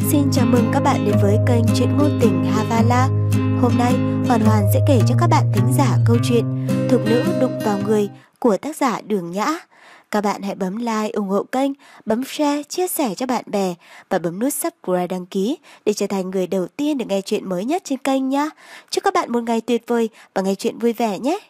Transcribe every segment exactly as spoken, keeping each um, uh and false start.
Xin chào mừng các bạn đến với kênh Truyện Ngôn Tình Havala. Hôm nay Hoàn Hoàn sẽ kể cho các bạn thính giả câu chuyện Thục Nữ Đụng Vào Người của tác giả Đường Nhã. Các bạn hãy bấm like, ủng hộ kênh, bấm share, chia sẻ cho bạn bè và bấm nút subscribe đăng ký để trở thành người đầu tiên được nghe chuyện mới nhất trên kênh nhé. Chúc các bạn một ngày tuyệt vời và nghe chuyện vui vẻ nhé.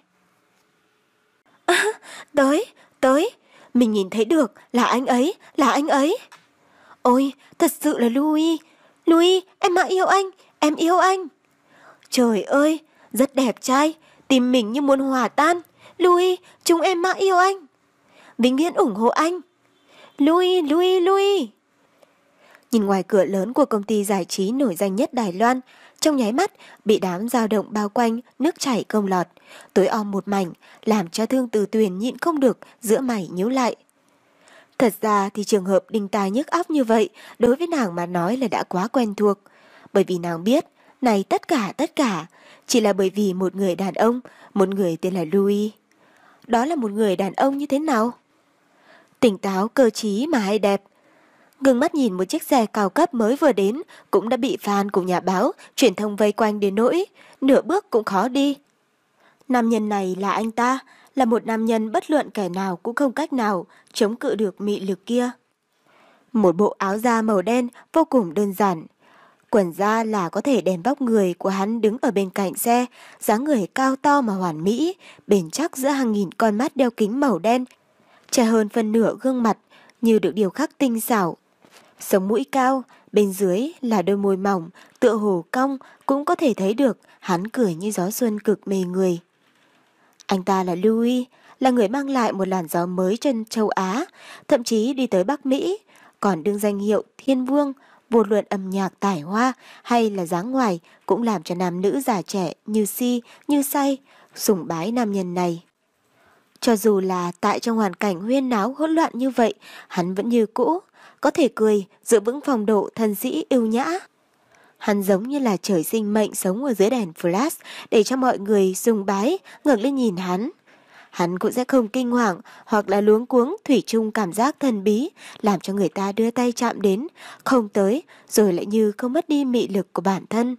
À, tới, tới, mình nhìn thấy được, là anh ấy, là anh ấy. Ôi, thật sự là Louis. Louis, em mà yêu anh, em yêu anh. Trời ơi, rất đẹp trai, tim mình như muốn hòa tan. Louis, chúng em mà yêu anh. Vĩnh viễn ủng hộ anh. Louis, Louis, Louis. Nhìn ngoài cửa lớn của công ty giải trí nổi danh nhất Đài Loan, trong nháy mắt bị đám dao động bao quanh, nước chảy không lọt, tối om một mảnh, làm cho Thương Từ Tuyền nhịn không được, giữa mày nhíu lại. Thật ra thì trường hợp đinh tai nhức óc như vậy đối với nàng mà nói là đã quá quen thuộc. Bởi vì nàng biết, này tất cả tất cả chỉ là bởi vì một người đàn ông, một người tên là Louis. Đó là một người đàn ông như thế nào? Tỉnh táo, cơ trí mà hay đẹp. Ngừng mắt nhìn một chiếc xe cao cấp mới vừa đến cũng đã bị fan cùng nhà báo, truyền thông vây quanh đến nỗi nửa bước cũng khó đi. Nam nhân này là anh ta, là một nam nhân bất luận kẻ nào cũng không cách nào chống cự được mị lực kia. Một bộ áo da màu đen vô cùng đơn giản. Quần da là có thể đèn vóc người của hắn đứng ở bên cạnh xe, dáng người cao to mà hoàn mỹ, bền chắc giữa hàng nghìn con mắt đeo kính màu đen, che hơn phân nửa gương mặt như được điều khắc tinh xảo. Sống mũi cao, bên dưới là đôi môi mỏng, tựa hồ cong, cũng có thể thấy được hắn cười như gió xuân cực mê người. Anh ta là Louis, là người mang lại một làn gió mới trên châu Á, thậm chí đi tới Bắc Mỹ, còn đương danh hiệu Thiên Vương, vô luận âm nhạc tài hoa hay là dáng ngoài cũng làm cho nam nữ già trẻ như si, như say, sùng bái nam nhân này. Cho dù là tại trong hoàn cảnh huyên náo hỗn loạn như vậy, hắn vẫn như cũ, có thể cười, giữ vững phong độ thân sĩ yêu nhã. Hắn giống như là trời sinh mệnh sống ở dưới đèn flash để cho mọi người sùng bái, ngẩng lên nhìn hắn. Hắn cũng sẽ không kinh hoàng hoặc là luống cuống, thủy chung cảm giác thần bí, làm cho người ta đưa tay chạm đến, không tới, rồi lại như không mất đi mị lực của bản thân.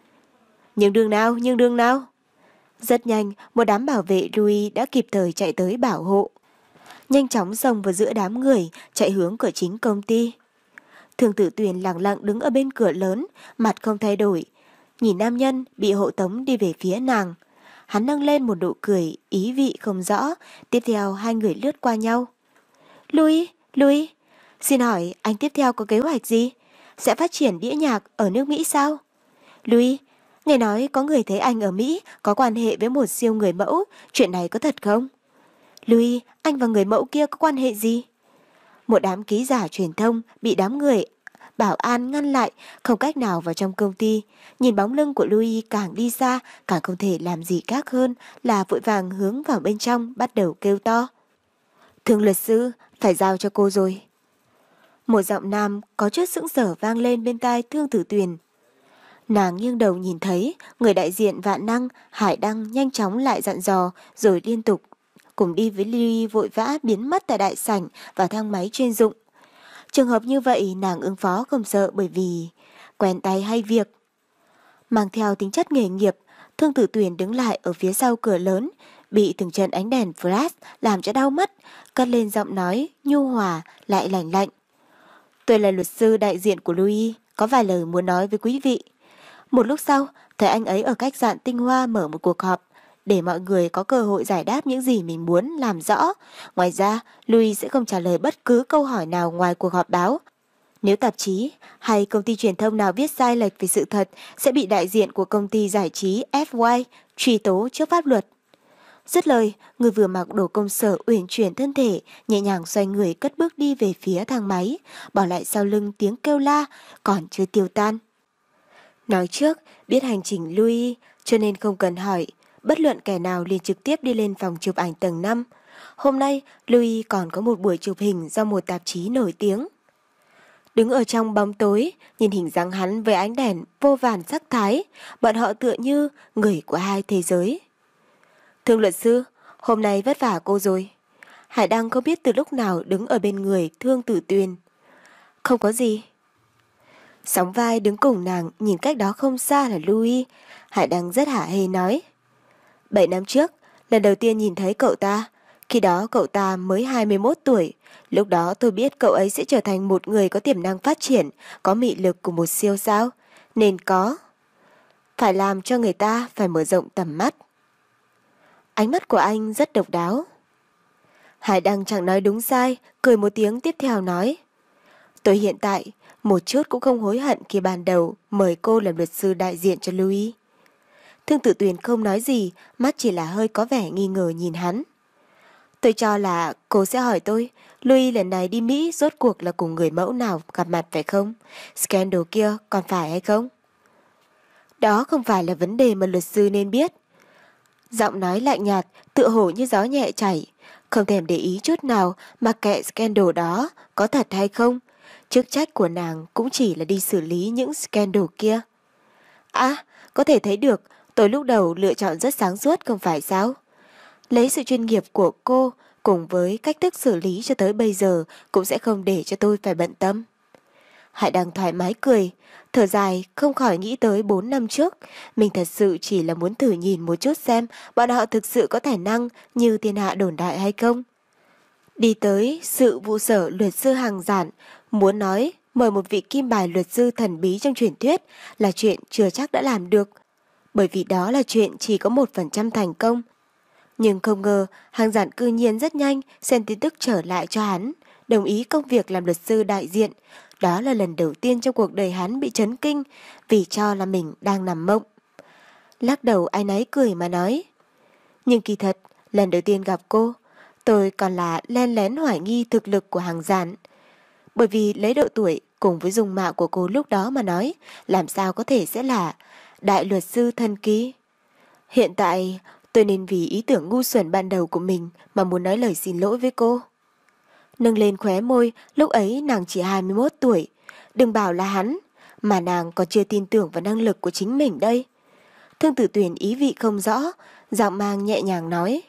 Nhưng đường nào, nhưng đường nào? Rất nhanh, một đám bảo vệ Louis đã kịp thời chạy tới bảo hộ. Nhanh chóng xông vào giữa đám người, chạy hướng cửa chính công ty. Thương Tử Tuyền lặng lặng đứng ở bên cửa lớn, mặt không thay đổi. Nhìn nam nhân bị hộ tống đi về phía nàng. Hắn nâng lên một nụ cười, ý vị không rõ. Tiếp theo hai người lướt qua nhau. Louis, Louis, xin hỏi anh tiếp theo có kế hoạch gì? Sẽ phát triển đĩa nhạc ở nước Mỹ sao? Louis, nghe nói có người thấy anh ở Mỹ có quan hệ với một siêu người mẫu. Chuyện này có thật không? Louis, anh và người mẫu kia có quan hệ gì? Một đám ký giả truyền thông bị đám người bảo an ngăn lại, không cách nào vào trong công ty. Nhìn bóng lưng của Louis càng đi xa, càng không thể làm gì khác hơn là vội vàng hướng vào bên trong, bắt đầu kêu to. Thương luật sư, phải giao cho cô rồi. Một giọng nam có chút sững sờ vang lên bên tai Thương Tử Tuyền. Nàng nghiêng đầu nhìn thấy người đại diện Vạn Năng, Hải Đăng nhanh chóng lại dặn dò, rồi liên tục cùng đi với Louis vội vã biến mất tại đại sảnh và thang máy chuyên dụng. Trường hợp như vậy nàng ứng phó không sợ bởi vì quen tay hay việc. Mang theo tính chất nghề nghiệp, Thương Tử Tuyền đứng lại ở phía sau cửa lớn, bị từng trận ánh đèn flash làm cho đau mắt, cất lên giọng nói nhu hòa lại lạnh lạnh. Tôi là luật sư đại diện của Louis, có vài lời muốn nói với quý vị. Một lúc sau, thấy anh ấy ở khách sạn Tinh Hoa mở một cuộc họp, để mọi người có cơ hội giải đáp những gì mình muốn làm rõ. Ngoài ra, Louis sẽ không trả lời bất cứ câu hỏi nào ngoài cuộc họp báo. Nếu tạp chí hay công ty truyền thông nào viết sai lệch về sự thật, sẽ bị đại diện của công ty giải trí ép i truy tố trước pháp luật. Dứt lời, người vừa mặc đồ công sở uyển chuyển thân thể, nhẹ nhàng xoay người cất bước đi về phía thang máy, bỏ lại sau lưng tiếng kêu la, còn chưa tiêu tan. Nói trước, biết hành trình Louis, cho nên không cần hỏi, bất luận kẻ nào liền trực tiếp đi lên phòng chụp ảnh tầng năm. Hôm nay, Louis còn có một buổi chụp hình do một tạp chí nổi tiếng. Đứng ở trong bóng tối, nhìn hình dáng hắn với ánh đèn vô vàn sắc thái, bọn họ tựa như người của hai thế giới. Thương luật sư, hôm nay vất vả cô rồi. Hải Đăng không biết từ lúc nào đứng ở bên người Thương Tử Tuyền. Không có gì. Sóng vai đứng cùng nàng nhìn cách đó không xa là Louis. Hải Đăng rất hả hê nói. Bảy năm trước, lần đầu tiên nhìn thấy cậu ta. Khi đó cậu ta mới hai mươi mốt tuổi. Lúc đó tôi biết cậu ấy sẽ trở thành một người có tiềm năng phát triển, có mị lực của một siêu sao. Nên có. Phải làm cho người ta phải mở rộng tầm mắt. Ánh mắt của anh rất độc đáo. Hải Đăng chẳng nói đúng sai, cười một tiếng tiếp theo nói. Tôi hiện tại một chút cũng không hối hận khi ban đầu mời cô làm luật sư đại diện cho Louis. Thương Tử Tuyền không nói gì, mắt chỉ là hơi có vẻ nghi ngờ nhìn hắn. Tôi cho là cô sẽ hỏi tôi, Louis lần này đi Mỹ rốt cuộc là cùng người mẫu nào gặp mặt phải không? Scandal kia còn phải hay không? Đó không phải là vấn đề mà luật sư nên biết. Giọng nói lạnh nhạt, tựa hồ như gió nhẹ chảy, không thèm để ý chút nào mà kệ scandal đó có thật hay không. Chức trách của nàng cũng chỉ là đi xử lý những scandal kia. À, có thể thấy được, tôi lúc đầu lựa chọn rất sáng suốt không phải sao? Lấy sự chuyên nghiệp của cô cùng với cách thức xử lý cho tới bây giờ cũng sẽ không để cho tôi phải bận tâm. Hải Đăng thoải mái cười, thở dài không khỏi nghĩ tới bốn năm trước. Mình thật sự chỉ là muốn thử nhìn một chút xem bọn họ thực sự có tài năng như thiên hạ đồn đại hay không. Đi tới sự vụ sở luật sư hàng giản, muốn nói mời một vị kim bài luật sư thần bí trong truyền thuyết là chuyện chưa chắc đã làm được. Bởi vì đó là chuyện chỉ có một phần trăm thành công. Nhưng không ngờ hàng giản cư nhiên rất nhanh xem tin tức trở lại cho hắn, đồng ý công việc làm luật sư đại diện. Đó là lần đầu tiên trong cuộc đời hắn bị chấn kinh vì cho là mình đang nằm mộng. Lắc đầu áy náy cười mà nói. Nhưng kỳ thật, lần đầu tiên gặp cô, tôi còn là len lén hoài nghi thực lực của hàng giản. Bởi vì lấy độ tuổi cùng với dung mạo của cô lúc đó mà nói, làm sao có thể sẽ là đại luật sư thần kỳ. Hiện tại, tôi nên vì ý tưởng ngu xuẩn ban đầu của mình mà muốn nói lời xin lỗi với cô. Nâng lên khóe môi, lúc ấy nàng chỉ hai mươi mốt tuổi. Đừng bảo là hắn, mà nàng còn chưa tin tưởng vào năng lực của chính mình đây. Thương Tử Tuyền ý vị không rõ, giọng mang nhẹ nhàng nói.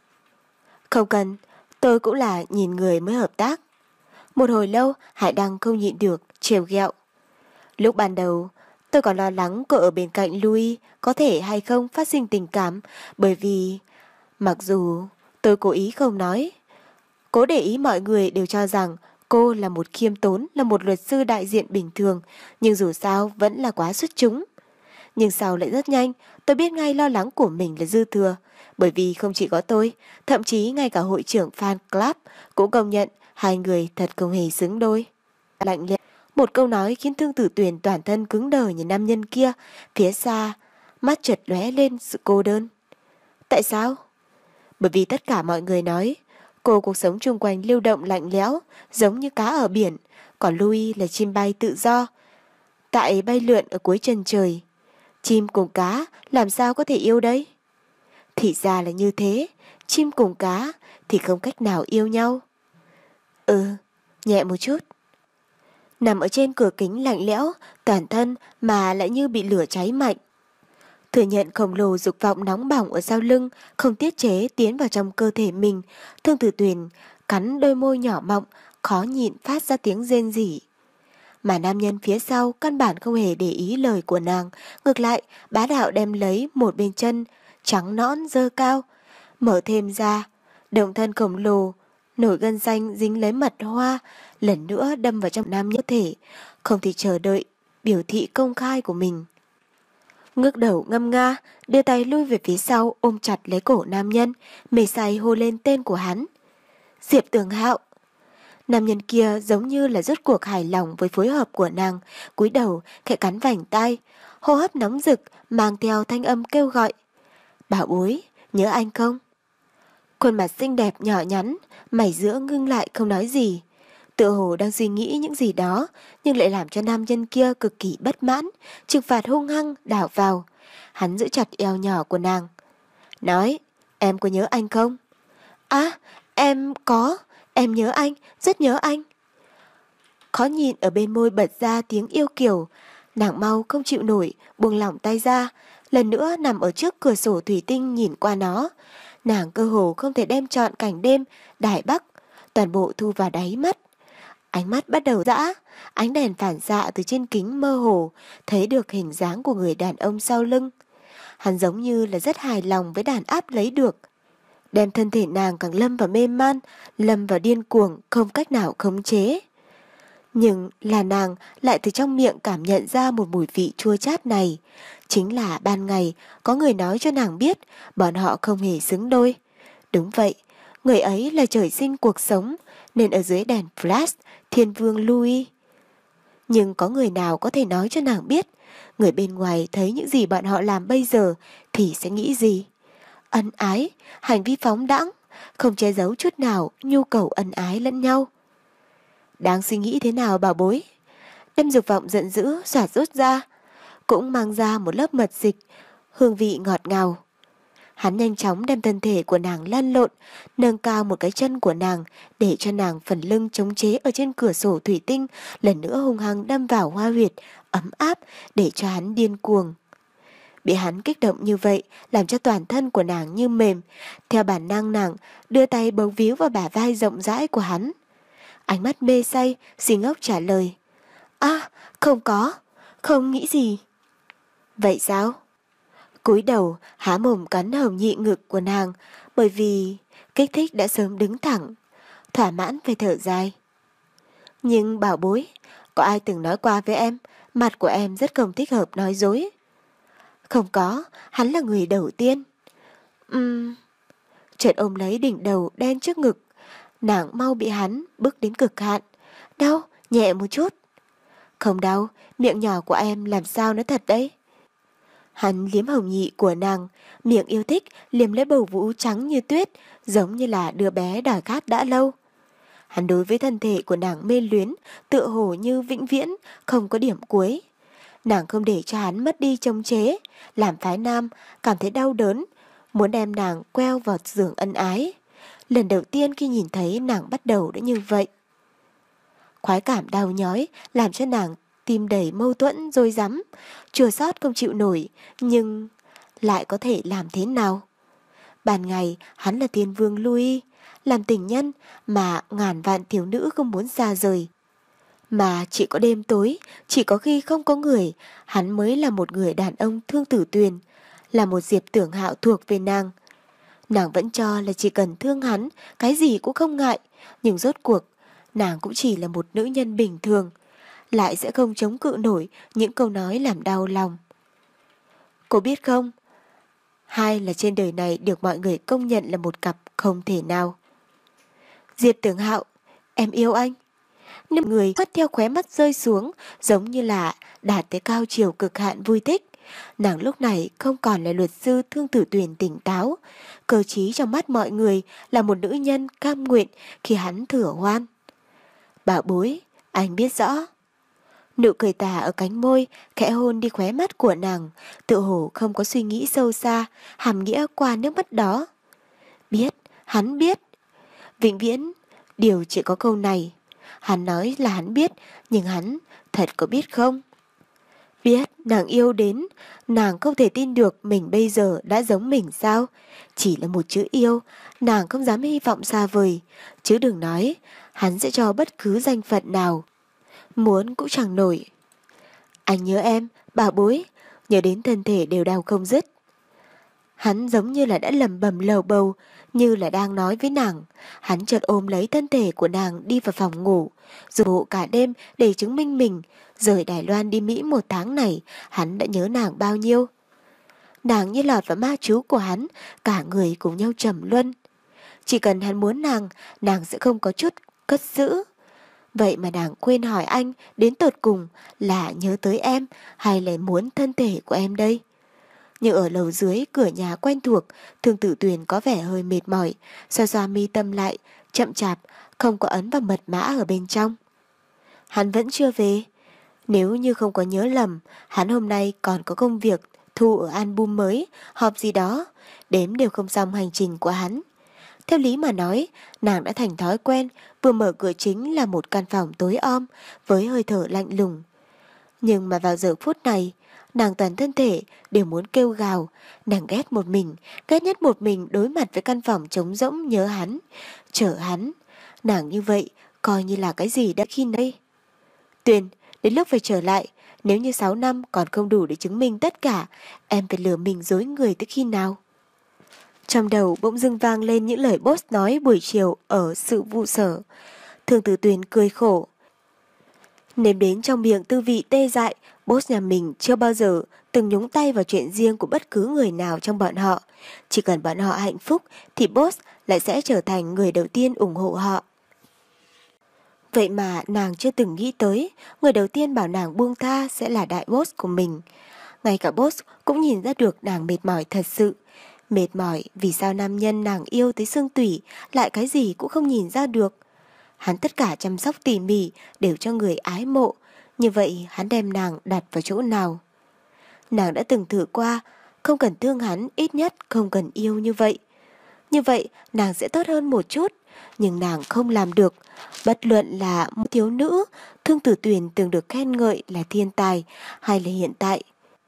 Không cần, tôi cũng là nhìn người mới hợp tác. Một hồi lâu, Hải Đăng không nhịn được, trêu ghẹo. Lúc ban đầu, tôi còn lo lắng cô ở bên cạnh Louis có thể hay không phát sinh tình cảm, bởi vì mặc dù tôi cố ý không nói, cố để ý mọi người đều cho rằng cô là một khiêm tốn, là một luật sư đại diện bình thường, nhưng dù sao vẫn là quá xuất chúng. Nhưng sau lại rất nhanh, tôi biết ngay lo lắng của mình là dư thừa, bởi vì không chỉ có tôi, thậm chí ngay cả hội trưởng fan club cũng công nhận hai người thật không hề xứng đôi. Lạnh lẽo, một câu nói khiến Thương Tử Tuyền toàn thân cứng đờ như nam nhân kia, phía xa, mắt chợt lóe lên sự cô đơn. Tại sao? Bởi vì tất cả mọi người nói, cô cuộc sống chung quanh lưu động lạnh lẽo, giống như cá ở biển, còn Louis là chim bay tự do, tại bay lượn ở cuối chân trời. Chim cùng cá làm sao có thể yêu đấy? Thì ra là như thế, chim cùng cá thì không cách nào yêu nhau. Ừ, nhẹ một chút. Nằm ở trên cửa kính lạnh lẽo, toàn thân mà lại như bị lửa cháy mạnh. Thừa nhận khổng lồ dục vọng nóng bỏng ở sau lưng, không tiết chế tiến vào trong cơ thể mình. Thương Tử Tuyền cắn đôi môi nhỏ mọng, khó nhịn phát ra tiếng rên rỉ. Mà nam nhân phía sau căn bản không hề để ý lời của nàng, ngược lại bá đạo đem lấy một bên chân trắng nõn dơ cao, mở thêm ra, động thân khổng lồ, nổi gân xanh dính lấy mật hoa, lần nữa đâm vào trong nam nhân thể, không thể chờ đợi biểu thị công khai của mình. Ngước đầu ngâm nga, đưa tay lui về phía sau ôm chặt lấy cổ nam nhân, mê say hô lên tên của hắn. Diệp Tường Hạo. Nam nhân kia giống như là rốt cuộc hài lòng với phối hợp của nàng, cúi đầu khẽ cắn vành tai, hô hấp nóng rực mang theo thanh âm kêu gọi. Bảo bối, nhớ anh không? Khuôn mặt xinh đẹp nhỏ nhắn, mày giữa ngưng lại không nói gì. Tựa hồ đang suy nghĩ những gì đó, nhưng lại làm cho nam nhân kia cực kỳ bất mãn, trừng phạt hung hăng đảo vào. Hắn giữ chặt eo nhỏ của nàng. Nói, em có nhớ anh không? À, em có, em nhớ anh, rất nhớ anh. Khó nhịn ở bên môi bật ra tiếng yêu kiều. Nàng mau không chịu nổi, buông lỏng tay ra, lần nữa nằm ở trước cửa sổ thủy tinh nhìn qua nó. Nàng cơ hồ không thể đem trọn cảnh đêm Đài Bắc toàn bộ thu vào đáy mắt. Ánh mắt bắt đầu dã, ánh đèn phản xạ từ trên kính mơ hồ, thấy được hình dáng của người đàn ông sau lưng. Hắn giống như là rất hài lòng với đàn áp lấy được. Đem thân thể nàng càng lâm vào mê man, lâm vào điên cuồng, không cách nào khống chế. Nhưng là nàng lại từ trong miệng cảm nhận ra một mùi vị chua chát này. Chính là ban ngày có người nói cho nàng biết bọn họ không hề xứng đôi. Đúng vậy, người ấy là trời sinh cuộc sống, nên ở dưới đèn flash, thiên vương Louis. Nhưng có người nào có thể nói cho nàng biết, người bên ngoài thấy những gì bọn họ làm bây giờ thì sẽ nghĩ gì? Ân ái, hành vi phóng đãng, không che giấu chút nào nhu cầu ân ái lẫn nhau. Đang suy nghĩ thế nào bảo bối? Đêm dục vọng giận dữ xoạt rút ra, cũng mang ra một lớp mật dịch, hương vị ngọt ngào. Hắn nhanh chóng đem thân thể của nàng lăn lộn, nâng cao một cái chân của nàng để cho nàng phần lưng chống chế ở trên cửa sổ thủy tinh, lần nữa hung hăng đâm vào hoa huyệt, ấm áp để cho hắn điên cuồng. Bị hắn kích động như vậy làm cho toàn thân của nàng như mềm, theo bản năng nàng đưa tay bấu víu vào bả vai rộng rãi của hắn. Ánh mắt mê say, xì ngốc trả lời. À, không có, không nghĩ gì. Vậy sao? Cúi đầu há mồm cắn hồng nhị ngực của nàng, bởi vì kích thích đã sớm đứng thẳng, thỏa mãn về thở dài. Nhưng bảo bối, có ai từng nói qua với em, mặt của em rất không thích hợp nói dối? Không có, hắn là người đầu tiên. Ừm... Chợt ôm lấy đỉnh đầu đen trước ngực, nàng mau bị hắn bức đến cực hạn. Đau, nhẹ một chút. Không đau, miệng nhỏ của em làm sao nó thật đấy. Hắn liếm hồng nhị của nàng, miệng yêu thích liếm lấy bầu vú trắng như tuyết, giống như là đứa bé đòi khát đã lâu. Hắn đối với thân thể của nàng mê luyến, tựa hồ như vĩnh viễn, không có điểm cuối. Nàng không để cho hắn mất đi chống chế, làm phái nam, cảm thấy đau đớn, muốn đem nàng queo vào giường ân ái. Lần đầu tiên khi nhìn thấy nàng bắt đầu đã như vậy. Khoái cảm đau nhói làm cho nàng tim đầy mâu thuẫn rồi rắm, chua xót không chịu nổi, nhưng lại có thể làm thế nào? Ban ngày hắn là tiên vương Louis, làm tình nhân mà ngàn vạn thiếu nữ không muốn xa rời. Mà chỉ có đêm tối, chỉ có khi không có người, hắn mới là một người đàn ông thương tử tuyền, là một Diệp Tưởng Hạo thuộc về nàng. Nàng vẫn cho là chỉ cần thương hắn, cái gì cũng không ngại, nhưng rốt cuộc, nàng cũng chỉ là một nữ nhân bình thường, lại sẽ không chống cự nổi những câu nói làm đau lòng. Cô biết không, hai là trên đời này được mọi người công nhận là một cặp không thể nào. Diệp Tưởng Hạo, em yêu anh. Nước người mắt theo khóe mắt rơi xuống, giống như là đạt tới cao chiều cực hạn vui thích. Nàng lúc này không còn là luật sư thương tử tuyền tỉnh táo, cơ trí trong mắt mọi người là một nữ nhân cam nguyện khi hắn thửa hoan. Bảo bối, anh biết rõ. Nụ cười tà ở cánh môi, khẽ hôn đi khóe mắt của nàng, tự hồ không có suy nghĩ sâu xa, hàm nghĩa qua nước mắt đó. Biết, hắn biết. Vĩnh viễn, điều chỉ có câu này. Hắn nói là hắn biết, nhưng hắn thật có biết không? Biết, nàng yêu đến, nàng không thể tin được mình bây giờ đã giống mình sao? Chỉ là một chữ yêu, nàng không dám hy vọng xa vời, chứ đừng nói, hắn sẽ cho bất cứ danh phận nào. Muốn cũng chẳng nổi. Anh nhớ em, bảo bối, nhớ đến thân thể đều đau không dứt. Hắn giống như là đã lầm bầm lầu bầu, như là đang nói với nàng. Hắn chợt ôm lấy thân thể của nàng đi vào phòng ngủ, dù bộ cả đêm để chứng minh mình. Rời Đài Loan đi Mỹ một tháng này, hắn đã nhớ nàng bao nhiêu. Nàng như lọt vào ma chú của hắn, cả người cùng nhau trầm luân. Chỉ cần hắn muốn nàng, nàng sẽ không có chút cất giữ. Vậy mà nàng quên hỏi anh đến tột cùng là nhớ tới em hay là muốn thân thể của em đây? Nhưng ở lầu dưới cửa nhà quen thuộc, Thương Tử Tuyền có vẻ hơi mệt mỏi, xoa xoa mi tâm lại, chậm chạp, không có ấn vào mật mã ở bên trong. Hắn vẫn chưa về. Nếu như không có nhớ lầm, hắn hôm nay còn có công việc thu ở album mới, họp gì đó, đếm đều không xong hành trình của hắn. Theo lý mà nói, nàng đã thành thói quen, vừa mở cửa chính là một căn phòng tối om, với hơi thở lạnh lùng. Nhưng mà vào giờ phút này, nàng toàn thân thể đều muốn kêu gào, nàng ghét một mình, ghét nhất một mình đối mặt với căn phòng trống rỗng nhớ hắn, chờ hắn. Nàng như vậy, coi như là cái gì đã khi nãy. Tuyền, đến lúc phải trở lại, nếu như sáu năm còn không đủ để chứng minh tất cả, em phải lừa mình dối người tới khi nào? Trong đầu bỗng dưng vang lên những lời boss nói buổi chiều ở sự vụ sở. Thường Tử Tuyền cười khổ. Nếm đến trong miệng tư vị tê dại, boss nhà mình chưa bao giờ từng nhúng tay vào chuyện riêng của bất cứ người nào trong bọn họ. Chỉ cần bọn họ hạnh phúc thì boss lại sẽ trở thành người đầu tiên ủng hộ họ. Vậy mà nàng chưa từng nghĩ tới, người đầu tiên bảo nàng buông tha sẽ là đại boss của mình. Ngay cả boss cũng nhìn ra được nàng mệt mỏi thật sự. Mệt mỏi vì sao nam nhân nàng yêu tới xương tủy lại cái gì cũng không nhìn ra được. Hắn tất cả chăm sóc tỉ mỉ đều cho người ái mộ. Như vậy hắn đem nàng đặt vào chỗ nào? Nàng đã từng thử qua, không cần thương hắn, ít nhất không cần yêu như vậy. Như vậy nàng sẽ tốt hơn một chút. Nhưng nàng không làm được. Bất luận là một thiếu nữ, Thương Tử Tuyền từng được khen ngợi là thiên tài hay là hiện tại.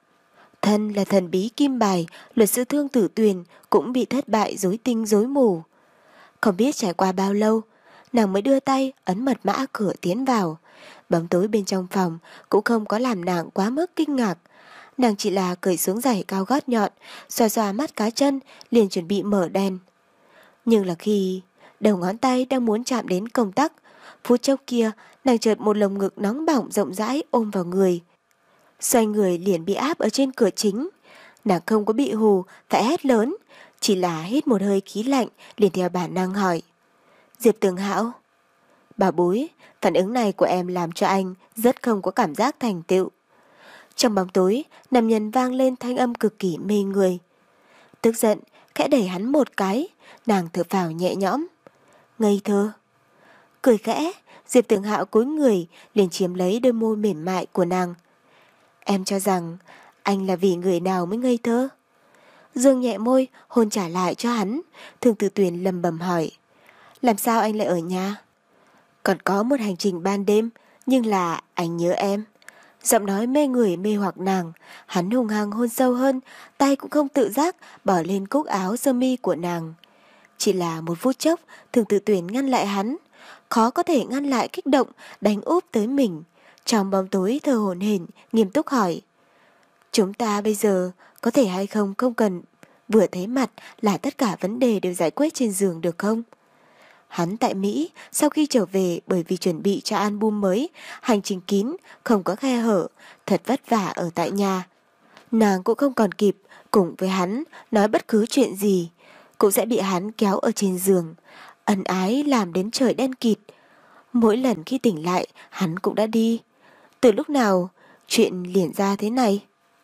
Thân là thần bí kim bài, luật sư Thương Tử Tuyền cũng bị thất bại rối tinh rối mù. Không biết trải qua bao lâu, nàng mới đưa tay ấn mật mã cửa tiến vào. Bóng tối bên trong phòng cũng không có làm nàng quá mức kinh ngạc. Nàng chỉ là cởi xuống giày cao gót nhọn, xoa xoa mắt cá chân, liền chuẩn bị mở đèn. Nhưng là khi đầu ngón tay đang muốn chạm đến công tắc, phút chốc kia nàng chợt một lồng ngực nóng bỏng rộng rãi ôm vào người. Xoay người liền bị áp ở trên cửa chính. Nàng không có bị hù phải hét lớn, chỉ là hít một hơi khí lạnh liền theo bản năng hỏi: Diệp Tường Hạo. Bà bối, phản ứng này của em làm cho anh rất không có cảm giác thành tựu. Trong bóng tối, nam nhân vang lên thanh âm cực kỳ mê người. Tức giận, khẽ đẩy hắn một cái, nàng thở phào nhẹ nhõm. Ngây thơ. Cười khẽ, Diệp Tường Hạo cúi người liền chiếm lấy đôi môi mềm mại của nàng. Em cho rằng anh là vì người nào mới ngây thơ? Dương nhẹ môi, hôn trả lại cho hắn. Thương Tử Tuyền lầm bầm hỏi: Làm sao anh lại ở nhà? Còn có một hành trình ban đêm, nhưng là anh nhớ em. Giọng nói mê người mê hoặc nàng. Hắn hùng hăng hôn sâu hơn, tay cũng không tự giác bỏ lên cúc áo sơ mi của nàng. Chỉ là một phút chốc, Thường Tử Tuyền ngăn lại hắn. Khó có thể ngăn lại kích động đánh úp tới mình. Trong bóng tối thở hổn hển, nghiêm túc hỏi: Chúng ta bây giờ có thể hay không không cần vừa thấy mặt là tất cả vấn đề đều giải quyết trên giường được không? Hắn tại Mỹ, sau khi trở về bởi vì chuẩn bị cho album mới, hành trình kín, không có khe hở, thật vất vả ở tại nhà. Nàng cũng không còn kịp cùng với hắn nói bất cứ chuyện gì, cũng sẽ bị hắn kéo ở trên giường, ân ái làm đến trời đen kịt. Mỗi lần khi tỉnh lại, hắn cũng đã đi. Từ lúc nào chuyện liền ra thế này?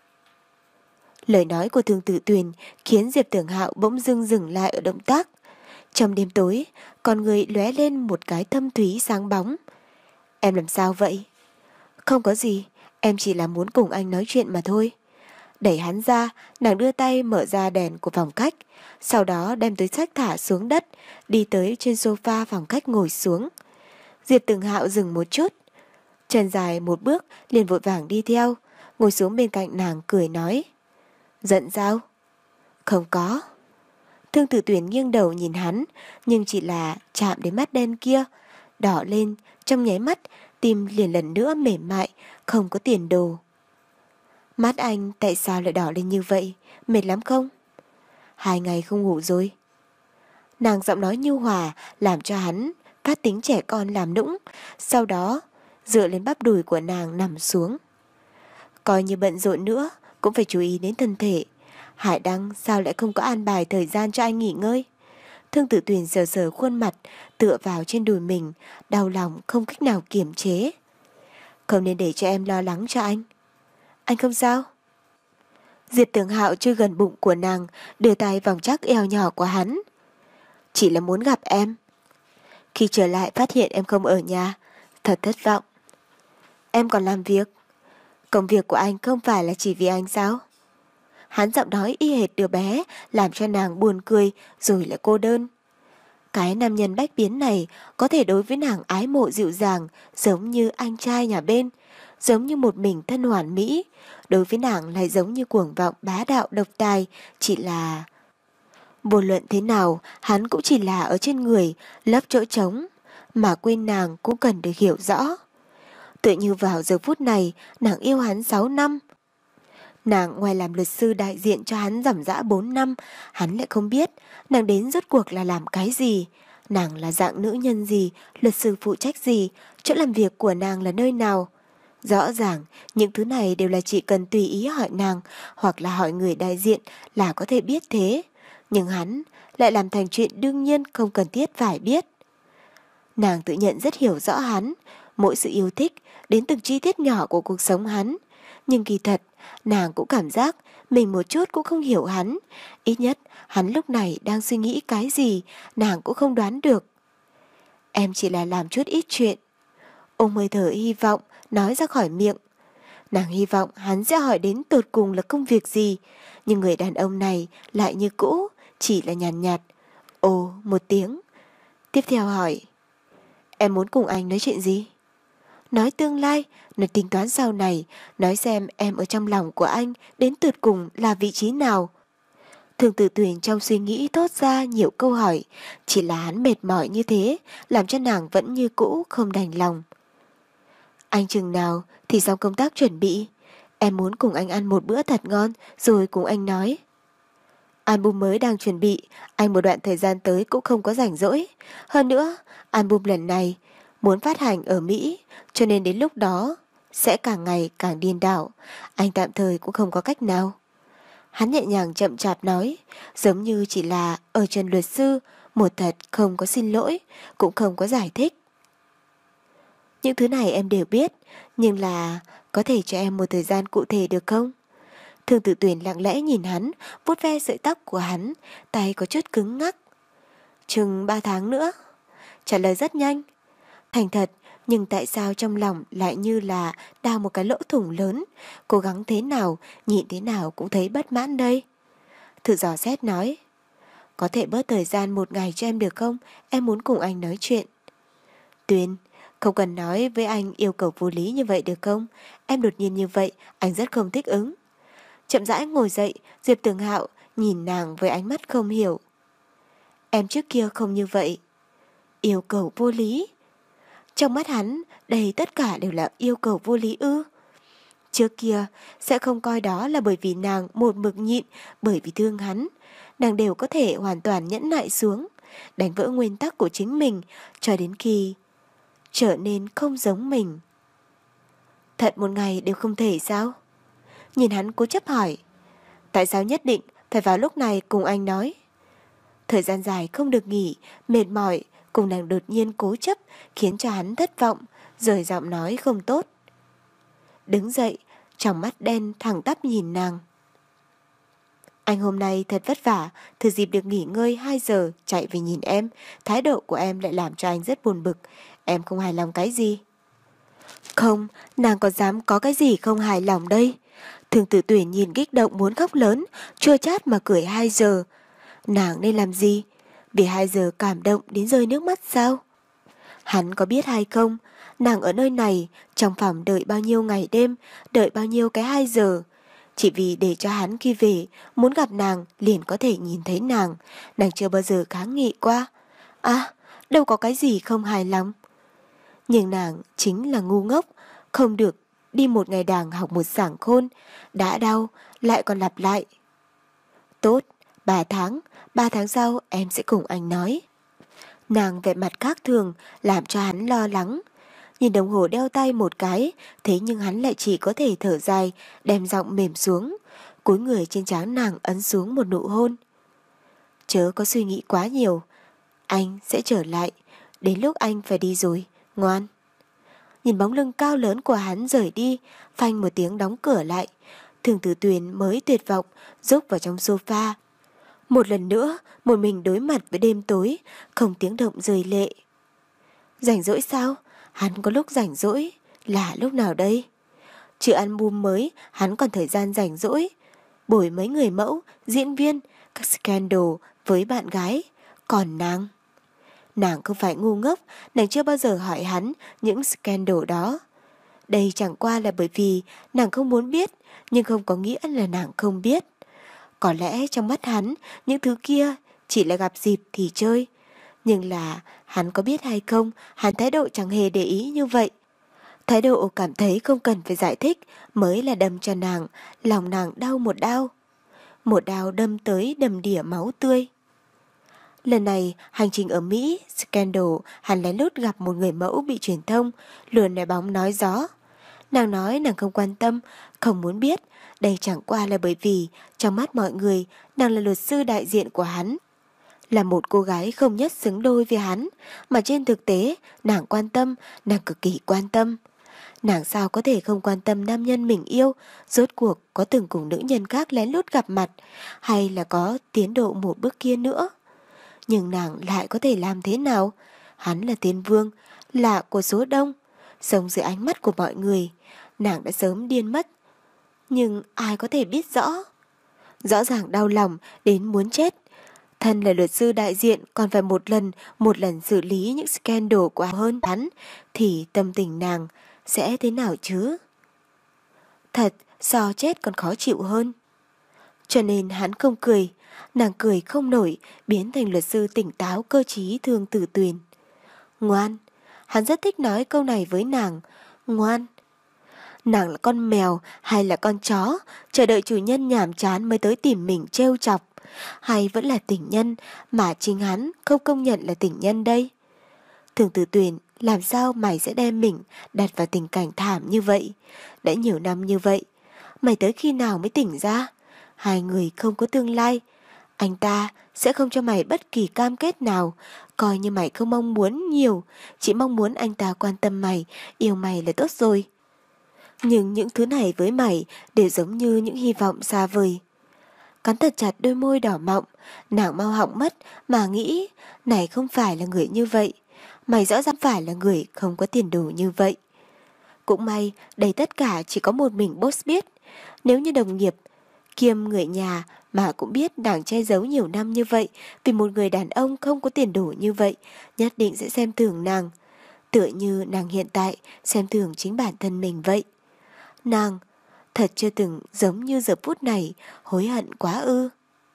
Lời nói của Thường Tử Tuyền khiến Diệp Tưởng Hạo bỗng dưng dừng lại ở động tác. Trong đêm tối, con người lóe lên một cái thâm thúy sáng bóng. Em làm sao vậy? Không có gì, em chỉ là muốn cùng anh nói chuyện mà thôi. Đẩy hắn ra, nàng đưa tay mở ra đèn của phòng khách, sau đó đem túi xách thả xuống đất, đi tới trên sofa phòng khách ngồi xuống. Diệp Tưởng Hạo dừng một chút, chân dài một bước liền vội vàng đi theo, ngồi xuống bên cạnh nàng cười nói: Giận sao? Không có. Thương Tử Tuyền nghiêng đầu nhìn hắn, nhưng chỉ là chạm đến mắt đen kia, đỏ lên, trong nháy mắt, tim liền lần nữa mềm mại, không có tiền đồ. Mắt anh tại sao lại đỏ lên như vậy, mệt lắm không? Hai ngày không ngủ rồi. Nàng giọng nói nhu hòa làm cho hắn phát tính trẻ con làm nũng, sau đó dựa lên bắp đùi của nàng nằm xuống. Coi như bận rộn nữa cũng phải chú ý đến thân thể. Hải Đăng sao lại không có an bài thời gian cho anh nghỉ ngơi? Thương Tử Tuyền sờ sờ khuôn mặt, tựa vào trên đùi mình, đau lòng không cách nào kiềm chế. Không nên để cho em lo lắng cho anh. Anh không sao? Diệp Tưởng Hạo chưa gần bụng của nàng, đưa tay vòng chắc eo nhỏ của hắn. Chỉ là muốn gặp em. Khi trở lại phát hiện em không ở nhà, thật thất vọng. Em còn làm việc. Công việc của anh không phải là chỉ vì anh sao? Hắn giọng nói y hệt đứa bé, làm cho nàng buồn cười rồi lại cô đơn. Cái nam nhân bách biến này có thể đối với nàng ái mộ dịu dàng, giống như anh trai nhà bên, giống như một mình thân hoàn mỹ. Đối với nàng lại giống như cuồng vọng bá đạo độc tài, chỉ là... Vô luận thế nào, hắn cũng chỉ là ở trên người, lấp chỗ trống. mà quên nàng cũng cần được hiểu rõ. Tự như vào giờ phút này, nàng yêu hắn sáu năm. Nàng ngoài làm luật sư đại diện cho hắn ròng rã bốn năm, hắn lại không biết nàng đến rốt cuộc là làm cái gì. Nàng là dạng nữ nhân gì, luật sư phụ trách gì, chỗ làm việc của nàng là nơi nào. Rõ ràng, những thứ này đều là chỉ cần tùy ý hỏi nàng hoặc là hỏi người đại diện là có thể biết thế. Nhưng hắn lại làm thành chuyện đương nhiên không cần thiết phải biết. Nàng tự nhận rất hiểu rõ hắn, mỗi sự yêu thích đến từng chi tiết nhỏ của cuộc sống hắn. Nhưng kỳ thật, nàng cũng cảm giác mình một chút cũng không hiểu hắn. Ít nhất, hắn lúc này đang suy nghĩ cái gì, nàng cũng không đoán được. Em chỉ là làm chút ít chuyện. Ông hơi thở hy vọng nói ra khỏi miệng. Nàng hy vọng hắn sẽ hỏi đến tột cùng là công việc gì. Nhưng người đàn ông này lại như cũ, chỉ là nhàn nhạt, nhạt. Ồ, một tiếng. Tiếp theo hỏi. Em muốn cùng anh nói chuyện gì? Nói tương lai, nói tính toán sau này, nói xem em ở trong lòng của anh đến tột cùng là vị trí nào. Thường Tử Tuyền trong suy nghĩ thốt ra nhiều câu hỏi, chỉ là hắn mệt mỏi như thế, làm cho nàng vẫn như cũ không đành lòng. Anh chừng nào thì xong công tác chuẩn bị, em muốn cùng anh ăn một bữa thật ngon rồi cùng anh nói. Album mới đang chuẩn bị, anh một đoạn thời gian tới cũng không có rảnh rỗi. Hơn nữa, album lần này muốn phát hành ở Mỹ, cho nên đến lúc đó sẽ càng ngày càng điên đảo. Anh tạm thời cũng không có cách nào. Hắn nhẹ nhàng chậm chạp nói, giống như chỉ là ở trần luật sư, một thật không có xin lỗi, cũng không có giải thích. Những thứ này em đều biết, nhưng là có thể cho em một thời gian cụ thể được không? Thường Tử Tuyền lặng lẽ nhìn hắn, vuốt ve sợi tóc của hắn, tay có chút cứng ngắc. Chừng ba tháng nữa. Trả lời rất nhanh. Thành thật, nhưng tại sao trong lòng lại như là đào một cái lỗ thủng lớn, cố gắng thế nào, nhịn thế nào cũng thấy bất mãn đây. Thử dò xét nói. Có thể bớt thời gian một ngày cho em được không? Em muốn cùng anh nói chuyện. Tuyền, không cần nói với anh yêu cầu vô lý như vậy được không? Em đột nhiên như vậy, anh rất không thích ứng. Chậm rãi ngồi dậy, Diệp Tường Hạo nhìn nàng với ánh mắt không hiểu. Em trước kia không như vậy. Yêu cầu vô lý. Trong mắt hắn, đây tất cả đều là yêu cầu vô lý ư. Trước kia, sẽ không coi đó là bởi vì nàng một mực nhịn, bởi vì thương hắn. Nàng đều có thể hoàn toàn nhẫn nại xuống, đánh vỡ nguyên tắc của chính mình, cho đến khi trở nên không giống mình. Thật một ngày đều không thể sao? Nhìn hắn cố chấp hỏi. Tại sao nhất định phải vào lúc này cùng anh nói? Thời gian dài không được nghỉ, mệt mỏi, cùng nàng đột nhiên cố chấp khiến cho hắn thất vọng, rời giọng nói không tốt. Đứng dậy, trong mắt đen thẳng tắp nhìn nàng. Anh hôm nay thật vất vả, thừa dịp được nghỉ ngơi hai giờ chạy về nhìn em, thái độ của em lại làm cho anh rất buồn bực. Em không hài lòng cái gì? Không, nàng có dám có cái gì không hài lòng đây? Thường Tử Tuyền nhìn kích động muốn khóc lớn, chua chát mà cười hai giờ. Nàng nên làm gì? Vì hai giờ cảm động đến rơi nước mắt sao? Hắn có biết hay không? Nàng ở nơi này, trong phòng đợi bao nhiêu ngày đêm, đợi bao nhiêu cái hai giờ. Chỉ vì để cho hắn khi về, muốn gặp nàng liền có thể nhìn thấy nàng. Nàng chưa bao giờ kháng nghị qua. À, đâu có cái gì không hài lòng. Nhưng nàng chính là ngu ngốc, không được đi một ngày đàng học một sảng khôn, đã đau, lại còn lặp lại. Tốt, ba tháng, ba tháng sau em sẽ cùng anh nói. Nàng vẻ mặt khác thường, làm cho hắn lo lắng. Nhìn đồng hồ đeo tay một cái, thế nhưng hắn lại chỉ có thể thở dài, đem giọng mềm xuống, cúi người trên trán nàng ấn xuống một nụ hôn. Chớ có suy nghĩ quá nhiều, anh sẽ trở lại, đến lúc anh phải đi rồi, ngoan. Nhìn bóng lưng cao lớn của hắn rời đi, phanh một tiếng đóng cửa lại. Thường Tử Tuyền mới tuyệt vọng, rúc vào trong sofa. Một lần nữa, một mình đối mặt với đêm tối, không tiếng động rơi lệ. Rảnh rỗi sao? Hắn có lúc rảnh rỗi, là lúc nào đây? Trừ album mới, hắn còn thời gian rảnh rỗi. Bồi mấy người mẫu, diễn viên, các scandal với bạn gái. Còn nàng... Nàng không phải ngu ngốc, nàng chưa bao giờ hỏi hắn những scandal đó. Đây chẳng qua là bởi vì nàng không muốn biết, nhưng không có nghĩa là nàng không biết. Có lẽ trong mắt hắn, những thứ kia chỉ là gặp dịp thì chơi. Nhưng là Hắn có biết hay không, hắn thái độ chẳng hề để ý như vậy. Thái độ cảm thấy không cần phải giải thích mới là đâm cho nàng, lòng nàng đau một đau. Một đau đâm tới đầm đìa máu tươi. Lần này, hành trình ở Mỹ, Scandal, hắn lén lút gặp một người mẫu bị truyền thông, luôn nói bóng nói gió. Nàng nói nàng không quan tâm, không muốn biết, đây chẳng qua là bởi vì, trong mắt mọi người, nàng là luật sư đại diện của hắn. Là một cô gái không nhất xứng đôi với hắn, mà trên thực tế, nàng quan tâm, nàng cực kỳ quan tâm. Nàng sao có thể không quan tâm nam nhân mình yêu, rốt cuộc có từng cùng nữ nhân khác lén lút gặp mặt, hay là có tiến độ một bước kia nữa. Nhưng nàng lại có thể làm thế nào? Hắn là tiên vương, lạ của số đông, sống dưới ánh mắt của mọi người, nàng đã sớm điên mất. Nhưng ai có thể biết rõ? Rõ ràng đau lòng đến muốn chết. Thân là luật sư đại diện còn phải một lần, một lần xử lý những scandal của hơn hắn, thì tâm tình nàng sẽ thế nào chứ? Thật, so chết còn khó chịu hơn. Cho nên hắn không cười, nàng cười không nổi, biến thành luật sư tỉnh táo cơ trí Thương Tử Tuyền. Ngoan, hắn rất thích nói câu này với nàng, ngoan. Nàng là con mèo hay là con chó, chờ đợi chủ nhân nhàm chán mới tới tìm mình trêu chọc, hay vẫn là tình nhân mà chính hắn không công nhận là tình nhân đây? Thương Tử Tuyền, làm sao mày sẽ đem mình đặt vào tình cảnh thảm như vậy? Đã nhiều năm như vậy, mày tới khi nào mới tỉnh ra? Hai người không có tương lai, anh ta sẽ không cho mày bất kỳ cam kết nào, coi như mày không mong muốn nhiều, chỉ mong muốn anh ta quan tâm mày, yêu mày là tốt rồi. Nhưng những thứ này với mày đều giống như những hy vọng xa vời. Cắn thật chặt đôi môi đỏ mọng, nàng mau họng mất mà nghĩ, này không phải là người như vậy, mày rõ ràng phải là người không có tiền đồ như vậy. Cũng may, đây tất cả chỉ có một mình boss biết. Nếu như đồng nghiệp, kiêm người nhà mà cũng biết nàng che giấu nhiều năm như vậy vì một người đàn ông không có tiền đồ như vậy, nhất định sẽ xem thường nàng. Tựa như nàng hiện tại xem thường chính bản thân mình vậy. Nàng thật chưa từng giống như giờ phút này hối hận quá ư?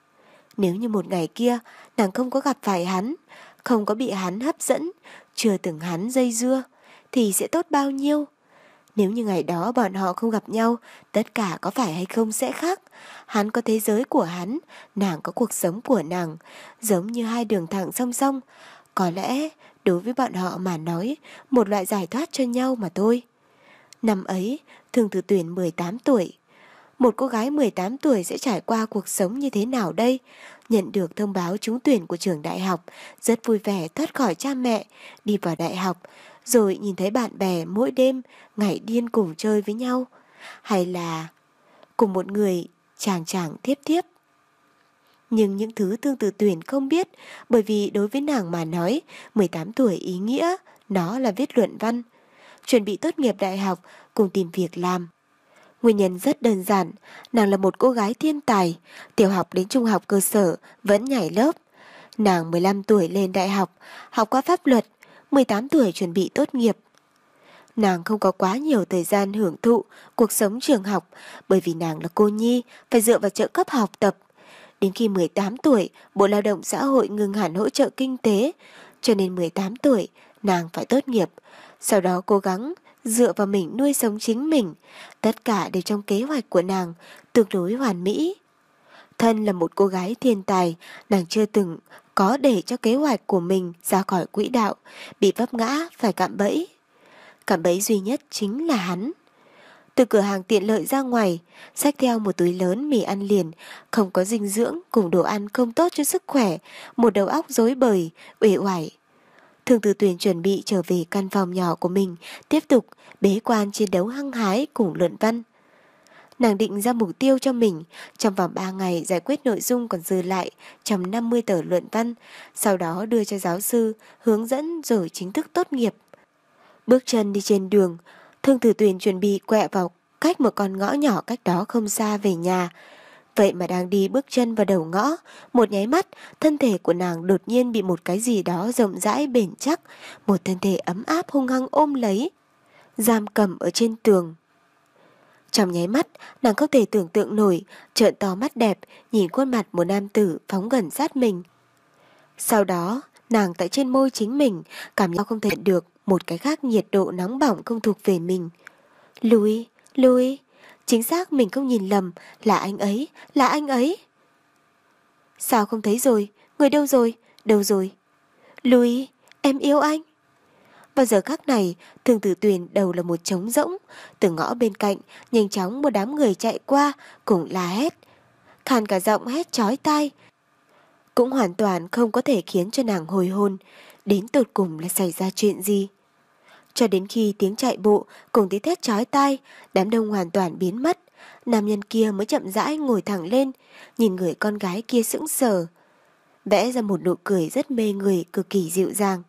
Nếu như một ngày kia nàng không có gặp phải hắn, không có bị hắn hấp dẫn, chưa từng hắn dây dưa, thì sẽ tốt bao nhiêu? Nếu như ngày đó bọn họ không gặp nhau, tất cả có phải hay không sẽ khác. Hắn có thế giới của hắn, nàng có cuộc sống của nàng, giống như hai đường thẳng song song. Có lẽ đối với bọn họ mà nói, một loại giải thoát cho nhau mà thôi. Năm ấy, Thương Tử Tuyền mười tám tuổi. Một cô gái mười tám tuổi sẽ trải qua cuộc sống như thế nào đây? Nhận được thông báo trúng tuyển của trường đại học, rất vui vẻ thoát khỏi cha mẹ, đi vào đại học, rồi nhìn thấy bạn bè mỗi đêm ngày điên cùng chơi với nhau. Hay là cùng một người chàng chàng tiếp tiếp. Nhưng những thứ Thương Tử Tuyền không biết, bởi vì đối với nàng mà nói, mười tám tuổi ý nghĩa, nó là viết luận văn, chuẩn bị tốt nghiệp đại học cùng tìm việc làm. Nguyên nhân rất đơn giản, nàng là một cô gái thiên tài, tiểu học đến trung học cơ sở vẫn nhảy lớp. Nàng mười lăm tuổi lên đại học, học qua pháp luật, mười tám tuổi chuẩn bị tốt nghiệp. Nàng không có quá nhiều thời gian hưởng thụ cuộc sống trường học, bởi vì nàng là cô nhi, phải dựa vào trợ cấp học tập. Đến khi mười tám tuổi, Bộ Lao động Xã hội ngừng hẳn hỗ trợ kinh tế, cho nên mười tám tuổi, nàng phải tốt nghiệp. Sau đó cố gắng dựa vào mình nuôi sống chính mình. Tất cả đều trong kế hoạch của nàng, tương đối hoàn mỹ. Thân là một cô gái thiên tài, nàng chưa từng có để cho kế hoạch của mình ra khỏi quỹ đạo, bị vấp ngã phải cạm bẫy. Cạm bẫy duy nhất chính là hắn. Từ cửa hàng tiện lợi ra ngoài, xách theo một túi lớn mì ăn liền, không có dinh dưỡng cùng đồ ăn không tốt cho sức khỏe, một đầu óc rối bời, uể oải. Thương Tử Tuyền chuẩn bị trở về căn phòng nhỏ của mình, tiếp tục bế quan chiến đấu hăng hái cùng luận văn. Nàng định ra mục tiêu cho mình, trong vòng ba ngày giải quyết nội dung còn dư lại một trăm năm mươi tờ luận văn, sau đó đưa cho giáo sư, hướng dẫn rồi chính thức tốt nghiệp. Bước chân đi trên đường, Thương Tử Tuyền chuẩn bị quẹo vào cách một con ngõ nhỏ cách đó không xa về nhà. Vậy mà đang đi bước chân vào đầu ngõ, một nháy mắt, thân thể của nàng đột nhiên bị một cái gì đó rộng rãi bền chắc, một thân thể ấm áp hung hăng ôm lấy, giam cầm ở trên tường. Trong nháy mắt, nàng không thể tưởng tượng nổi, trợn to mắt đẹp, nhìn khuôn mặt một nam tử phóng gần sát mình. Sau đó, Nàng tại trên môi chính mình, cảm nhận không thể được một cái khác nhiệt độ nóng bỏng không thuộc về mình. Louis, Louis, chính xác mình không nhìn lầm, là anh ấy, là anh ấy. Sao không thấy rồi, người đâu rồi, đâu rồi? Louis, em yêu anh. Vào giờ khắc này, Thương Tử Tuyền đầu là một trống rỗng, từ ngõ bên cạnh, nhanh chóng một đám người chạy qua, cùng la hét. Khàn cả giọng hét chói tai, cũng hoàn toàn không có thể khiến cho nàng hồi hồn, đến tột cùng là xảy ra chuyện gì. Cho đến khi tiếng chạy bộ cùng tiếng thét chói tai, đám đông hoàn toàn biến mất, nam nhân kia mới chậm rãi ngồi thẳng lên, nhìn người con gái kia sững sờ, vẽ ra một nụ cười rất mê người, cực kỳ dịu dàng.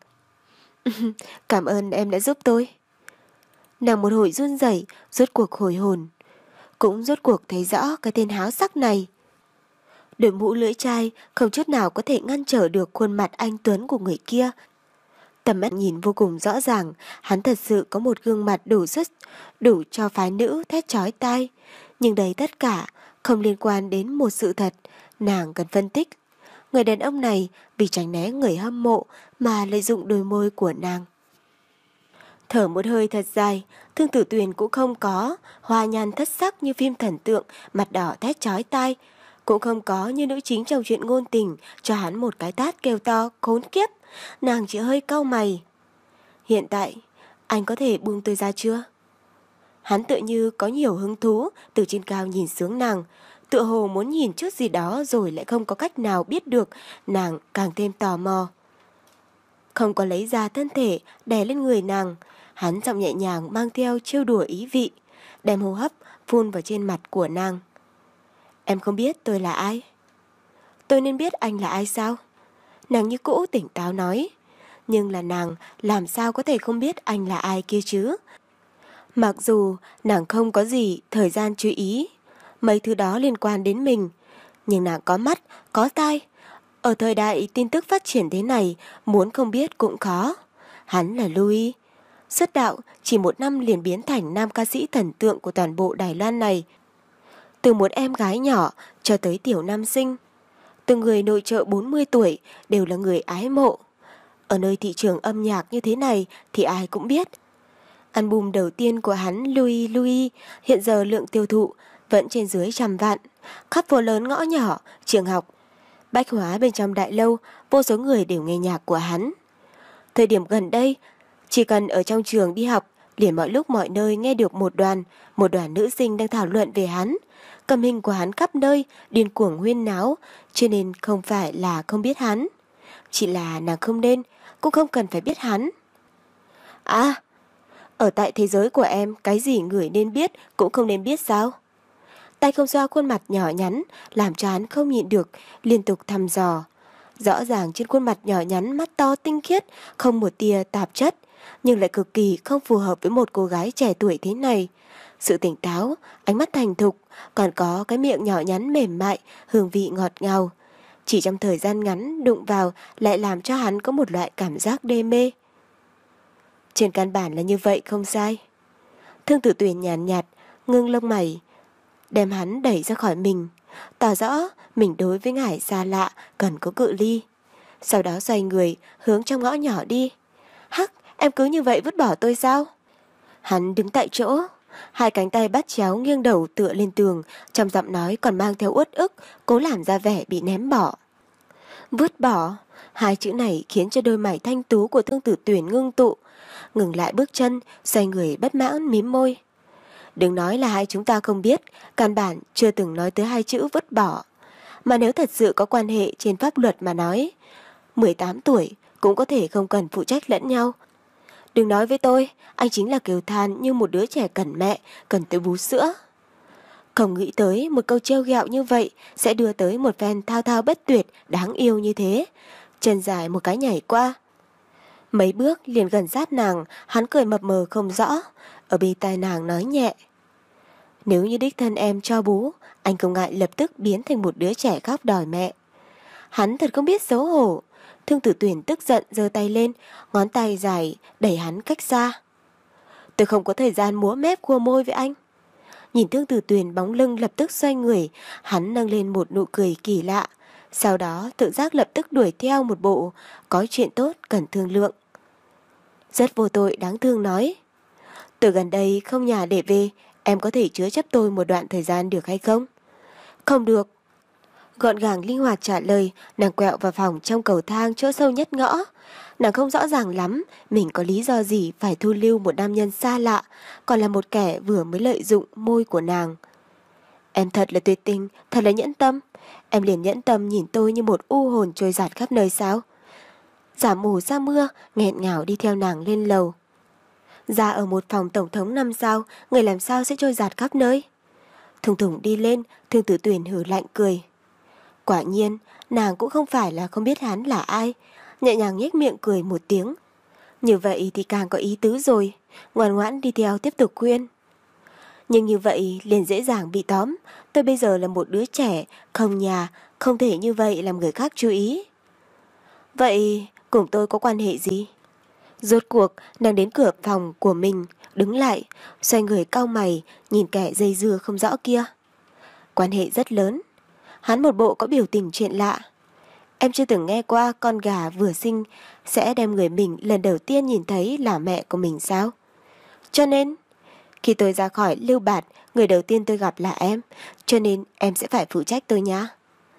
Cảm ơn em đã giúp tôi. Nàng một hồi run rẩy, rốt cuộc hồi hồn, cũng rốt cuộc thấy rõ cái tên háo sắc này. Đội mũ lưỡi chai không chút nào có thể ngăn trở được khuôn mặt anh tuấn của người kia. Tầm mắt nhìn vô cùng rõ ràng, hắn thật sự có một gương mặt đủ sức, đủ cho phái nữ thét chói tai. Nhưng đấy tất cả không liên quan đến một sự thật, nàng cần phân tích. Người đàn ông này vì tránh né người hâm mộ mà lợi dụng đôi môi của nàng. Thở một hơi thật dài, Thương Tử Tuyền cũng không có hoa nhan thất sắc như phim thần tượng, mặt đỏ thét chói tai. Cũng không có như nữ chính trong chuyện ngôn tình cho hắn một cái tát kêu to khốn kiếp. Nàng chỉ hơi cau mày. Hiện tại, anh có thể buông tôi ra chưa? Hắn tự như có nhiều hứng thú từ trên cao nhìn xuống nàng, tựa hồ muốn nhìn chút gì đó rồi lại không có cách nào biết được, nàng càng thêm tò mò. Không có lấy ra thân thể đè lên người nàng, hắn giọng nhẹ nhàng mang theo trêu đùa ý vị, đem hô hấp phun vào trên mặt của nàng. Em không biết tôi là ai? Tôi nên biết anh là ai sao? Nàng như cũ tỉnh táo nói. Nhưng là nàng làm sao có thể không biết anh là ai kia chứ? Mặc dù nàng không có gì thời gian chú ý mấy thứ đó liên quan đến mình, nhưng nàng có mắt, có tai. Ở thời đại tin tức phát triển thế này, muốn không biết cũng khó. Hắn là Louis. Xuất đạo chỉ một năm liền biến thành nam ca sĩ thần tượng của toàn bộ Đài Loan này. Từ một em gái nhỏ cho tới tiểu nam sinh, từng người nội trợ bốn mươi tuổi đều là người ái mộ. Ở nơi thị trường âm nhạc như thế này thì ai cũng biết. Album đầu tiên của hắn Louis Louis hiện giờ lượng tiêu thụ vẫn trên dưới trăm vạn. Khắp phố lớn ngõ nhỏ, trường học, bách hóa bên trong đại lâu, vô số người đều nghe nhạc của hắn. Thời điểm gần đây, chỉ cần ở trong trường đi học, liền mọi lúc mọi nơi nghe được một đoàn, một đoàn nữ sinh đang thảo luận về hắn. Cầm hình của hắn khắp nơi, điên cuồng huyên náo, cho nên không phải là không biết hắn. Chỉ là nàng không nên, cũng không cần phải biết hắn. À, ở tại thế giới của em, cái gì người nên biết cũng không nên biết sao? Tay không xoa khuôn mặt nhỏ nhắn, làm cho hắn không nhịn được, liên tục thăm dò. Rõ ràng trên khuôn mặt nhỏ nhắn, mắt to tinh khiết, không một tia tạp chất, nhưng lại cực kỳ không phù hợp với một cô gái trẻ tuổi thế này. Sự tỉnh táo, ánh mắt thành thục, còn có cái miệng nhỏ nhắn mềm mại, hương vị ngọt ngào. Chỉ trong thời gian ngắn đụng vào lại làm cho hắn có một loại cảm giác đê mê. Trên căn bản là như vậy không sai. Thương Tử Tuyền nhàn nhạt, nhạt, ngưng lông mày, đem hắn đẩy ra khỏi mình, tỏ rõ mình đối với ngài xa lạ cần có cự ly. Sau đó xoay người hướng trong ngõ nhỏ đi. Hắc, em cứ như vậy vứt bỏ tôi sao? Hắn đứng tại chỗ, hai cánh tay bắt chéo nghiêng đầu tựa lên tường, trong giọng nói còn mang theo uất ức, cố làm ra vẻ bị ném bỏ. Vứt bỏ, hai chữ này khiến cho đôi mày thanh tú của Thương Tử Tuyền ngưng tụ, ngừng lại bước chân, xoay người bất mãn mím môi. Đừng nói là hai chúng ta không biết, căn bản chưa từng nói tới hai chữ vứt bỏ. Mà nếu thật sự có quan hệ trên pháp luật mà nói, mười tám tuổi cũng có thể không cần phụ trách lẫn nhau. Đừng nói với tôi, anh chính là kêu than như một đứa trẻ cần mẹ, cần tới bú sữa. Không nghĩ tới một câu trêu ghẹo như vậy sẽ đưa tới một phen thao thao bất tuyệt, đáng yêu như thế. Chân dài một cái nhảy qua. Mấy bước liền gần sát nàng, hắn cười mập mờ không rõ, ở bên tai nàng nói nhẹ. Nếu như đích thân em cho bú, anh không ngại lập tức biến thành một đứa trẻ khóc đòi mẹ. Hắn thật không biết xấu hổ. Thương Tử Tuyền tức giận giơ tay lên, ngón tay dài đẩy hắn cách xa. Tôi không có thời gian múa mép cua môi với anh. Nhìn Thương Tử Tuyền bóng lưng lập tức xoay người, hắn nâng lên một nụ cười kỳ lạ, Sau đó tự giác lập tức đuổi theo một bộ có chuyện tốt cần thương lượng. Rất vô tội đáng thương nói, từ gần đây không nhà để về, em có thể chứa chấp tôi một đoạn thời gian được hay không? Không được. Gọn gàng linh hoạt trả lời, nàng quẹo vào phòng trong cầu thang chỗ sâu nhất ngõ. Nàng không rõ ràng lắm mình có lý do gì phải thu lưu một nam nhân xa lạ, còn là một kẻ vừa mới lợi dụng môi của nàng. Em thật là tuyệt tình, thật là nhẫn tâm. Em liền nhẫn tâm nhìn tôi như một u hồn trôi dạt khắp nơi sao? Giả mù ra mưa, nghẹn ngào đi theo nàng lên lầu. Ra ở một phòng tổng thống năm sao, người làm sao sẽ trôi dạt khắp nơi? Thùng thùng đi lên, Thương Tử Tuyền hừ lạnh cười. Quả nhiên, nàng cũng không phải là không biết hắn là ai, nhẹ nhàng nhếch miệng cười một tiếng. Như vậy thì càng có ý tứ rồi, ngoan ngoãn đi theo tiếp tục khuyên. Nhưng như vậy liền dễ dàng bị tóm, tôi bây giờ là một đứa trẻ, không nhà, không thể như vậy làm người khác chú ý. Vậy cùng tôi có quan hệ gì? Rốt cuộc, nàng đến cửa phòng của mình, đứng lại, xoay người cau mày, nhìn kẻ dây dưa không rõ kia. Quan hệ rất lớn. Hắn một bộ có biểu tình chuyện lạ. Em chưa từng nghe qua con gà vừa sinh sẽ đem người mình lần đầu tiên nhìn thấy là mẹ của mình sao? Cho nên, khi tôi ra khỏi Lưu Bạt, người đầu tiên tôi gặp là em, cho nên em sẽ phải phụ trách tôi nhá.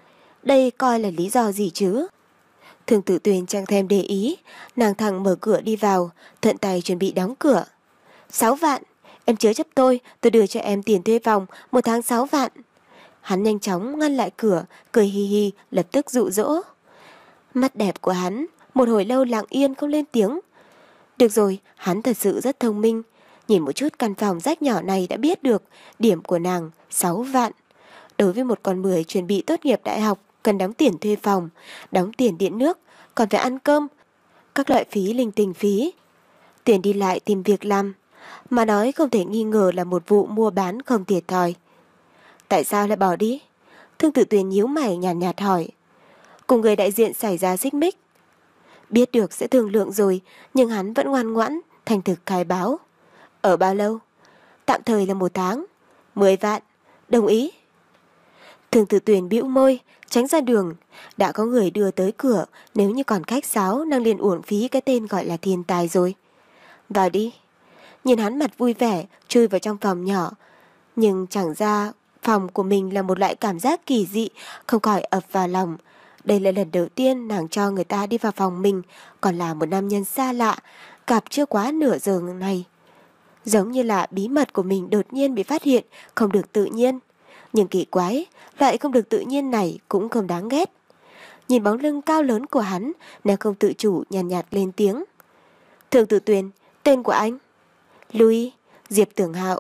Đây coi là lý do gì chứ? Thương Tử Tuyền chẳng thèm để ý, nàng thẳng mở cửa đi vào, thuận tay chuẩn bị đóng cửa. Sáu vạn, em chứa chấp tôi, tôi đưa cho em tiền thuê phòng, một tháng sáu vạn. Hắn nhanh chóng ngăn lại cửa, cười hi hi, lập tức dụ dỗ. Mắt đẹp của hắn, một hồi lâu lặng yên không lên tiếng. Được rồi, hắn thật sự rất thông minh. Nhìn một chút căn phòng rách nhỏ này đã biết được điểm của nàng sáu vạn. Đối với một con mười chuẩn bị tốt nghiệp đại học, cần đóng tiền thuê phòng, đóng tiền điện nước, còn phải ăn cơm, các loại phí linh tinh phí, tiền đi lại tìm việc làm, mà nói không thể nghi ngờ là một vụ mua bán không thiệt thòi. Tại sao lại bỏ đi? Thương Tử Tuyền nhíu mày nhàn nhạt, nhạt hỏi. Cùng người đại diện xảy ra xích mích. Biết được sẽ thương lượng rồi, nhưng hắn vẫn ngoan ngoãn, thành thực khai báo. Ở bao lâu? Tạm thời là một tháng. Mười vạn. Đồng ý. Thương Tử Tuyền bĩu môi, tránh ra đường. Đã có người đưa tới cửa, nếu như còn khách sáo, nàng liền uổng phí cái tên gọi là thiên tài rồi. Vào đi. Nhìn hắn mặt vui vẻ, chui vào trong phòng nhỏ. Nhưng chẳng ra phòng của mình là một loại cảm giác kỳ dị, không khỏi ập vào lòng. Đây là lần đầu tiên nàng cho người ta đi vào phòng mình, còn là một nam nhân xa lạ, gặp chưa quá nửa giờ này. Giống như là bí mật của mình đột nhiên bị phát hiện, không được tự nhiên. Nhưng kỳ quái, loại không được tự nhiên này cũng không đáng ghét. Nhìn bóng lưng cao lớn của hắn, nàng không tự chủ nhàn nhạt, nhạt lên tiếng. Thương Tử Tuyền, tên của anh? Louis, Diệp Tưởng Hạo.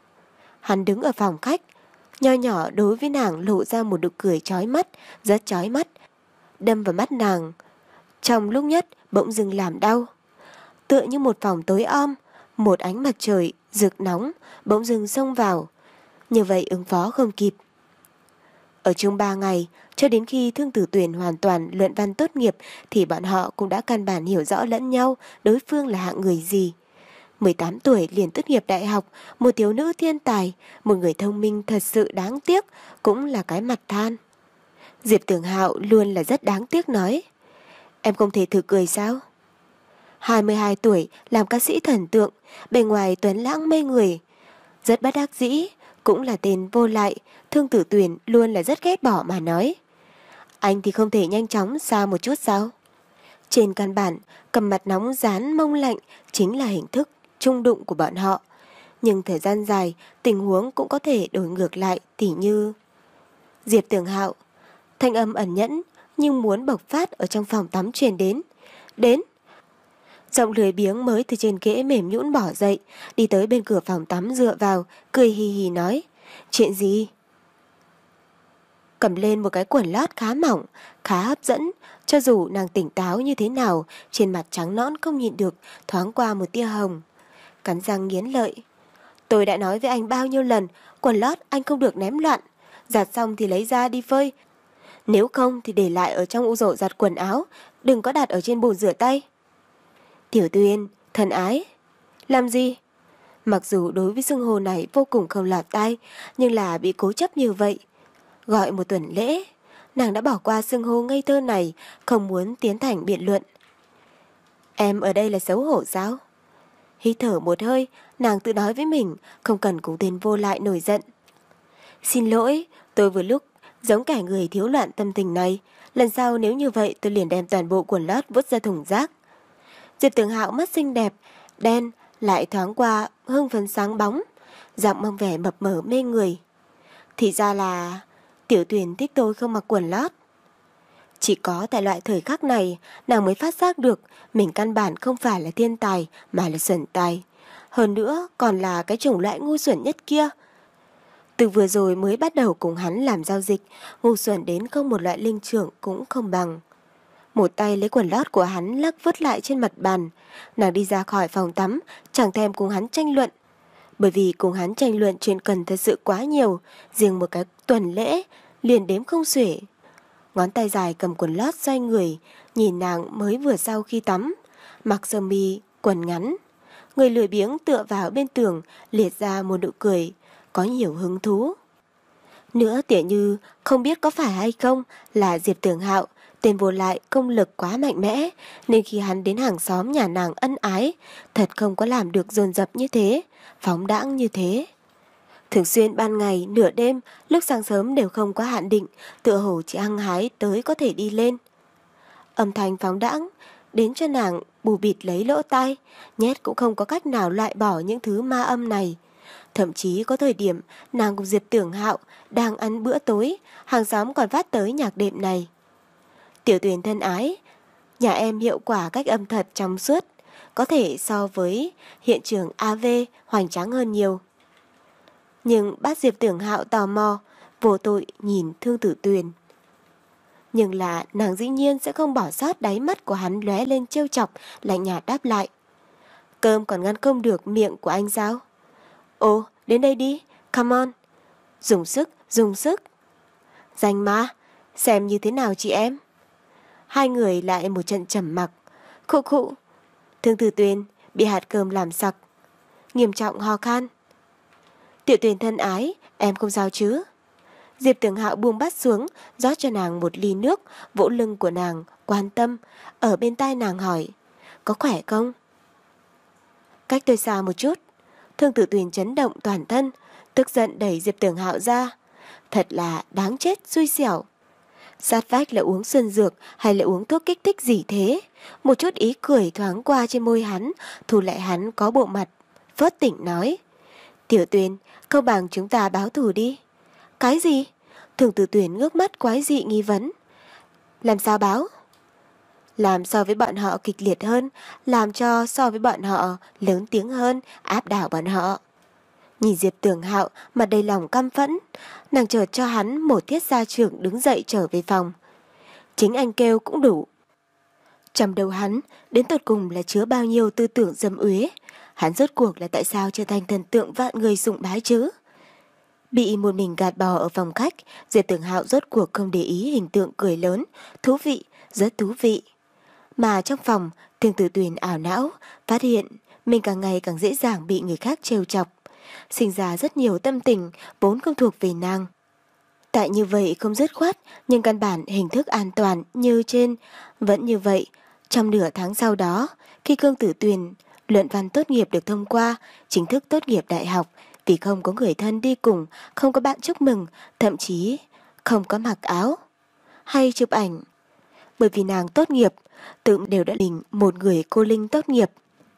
Hắn đứng ở phòng khách, nho nhỏ đối với nàng lộ ra một nụ cười chói mắt, rất chói mắt, đâm vào mắt nàng. Trong lúc nhất bỗng dưng làm đau. Tựa như một phòng tối om, một ánh mặt trời rực nóng bỗng dưng xông vào. Như vậy ứng phó không kịp. Ở chung ba ngày, cho đến khi Thương Tử Tuyền hoàn toàn luận văn tốt nghiệp thì bọn họ cũng đã căn bản hiểu rõ lẫn nhau đối phương là hạng người gì. mười tám tuổi liền tốt nghiệp đại học, một thiếu nữ thiên tài, một người thông minh thật sự đáng tiếc, cũng là cái mặt than. Diệp Tưởng Hạo luôn là rất đáng tiếc nói. Em không thể thử cười sao? hai mươi hai tuổi, làm ca sĩ thần tượng, bề ngoài tuấn lãng mê người. Rất bất đắc dĩ, cũng là tên vô lại, Thương Tử Tuyền luôn là rất ghét bỏ mà nói. Anh thì không thể nhanh chóng xa một chút sao? Trên căn bản, cầm mặt nóng dán mông lạnh chính là hình thức trung đụng của bọn họ. Nhưng thời gian dài, tình huống cũng có thể đổi ngược lại, tỉ như... Diệp Tưởng Hạo, thanh âm ẩn nhẫn, nhưng muốn bộc phát ở trong phòng tắm truyền đến. Đến! Giọng lười biếng mới từ trên ghế mềm nhũn bỏ dậy, đi tới bên cửa phòng tắm dựa vào, cười hì hì nói. Chuyện gì? Cầm lên một cái quần lót khá mỏng, khá hấp dẫn, cho dù nàng tỉnh táo như thế nào, trên mặt trắng nõn không nhịn được, thoáng qua một tia hồng. Cắn răng nghiến lợi. Tôi đã nói với anh bao nhiêu lần, quần lót anh không được ném loạn, giặt xong thì lấy ra đi phơi. Nếu không thì để lại ở trong u rổ giặt quần áo, đừng có đặt ở trên bồn rửa tay. Tiểu Tuyền, thân ái. Làm gì? Mặc dù đối với xưng hô này vô cùng không lọt tai, nhưng là bị cố chấp như vậy. Gọi một tuần lễ, nàng đã bỏ qua xưng hô ngây thơ này, không muốn tiến thành biện luận. Em ở đây là xấu hổ sao? Hít thở một hơi, nàng tự nói với mình, không cần cùng tên vô lại nổi giận. Xin lỗi, tôi vừa lúc giống cả người thiếu loạn tâm tình này. Lần sau nếu như vậy tôi liền đem toàn bộ quần lót vứt ra thùng rác. Diệp Tưởng Hạo mắt xinh đẹp, đen, lại thoáng qua hưng phấn sáng bóng, giọng mang vẻ mập mờ mê người. Thì ra là Tiểu Tuyền thích tôi không mặc quần lót. Chỉ có tại loại thời khắc này, nàng mới phát giác được mình căn bản không phải là thiên tài mà là xuẩn tài. Hơn nữa còn là cái chủng loại ngu xuẩn nhất kia. Từ vừa rồi mới bắt đầu cùng hắn làm giao dịch, ngu xuẩn đến không một loại linh trưởng cũng không bằng. Một tay lấy quần lót của hắn lắc vứt lại trên mặt bàn. Nàng đi ra khỏi phòng tắm, chẳng thèm cùng hắn tranh luận. Bởi vì cùng hắn tranh luận chuyện cần thật sự quá nhiều, riêng một cái tuần lễ liền đếm không xuể. Ngón tay dài cầm quần lót xoay người, nhìn nàng mới vừa sau khi tắm, mặc sơ mi, quần ngắn. Người lười biếng tựa vào bên tường, liệt ra một nụ cười, có nhiều hứng thú. Nữa tỉ như không biết có phải hay không là Diệp Tưởng Hạo, tên vô lại công lực quá mạnh mẽ, nên khi hắn đến hàng xóm nhà nàng ân ái, thật không có làm được dồn dập như thế, phóng đãng như thế. Thường xuyên ban ngày, nửa đêm, lúc sáng sớm đều không có hạn định, tựa hồ chỉ hăng hái tới có thể đi lên. Âm thanh phóng đãng đến cho nàng bù bịt lấy lỗ tai, nhét cũng không có cách nào loại bỏ những thứ ma âm này. Thậm chí có thời điểm nàng cùng Diệp Tưởng Hạo đang ăn bữa tối, hàng xóm còn phát tới nhạc đệm này. Tiểu Tuyền thân ái, nhà em hiệu quả cách âm thật trong suốt, có thể so với hiện trường a vê hoành tráng hơn nhiều. Nhưng bác Diệp Tưởng Hạo tò mò, vô tội nhìn Thương Tử Tuyền. Nhưng là nàng dĩ nhiên sẽ không bỏ sót đáy mắt của hắn lóe lên trêu chọc, lạnh nhạt đáp lại. Cơm còn ngăn không được miệng của anh sao? Ồ, đến đây đi, come on. Dùng sức, dùng sức. Danh ma, xem như thế nào chị em? Hai người lại một trận trầm mặc. Khụ khụ. Thương Tử Tuyền bị hạt cơm làm sặc, nghiêm trọng ho khan. Tiểu Tuyền thân ái, em không sao chứ? Diệp Tưởng Hạo buông bát xuống, rót cho nàng một ly nước, vỗ lưng của nàng, quan tâm, ở bên tai nàng hỏi, có khỏe không? Cách tôi xa một chút. Thương Tử Tuyền chấn động toàn thân, tức giận đẩy Diệp Tưởng Hạo ra. Thật là đáng chết xui xẻo. Sát vách là uống xuân dược hay là uống thuốc kích thích gì thế? Một chút ý cười thoáng qua trên môi hắn, thu lại hắn có bộ mặt phớt tỉnh nói. Tiểu Tuyền, câu bằng chúng ta báo thù đi. Cái gì? Thường Tử Tuyền ngước mắt quái dị nghi vấn. Làm sao báo? Làm so với bọn họ kịch liệt hơn, làm cho so với bọn họ lớn tiếng hơn, áp đảo bọn họ. Nhìn Diệp Tưởng Hạo mặt đầy lòng căm phẫn, nàng chợt cho hắn một thiết gia trưởng đứng dậy trở về phòng. Chính anh kêu cũng đủ. Trong đầu hắn, đến tột cùng là chứa bao nhiêu tư tưởng dâm uế. Hắn rốt cuộc là tại sao trở thành thần tượng vạn người sùng bái chứ? Bị một mình gạt bỏ ở phòng khách, Diệp Tưởng Hạo rốt cuộc không để ý hình tượng cười lớn, thú vị, rất thú vị. Mà trong phòng, Thương Tử Tuyền ảo não, phát hiện mình càng ngày càng dễ dàng bị người khác trêu chọc, sinh ra rất nhiều tâm tình vốn không thuộc về nàng. Tại như vậy không dứt khoát, nhưng căn bản hình thức an toàn như trên vẫn như vậy. Trong nửa tháng sau đó, khi Thương Tử Tuyền luận văn tốt nghiệp được thông qua, chính thức tốt nghiệp đại học, vì không có người thân đi cùng, không có bạn chúc mừng, thậm chí không có mặc áo hay chụp ảnh. Bởi vì nàng tốt nghiệp, tự đều đã định một người cô linh tốt nghiệp.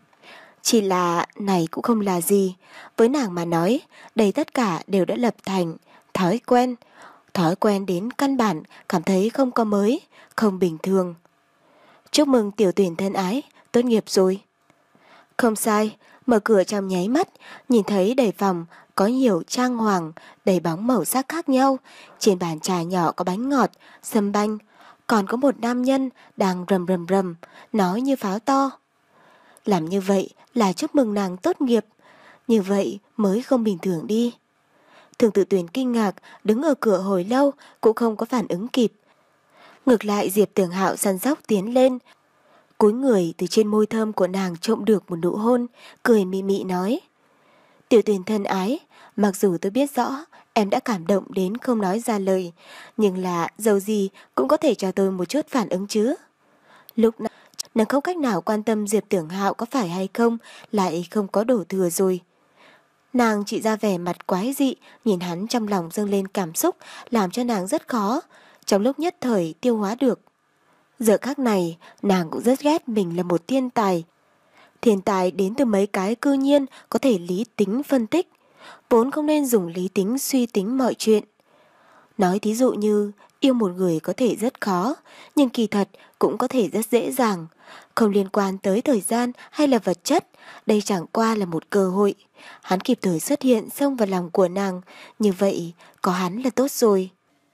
Chỉ là này cũng không là gì, với nàng mà nói, đây tất cả đều đã lập thành thói quen, thói quen đến căn bản cảm thấy không có mới, không bình thường. Chúc mừng Tiểu Tuyền thân ái, tốt nghiệp rồi. Không sai, mở cửa trong nháy mắt, nhìn thấy đầy phòng có nhiều trang hoàng, đầy bóng màu sắc khác nhau. Trên bàn trà nhỏ có bánh ngọt, sâm banh, còn có một nam nhân đang rầm rầm rầm, nói như pháo to. Làm như vậy là chúc mừng nàng tốt nghiệp, như vậy mới không bình thường đi. Thường Tử Tuyền kinh ngạc, đứng ở cửa hồi lâu cũng không có phản ứng kịp. Ngược lại Diệp Tưởng Hạo săn sóc tiến lên, cúi người từ trên môi thơm của nàng trộm được một nụ hôn, cười mị mị nói. Tiểu Tuyền thân ái, mặc dù tôi biết rõ em đã cảm động đến không nói ra lời, nhưng là dầu gì cũng có thể cho tôi một chút phản ứng chứ. Lúc này, nàng không cách nào quan tâm Diệp Tưởng Hạo có phải hay không, lại không có đổ thừa rồi. Nàng chỉ ra vẻ mặt quái dị, nhìn hắn trong lòng dâng lên cảm xúc, làm cho nàng rất khó, trong lúc nhất thời tiêu hóa được. Giờ khắc này, nàng cũng rất ghét mình là một thiên tài. Thiên tài đến từ mấy cái cư nhiên có thể lý tính phân tích, vốn không nên dùng lý tính suy tính mọi chuyện. Nói thí dụ như, yêu một người có thể rất khó, nhưng kỳ thật cũng có thể rất dễ dàng, không liên quan tới thời gian hay là vật chất, đây chẳng qua là một cơ hội. Hắn kịp thời xuất hiện xông vào lòng của nàng, như vậy có hắn là tốt rồi.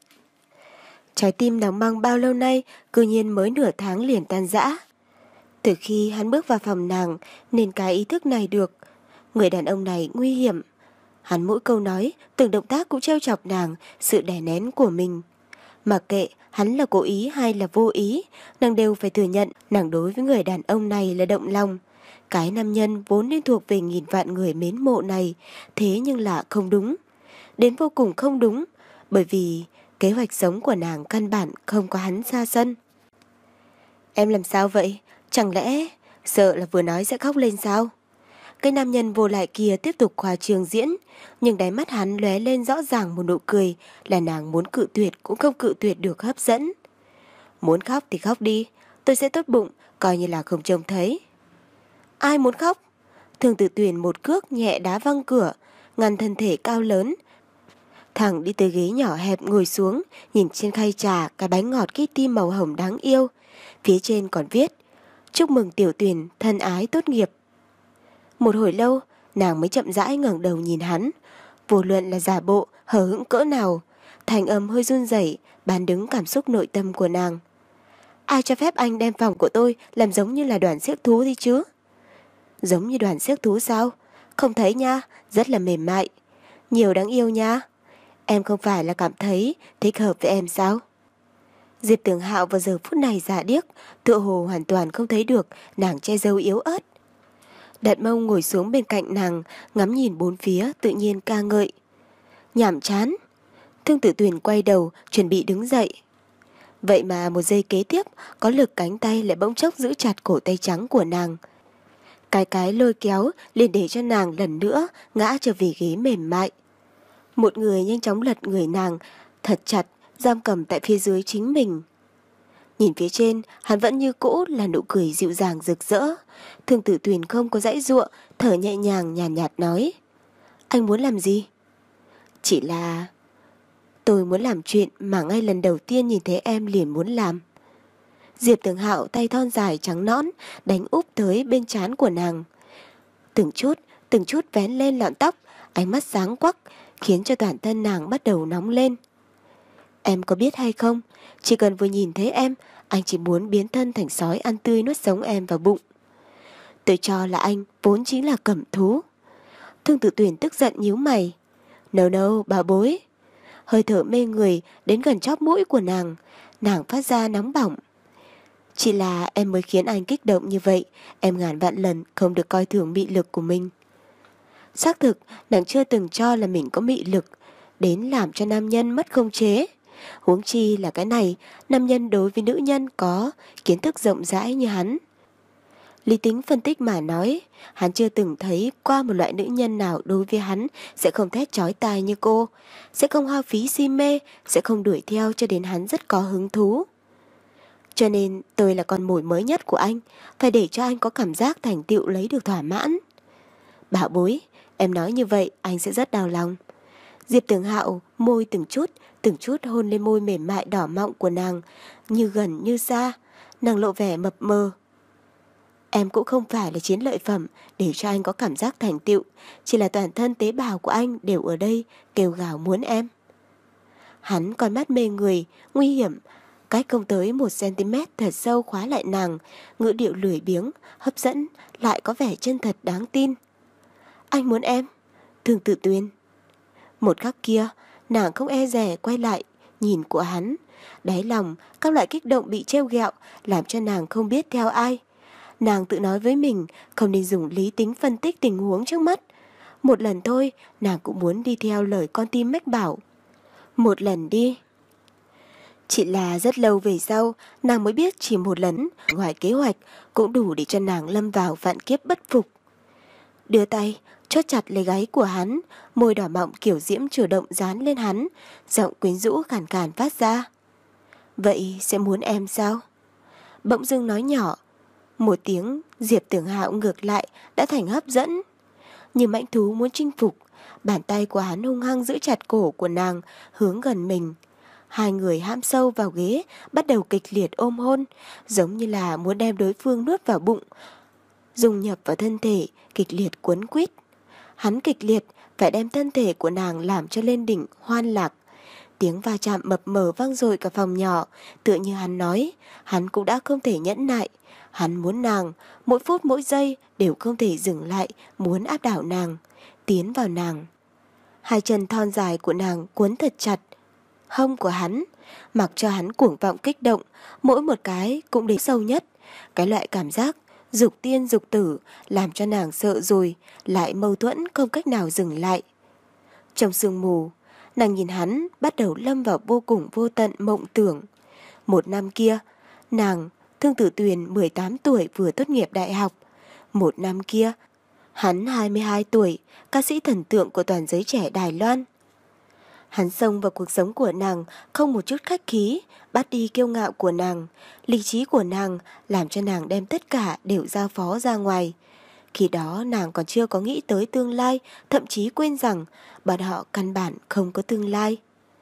Trái tim đóng băng bao lâu nay, cư nhiên mới nửa tháng liền tan rã. Từ khi hắn bước vào phòng nàng, nên cái ý thức này được, người đàn ông này nguy hiểm. Hắn mỗi câu nói, từng động tác cũng trêu chọc nàng, sự đè nén của mình. Mặc kệ hắn là cố ý hay là vô ý, nàng đều phải thừa nhận nàng đối với người đàn ông này là động lòng. Cái nam nhân vốn nên thuộc về nghìn vạn người mến mộ này, thế nhưng là không đúng. Đến vô cùng không đúng, bởi vì kế hoạch sống của nàng căn bản không có hắn xa sân. Em làm sao vậy? Chẳng lẽ sợ là vừa nói sẽ khóc lên sao? Cái nam nhân vô lại kia tiếp tục khoa trương diễn, nhưng đáy mắt hắn lóe lên rõ ràng một nụ cười, là nàng muốn cự tuyệt cũng không cự tuyệt được hấp dẫn. Muốn khóc thì khóc đi, tôi sẽ tốt bụng, coi như là không trông thấy. Ai muốn khóc? Thường Tử Tuyền một cước nhẹ đá văng cửa, ngăn thân thể cao lớn. Thẳng đi tới ghế nhỏ hẹp ngồi xuống, nhìn trên khay trà cái bánh ngọt Kitty màu hồng đáng yêu. Phía trên còn viết, chúc mừng Tiểu Tuyền thân ái tốt nghiệp. Một hồi lâu, nàng mới chậm rãi ngẩng đầu nhìn hắn. Vô luận là giả bộ, hờ hững cỡ nào, thành âm hơi run rẩy, bán đứng cảm xúc nội tâm của nàng. Ai cho phép anh đem phòng của tôi làm giống như là đoàn xiếc thú đi chứ? Giống như đoàn xiếc thú sao? Không thấy nha, rất là mềm mại. Nhiều đáng yêu nha. Em không phải là cảm thấy thích hợp với em sao? Diệp Tưởng Hạo vào giờ phút này giả điếc, tựa hồ hoàn toàn không thấy được nàng che giấu yếu ớt. Đặt mông ngồi xuống bên cạnh nàng, ngắm nhìn bốn phía, tự nhiên ca ngợi. Nhảm chán. Thương Tử Tuyền quay đầu, chuẩn bị đứng dậy. Vậy mà một giây kế tiếp, có lực cánh tay lại bỗng chốc giữ chặt cổ tay trắng của nàng. Cái cái lôi kéo, liền để cho nàng lần nữa ngã trở về ghế mềm mại. Một người nhanh chóng lật người nàng, thật chặt, giam cầm tại phía dưới chính mình. Nhìn phía trên, hắn vẫn như cũ là nụ cười dịu dàng rực rỡ. Thương Tử Tuyền không có dãy giụa, thở nhẹ nhàng nhàn nhạt, nhạt nói. Anh muốn làm gì? Chỉ là... Tôi muốn làm chuyện mà ngay lần đầu tiên nhìn thấy em liền muốn làm. Diệp Tưởng Hạo tay thon dài trắng nõn, đánh úp tới bên trán của nàng. Từng chút, từng chút vén lên lọn tóc, ánh mắt sáng quắc, khiến cho toàn thân nàng bắt đầu nóng lên. Em có biết hay không, chỉ cần vừa nhìn thấy em, anh chỉ muốn biến thân thành sói ăn tươi nuốt sống em vào bụng. Tôi cho là anh vốn chính là cẩm thú. Thương Tử Tuyền tức giận nhíu mày. No no, bà bối. Hơi thở mê người đến gần chóp mũi của nàng, nàng phát ra nóng bỏng. Chỉ là em mới khiến anh kích động như vậy, em ngàn vạn lần không được coi thường mị lực của mình. Xác thực, nàng chưa từng cho là mình có mị lực, đến làm cho nam nhân mất khống chế. Huống chi là cái này, nam nhân đối với nữ nhân có kiến thức rộng rãi như hắn. Lý tính phân tích mà nói, hắn chưa từng thấy qua một loại nữ nhân nào đối với hắn sẽ không thét chói tai như cô, sẽ không hao phí si mê, sẽ không đuổi theo cho đến hắn rất có hứng thú. Cho nên tôi là con mồi mới nhất của anh, phải để cho anh có cảm giác thành tựu lấy được thỏa mãn. Bảo bối, em nói như vậy anh sẽ rất đau lòng. Diệp Tưởng Hạo môi từng chút, từng chút hôn lên môi mềm mại đỏ mọng của nàng, như gần như xa, nàng lộ vẻ mập mờ. Em cũng không phải là chiến lợi phẩm để cho anh có cảm giác thành tựu, chỉ là toàn thân tế bào của anh đều ở đây kêu gào muốn em. Hắn con mắt mê người, nguy hiểm, cách không tới một cm thật sâu khóa lại nàng, ngữ điệu lười biếng, hấp dẫn, lại có vẻ chân thật đáng tin. Anh muốn em, Thương Tử Tuyền. Một khắc kia, nàng không e dè quay lại, nhìn của hắn, đáy lòng các loại kích động bị trêu ghẹo, làm cho nàng không biết theo ai. Nàng tự nói với mình không nên dùng lý tính phân tích tình huống trước mắt. Một lần thôi, nàng cũng muốn đi theo lời con tim mách bảo. Một lần đi. Chỉ là rất lâu về sau, nàng mới biết chỉ một lần ngoài kế hoạch cũng đủ để cho nàng lâm vào vạn kiếp bất phục. Đưa tay, chốt chặt lấy gáy của hắn, môi đỏ mọng kiểu diễm chủ động dán lên hắn, giọng quyến rũ khàn khàn phát ra. Vậy sẽ muốn em sao? Bỗng dưng nói nhỏ. Một tiếng, Diệp Tưởng Hạo ngược lại đã thành hấp dẫn. Như mãnh thú muốn chinh phục, bàn tay của hắn hung hăng giữ chặt cổ của nàng, hướng gần mình. Hai người hãm sâu vào ghế, bắt đầu kịch liệt ôm hôn, giống như là muốn đem đối phương nuốt vào bụng, dung nhập vào thân thể, kịch liệt cuốn quýt. Hắn kịch liệt phải đem thân thể của nàng làm cho lên đỉnh hoan lạc. Tiếng va chạm mập mờ vang dội cả phòng nhỏ, tựa như hắn nói, hắn cũng đã không thể nhẫn nại. Hắn muốn nàng, mỗi phút mỗi giây đều không thể dừng lại, muốn áp đảo nàng, tiến vào nàng. Hai chân thon dài của nàng cuốn thật chặt hông của hắn, mặc cho hắn cuồng vọng kích động, mỗi một cái cũng đến sâu nhất. Cái loại cảm giác dục tiên dục tử làm cho nàng sợ rồi, lại mâu thuẫn không cách nào dừng lại. Trong sương mù, nàng nhìn hắn bắt đầu lâm vào vô cùng vô tận mộng tưởng. Một năm kia, nàng, Thương Tử Tuyền mười tám tuổi vừa tốt nghiệp đại học. Một năm kia, hắn hai mươi hai tuổi, ca sĩ thần tượng của toàn giới trẻ Đài Loan. Hắn xông vào cuộc sống của nàng không một chút khách khí, bắt đi kiêu ngạo của nàng, lý trí của nàng, làm cho nàng đem tất cả đều giao phó ra ngoài. Khi đó nàng còn chưa có nghĩ tới tương lai, thậm chí quên rằng bọn họ căn bản không có tương lai.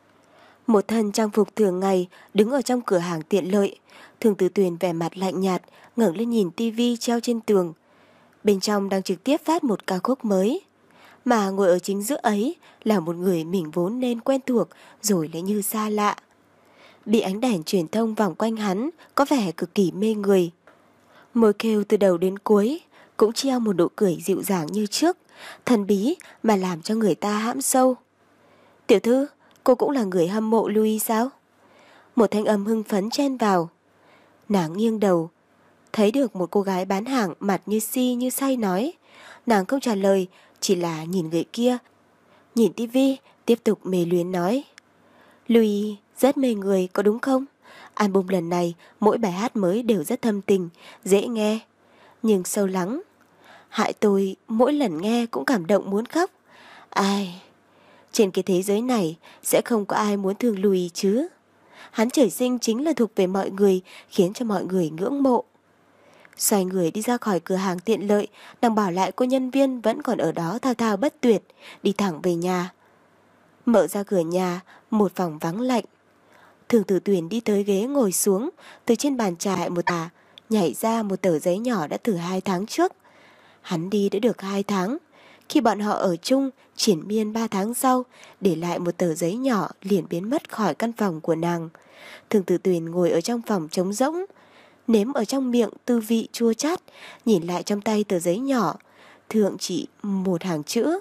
Một thân trang phục thường ngày đứng ở trong cửa hàng tiện lợi, Thương Tử Tuyền vẻ mặt lạnh nhạt, ngẩng lên nhìn tivi treo trên tường. Bên trong đang trực tiếp phát một ca khúc mới. Mà ngồi ở chính giữa ấy là một người mình vốn nên quen thuộc rồi lại như xa lạ. Bị ánh đèn truyền thông vòng quanh hắn có vẻ cực kỳ mê người. Môi kêu từ đầu đến cuối cũng treo một nụ cười dịu dàng như trước, thần bí mà làm cho người ta hãm sâu. Tiểu thư, cô cũng là người hâm mộ Louis sao? Một thanh âm hưng phấn chen vào. Nàng nghiêng đầu, thấy được một cô gái bán hàng mặt như si như say nói. Nàng không trả lời, chỉ là nhìn người kia, nhìn tivi, tiếp tục mê luyến nói. Louis rất mê người, có đúng không? Album lần này, mỗi bài hát mới đều rất thâm tình, dễ nghe, nhưng sâu lắng. Hại tôi, mỗi lần nghe cũng cảm động muốn khóc. Ai... Trên cái thế giới này, sẽ không có ai muốn thương Louis chứ. Hắn trời sinh chính là thuộc về mọi người, khiến cho mọi người ngưỡng mộ. Xoay người đi ra khỏi cửa hàng tiện lợi, nàng bảo lại cô nhân viên vẫn còn ở đó thao thao bất tuyệt, đi thẳng về nhà. Mở ra cửa nhà, một phòng vắng lạnh. Thương Tử Tuyền đi tới ghế ngồi xuống, từ trên bàn trà một tà, nhảy ra một tờ giấy nhỏ đã từ hai tháng trước. Hắn đi đã được hai tháng. Khi bọn họ ở chung, triển miên ba tháng sau, để lại một tờ giấy nhỏ liền biến mất khỏi căn phòng của nàng. Thương Tử Tuyền ngồi ở trong phòng trống rỗng, nếm ở trong miệng tư vị chua chát, nhìn lại trong tay tờ giấy nhỏ, thượng chỉ một hàng chữ.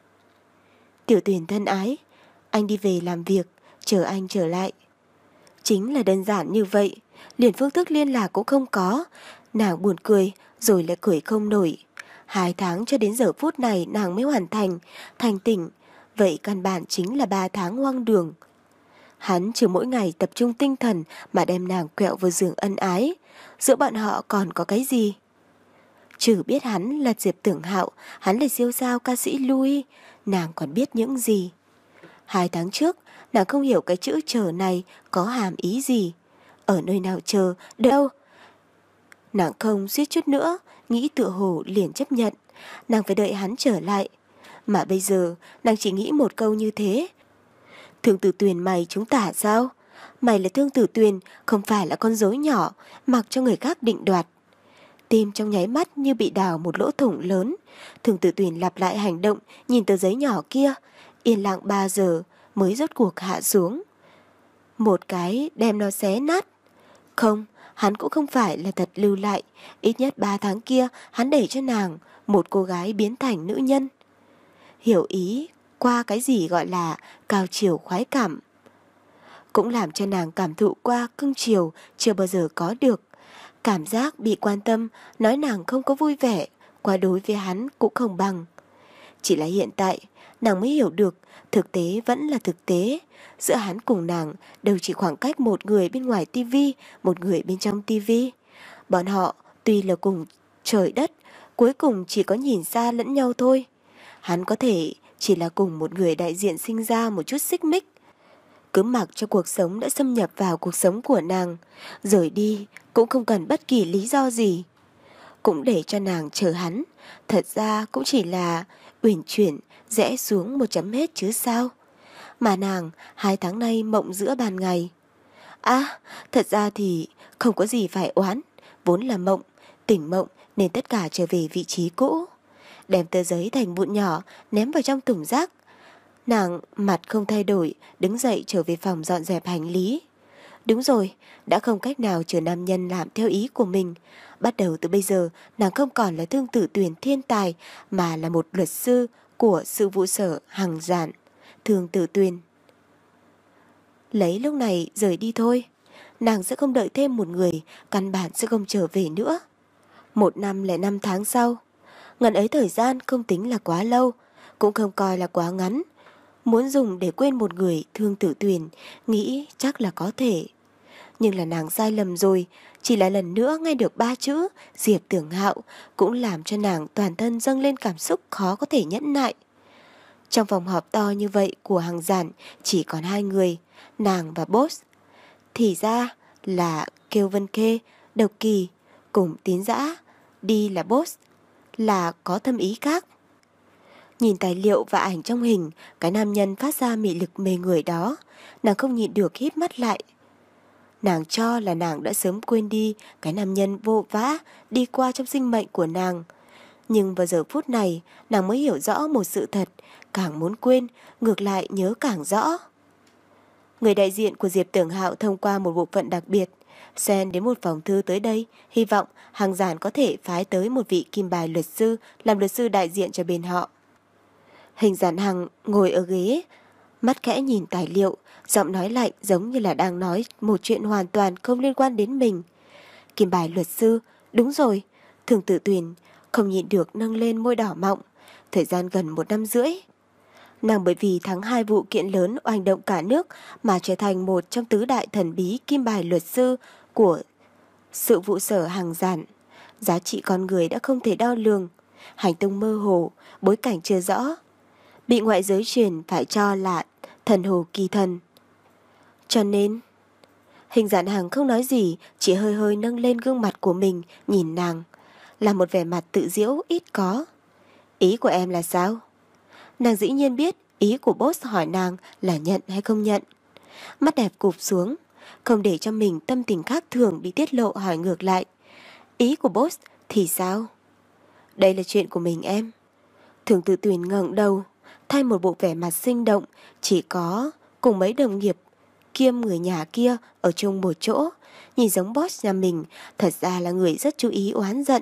Tiểu Tuyền thân ái, anh đi về làm việc, chờ anh trở lại. Chính là đơn giản như vậy, liền phương thức liên lạc cũng không có. Nàng buồn cười, rồi lại cười không nổi. Hai tháng cho đến giờ phút này nàng mới hoàn thành, thành tỉnh. Vậy căn bản chính là ba tháng hoang đường. Hắn chỉ mỗi ngày tập trung tinh thần mà đem nàng quẹo vào giường ân ái. Giữa bọn họ còn có cái gì? Trừ biết hắn là Diệp Tưởng Hạo, hắn là siêu sao ca sĩ Louis, nàng còn biết những gì? Hai tháng trước, nàng không hiểu cái chữ chờ này có hàm ý gì. Ở nơi nào chờ, đâu? Nàng không suýt chút nữa, nghĩ tựa hồ liền chấp nhận. Nàng phải đợi hắn trở lại. Mà bây giờ, nàng chỉ nghĩ một câu như thế. Thương Tử Tuyền mày chúng ta sao? Mày là Thương Tử Tuyền, không phải là con rối nhỏ, mặc cho người khác định đoạt. Tim trong nháy mắt như bị đào một lỗ thủng lớn. Thương Tử Tuyền lặp lại hành động, nhìn tờ giấy nhỏ kia. Yên lặng ba giờ mới rốt cuộc hạ xuống. Một cái đem nó xé nát. Không, hắn cũng không phải là thật lưu lại. Ít nhất ba tháng kia hắn để cho nàng, một cô gái biến thành nữ nhân. Hiểu ý qua cái gì gọi là cao chiều khoái cảm. Cũng làm cho nàng cảm thụ qua cưng chiều chưa bao giờ có được. Cảm giác bị quan tâm, nói nàng không có vui vẻ, qua đối với hắn cũng không bằng. Chỉ là hiện tại, nàng mới hiểu được thực tế vẫn là thực tế. Giữa hắn cùng nàng đều chỉ khoảng cách một người bên ngoài tivi, một người bên trong tivi. Bọn họ tuy là cùng trời đất, cuối cùng chỉ có nhìn xa lẫn nhau thôi. Hắn có thể chỉ là cùng một người đại diện sinh ra một chút xích mích. Cứ mặc cho cuộc sống đã xâm nhập vào cuộc sống của nàng, rời đi cũng không cần bất kỳ lý do gì. Cũng để cho nàng chờ hắn, thật ra cũng chỉ là uyển chuyển rẽ xuống một chấm hết chứ sao. Mà nàng hai tháng nay mộng giữa ban ngày. À, thật ra thì không có gì phải oán, vốn là mộng, tỉnh mộng nên tất cả trở về vị trí cũ. Đem tờ giấy thành vụn nhỏ ném vào trong thùng rác. Nàng mặt không thay đổi, đứng dậy trở về phòng dọn dẹp hành lý. Đúng rồi, đã không cách nào chờ nam nhân làm theo ý của mình. Bắt đầu từ bây giờ, nàng không còn là Thương Tử Tuyền thiên tài, mà là một luật sư của sự vụ sở Hằng Giản. Thương Tử Tuyền lấy lúc này rời đi thôi. Nàng sẽ không đợi thêm một người, căn bản sẽ không trở về nữa. Một năm lẻ năm tháng sau, ngần ấy thời gian không tính là quá lâu, cũng không coi là quá ngắn. Muốn dùng để quên một người, Thương Tử Tuyền nghĩ chắc là có thể. Nhưng là nàng sai lầm rồi. Chỉ là lần nữa nghe được ba chữ Diệp Tưởng Hạo cũng làm cho nàng toàn thân dâng lên cảm xúc khó có thể nhẫn nại. Trong phòng họp to như vậy của Hằng Giản chỉ còn hai người, nàng và boss. Thì ra là Kiều Vân Khê, Độc Kỳ cùng Tiến Dã. Đi là boss, là có thâm ý khác. Nhìn tài liệu và ảnh trong hình, cái nam nhân phát ra mị lực mê người đó, nàng không nhịn được híp mắt lại. Nàng cho là nàng đã sớm quên đi cái nam nhân vô vã đi qua trong sinh mệnh của nàng. Nhưng vào giờ phút này, nàng mới hiểu rõ một sự thật, càng muốn quên, ngược lại nhớ càng rõ. Người đại diện của Diệp Tưởng Hạo thông qua một bộ phận đặc biệt, send đến một phòng thư tới đây, hy vọng Hằng Giản có thể phái tới một vị kim bài luật sư làm luật sư đại diện cho bên họ. Hình Giản Hằng ngồi ở ghế, mắt khẽ nhìn tài liệu, giọng nói lạnh giống như là đang nói một chuyện hoàn toàn không liên quan đến mình. Kim bài luật sư, đúng rồi. Thương Tử Tuyền không nhịn được nâng lên môi đỏ mọng. Thời gian gần một năm rưỡi, nàng bởi vì thắng hai vụ kiện lớn oanh động cả nước mà trở thành một trong tứ đại thần bí kim bài luật sư của sự vụ sở Hằng Giản. Giá trị con người đã không thể đo lường, hành tung mơ hồ, bối cảnh chưa rõ, bị ngoại giới truyền phải cho là thần hồ kỳ thần. Cho nên Hình Giản Hằng không nói gì, chỉ hơi hơi nâng lên gương mặt của mình nhìn nàng, là một vẻ mặt tự giễu ít có. Ý của em là sao? Nàng dĩ nhiên biết ý của boss hỏi nàng là nhận hay không nhận. Mắt đẹp cụp xuống, không để cho mình tâm tình khác thường bị tiết lộ, hỏi ngược lại. Ý của boss thì sao? Đây là chuyện của mình em. Thường Tử Tuyền ngẩng đầu, thay một bộ vẻ mặt sinh động, chỉ có cùng mấy đồng nghiệp kiêm người nhà kia ở chung một chỗ, nhìn giống boss nhà mình, thật ra là người rất chú ý oán giận.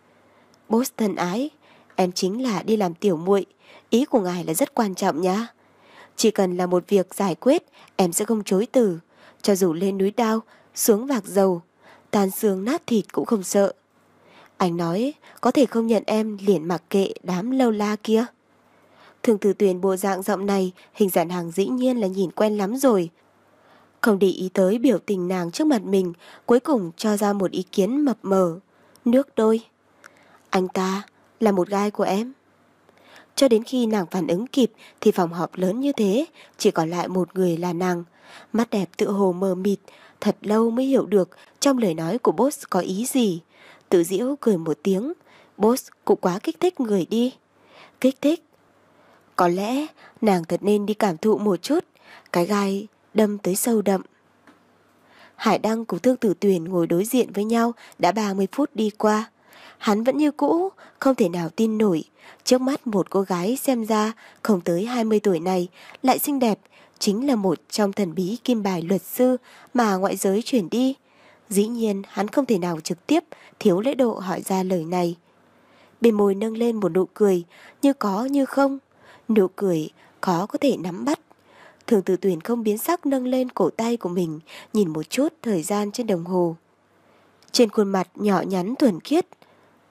Boss thân ái, em chính là đi làm tiểu muội, ý của ngài là rất quan trọng nhá. Chỉ cần là một việc giải quyết, em sẽ không chối từ, cho dù lên núi đao, xuống vạc dầu, tan xương nát thịt cũng không sợ. Anh nói có thể không nhận em liền mặc kệ đám lâu la kia. Thường Tử Tuyền bộ dạng giọng này, Hình Giản Hằng dĩ nhiên là nhìn quen lắm rồi. Không để ý tới biểu tình nàng trước mặt mình, cuối cùng cho ra một ý kiến mập mờ. Nước đôi. Anh ta là một gai của em. Cho đến khi nàng phản ứng kịp thì phòng họp lớn như thế, chỉ còn lại một người là nàng. Mắt đẹp tựa hồ mờ mịt, thật lâu mới hiểu được trong lời nói của boss có ý gì. Tự giễu cười một tiếng. Boss cũng quá kích thích người đi. Kích thích. Có lẽ nàng thật nên đi cảm thụ một chút cái gai đâm tới sâu đậm. Hải Đăng cùng Thương Tử Tuyền ngồi đối diện với nhau đã ba mươi phút đi qua. Hắn vẫn như cũ, không thể nào tin nổi. Trước mắt một cô gái xem ra không tới hai mươi tuổi này lại xinh đẹp, chính là một trong thần bí kim bài luật sư mà ngoại giới chuyển đi. Dĩ nhiên hắn không thể nào trực tiếp thiếu lễ độ hỏi ra lời này. Bên môi nâng lên một nụ cười, như có như không. Nụ cười khó có thể nắm bắt. Thường Tử Tuyền không biến sắc nâng lên cổ tay của mình, nhìn một chút thời gian trên đồng hồ. Trên khuôn mặt nhỏ nhắn thuần khiết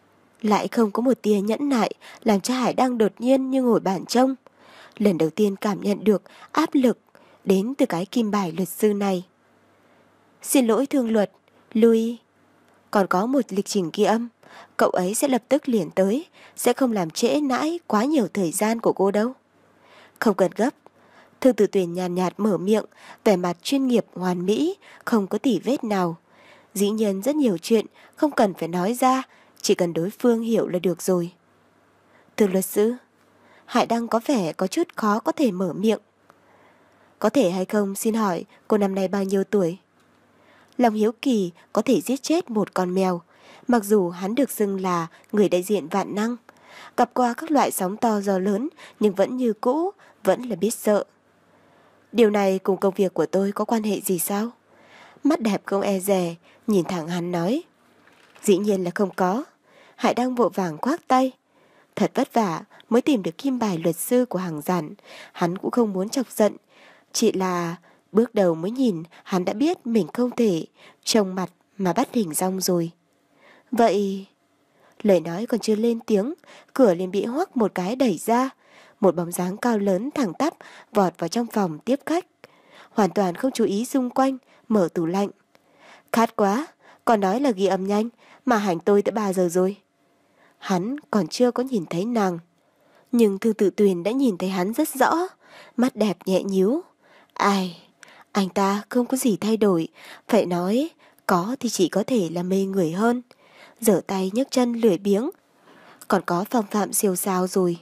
lại không có một tia nhẫn nại, làm cho Hải Đăng đột nhiên như ngồi bàn trông. Lần đầu tiên cảm nhận được áp lực đến từ cái kim bài luật sư này. Xin lỗi thương luật, Louis. Còn có một lịch trình ghi âm, cậu ấy sẽ lập tức liền tới, sẽ không làm trễ nãi quá nhiều thời gian của cô đâu. Không cần gấp. Thương Tử Tuyền nhàn nhạt, nhạt mở miệng, vẻ mặt chuyên nghiệp hoàn mỹ, không có tỉ vết nào. Dĩ nhiên rất nhiều chuyện không cần phải nói ra, chỉ cần đối phương hiểu là được rồi. Thưa luật sư, Hải Đăng có vẻ có chút khó có thể mở miệng. Có thể hay không xin hỏi cô năm nay bao nhiêu tuổi? Lòng hiếu kỳ có thể giết chết một con mèo. Mặc dù hắn được xưng là người đại diện vạn năng, gặp qua các loại sóng to gió lớn, nhưng vẫn như cũ, vẫn là biết sợ. Điều này cùng công việc của tôi có quan hệ gì sao? Mắt đẹp không e dè, nhìn thẳng hắn nói. Dĩ nhiên là không có. Hải Đăng vội vàng khoác tay. Thật vất vả mới tìm được kim bài luật sư của Hằng Giản, hắn cũng không muốn chọc giận. Chỉ là bước đầu mới nhìn, hắn đã biết mình không thể trông mặt mà bắt hình dong rồi. Vậy... Lời nói còn chưa lên tiếng, cửa liền bị hoắc một cái đẩy ra. Một bóng dáng cao lớn thẳng tắp vọt vào trong phòng tiếp khách. Hoàn toàn không chú ý xung quanh, mở tủ lạnh. Khát quá, còn nói là ghi âm nhanh, mà hành tôi tới ba giờ rồi. Hắn còn chưa có nhìn thấy nàng. Nhưng Thương Tử Tuyền đã nhìn thấy hắn rất rõ, mắt đẹp nhẹ nhíu. Ai, anh ta không có gì thay đổi, phải nói, có thì chỉ có thể là mê người hơn. Giở tay nhấc chân lười biếng, còn có phong phạm siêu sao rồi.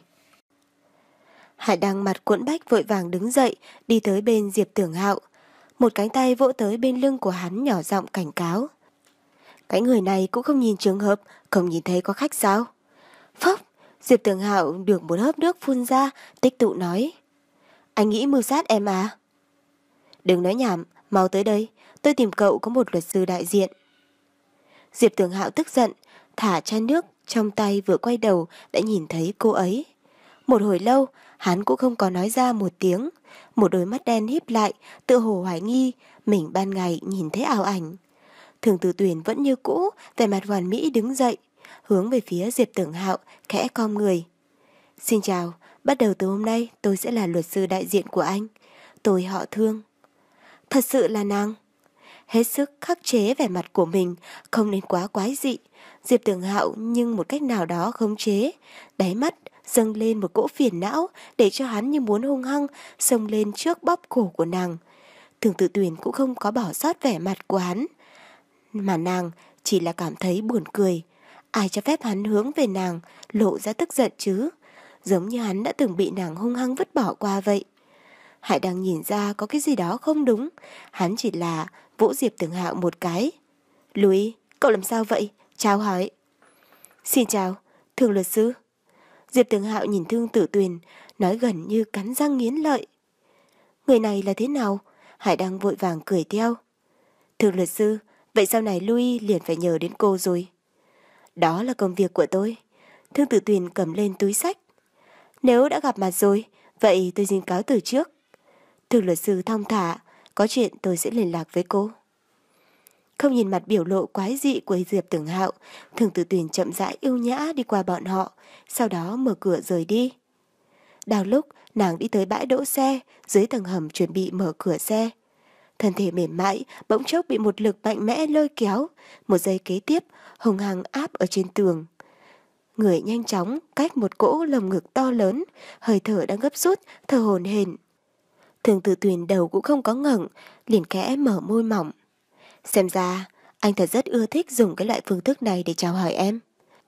Hải Đăng mặt cuộn bách vội vàng đứng dậy, đi tới bên Diệp Tưởng Hạo. Một cánh tay vỗ tới bên lưng của hắn nhỏ giọng cảnh cáo. Cái người này cũng không nhìn trường hợp, không nhìn thấy có khách sao? Phốc, Diệp Tưởng Hạo được một hớp nước phun ra, tích tụ nói. Anh nghĩ mưu sát em à? Đừng nói nhảm, mau tới đây, tôi tìm cậu có một luật sư đại diện. Diệp Tưởng Hạo tức giận, thả chai nước trong tay vừa quay đầu đã nhìn thấy cô ấy. Một hồi lâu, hắn cũng không có nói ra một tiếng, một đôi mắt đen híp lại, tự hồ hoài nghi mình ban ngày nhìn thấy ảo ảnh. Thường Tử Tuyền vẫn như cũ, vẻ mặt hoàn mỹ đứng dậy, hướng về phía Diệp Tưởng Hạo, khẽ cong người. Xin chào, bắt đầu từ hôm nay tôi sẽ là luật sư đại diện của anh. Tôi họ Thương. Thật sự là nàng. Hết sức khắc chế vẻ mặt của mình, không nên quá quái dị. Diệp Tưởng Hạo nhưng một cách nào đó khống chế, đáy mắt dâng lên một cỗ phiền não, để cho hắn như muốn hung hăng xông lên trước bóp cổ của nàng. Thường Tử Tuyền cũng không có bỏ sót vẻ mặt của hắn, mà nàng chỉ là cảm thấy buồn cười. Ai cho phép hắn hướng về nàng lộ ra tức giận chứ? Giống như hắn đã từng bị nàng hung hăng vứt bỏ qua vậy. Hải Đăng nhìn ra có cái gì đó không đúng, hắn chỉ là vỗ Diệp Tưởng Hạo một cái. Louis, cậu làm sao vậy? Chào hỏi. Xin chào, Thương luật sư. Diệp Tưởng Hạo nhìn Thương Tử Tuyền, nói gần như cắn răng nghiến lợi. Người này là thế nào? Hải Đăng vội vàng cười theo. Thương luật sư, vậy sau này Louis liền phải nhờ đến cô rồi. Đó là công việc của tôi. Thương Tử Tuyền cầm lên túi xách. Nếu đã gặp mặt rồi, vậy tôi xin cáo từ trước. Thương luật sư thong thả, có chuyện tôi sẽ liên lạc với cô. Không nhìn mặt biểu lộ quái dị của Diệp Tưởng Hạo, Thương Tử Tuyền chậm rãi yêu nhã đi qua bọn họ, sau đó mở cửa rời đi. Đang lúc nàng đi tới bãi đỗ xe, dưới tầng hầm chuẩn bị mở cửa xe, thân thể mềm mại bỗng chốc bị một lực mạnh mẽ lôi kéo, một giây kế tiếp hùng hăng áp ở trên tường. Người nhanh chóng cách một cỗ lồng ngực to lớn, hơi thở đang gấp rút, thở hổn hển. Thương Tử Tuyền đầu cũng không có ngẩng, liền khẽ mở môi mỏng. Xem ra anh thật rất ưa thích dùng cái loại phương thức này để chào hỏi em.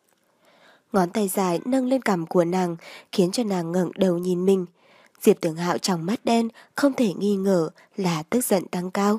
Ngón tay dài nâng lên cằm của nàng, khiến cho nàng ngẩng đầu nhìn mình. Diệp Tưởng Hạo trong mắt đen không thể nghi ngờ là tức giận tăng cao.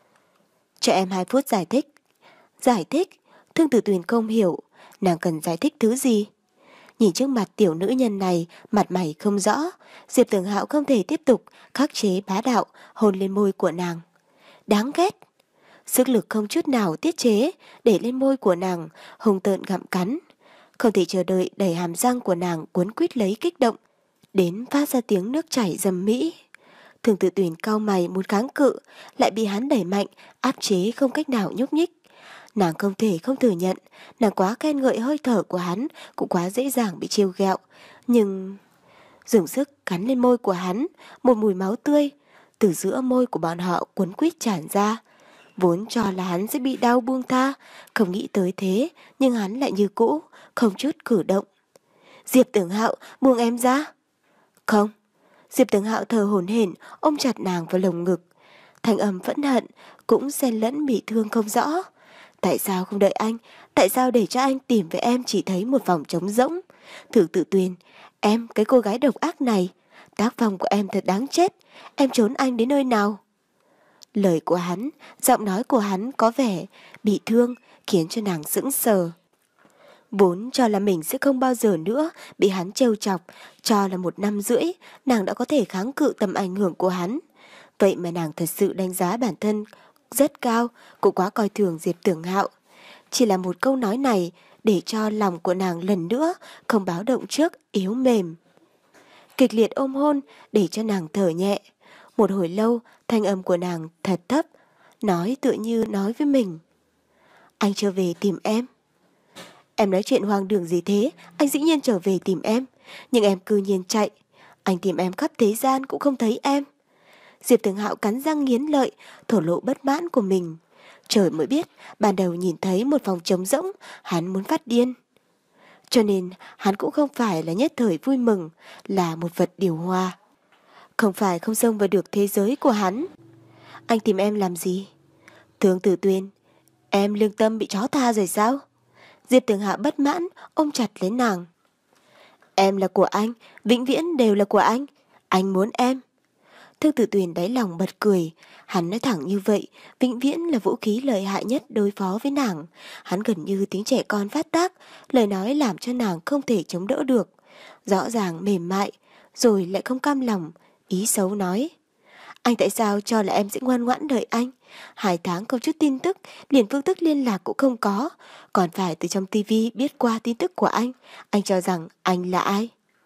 Cho em hai phút giải thích. Giải thích? Thương Tử Tuyền không hiểu, nàng cần giải thích thứ gì? Nhìn trước mặt tiểu nữ nhân này, mặt mày không rõ, Diệp Tưởng Hạo không thể tiếp tục khắc chế bá đạo hôn lên môi của nàng. Đáng ghét. Sức lực không chút nào tiết chế, để lên môi của nàng, hung tợn gặm cắn. Không thể chờ đợi đẩy hàm răng của nàng cuốn quýt lấy kích động, đến phát ra tiếng nước chảy rầm mỹ. Thường Tử Tuyền cau mày muốn kháng cự, lại bị hắn đẩy mạnh, áp chế không cách nào nhúc nhích. Nàng không thể không thừa nhận, nàng quá khen ngợi hơi thở của hắn, cũng quá dễ dàng bị trêu ghẹo. Nhưng dùng sức cắn lên môi của hắn, một mùi máu tươi từ giữa môi của bọn họ cuốn quýt tràn ra. Vốn cho là hắn sẽ bị đau buông tha, không nghĩ tới thế, nhưng hắn lại như cũ, không chút cử động. Diệp Tưởng Hạo, buông em ra. Không. Diệp Tưởng Hạo thở hổn hển, ôm chặt nàng vào lồng ngực. Thanh âm phẫn hận, cũng xen lẫn bị thương không rõ. Tại sao không đợi anh? Tại sao để cho anh tìm với em chỉ thấy một vòng trống rỗng? Thử Tự Tuyền, em, cái cô gái độc ác này, tác phong của em thật đáng chết. Em trốn anh đến nơi nào? Lời của hắn, giọng nói của hắn có vẻ bị thương, khiến cho nàng sững sờ. Vốn cho là mình sẽ không bao giờ nữa bị hắn trêu chọc, cho là một năm rưỡi nàng đã có thể kháng cự tầm ảnh hưởng của hắn. Vậy mà nàng thật sự đánh giá bản thân rất cao, cũng quá coi thường Diệp Tưởng Hạo. Chỉ là một câu nói này để cho lòng của nàng lần nữa không báo động trước yếu mềm. Kịch liệt ôm hôn để cho nàng thở nhẹ. Một hồi lâu thanh âm của nàng thật thấp, nói tựa như nói với mình. Anh trở về tìm em. Em nói chuyện hoang đường gì thế? Anh dĩ nhiên trở về tìm em, nhưng em cư nhiên chạy. Anh tìm em khắp thế gian cũng không thấy em. Diệp Tưởng Hạo cắn răng nghiến lợi, thổ lộ bất mãn của mình. Trời mới biết, ban đầu nhìn thấy một phòng trống rỗng, hắn muốn phát điên. Cho nên, hắn cũng không phải là nhất thời vui mừng, là một vật điều hòa. Không phải không xông vào được thế giới của hắn. Anh tìm em làm gì? Thương Tử Tuyền, em lương tâm bị chó tha rồi sao? Diệp Tưởng Hạo bất mãn, ôm chặt lấy nàng. Em là của anh, vĩnh viễn đều là của anh. Anh muốn em. Thương Tử Tuyền đáy lòng bật cười. Hắn nói thẳng như vậy, vĩnh viễn là vũ khí lợi hại nhất đối phó với nàng. Hắn gần như tiếng trẻ con phát tác, lời nói làm cho nàng không thể chống đỡ được. Rõ ràng mềm mại, rồi lại không cam lòng, ý xấu nói. Anh tại sao cho là em sẽ ngoan ngoãn đợi anh? Hai tháng không chút tin tức, liền phương thức liên lạc cũng không có. Còn phải từ trong tivi biết qua tin tức của anh. Anh cho rằng anh là ai?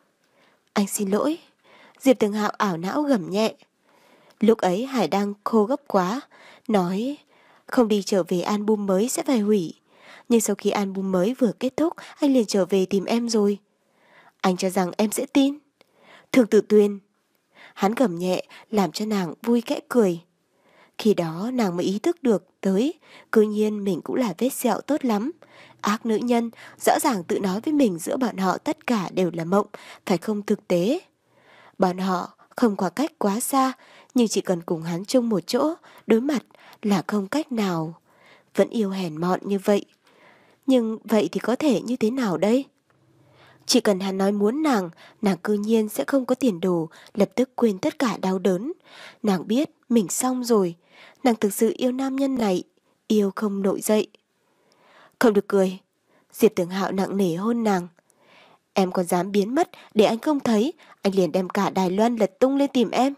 Anh xin lỗi. Diệp Tưởng Hạo ảo não gầm nhẹ. Lúc ấy Hải đang khô gấp quá, nói không đi trở về album mới sẽ phải hủy. Nhưng sau khi album mới vừa kết thúc, anh liền trở về tìm em rồi. Anh cho rằng em sẽ tin. Thường Tử Tuyền. Hắn gầm nhẹ làm cho nàng vui khẽ cười. Khi đó nàng mới ý thức được tới, cư nhiên mình cũng là vết sẹo tốt lắm. Ác nữ nhân, rõ ràng tự nói với mình giữa bọn họ tất cả đều là mộng, phải không thực tế. Bọn họ không có cách quá xa, nhưng chỉ cần cùng hắn chung một chỗ, đối mặt là không cách nào. Vẫn yêu hèn mọn như vậy. Nhưng vậy thì có thể như thế nào đây? Chỉ cần hắn nói muốn nàng, nàng cư nhiên sẽ không có tiền đồ, lập tức quên tất cả đau đớn. Nàng biết mình xong rồi, nàng thực sự yêu nam nhân này, yêu không nổi dậy. Không được cười. Diệp Tưởng Hạo nặng nề hôn nàng. Em còn dám biến mất để anh không thấy, anh liền đem cả Đài Loan lật tung lên tìm em.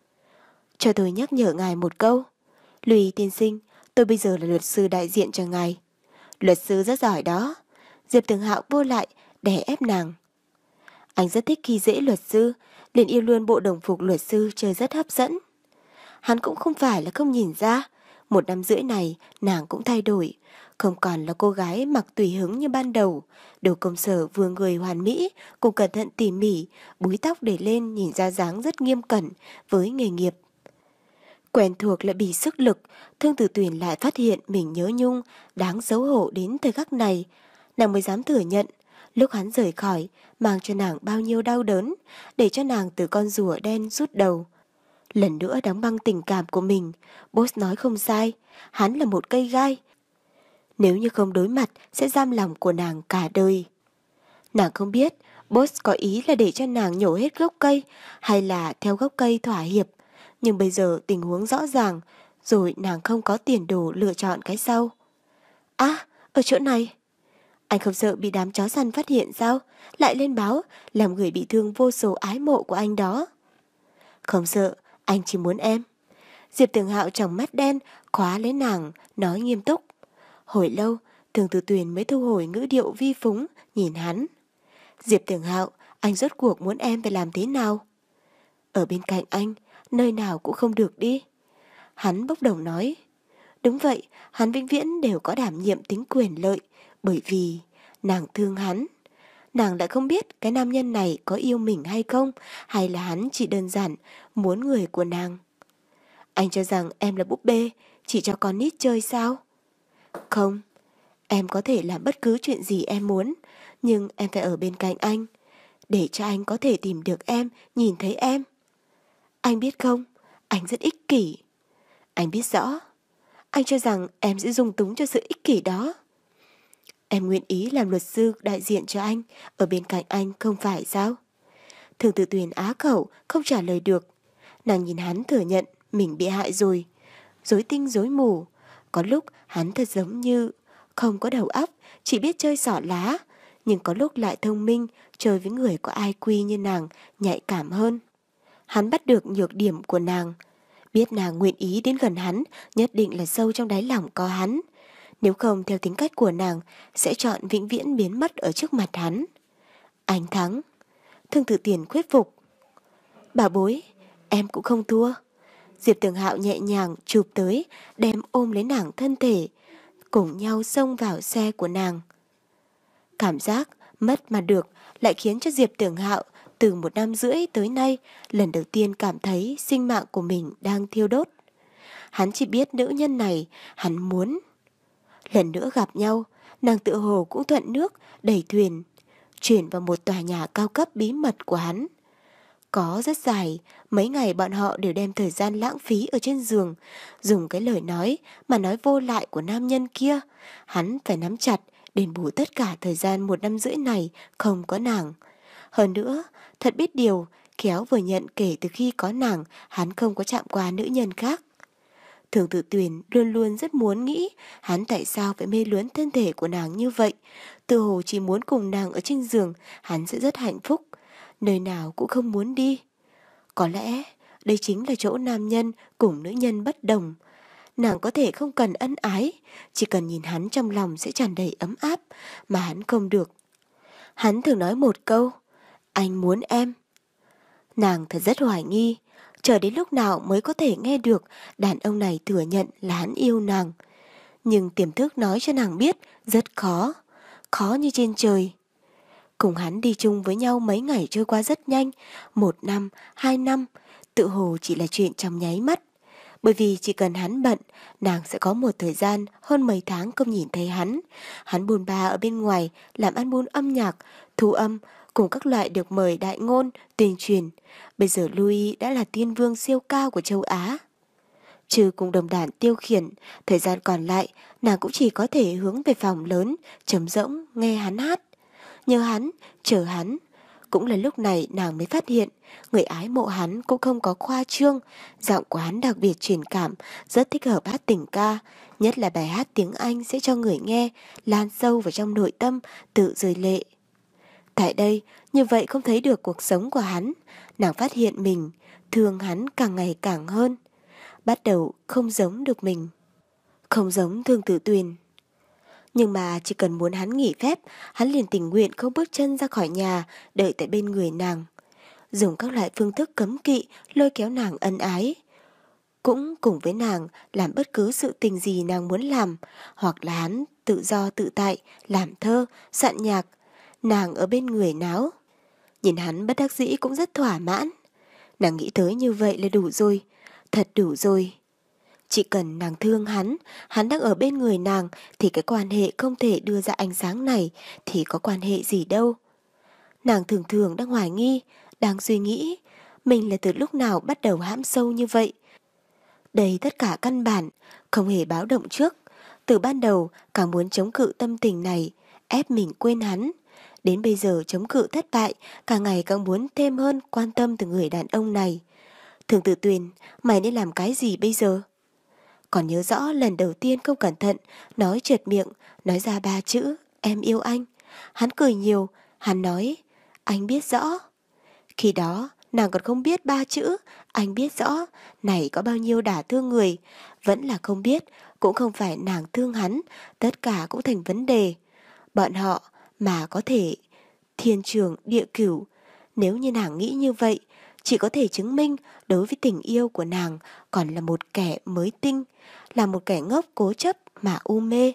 Cho tôi nhắc nhở ngài một câu. Lùi tiên sinh, tôi bây giờ là luật sư đại diện cho ngài. Luật sư rất giỏi đó. Diệp Tưởng Hạo vô lại, đè ép nàng. Anh rất thích khi dễ luật sư, liền yêu luôn bộ đồng phục luật sư chơi rất hấp dẫn. Hắn cũng không phải là không nhìn ra, một năm rưỡi này nàng cũng thay đổi, không còn là cô gái mặc tùy hứng như ban đầu, đầu công sở vừa người hoàn mỹ, cùng cẩn thận tỉ mỉ, búi tóc để lên nhìn ra dáng rất nghiêm cẩn với nghề nghiệp. Quen thuộc lại bị sức lực, Thương Tử Tuyền lại phát hiện mình nhớ nhung, đáng xấu hổ đến thời khắc này, nàng mới dám thừa nhận. Lúc hắn rời khỏi, mang cho nàng bao nhiêu đau đớn, để cho nàng từ con rùa đen rút đầu. Lần nữa đóng băng tình cảm của mình, Boss nói không sai, hắn là một cây gai. Nếu như không đối mặt, sẽ giam lòng của nàng cả đời. Nàng không biết, Boss có ý là để cho nàng nhổ hết gốc cây, hay là theo gốc cây thỏa hiệp. Nhưng bây giờ tình huống rõ ràng, rồi nàng không có tiền đồ lựa chọn cái sau. À, ở chỗ này. Anh không sợ bị đám chó săn phát hiện sao? Lại lên báo, làm người bị thương vô số ái mộ của anh đó. Không sợ, anh chỉ muốn em. Diệp Tưởng Hạo trong mắt đen, khóa lấy nàng, nói nghiêm túc. Hồi lâu, Thường Tử Tuyền mới thu hồi ngữ điệu vi phúng, nhìn hắn. Diệp Tưởng Hạo, anh rốt cuộc muốn em phải làm thế nào? Ở bên cạnh anh, nơi nào cũng không được đi. Hắn bốc đồng nói. Đúng vậy, hắn vĩnh viễn đều có đảm nhiệm tính quyền lợi, bởi vì nàng thương hắn. Nàng đã không biết cái nam nhân này có yêu mình hay không, hay là hắn chỉ đơn giản muốn người của nàng. Anh cho rằng em là búp bê, chỉ cho con nít chơi sao? Không, em có thể làm bất cứ chuyện gì em muốn, nhưng em phải ở bên cạnh anh, để cho anh có thể tìm được em, nhìn thấy em. Anh biết không, anh rất ích kỷ. Anh biết rõ. Anh cho rằng em sẽ dung túng cho sự ích kỷ đó. Em nguyện ý làm luật sư đại diện cho anh, ở bên cạnh anh không phải sao? Thường Tử Tuyền á khẩu, không trả lời được. Nàng nhìn hắn thừa nhận mình bị hại rồi. Rối tinh rối mù. Có lúc hắn thật giống như không có đầu óc, chỉ biết chơi xỏ lá. Nhưng có lúc lại thông minh, chơi với người có i kiu như nàng, nhạy cảm hơn. Hắn bắt được nhược điểm của nàng. Biết nàng nguyện ý đến gần hắn, nhất định là sâu trong đáy lòng có hắn. Nếu không theo tính cách của nàng, sẽ chọn vĩnh viễn biến mất ở trước mặt hắn. Anh thắng. Thương Tử Tiền khuất phục. Bà bối, em cũng không thua. Diệp Tường Hạo nhẹ nhàng chụp tới, đem ôm lấy nàng thân thể, cùng nhau xông vào xe của nàng. Cảm giác mất mà được lại khiến cho Diệp Tường Hạo từ một năm rưỡi tới nay lần đầu tiên cảm thấy sinh mạng của mình đang thiêu đốt. Hắn chỉ biết nữ nhân này hắn muốn. Lần nữa gặp nhau, nàng tự hồ cũng thuận nước đẩy thuyền, chuyển vào một tòa nhà cao cấp bí mật của hắn. Có rất dài, mấy ngày bọn họ đều đem thời gian lãng phí ở trên giường, dùng cái lời nói mà nói vô lại của nam nhân kia. Hắn phải nắm chặt, đền bù tất cả thời gian một năm rưỡi này không có nàng. Hơn nữa, thật biết điều, khéo vừa nhận kể từ khi có nàng, hắn không có chạm qua nữ nhân khác. Thường Tử Tuyền luôn luôn rất muốn nghĩ hắn tại sao phải mê luyến thân thể của nàng như vậy. Tự hồ chỉ muốn cùng nàng ở trên giường, hắn sẽ rất hạnh phúc, nơi nào cũng không muốn đi. Có lẽ đây chính là chỗ nam nhân cùng nữ nhân bất đồng. Nàng có thể không cần ân ái, chỉ cần nhìn hắn trong lòng sẽ tràn đầy ấm áp, mà hắn không được. Hắn thường nói một câu, anh muốn em. Nàng thật rất hoài nghi, chờ đến lúc nào mới có thể nghe được đàn ông này thừa nhận là hắn yêu nàng. Nhưng tiềm thức nói cho nàng biết rất khó, khó như trên trời. Cùng hắn đi chung với nhau mấy ngày trôi qua rất nhanh, một năm, hai năm, tự hồ chỉ là chuyện trong nháy mắt. Bởi vì chỉ cần hắn bận, nàng sẽ có một thời gian hơn mấy tháng không nhìn thấy hắn. Hắn buôn ba ở bên ngoài, làm album âm nhạc, thu âm, cùng các loại được mời đại ngôn, tuyên truyền. Bây giờ Louis đã là tiên vương siêu cao của châu Á. Trừ cùng đồng đàn tiêu khiển, thời gian còn lại, nàng cũng chỉ có thể hướng về phòng lớn, trống rỗng, nghe hắn hát. Nhớ hắn, chờ hắn. Cũng là lúc này nàng mới phát hiện, người ái mộ hắn cũng không có khoa trương, giọng của hắn đặc biệt truyền cảm, rất thích hợp hát tình ca, nhất là bài hát tiếng Anh sẽ cho người nghe lan sâu vào trong nội tâm, tự rơi lệ. Tại đây, như vậy không thấy được cuộc sống của hắn, nàng phát hiện mình thương hắn càng ngày càng hơn, bắt đầu không giống được mình, không giống Thương Tử Tuyền. Nhưng mà chỉ cần muốn hắn nghỉ phép, hắn liền tình nguyện không bước chân ra khỏi nhà, đợi tại bên người nàng. Dùng các loại phương thức cấm kỵ lôi kéo nàng ân ái. Cũng cùng với nàng làm bất cứ sự tình gì nàng muốn làm, hoặc là hắn tự do tự tại, làm thơ, soạn nhạc. Nàng ở bên người náo. Nhìn hắn bất đắc dĩ cũng rất thỏa mãn. Nàng nghĩ tới như vậy là đủ rồi, thật đủ rồi. Chỉ cần nàng thương hắn, hắn đang ở bên người nàng thì cái quan hệ không thể đưa ra ánh sáng này thì có quan hệ gì đâu. Nàng thường thường đang hoài nghi, đang suy nghĩ, mình là từ lúc nào bắt đầu hãm sâu như vậy. Đây tất cả căn bản, không hề báo động trước. Từ ban đầu càng muốn chống cự tâm tình này, ép mình quên hắn. Đến bây giờ chống cự thất bại, càng ngày càng muốn thêm hơn quan tâm từ người đàn ông này. Thường Tử Tuyền, mày nên làm cái gì bây giờ? Còn nhớ rõ lần đầu tiên không cẩn thận, nói trượt miệng, nói ra ba chữ, em yêu anh. Hắn cười nhiều, hắn nói, anh biết rõ. Khi đó, nàng còn không biết ba chữ, anh biết rõ, này có bao nhiêu đả thương người. Vẫn là không biết, cũng không phải nàng thương hắn, tất cả cũng thành vấn đề. Bọn họ mà có thể thiên trường địa cửu, nếu như nàng nghĩ như vậy, chỉ có thể chứng minh đối với tình yêu của nàng còn là một kẻ mới tinh, là một kẻ ngốc cố chấp mà u mê.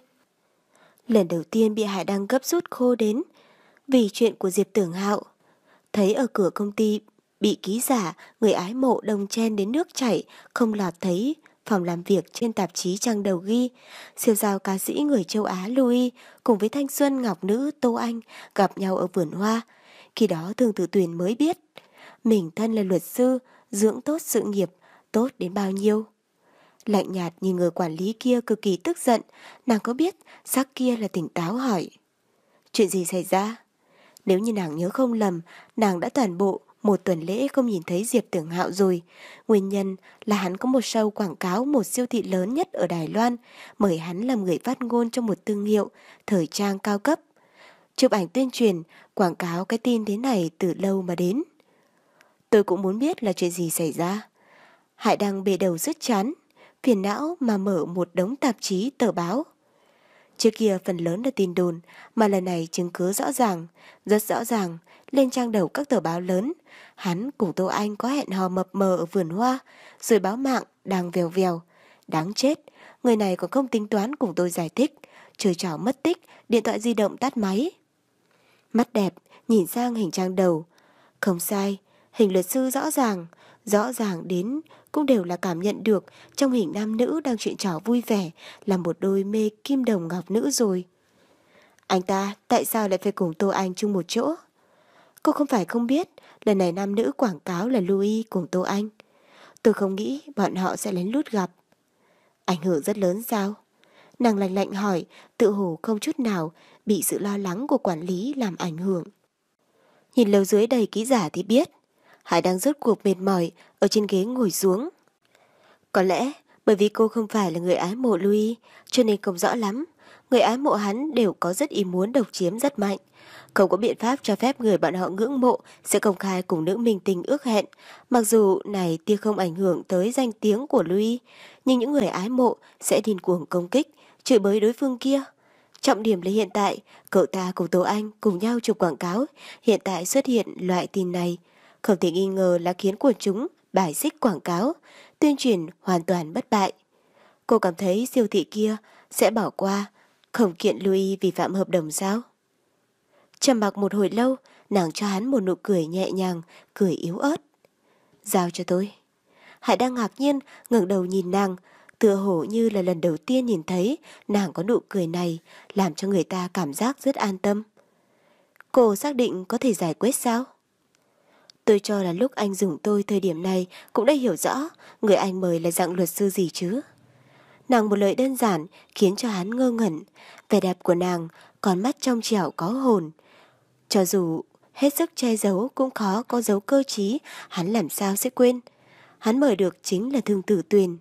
Lần đầu tiên bị Hải Đăng gấp rút khô đến vì chuyện của Diệp Tưởng Hạo. Thấy ở cửa công ty bị ký giả, người ái mộ đông chen đến nước chảy, không lọt thấy phòng làm việc trên tạp chí trang đầu ghi siêu sao ca sĩ người châu Á Louis cùng với thanh xuân ngọc nữ Tô Anh gặp nhau ở vườn hoa. Khi đó Thương Tử Tuyền mới biết mình thân là luật sư, dưỡng tốt sự nghiệp, tốt đến bao nhiêu. Lạnh nhạt nhìn người quản lý kia cực kỳ tức giận, nàng có biết sắc kia là tỉnh táo hỏi. Chuyện gì xảy ra? Nếu như nàng nhớ không lầm, nàng đã toàn bộ một tuần lễ không nhìn thấy Diệp Tưởng Hạo rồi. Nguyên nhân là hắn có một show quảng cáo một siêu thị lớn nhất ở Đài Loan, mời hắn làm người phát ngôn cho một thương hiệu thời trang cao cấp. Chụp ảnh tuyên truyền, quảng cáo cái tin thế này từ lâu mà đến. Tôi cũng muốn biết là chuyện gì xảy ra. Hải Đăng bề đầu rứt chán, phiền não mà mở một đống tạp chí tờ báo. Trước kia phần lớn là tin đồn, mà lần này chứng cứ rõ ràng, rất rõ ràng, lên trang đầu các tờ báo lớn. Hắn cùng Tô Anh có hẹn hò mập mờ ở vườn hoa, rồi báo mạng đang vèo vèo. Đáng chết, người này còn không tính toán cùng tôi giải thích, chơi trò mất tích, điện thoại di động tắt máy. Mắt đẹp, nhìn sang hình trang đầu. Không sai, hình luật sư rõ ràng, rõ ràng đến cũng đều là cảm nhận được trong hình nam nữ đang chuyện trò vui vẻ là một đôi mê kim đồng ngọc nữ rồi. Anh ta tại sao lại phải cùng Tô Anh chung một chỗ? Cô không phải không biết, lần này nam nữ quảng cáo là Louis cùng Tô Anh. Tôi không nghĩ bọn họ sẽ lén lút gặp. Ảnh hưởng rất lớn sao? Nàng lạnh lạnh hỏi, tự hồ không chút nào bị sự lo lắng của quản lý làm ảnh hưởng. Nhìn lầu dưới đầy ký giả thì biết, Hải đang rốt cuộc mệt mỏi ở trên ghế ngồi xuống. Có lẽ bởi vì cô không phải là người ái mộ Louis, cho nên không rõ lắm. Người ái mộ hắn đều có rất ý muốn độc chiếm rất mạnh. Không có biện pháp cho phép người bọn họ ngưỡng mộ sẽ công khai cùng nữ minh tinh ước hẹn. Mặc dù này tia không ảnh hưởng tới danh tiếng của Louis, nhưng những người ái mộ sẽ điên cuồng công kích, chửi bới đối phương kia. Trọng điểm là hiện tại, cậu ta cùng Tô Anh cùng nhau chụp quảng cáo, hiện tại xuất hiện loại tin này. Không thể nghi ngờ là khiến quần chúng bài xích quảng cáo, tuyên truyền hoàn toàn bất bại. Cô cảm thấy siêu thị kia sẽ bỏ qua, không kiện Louis vi phạm hợp đồng sao? Trầm mặc một hồi lâu, nàng cho hắn một nụ cười nhẹ nhàng, cười yếu ớt. Giao cho tôi. Hải đang ngạc nhiên, ngẩng đầu nhìn nàng, tựa hồ như là lần đầu tiên nhìn thấy nàng có nụ cười này, làm cho người ta cảm giác rất an tâm. Cô xác định có thể giải quyết sao? Tôi cho là lúc anh dùng tôi thời điểm này cũng đã hiểu rõ người anh mời là dạng luật sư gì chứ. Nàng một lời đơn giản khiến cho hắn ngơ ngẩn. Vẻ đẹp của nàng, con mắt trong trẻo có hồn. Cho dù hết sức che giấu cũng khó có dấu cơ trí, hắn làm sao sẽ quên. Hắn mời được chính là Thương Tử Tuyền.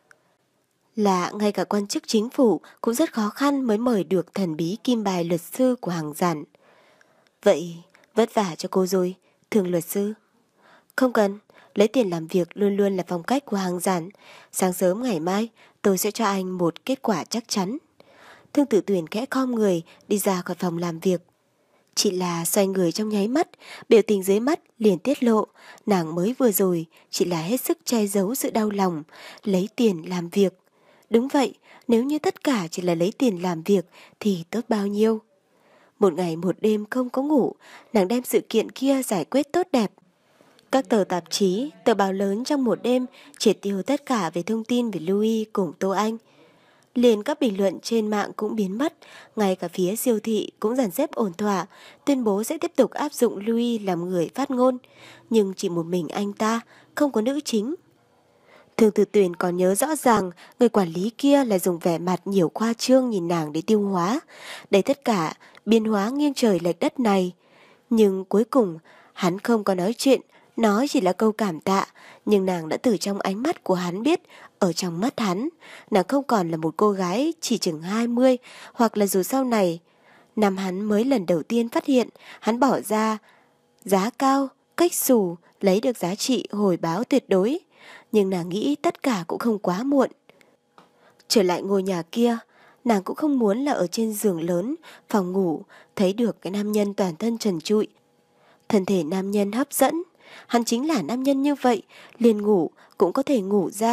Là ngay cả quan chức chính phủ cũng rất khó khăn mới mời được thần bí kim bài luật sư của Hàng Giản. Vậy vất vả cho cô rồi, Thương luật sư. Không cần, lấy tiền làm việc luôn luôn là phong cách của Hàng Giản. Sáng sớm ngày mai tôi sẽ cho anh một kết quả chắc chắn. Thương Tử Tuyền khẽ khom người đi ra khỏi phòng làm việc. Chỉ là xoay người trong nháy mắt, biểu tình dưới mắt liền tiết lộ, nàng mới vừa rồi chỉ là hết sức che giấu sự đau lòng, lấy tiền làm việc. Đúng vậy, nếu như tất cả chỉ là lấy tiền làm việc thì tốt bao nhiêu. Một ngày một đêm không có ngủ, nàng đem sự kiện kia giải quyết tốt đẹp. Các tờ tạp chí, tờ báo lớn trong một đêm triệt tiêu tất cả về thông tin về Louis cùng Tô Anh. Liền các bình luận trên mạng cũng biến mất, ngay cả phía siêu thị cũng dàn xếp ổn thỏa, tuyên bố sẽ tiếp tục áp dụng Louis làm người phát ngôn. Nhưng chỉ một mình anh ta, không có nữ chính. Thương Tử Tuyền còn nhớ rõ ràng người quản lý kia là dùng vẻ mặt nhiều khoa trương nhìn nàng để tiêu hóa. Đây tất cả biến hóa nghiêng trời lệch đất này. Nhưng cuối cùng hắn không có nói chuyện, nói chỉ là câu cảm tạ. Nhưng nàng đã từ trong ánh mắt của hắn biết, ở trong mắt hắn, nàng không còn là một cô gái chỉ chừng hai mươi, hoặc là dù sau này, năm hắn mới lần đầu tiên phát hiện hắn bỏ ra giá cao, cách xù, lấy được giá trị hồi báo tuyệt đối. Nhưng nàng nghĩ tất cả cũng không quá muộn. Trở lại ngôi nhà kia, nàng cũng không muốn là ở trên giường lớn, phòng ngủ, thấy được cái nam nhân toàn thân trần trụi. Thân thể nam nhân hấp dẫn, hắn chính là nam nhân như vậy, liền ngủ cũng có thể ngủ ra,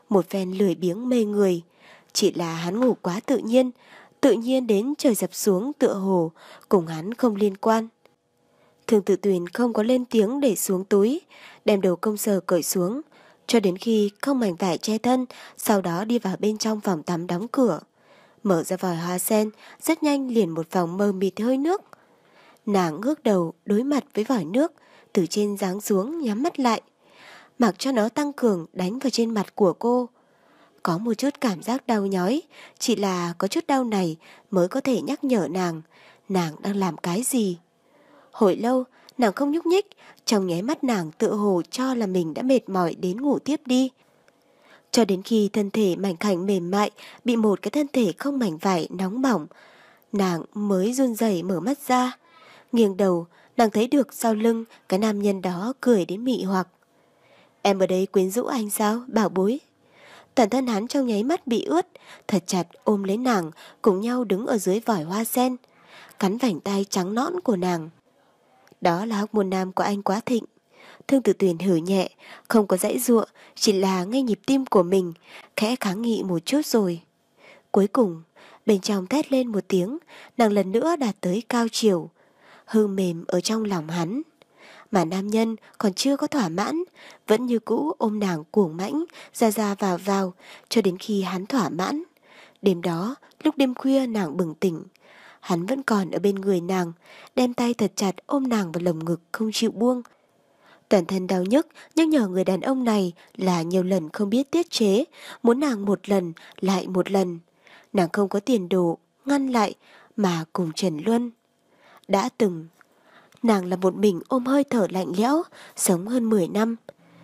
một phen lười biếng mê người. Chỉ là hắn ngủ quá tự nhiên, tự nhiên đến trời sập xuống tựa hồ, cùng hắn không liên quan. Thương Tử Tuyền không có lên tiếng để xuống túi, đem đồ công sở cởi xuống, cho đến khi không mảnh vải che thân, sau đó đi vào bên trong phòng tắm đóng cửa. Mở ra vòi hoa sen, rất nhanh liền một vòng mờ mịt hơi nước. Nàng ngước đầu đối mặt với vòi nước, từ trên giáng xuống nhắm mắt lại, mặc cho nó tăng cường đánh vào trên mặt của cô. Có một chút cảm giác đau nhói, chỉ là có chút đau này mới có thể nhắc nhở nàng, nàng đang làm cái gì. Hồi lâu, nàng không nhúc nhích, trong nháy mắt nàng tựa hồ cho là mình đã mệt mỏi đến ngủ tiếp đi. Cho đến khi thân thể mảnh khảnh mềm mại bị một cái thân thể không mảnh vải nóng bỏng, nàng mới run rẩy mở mắt ra. Nghiêng đầu, nàng thấy được sau lưng cái nam nhân đó cười đến mị hoặc. Em ở đây quyến rũ anh sao, bảo bối? Toàn thân hắn trong nháy mắt bị ướt, thật chặt ôm lấy nàng, cùng nhau đứng ở dưới vòi hoa sen, cắn vành tay trắng nõn của nàng. Đó là hormone nam của anh quá thịnh. Thương Tử Tuyền hử nhẹ, không có dãy dụa, chỉ là nghe nhịp tim của mình, khẽ kháng nghị một chút rồi. Cuối cùng, bên trong thét lên một tiếng, nàng lần nữa đạt tới cao chiều, hư mềm ở trong lòng hắn. Mà nam nhân còn chưa có thỏa mãn, vẫn như cũ ôm nàng cuồng mãnh, ra ra vào vào, cho đến khi hắn thỏa mãn. Đêm đó, lúc đêm khuya nàng bừng tỉnh, hắn vẫn còn ở bên người nàng, đem tay thật chặt ôm nàng vào lồng ngực không chịu buông. Toàn thân đau nhức, nhắc nhở người đàn ông này là nhiều lần không biết tiết chế, muốn nàng một lần lại một lần. Nàng không có tiền đồ, ngăn lại, mà cùng Trần Luân. Đã từng, nàng là một mình ôm hơi thở lạnh lẽo, sống hơn mười năm.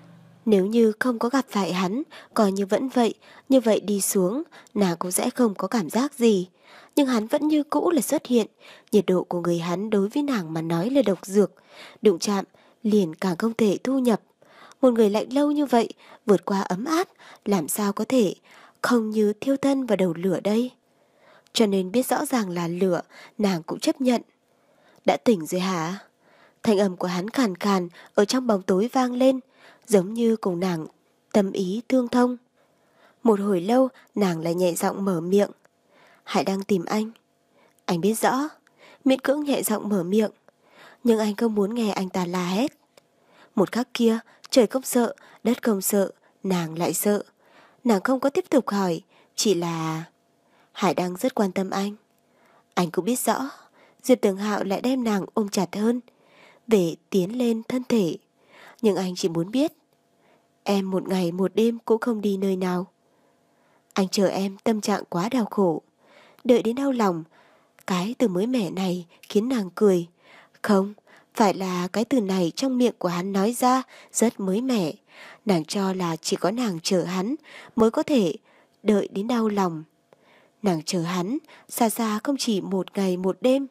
Nếu như không có gặp phải hắn, coi như vẫn vậy, như vậy đi xuống, nàng cũng sẽ không có cảm giác gì. Nhưng hắn vẫn như cũ là xuất hiện, nhiệt độ của người hắn đối với nàng mà nói là độc dược, đụng chạm, liền càng không thể thu nhập. Một người lạnh lâu như vậy, vượt qua ấm áp, làm sao có thể không như thiêu thân vào đầu lửa đây. Cho nên biết rõ ràng là lửa, nàng cũng chấp nhận. Đã tỉnh rồi hả? Thanh âm của hắn khàn khàn ở trong bóng tối vang lên, giống như cùng nàng tâm ý tương thông. Một hồi lâu, nàng lại nhẹ giọng mở miệng. Hải đang tìm anh. Anh biết rõ. Miễn cưỡng nhẹ giọng mở miệng, nhưng anh không muốn nghe anh ta la hét. Một khắc kia, trời không sợ, đất không sợ, nàng lại sợ. Nàng không có tiếp tục hỏi, chỉ là Hải đang rất quan tâm anh. Anh cũng biết rõ. Diệp Tường Hạo lại đem nàng ôm chặt hơn, để tiến lên thân thể. Nhưng anh chỉ muốn biết, em một ngày một đêm cũng không đi nơi nào. Anh chờ em tâm trạng quá đau khổ, đợi đến đau lòng. Cái từ mới mẻ này khiến nàng cười. Không, phải là cái từ này trong miệng của hắn nói ra rất mới mẻ. Nàng cho là chỉ có nàng chờ hắn mới có thể đợi đến đau lòng. Nàng chờ hắn xa xa không chỉ một ngày một đêm.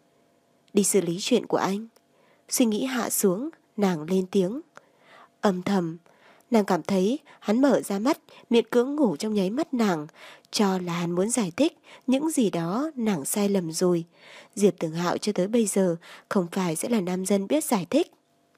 Đi xử lý chuyện của anh. Suy nghĩ hạ xuống, nàng lên tiếng. Âm thầm, nàng cảm thấy hắn mở ra mắt, miễn cưỡng ngủ trong nháy mắt nàng, cho là hắn muốn giải thích những gì đó nàng sai lầm rồi. Diệp Tường Hạo cho tới bây giờ không phải sẽ là nam dân biết giải thích.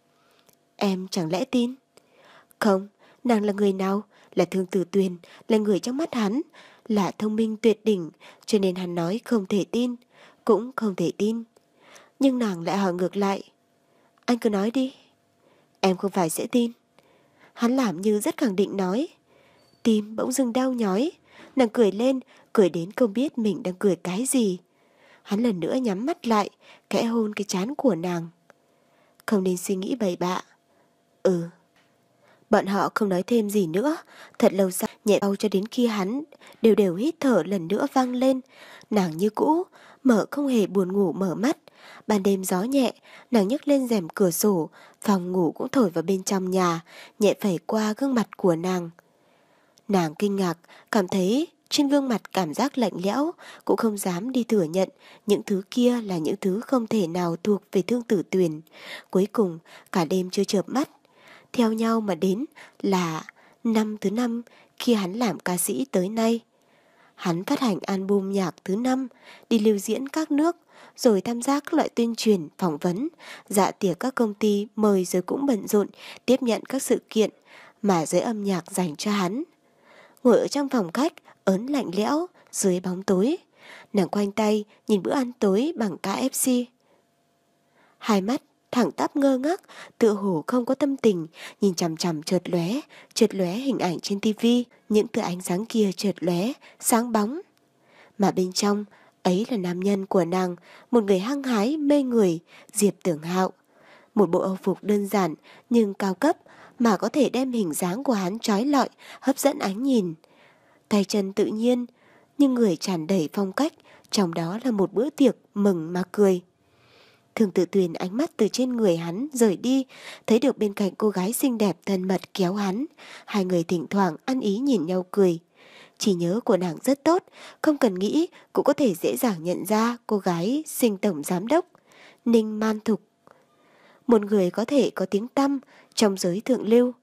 Em chẳng lẽ tin? Không, nàng là người nào? Là Thương Tử Tuyền, là người trong mắt hắn, là thông minh tuyệt đỉnh, cho nên hắn nói không thể tin, cũng không thể tin. Nhưng nàng lại hỏi ngược lại. Anh cứ nói đi. Em không phải sẽ tin. Hắn làm như rất khẳng định nói. Tim bỗng dưng đau nhói. Nàng cười lên, cười đến không biết mình đang cười cái gì. Hắn lần nữa nhắm mắt lại, khẽ hôn cái trán của nàng. Không nên suy nghĩ bậy bạ. Ừ. Bọn họ không nói thêm gì nữa. Thật lâu sau, nhẹ đau cho đến khi hắn đều đều hít thở lần nữa vang lên. Nàng như cũ, mở không hề buồn ngủ mở mắt. Ban đêm gió nhẹ, nàng nhấc lên rèm cửa sổ, phòng ngủ cũng thổi vào bên trong nhà, nhẹ phẩy qua gương mặt của nàng. Nàng kinh ngạc, cảm thấy trên gương mặt cảm giác lạnh lẽo, cũng không dám đi thừa nhận những thứ kia là những thứ không thể nào thuộc về Thương Tử Tuyền. Cuối cùng, cả đêm chưa chợp mắt. Theo nhau mà đến là năm thứ năm khi hắn làm ca sĩ tới nay. Hắn phát hành album nhạc thứ năm, đi lưu diễn các nước, rồi tham gia các loại tuyên truyền, phỏng vấn, dạ tiệc các công ty mời, rồi cũng bận rộn tiếp nhận các sự kiện mà giới âm nhạc dành cho hắn. ngồi ở trong phòng khách ớn lạnh lẽo dưới bóng tối. Nàng khoanh tay nhìn bữa ăn tối bằng ca ép xê. Hai mắt thẳng tắp ngơ ngác, tựa hồ không có tâm tình, nhìn chằm chằm chợt lóe, chợt lóe hình ảnh trên tivi, những tia ánh sáng kia chợt lóe, sáng bóng. Mà bên trong, ấy là nam nhân của nàng, một người hăng hái mê người, Diệp Tưởng Hạo. Một bộ âu phục đơn giản nhưng cao cấp mà có thể đem hình dáng của hắn trói lọi, hấp dẫn ánh nhìn. Tay chân tự nhiên, nhưng người tràn đầy phong cách, trong đó là một bữa tiệc mừng mà cười. Thường Tự Tuyền ánh mắt từ trên người hắn rời đi, thấy được bên cạnh cô gái xinh đẹp thân mật kéo hắn. Hai người thỉnh thoảng ăn ý nhìn nhau cười. Chỉ nhớ của nàng rất tốt, không cần nghĩ cũng có thể dễ dàng nhận ra cô gái sinh tổng giám đốc Ninh Man Thục. Một người có thể có tiếng tăm trong giới thượng lưu.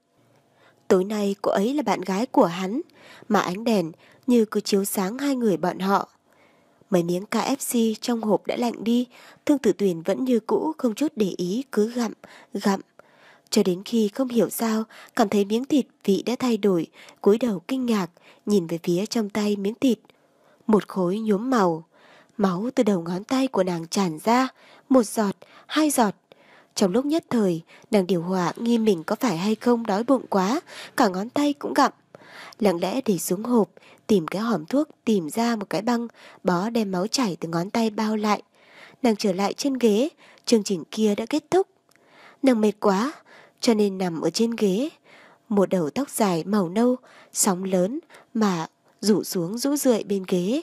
Tối nay cô ấy là bạn gái của hắn, mà ánh đèn như cứ chiếu sáng hai người bọn họ. Mấy miếng ca ép xê trong hộp đã lạnh đi, Thương Tử Tuyền vẫn như cũ không chút để ý cứ gặm, gặm. Cho đến khi không hiểu sao, cảm thấy miếng thịt vị đã thay đổi, cúi đầu kinh ngạc, nhìn về phía trong tay miếng thịt. Một khối nhuốm màu, máu từ đầu ngón tay của nàng tràn ra, một giọt, hai giọt. Trong lúc nhất thời, nàng điều hòa nghi mình có phải hay không đói bụng quá, cả ngón tay cũng gặm. Lặng lẽ để xuống hộp, tìm cái hòm thuốc, tìm ra một cái băng, bó đem máu chảy từ ngón tay bao lại. Nàng trở lại trên ghế, chương trình kia đã kết thúc. Nàng mệt quá, cho nên nằm ở trên ghế. Một đầu tóc dài màu nâu, sóng lớn mà rủ xuống rũ rượi bên ghế.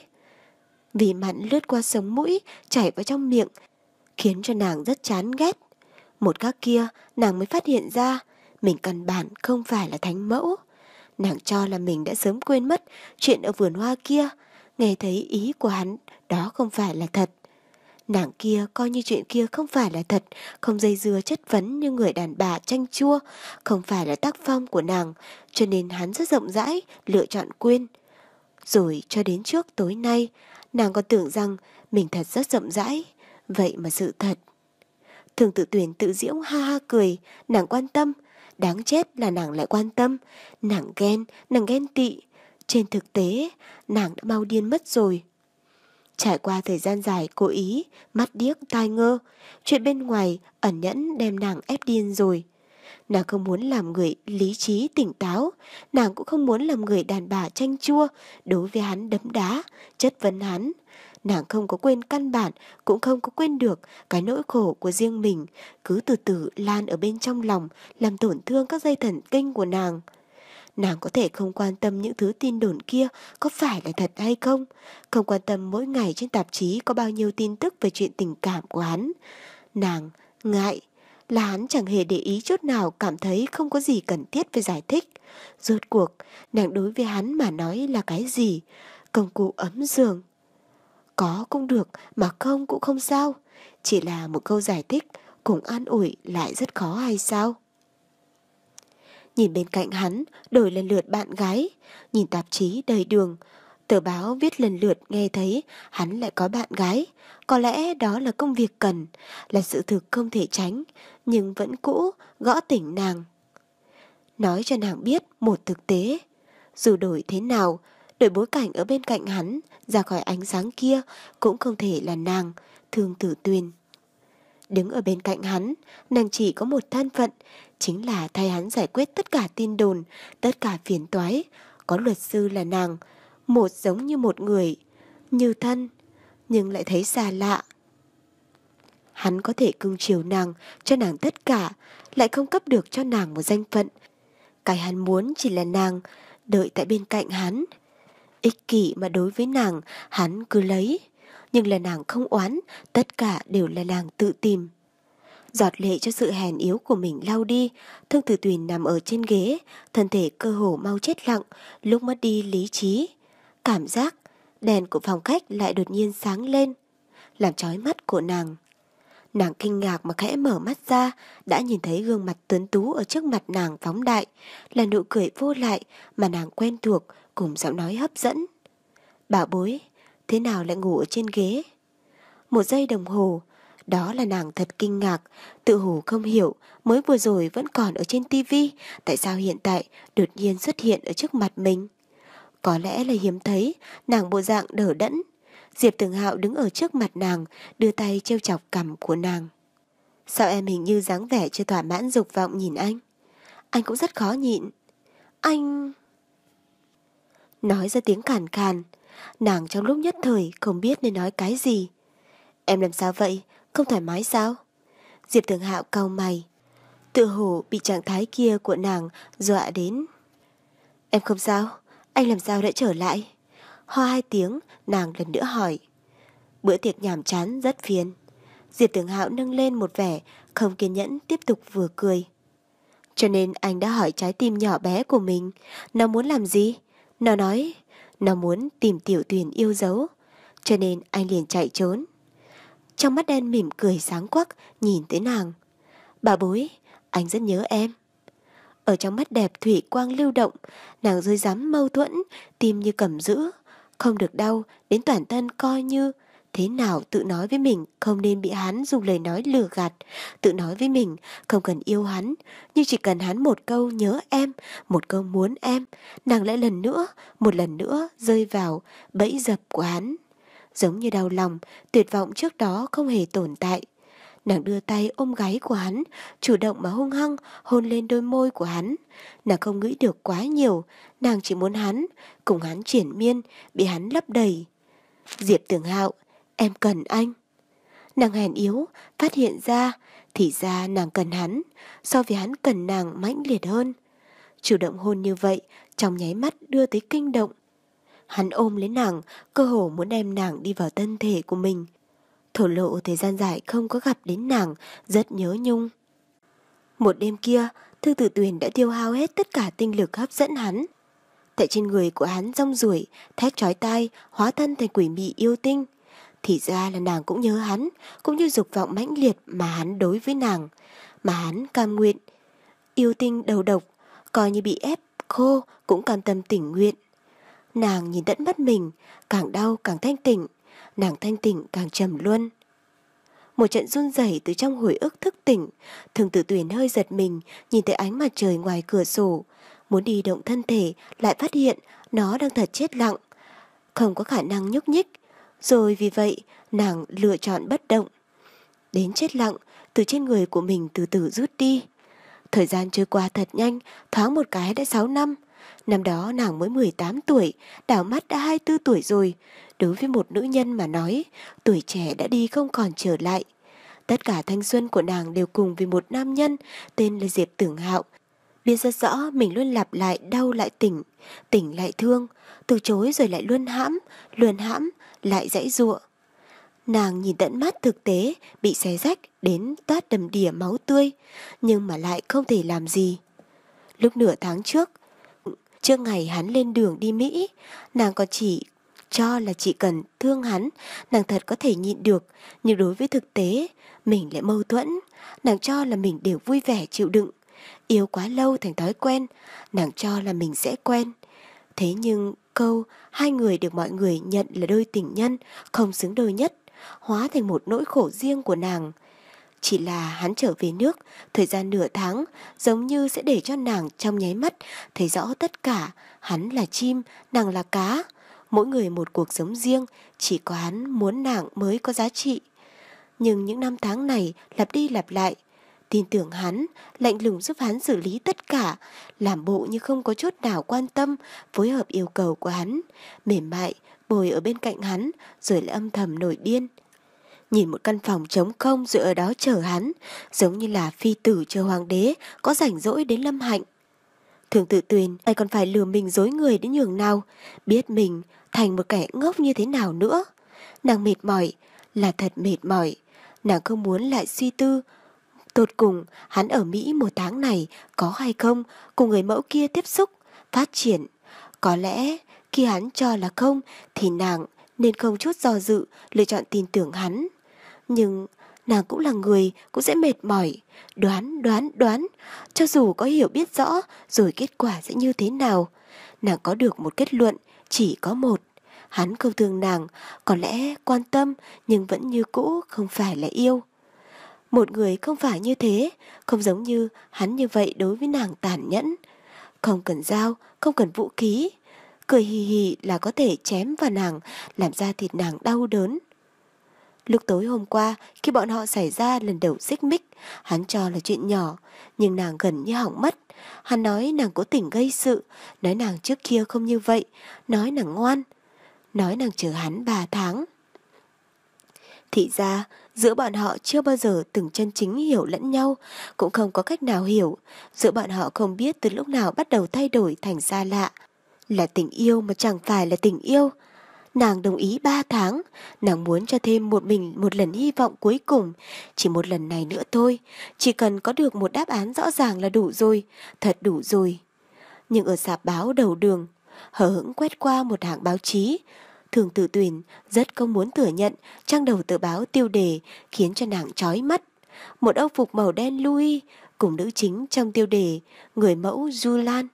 Vì mặn lướt qua sống mũi, chảy vào trong miệng, khiến cho nàng rất chán ghét. Một khắc kia, nàng mới phát hiện ra, mình căn bản không phải là thánh mẫu. Nàng cho là mình đã sớm quên mất chuyện ở vườn hoa kia, nghe thấy ý của hắn, đó không phải là thật. Nàng kia coi như chuyện kia không phải là thật, không dây dưa chất vấn như người đàn bà chanh chua, không phải là tác phong của nàng, cho nên hắn rất rộng rãi, lựa chọn quên. Rồi cho đến trước tối nay, nàng còn tưởng rằng mình thật rất rộng rãi, vậy mà sự thật. Thường Tự Tuyền tự giễu ha ha cười, nàng quan tâm, đáng chết là nàng lại quan tâm, nàng ghen, nàng ghen tị. Trên thực tế, nàng đã mau điên mất rồi. Trải qua thời gian dài cố ý, mắt điếc tai ngơ, chuyện bên ngoài ẩn nhẫn đem nàng ép điên rồi. Nàng không muốn làm người lý trí tỉnh táo, nàng cũng không muốn làm người đàn bà chanh chua, đối với hắn đấm đá, chất vấn hắn. Nàng không có quên căn bản, cũng không có quên được cái nỗi khổ của riêng mình, cứ từ từ lan ở bên trong lòng, làm tổn thương các dây thần kinh của nàng. Nàng có thể không quan tâm những thứ tin đồn kia có phải là thật hay không, không quan tâm mỗi ngày trên tạp chí có bao nhiêu tin tức về chuyện tình cảm của hắn. Nàng ngại là hắn chẳng hề để ý chút nào, cảm thấy không có gì cần thiết phải giải thích. Rốt cuộc, nàng đối với hắn mà nói là cái gì? Công cụ ấm giường. Có cũng được, mà không cũng không sao. Chỉ là một câu giải thích, cùng an ủi lại rất khó hay sao? Nhìn bên cạnh hắn, đổi lần lượt bạn gái, nhìn tạp chí đầy đường, tờ báo viết lần lượt nghe thấy hắn lại có bạn gái. Có lẽ đó là công việc cần, là sự thực không thể tránh, nhưng vẫn cũ gõ tỉnh nàng. Nói cho nàng biết một thực tế, dù đổi thế nào, đổi bối cảnh ở bên cạnh hắn, ra khỏi ánh sáng kia cũng không thể là nàng, Thương Tử Tuyền. Đứng ở bên cạnh hắn, nàng chỉ có một thân phận, chính là thay hắn giải quyết tất cả tin đồn, tất cả phiền toái. Có luật sư là nàng, một giống như một người, như thân, nhưng lại thấy xa lạ. Hắn có thể cưng chiều nàng, cho nàng tất cả, lại không cấp được cho nàng một danh phận. Cái hắn muốn chỉ là nàng đợi tại bên cạnh hắn. Ích kỷ mà đối với nàng, hắn cứ lấy. Nhưng là nàng không oán, tất cả đều là nàng tự tìm. Giọt lệ cho sự hèn yếu của mình lau đi, Thương Tử Tuyền nằm ở trên ghế, thân thể cơ hồ mau chết lặng, lúc mất đi lý trí. Cảm giác, đèn của phòng khách lại đột nhiên sáng lên, làm chói mắt của nàng. Nàng kinh ngạc mà khẽ mở mắt ra, đã nhìn thấy gương mặt tuấn tú ở trước mặt nàng phóng đại, là nụ cười vô lại mà nàng quen thuộc cùng giọng nói hấp dẫn. Bảo bối, thế nào lại ngủ ở trên ghế? Một giây đồng hồ, đó là nàng thật kinh ngạc, tự hồ không hiểu, mới vừa rồi vẫn còn ở trên tivi, tại sao hiện tại đột nhiên xuất hiện ở trước mặt mình? Có lẽ là hiếm thấy nàng bộ dạng đờ đẫn. Diệp Tường Hạo đứng ở trước mặt nàng, đưa tay trêu chọc cằm của nàng. Sao em hình như dáng vẻ chưa thỏa mãn dục vọng nhìn anh? Anh cũng rất khó nhịn. Anh... Nói ra tiếng khàn khàn. Nàng trong lúc nhất thời không biết nên nói cái gì. Em làm sao vậy? Không thoải mái sao? Diệp Tường Hạo cau mày. Tự hồ bị trạng thái kia của nàng dọa đến. Em không sao. Anh làm sao đã trở lại? Ho hai tiếng, nàng lần nữa hỏi. Bữa tiệc nhàm chán rất phiền. Diệp Tường Hạo nâng lên một vẻ không kiên nhẫn, tiếp tục vừa cười. Cho nên anh đã hỏi trái tim nhỏ bé của mình, nó muốn làm gì? Nó nói, nó muốn tìm Tiểu Tuyền yêu dấu, cho nên anh liền chạy trốn. Trong mắt đen mỉm cười sáng quắc, nhìn tới nàng. Bà bối, anh rất nhớ em. Ở trong mắt đẹp thủy quang lưu động, nàng rơi rắm mâu thuẫn, tim như cầm giữ, không được đau, đến toàn thân coi như thế nào tự nói với mình không nên bị hắn dùng lời nói lừa gạt, tự nói với mình không cần yêu hắn, nhưng chỉ cần hắn một câu nhớ em, một câu muốn em, nàng lại lần nữa, một lần nữa rơi vào bẫy dập của hắn. Giống như đau lòng, tuyệt vọng trước đó không hề tồn tại. Nàng đưa tay ôm gáy của hắn, chủ động mà hung hăng hôn lên đôi môi của hắn. Nàng không nghĩ được quá nhiều, nàng chỉ muốn hắn, cùng hắn triển miên, bị hắn lấp đầy. Diệp Tường Hạo, em cần anh. Nàng hèn yếu, phát hiện ra, thì ra nàng cần hắn, so với hắn cần nàng mãnh liệt hơn. Chủ động hôn như vậy, trong nháy mắt đưa tới kinh động. Hắn ôm lấy nàng, cơ hồ muốn đem nàng đi vào thân thể của mình. Thổ lộ thời gian dài không có gặp đến nàng, rất nhớ nhung. Một đêm kia, Thương Tử Tuyền đã tiêu hao hết tất cả tinh lực hấp dẫn hắn. Tại trên người của hắn rong ruổi, thét chói tai, hóa thân thành quỷ mị yêu tinh. Thì ra là nàng cũng nhớ hắn, cũng như dục vọng mãnh liệt mà hắn đối với nàng, mà hắn cam nguyện. Yêu tinh đầu độc, coi như bị ép khô cũng cam tâm tình nguyện. Nàng nhìn tận mắt mình, càng đau càng thanh tỉnh, nàng thanh tỉnh càng trầm luân. Một trận run rẩy từ trong hồi ức thức tỉnh, Thường Tử Tuyền hơi giật mình, nhìn thấy ánh mặt trời ngoài cửa sổ, muốn đi động thân thể lại phát hiện nó đang thật chết lặng, không có khả năng nhúc nhích. Rồi vì vậy nàng lựa chọn bất động. Đến chết lặng, từ trên người của mình từ từ rút đi. Thời gian trôi qua thật nhanh, thoáng một cái đã sáu năm. Năm đó nàng mới mười tám tuổi, đảo mắt đã hai mươi tư tuổi rồi. Đối với một nữ nhân mà nói, tuổi trẻ đã đi không còn trở lại. Tất cả thanh xuân của nàng đều cùng vì một nam nhân tên là Diệp Tường Hạo. Biết rất rõ mình luôn lặp lại đau lại tỉnh, tỉnh lại thương, từ chối rồi lại luân hãm, luân hãm, lại giãy giụa. Nàng nhìn tận mắt thực tế bị xé rách đến toát đầm đìa máu tươi, nhưng mà lại không thể làm gì. Lúc nửa tháng trước, trước ngày hắn lên đường đi Mỹ, nàng còn chỉ cho là chỉ cần thương hắn, nàng thật có thể nhịn được, nhưng đối với thực tế, mình lại mâu thuẫn. Nàng cho là mình đều vui vẻ chịu đựng, yêu quá lâu thành thói quen, nàng cho là mình sẽ quen. Thế nhưng câu hai người được mọi người nhận là đôi tình nhân, không xứng đôi nhất, hóa thành một nỗi khổ riêng của nàng. Chỉ là hắn trở về nước, thời gian nửa tháng, giống như sẽ để cho nàng trong nháy mắt thấy rõ tất cả. Hắn là chim, nàng là cá. Mỗi người một cuộc sống riêng, chỉ có hắn muốn nàng mới có giá trị. Nhưng những năm tháng này lặp đi lặp lại, tin tưởng hắn, lạnh lùng giúp hắn xử lý tất cả, làm bộ như không có chút nào quan tâm, phối hợp yêu cầu của hắn, mềm mại, bồi ở bên cạnh hắn, rồi lại âm thầm nổi điên. Nhìn một căn phòng trống không rồi ở đó chờ hắn, giống như là phi tử chờ hoàng đế, có rảnh rỗi đến lâm hạnh. Thường Tự Tuyền, ai còn phải lừa mình dối người đến nhường nào, biết mình thành một kẻ ngốc như thế nào nữa. Nàng mệt mỏi, là thật mệt mỏi, nàng không muốn lại suy tư. Tột cùng, hắn ở Mỹ một tháng này có hay không cùng người mẫu kia tiếp xúc, phát triển. Có lẽ khi hắn cho là không thì nàng nên không chút do dự lựa chọn tin tưởng hắn. Nhưng nàng cũng là người, cũng sẽ mệt mỏi, đoán đoán đoán, cho dù có hiểu biết rõ rồi kết quả sẽ như thế nào. Nàng có được một kết luận chỉ có một: hắn không thương nàng, có lẽ quan tâm nhưng vẫn như cũ không phải là yêu. Một người không phải như thế, không giống như hắn như vậy đối với nàng tàn nhẫn. Không cần dao, không cần vũ khí, cười hì hì là có thể chém vào nàng, làm da thịt nàng đau đớn. Lúc tối hôm qua, khi bọn họ xảy ra lần đầu xích mích, hắn cho là chuyện nhỏ, nhưng nàng gần như hỏng mất. Hắn nói nàng cố tình gây sự, nói nàng trước kia không như vậy, nói nàng ngoan, nói nàng chờ hắn ba tháng. Thì ra, giữa bọn họ chưa bao giờ từng chân chính hiểu lẫn nhau, cũng không có cách nào hiểu. Giữa bọn họ không biết từ lúc nào bắt đầu thay đổi thành xa lạ. Là tình yêu mà chẳng phải là tình yêu. Nàng đồng ý ba tháng, nàng muốn cho thêm một mình một lần hy vọng cuối cùng, chỉ một lần này nữa thôi, chỉ cần có được một đáp án rõ ràng là đủ rồi, thật đủ rồi. Nhưng ở rạp báo đầu đường, hờ hững quét qua một hàng báo chí, Thường Tử Tuyền rất không muốn thừa nhận trang đầu tờ báo tiêu đề khiến cho nàng chói mắt. Một âu phục màu đen Louis cùng nữ chính trong tiêu đề, người mẫu Du Lan.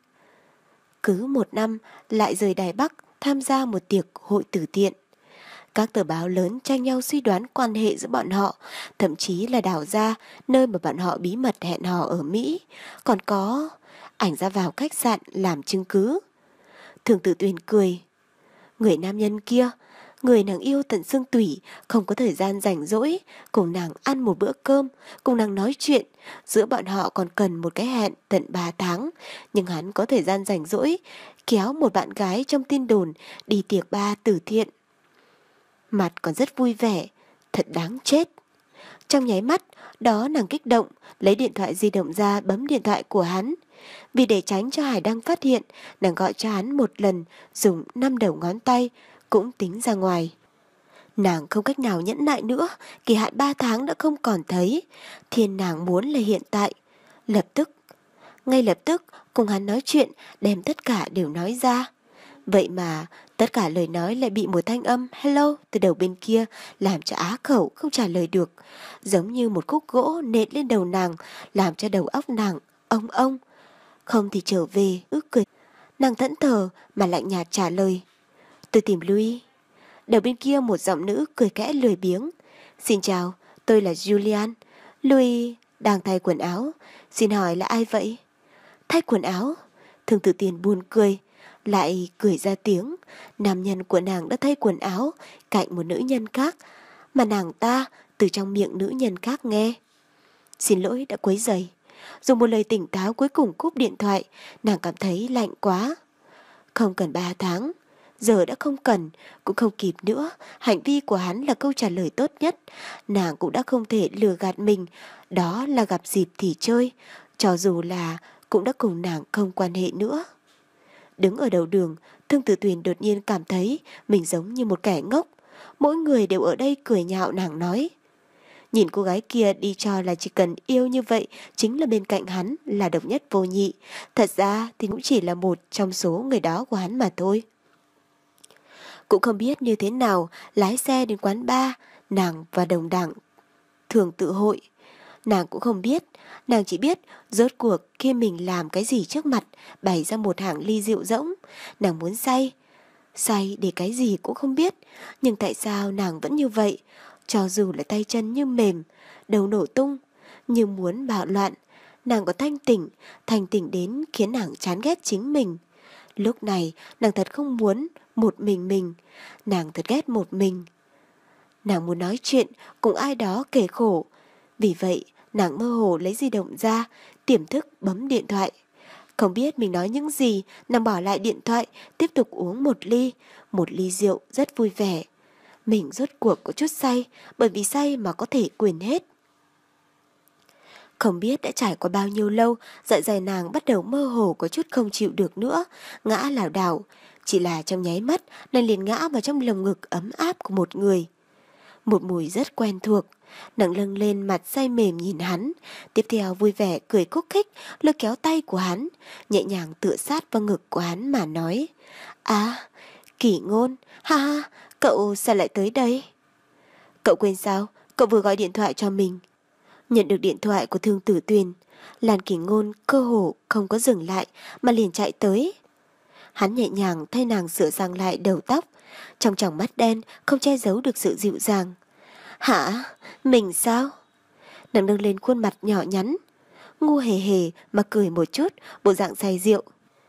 Cứ một năm lại rời Đài Bắc tham gia một tiệc hội từ thiện. Các tờ báo lớn tranh nhau suy đoán quan hệ giữa bọn họ, thậm chí là đào ra nơi mà bọn họ bí mật hẹn hò ở Mỹ, còn có ảnh ra vào khách sạn làm chứng cứ. Thường Tử Tuyền cười. Người nam nhân kia, người nàng yêu tận xương tủy, không có thời gian rảnh rỗi cùng nàng ăn một bữa cơm, cùng nàng nói chuyện. Giữa bọn họ còn cần một cái hẹn tận ba tháng, nhưng hắn có thời gian rảnh rỗi kéo một bạn gái trong tin đồn đi tiệc ba từ thiện. Mặt còn rất vui vẻ, thật đáng chết. Trong nháy mắt đó, nàng kích động lấy điện thoại di động ra bấm điện thoại của hắn. Vì để tránh cho Hải Đăng phát hiện, nàng gọi cho hắn một lần, dùng năm đầu ngón tay cũng tính ra ngoài. Nàng không cách nào nhẫn nại nữa, kỳ hạn ba tháng đã không còn thấy. Thiên nàng muốn là hiện tại. Lập tức, ngay lập tức cùng hắn nói chuyện, đem tất cả đều nói ra. Vậy mà tất cả lời nói lại bị một thanh âm hello từ đầu bên kia làm cho á khẩu không trả lời được. Giống như một khúc gỗ nện lên đầu nàng, làm cho đầu óc nàng ông ông. Không thì trở về, ước cười. Nàng thẫn thờ mà lạnh nhạt trả lời. Tôi tìm Louis. Đầu bên kia một giọng nữ cười kẽ lười biếng. Xin chào, tôi là Julian. Louis đang thay quần áo. Xin hỏi là ai vậy? Thay quần áo? Thường Tử Tuyền buồn cười, lại cười ra tiếng. Nam nhân của nàng đã thay quần áo cạnh một nữ nhân khác, mà nàng ta từ trong miệng nữ nhân khác nghe. Xin lỗi đã quấy rầy. Dùng một lời tỉnh táo cuối cùng cúp điện thoại. Nàng cảm thấy lạnh quá. Không cần ba tháng, giờ đã không cần, cũng không kịp nữa. Hành vi của hắn là câu trả lời tốt nhất. Nàng cũng đã không thể lừa gạt mình. Đó là gặp dịp thì chơi, cho dù là cũng đã cùng nàng không quan hệ nữa. Đứng ở đầu đường, Thương Tử Tuyền đột nhiên cảm thấy mình giống như một kẻ ngốc. Mỗi người đều ở đây cười nhạo nàng nói. Nhìn cô gái kia đi cho là chỉ cần yêu như vậy chính là bên cạnh hắn là độc nhất vô nhị. Thật ra thì cũng chỉ là một trong số người đó của hắn mà thôi. Cũng không biết như thế nào lái xe đến quán bar, nàng và đồng đảng thường tự hội. Nàng cũng không biết, nàng chỉ biết rốt cuộc khi mình làm cái gì trước mặt, bày ra một hàng ly rượu rỗng. Nàng muốn say, say để cái gì cũng không biết, nhưng tại sao nàng vẫn như vậy? Cho dù là tay chân như mềm, đầu nổ tung, như muốn bạo loạn, nàng có thanh tỉnh, thanh tỉnh đến khiến nàng chán ghét chính mình. Lúc này nàng thật không muốn một mình mình, nàng thật ghét một mình. Nàng muốn nói chuyện cùng ai đó kể khổ, vì vậy nàng mơ hồ lấy di động ra, tiềm thức bấm điện thoại. Không biết mình nói những gì, nàng bỏ lại điện thoại, tiếp tục uống một ly, một ly rượu rất vui vẻ. Mình rốt cuộc có chút say, bởi vì say mà có thể quên hết. Không biết đã trải qua bao nhiêu lâu, dạ dày nàng bắt đầu mơ hồ có chút không chịu được nữa, ngã lảo đảo. Chỉ là trong nháy mắt, nàng liền ngã vào trong lồng ngực ấm áp của một người. Một mùi rất quen thuộc, nàng lâng lên mặt say mềm nhìn hắn, tiếp theo vui vẻ cười khúc khích, lôi kéo tay của hắn, nhẹ nhàng tựa sát vào ngực của hắn mà nói. À, Kỷ Ngôn, ha ha, cậu sao lại tới đây? Cậu quên sao, cậu vừa gọi điện thoại cho mình. Nhận được điện thoại của Thương Tử Tuyền, Lan Kỷ Ngôn cơ hồ không có dừng lại mà liền chạy tới. Hắn nhẹ nhàng thay nàng sửa sang lại đầu tóc, trong tròng mắt đen không che giấu được sự dịu dàng. Hả? Mình sao? Nàng nâng lên khuôn mặt nhỏ nhắn, ngu hề hề mà cười một chút, bộ dạng say rượu.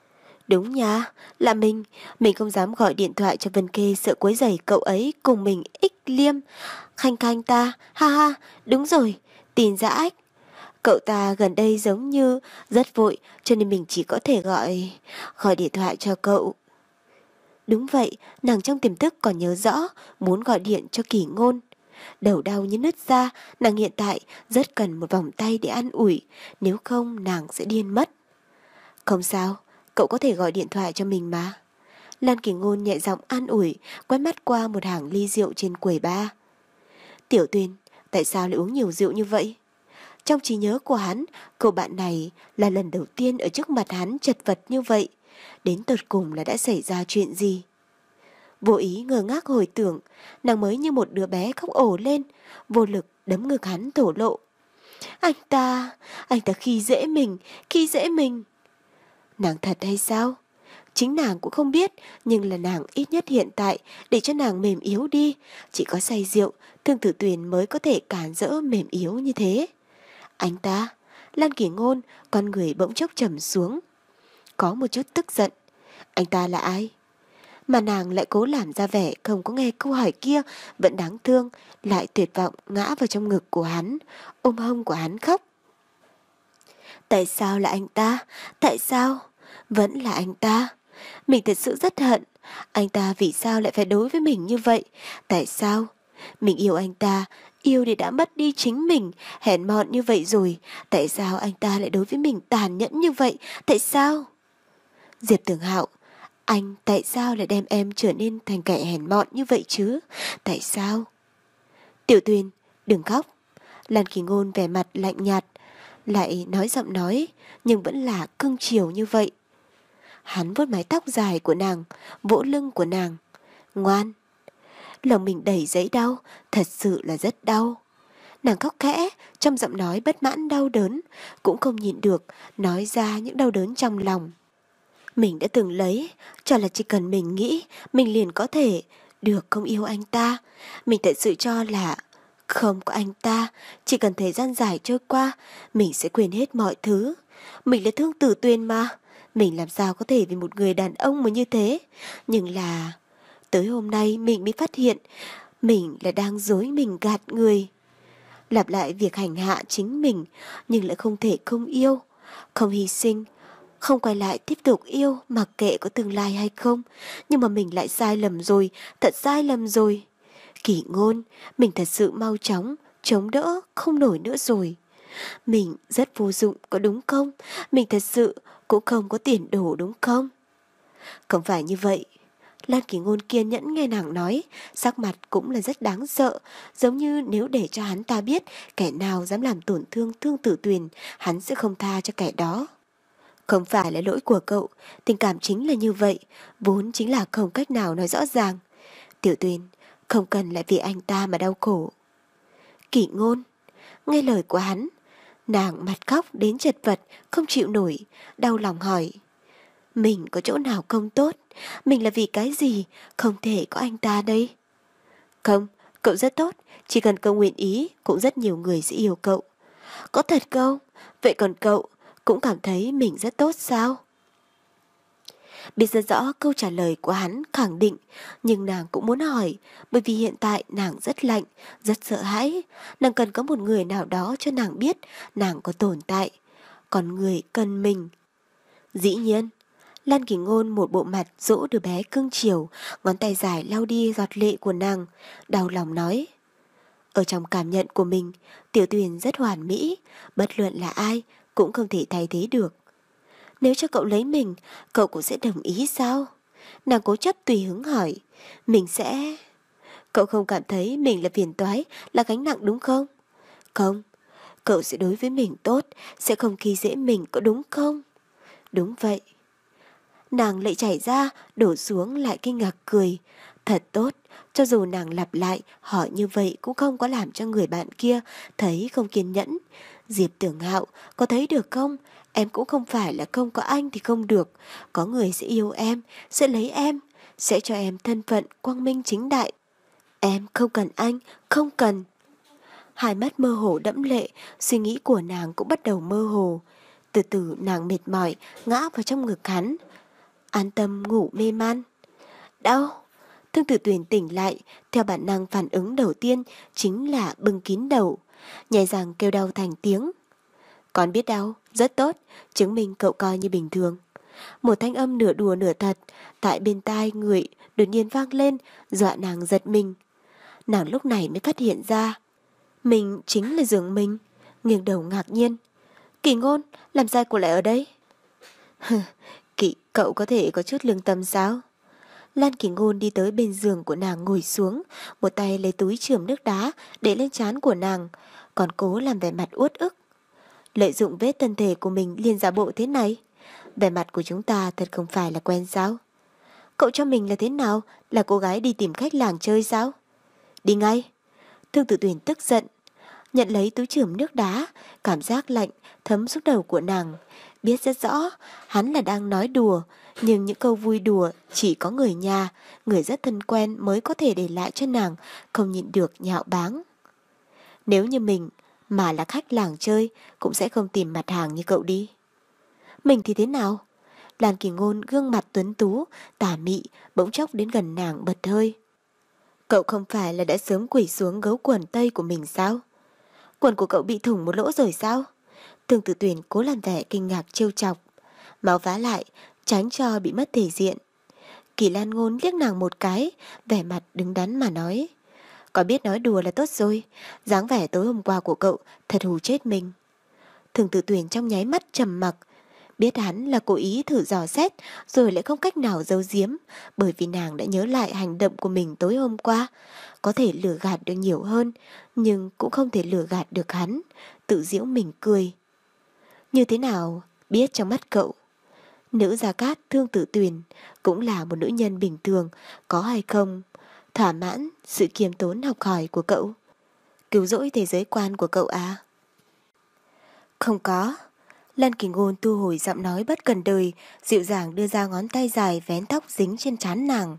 Đúng nha, là mình. Mình không dám gọi điện thoại cho Vân Kê, sợ quấy rầy cậu ấy cùng mình ích liêm. Khanh khanh ta, ha ha, đúng rồi, tin dã ếch. Cậu ta gần đây giống như rất vội, cho nên mình chỉ có thể gọi gọi điện thoại cho cậu. Đúng vậy, nàng trong tiềm thức còn nhớ rõ muốn gọi điện cho Kỷ Ngôn. Đầu đau như nứt ra, nàng hiện tại rất cần một vòng tay để an ủi, nếu không nàng sẽ điên mất. Không sao, cậu có thể gọi điện thoại cho mình mà. Lan Kỷ Ngôn nhẹ giọng an ủi, quét mắt qua một hàng ly rượu trên quầy bar. Tiểu Tuyền, tại sao lại uống nhiều rượu như vậy? Trong trí nhớ của hắn, cậu bạn này là lần đầu tiên ở trước mặt hắn chật vật như vậy. Đến tột cùng là đã xảy ra chuyện gì? Vô ý ngơ ngác hồi tưởng, nàng mới như một đứa bé khóc ổ lên, vô lực đấm ngực hắn thổ lộ. Anh ta, anh ta khi dễ mình, khi dễ mình. Nàng thật hay sao? Chính nàng cũng không biết, nhưng là nàng ít nhất hiện tại để cho nàng mềm yếu đi. Chỉ có say rượu, Thương Tử Tuyền mới có thể cản rỡ mềm yếu như thế. Anh ta, Lan Kỷ Ngôn, con người bỗng chốc trầm xuống. Có một chút tức giận. Anh ta là ai? Mà nàng lại cố làm ra vẻ không có nghe câu hỏi kia, vẫn đáng thương, lại tuyệt vọng ngã vào trong ngực của hắn, ôm hông của hắn khóc. Tại sao là anh ta? Tại sao? Vẫn là anh ta. Mình thật sự rất hận. Anh ta vì sao lại phải đối với mình như vậy? Tại sao? Mình yêu anh ta, yêu để đã mất đi chính mình, hèn mọn như vậy rồi. Tại sao anh ta lại đối với mình tàn nhẫn như vậy? Tại sao? Diệp Tưởng Hạo, anh tại sao lại đem em trở nên thành kẻ hèn mọn như vậy chứ? Tại sao? Tiểu Tuyền, đừng khóc. Lan Kỳ Ngôn vẻ mặt lạnh nhạt, lại nói giọng nói, nhưng vẫn là cưng chiều như vậy. Hắn vuốt mái tóc dài của nàng, vỗ lưng của nàng. Ngoan. Lòng mình đầy giấy đau, thật sự là rất đau. Nàng khóc khẽ, trong giọng nói bất mãn đau đớn, cũng không nhịn được, nói ra những đau đớn trong lòng. Mình đã từng lấy, cho là chỉ cần mình nghĩ, mình liền có thể được không yêu anh ta. Mình thật sự cho là không có anh ta, chỉ cần thời gian dài trôi qua, mình sẽ quên hết mọi thứ. Mình là Thương Tử Tuyền mà, mình làm sao có thể vì một người đàn ông mà như thế. Nhưng là tới hôm nay mình mới phát hiện mình là đang dối mình gạt người. Lặp lại việc hành hạ chính mình, nhưng lại không thể không yêu, không hy sinh, không quay lại tiếp tục yêu mặc kệ có tương lai hay không. Nhưng mà mình lại sai lầm rồi, thật sai lầm rồi. Kỷ Ngôn, mình thật sự mau chóng chống đỡ không nổi nữa rồi. Mình rất vô dụng có đúng không? Mình thật sự cũng không có tiền đồ đúng không? Không phải như vậy. Lan Kỷ Ngôn kiên nhẫn nghe nàng nói, sắc mặt cũng là rất đáng sợ, giống như nếu để cho hắn ta biết kẻ nào dám làm tổn thương Thương Tử Tuyền, hắn sẽ không tha cho kẻ đó. Không phải là lỗi của cậu, tình cảm chính là như vậy, vốn chính là không cách nào nói rõ ràng. Tiểu Tuyền, không cần lại vì anh ta mà đau khổ. Kỷ Ngôn, nghe lời của hắn, nàng mặt khóc đến chật vật, không chịu nổi, đau lòng hỏi. Mình có chỗ nào không tốt? Mình là vì cái gì không thể có anh ta đây? Không, cậu rất tốt, chỉ cần cậu nguyện ý cũng rất nhiều người sẽ yêu cậu. Có thật không? Vậy còn cậu cũng cảm thấy mình rất tốt sao? Biết rất rõ câu trả lời của hắn khẳng định, nhưng nàng cũng muốn hỏi, bởi vì hiện tại nàng rất lạnh, rất sợ hãi. Nàng cần có một người nào đó cho nàng biết nàng có tồn tại, còn người cần mình. Dĩ nhiên, Lan Kỷ Ngôn một bộ mặt dỗ đứa bé cưng chiều, ngón tay dài lau đi giọt lệ của nàng, đau lòng nói. Ở trong cảm nhận của mình, Tiểu Tuyền rất hoàn mỹ, bất luận là ai cũng không thể thay thế được. Nếu cho cậu lấy mình, cậu cũng sẽ đồng ý sao? Nàng cố chấp tùy hứng hỏi. Mình sẽ... Cậu không cảm thấy mình là phiền toái, là gánh nặng đúng không? Không, cậu sẽ đối với mình tốt, sẽ không khi dễ mình có đúng không? Đúng vậy. Nàng lại chảy ra, đổ xuống lại kinh ngạc cười. Thật tốt, cho dù nàng lặp lại hỏi như vậy cũng không có làm cho người bạn kia thấy không kiên nhẫn. Diệp Tưởng Hạo, có thấy được không? Em cũng không phải là không có anh thì không được. Có người sẽ yêu em, sẽ lấy em, sẽ cho em thân phận quang minh chính đại. Em không cần anh, không cần. Hai mắt mơ hồ đẫm lệ, suy nghĩ của nàng cũng bắt đầu mơ hồ. Từ từ nàng mệt mỏi, ngã vào trong ngực hắn. an tâm ngủ mê man. Đau! Thương Tử Tuyền tỉnh lại, theo bản năng phản ứng đầu tiên chính là bưng kín đầu, nhẹ răng kêu đau thành tiếng. Con biết đau, rất tốt, chứng minh cậu coi như bình thường. Một thanh âm nửa đùa nửa thật tại bên tai người đột nhiên vang lên, dọa nàng giật mình. Nàng lúc này mới phát hiện ra mình chính là Giường Minh, nghiêng đầu ngạc nhiên. Kỳ Ngôn, làm sao cô lại ở đây? Kỳ, cậu có thể có chút lương tâm sao? Lan Kỳ Ngôn đi tới bên giường của nàng ngồi xuống, một tay lấy túi chườm nước đá để lên trán của nàng, còn cố làm vẻ mặt uất ức. Lợi dụng vết thân thể của mình liền giả bộ thế này, vẻ mặt của chúng ta thật không phải là quen sao? Cậu cho mình là thế nào? Là cô gái đi tìm khách làng chơi sao? Đi ngay! Thương Tử Tuyền tức giận, nhận lấy túi chườm nước đá, cảm giác lạnh thấm xuống đầu của nàng. Biết rất rõ hắn là đang nói đùa, nhưng những câu vui đùa chỉ có người nhà, người rất thân quen mới có thể để lại cho nàng không nhịn được nhạo báng. Nếu như mình mà là khách làng chơi cũng sẽ không tìm mặt hàng như cậu đi. Mình thì thế nào? Lan Kỳ Ngôn gương mặt tuấn tú, tà mị, bỗng chốc đến gần nàng bật hơi. Cậu không phải là đã sớm quỳ xuống gấu quần tây của mình sao? Quần của cậu bị thủng một lỗ rồi sao? Thương Tử Tuyền cố làm vẻ kinh ngạc trêu chọc, máu vá lại, tránh cho bị mất thể diện. Kỳ Lan Ngôn liếc nàng một cái, vẻ mặt đứng đắn mà nói. Có biết nói đùa là tốt rồi, dáng vẻ tối hôm qua của cậu thật hù chết mình. Thương Tử Tuyền trong nháy mắt trầm mặc, biết hắn là cố ý thử dò xét, rồi lại không cách nào giấu giếm, bởi vì nàng đã nhớ lại hành động của mình tối hôm qua. Có thể lừa gạt được nhiều hơn, nhưng cũng không thể lừa gạt được hắn, tự giễu mình cười. Như thế nào, biết trong mắt cậu, nữ Gia Cát Thương Tử Tuyền cũng là một nữ nhân bình thường, có hay không thỏa mãn sự kiêm tốn học hỏi của cậu, cứu rỗi thế giới quan của cậu à? Không có. Lan Kỳ Ngôn thu hồi giọng nói bất cần đời, dịu dàng đưa ra ngón tay dài vén tóc dính trên trán nàng.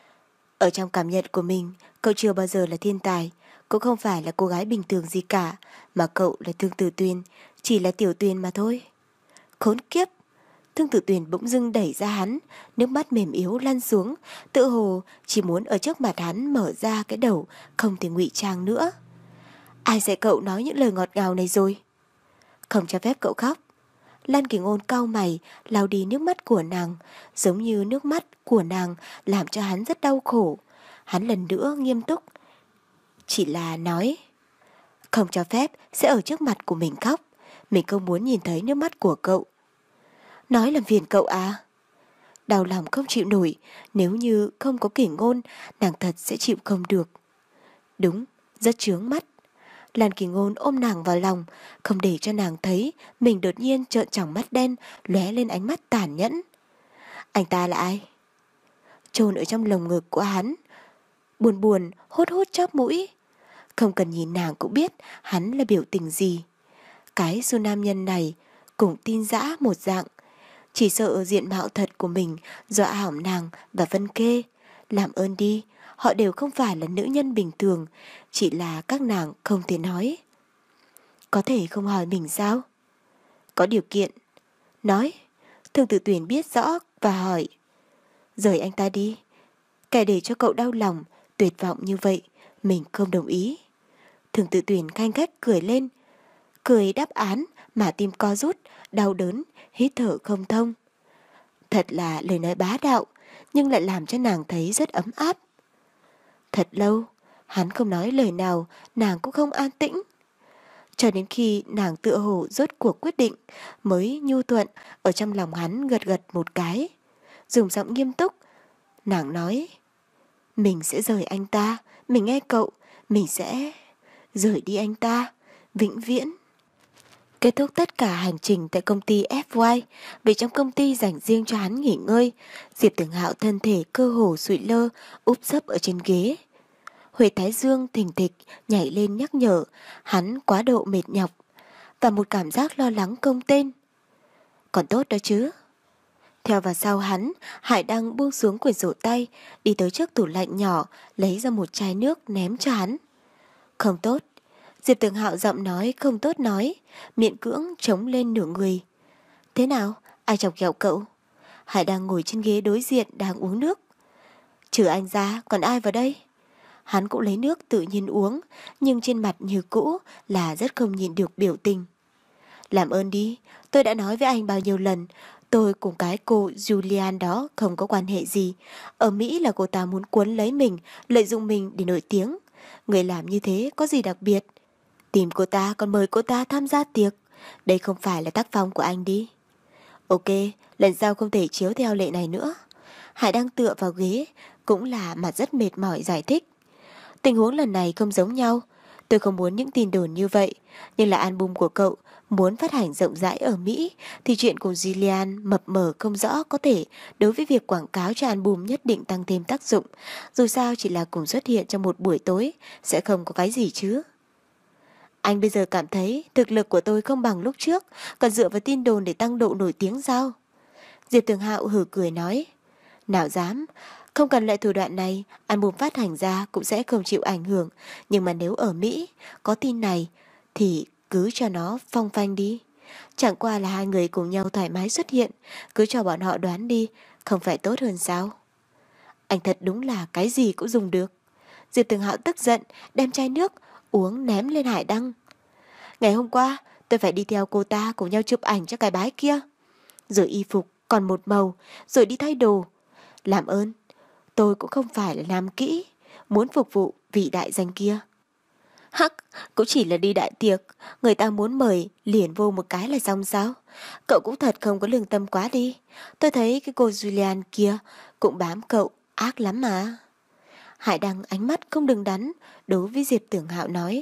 Ở trong cảm nhận của mình, cậu chưa bao giờ là thiên tài, cũng không phải là cô gái bình thường gì cả, mà cậu là Thương Tử Tuyền, chỉ là tiểu Tuyền mà thôi. Khốn kiếp! Thương Tử Tuyền bỗng dưng đẩy ra hắn, nước mắt mềm yếu lăn xuống, tự hồ chỉ muốn ở trước mặt hắn mở ra cái đầu, không thể ngụy trang nữa. Ai dạy cậu nói những lời ngọt ngào này rồi? Không cho phép cậu khóc. Lan Kỳ Ngôn cau mày, lau đi nước mắt của nàng, giống như nước mắt của nàng làm cho hắn rất đau khổ. Hắn lần nữa nghiêm túc, chỉ là nói, không cho phép sẽ ở trước mặt của mình khóc, mình không muốn nhìn thấy nước mắt của cậu. Nói làm phiền cậu à? Đau lòng không chịu nổi, nếu như không có Kỳ Ngôn, nàng thật sẽ chịu không được. Đúng, rất chướng mắt. Lan Kỳ Ngôn ôm nàng vào lòng, không để cho nàng thấy mình đột nhiên trợn tròng mắt đen, lóe lên ánh mắt tàn nhẫn. Anh ta là ai? Chôn ở trong lồng ngực của hắn, buồn buồn hốt hốt chóp mũi. Không cần nhìn nàng cũng biết hắn là biểu tình gì. Cái su nam nhân này cũng tin dã một dạng, chỉ sợ diện mạo thật của mình dọa hỏng nàng và Vân Kê. Làm ơn đi, họ đều không phải là nữ nhân bình thường, chỉ là các nàng không thể nói. Có thể không hỏi mình sao? Có điều kiện. Nói. Thương Tử Tuyền biết rõ và hỏi. Rời anh ta đi. Kẻ để cho cậu đau lòng, tuyệt vọng như vậy, mình không đồng ý. Thương Tử Tuyền khanh khách cười lên. Cười đáp án mà tim co rút, đau đớn, hít thở không thông. Thật là lời nói bá đạo, nhưng lại làm cho nàng thấy rất ấm áp. Thật lâu, hắn không nói lời nào, nàng cũng không an tĩnh. Cho đến khi nàng tựa hồ rốt cuộc quyết định, mới nhu thuận ở trong lòng hắn gật gật một cái. Dùng giọng nghiêm túc, nàng nói, mình sẽ rời anh ta, mình nghe cậu, mình sẽ rời đi anh ta, vĩnh viễn. Kết thúc tất cả hành trình tại công ty ép i, vì trong công ty dành riêng cho hắn nghỉ ngơi, Diệp Tử Hạo thân thể cơ hồ sụi lơ, úp sấp ở trên ghế. Huệ Thái Dương thình thịch nhảy lên nhắc nhở hắn quá độ mệt nhọc và một cảm giác lo lắng công tên. Còn tốt đó chứ. Theo vào sau hắn, Hải Đăng buông xuống quyển sổ tay, đi tới trước tủ lạnh nhỏ, lấy ra một chai nước ném cho hắn. Không tốt. Diệp Tử Hạo giọng nói không tốt nói, miệng cưỡng chống lên nửa người. Thế nào? Ai chọc ghẹo cậu? Hải đang ngồi trên ghế đối diện đang uống nước. Trừ anh ra còn ai vào đây? Hắn cũng lấy nước tự nhiên uống, nhưng trên mặt như cũ là rất không nhìn được biểu tình. Làm ơn đi, tôi đã nói với anh bao nhiêu lần, tôi cùng cái cô Julian đó không có quan hệ gì. Ở Mỹ là cô ta muốn cuốn lấy mình, lợi dụng mình để nổi tiếng. Người làm như thế có gì đặc biệt? Tìm cô ta còn mời cô ta tham gia tiệc. Đây không phải là tác phong của anh đi. Ok, lần sau không thể chiếu theo lệ này nữa. Hải đang tựa vào ghế, cũng là mặt rất mệt mỏi giải thích. Tình huống lần này không giống nhau. Tôi không muốn những tin đồn như vậy, nhưng là album của cậu muốn phát hành rộng rãi ở Mỹ thì chuyện của Jillian mập mờ không rõ có thể đối với việc quảng cáo cho album nhất định tăng thêm tác dụng. Dù sao chỉ là cùng xuất hiện trong một buổi tối, sẽ không có cái gì chứ. Anh bây giờ cảm thấy thực lực của tôi không bằng lúc trước, còn dựa vào tin đồn để tăng độ nổi tiếng sao? Diệp Tường Hạo hừ cười nói. Nào dám, không cần loại thủ đoạn này, album phát hành ra cũng sẽ không chịu ảnh hưởng. Nhưng mà nếu ở Mỹ có tin này thì cứ cho nó phong phanh đi. Chẳng qua là hai người cùng nhau thoải mái xuất hiện, cứ cho bọn họ đoán đi, không phải tốt hơn sao? Anh thật đúng là cái gì cũng dùng được. Diệp Tường Hạo tức giận, đem chai nước uống ném lên Hải Đăng. Ngày hôm qua tôi phải đi theo cô ta cùng nhau chụp ảnh cho cái bái kia. Rồi y phục còn một màu, rồi đi thay đồ. Làm ơn, tôi cũng không phải là làm kỹ, muốn phục vụ vị đại danh kia. Hắc, cũng chỉ là đi đại tiệc, người ta muốn mời liền vô một cái là xong sao? Cậu cũng thật không có lương tâm quá đi. Tôi thấy cái cô Julian kia cũng bám cậu, ác lắm mà. Hải Đăng ánh mắt không đứng đắn, đối với Diệp Tưởng Hạo nói.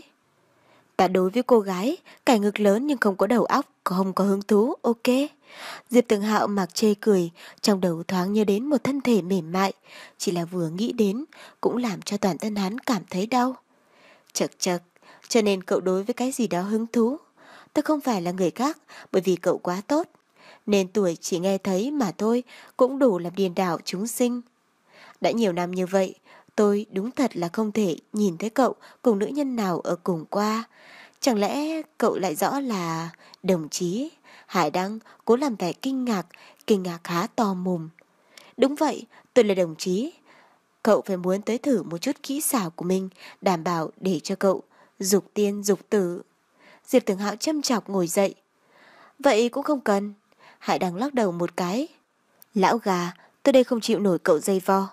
Ta đối với cô gái, cải ngực lớn nhưng không có đầu óc, không có hứng thú, ok. Diệp Tường Hạo mặc chê cười, trong đầu thoáng nhớ đến một thân thể mềm mại, chỉ là vừa nghĩ đến cũng làm cho toàn thân hắn cảm thấy đau. Chật chật, cho nên cậu đối với cái gì đó hứng thú. Tôi không phải là người khác, bởi vì cậu quá tốt, nên tuổi chỉ nghe thấy mà thôi cũng đủ làm điên đảo chúng sinh. Đã nhiều năm như vậy, tôi đúng thật là không thể nhìn thấy cậu cùng nữ nhân nào ở cùng qua. Chẳng lẽ cậu lại rõ là đồng chí? Hải Đăng cố làm vẻ kinh ngạc, kinh ngạc há to mồm. Đúng vậy, tôi là đồng chí. Cậu phải muốn tới thử một chút kỹ xảo của mình, đảm bảo để cho cậu dục tiên dục tử. Diệp Tường Hạo châm chọc ngồi dậy. Vậy cũng không cần. Hải Đăng lắc đầu một cái. Lão gà, tôi đây không chịu nổi cậu dây vo.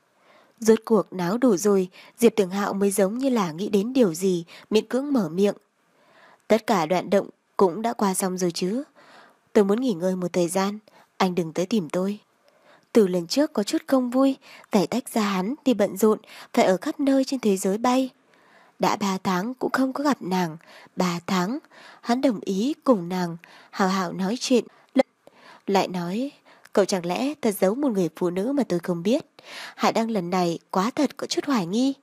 Rốt cuộc náo đủ rồi, Diệp Tường Hạo mới giống như là nghĩ đến điều gì, miễn cưỡng mở miệng. Tất cả đoạn động cũng đã qua xong rồi chứ. Tôi muốn nghỉ ngơi một thời gian, anh đừng tới tìm tôi. Từ lần trước có chút không vui, phải tách ra hắn thì bận rộn, phải ở khắp nơi trên thế giới bay. Đã ba tháng cũng không có gặp nàng, ba tháng, hắn đồng ý cùng nàng, hào hào nói chuyện. Lại nói, cậu chẳng lẽ thật giấu một người phụ nữ mà tôi không biết. Hải Đăng lần này quá thật có chút hoài nghi.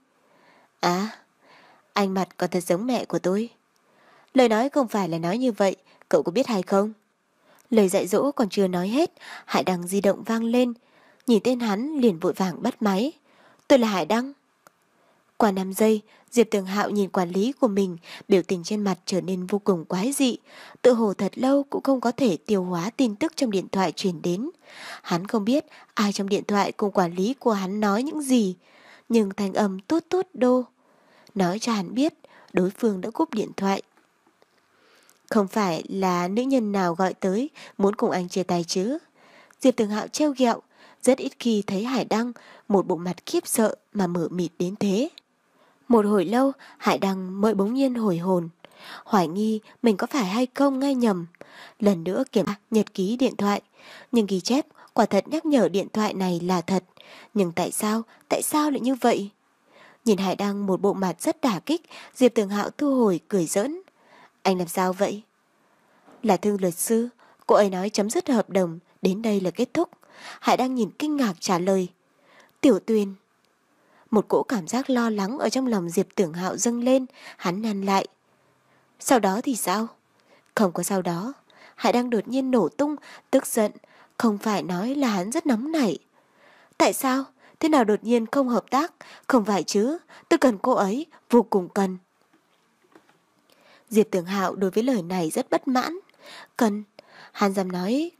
À, anh mặt còn thật giống mẹ của tôi. Lời nói không phải là nói như vậy, cậu có biết hay không? Lời dạy dỗ còn chưa nói hết, Hải Đăng di động vang lên. Nhìn tên hắn liền vội vàng bắt máy. Tôi là Hải Đăng. Qua năm giây, Diệp Tường Hạo nhìn quản lý của mình, biểu tình trên mặt trở nên vô cùng quái dị. Tự hồ thật lâu cũng không có thể tiêu hóa tin tức trong điện thoại truyền đến. Hắn không biết ai trong điện thoại cùng quản lý của hắn nói những gì, nhưng thanh âm tút tút đô nói cho hắn biết đối phương đã cúp điện thoại. Không phải là nữ nhân nào gọi tới muốn cùng anh chia tay chứ? Diệp Tường Hạo trêu ghẹo, rất ít khi thấy Hải Đăng một bộ mặt khiếp sợ mà mở mịt đến thế. Một hồi lâu, Hải Đăng mới bỗng nhiên hồi hồn, hoài nghi mình có phải hay không nghe nhầm. Lần nữa kiểm tra nhật ký điện thoại, nhưng ghi chép quả thật nhắc nhở điện thoại này là thật. Nhưng tại sao, tại sao lại như vậy? Nhìn Hải Đăng một bộ mặt rất đả kích, Diệp Tường Hạo thu hồi cười giỡn. Anh làm sao vậy? Là Thư luật sư, cô ấy nói chấm dứt hợp đồng, đến đây là kết thúc. Hải Đăng nhìn kinh ngạc trả lời. Tiểu Tuyền. Một cỗ cảm giác lo lắng ở trong lòng Diệp Tường Hạo dâng lên, hắn nhăn lại. Sau đó thì sao? Không có sau đó. Hải Đăng đột nhiên nổ tung, tức giận, không phải nói là hắn rất nóng nảy. Tại sao? Thế nào đột nhiên không hợp tác? Không phải chứ, tôi cần cô ấy, vô cùng cần. Diệp Tường Hạo đối với lời này rất bất mãn. Cần, hắn dám nói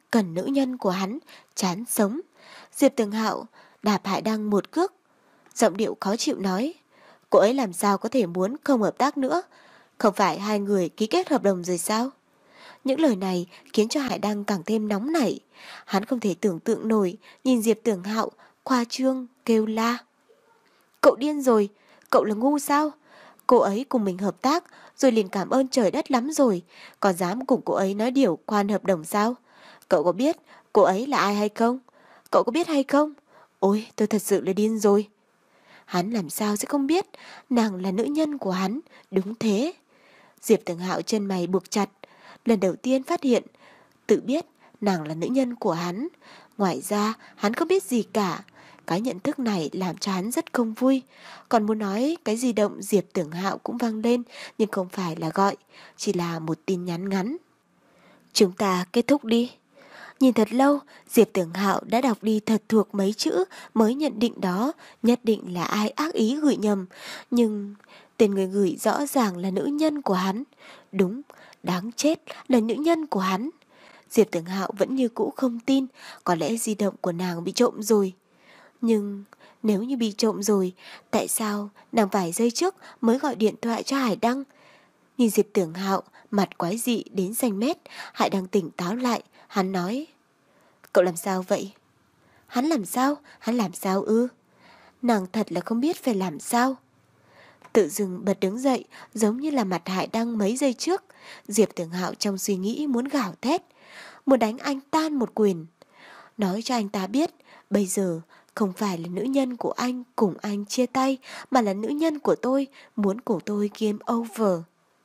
cần nữ nhân của hắn, chán sống. Diệp Tường Hạo đạp Hải Đăng một cước, giọng điệu khó chịu nói, cô ấy làm sao có thể muốn không hợp tác nữa, không phải hai người ký kết hợp đồng rồi sao? Những lời này khiến cho Hải Đăng càng thêm nóng nảy. Hắn không thể tưởng tượng nổi, nhìn Diệp Tường Hạo khoa trương kêu la. Cậu điên rồi, cậu là ngu sao? Cô ấy cùng mình hợp tác rồi liền cảm ơn trời đất lắm rồi, còn dám cùng cô ấy nói điều khoan hợp đồng sao? Cậu có biết cô ấy là ai hay không? Cậu có biết hay không? Ôi, tôi thật sự là điên rồi. Hắn làm sao sẽ không biết nàng là nữ nhân của hắn, đúng thế. Diệp Tường Hạo chân mày buộc chặt, lần đầu tiên phát hiện, tự biết nàng là nữ nhân của hắn. Ngoài ra, hắn không biết gì cả. Cái nhận thức này làm cho hắn rất không vui. Còn muốn nói cái di động Diệp Tường Hạo cũng vang lên, nhưng không phải là gọi, chỉ là một tin nhắn ngắn. Chúng ta kết thúc đi. Nhìn thật lâu, Diệp Tường Hạo đã đọc đi thật thuộc mấy chữ mới nhận định đó, nhất định là ai ác ý gửi nhầm. Nhưng tên người gửi rõ ràng là nữ nhân của hắn. Đúng, đáng chết là nữ nhân của hắn. Diệp Tường Hạo vẫn như cũ không tin, có lẽ di động của nàng bị trộm rồi. Nhưng nếu như bị trộm rồi, tại sao nàng vài giây trước mới gọi điện thoại cho Hải Đăng? Nhìn Diệp Tường Hạo mặt quái dị đến xanh mét, Hải Đăng tỉnh táo lại, hắn nói, cậu làm sao vậy? Hắn làm sao? Hắn làm sao ư? Nàng thật là không biết phải làm sao. Tự dưng bật đứng dậy, giống như là mặt Hải Đăng mấy giây trước. Diệp Tường Hạo trong suy nghĩ muốn gào thét, muốn đánh anh tan một quyền, nói cho anh ta biết bây giờ không phải là nữ nhân của anh cùng anh chia tay, mà là nữ nhân của tôi, muốn cùng tôi game over.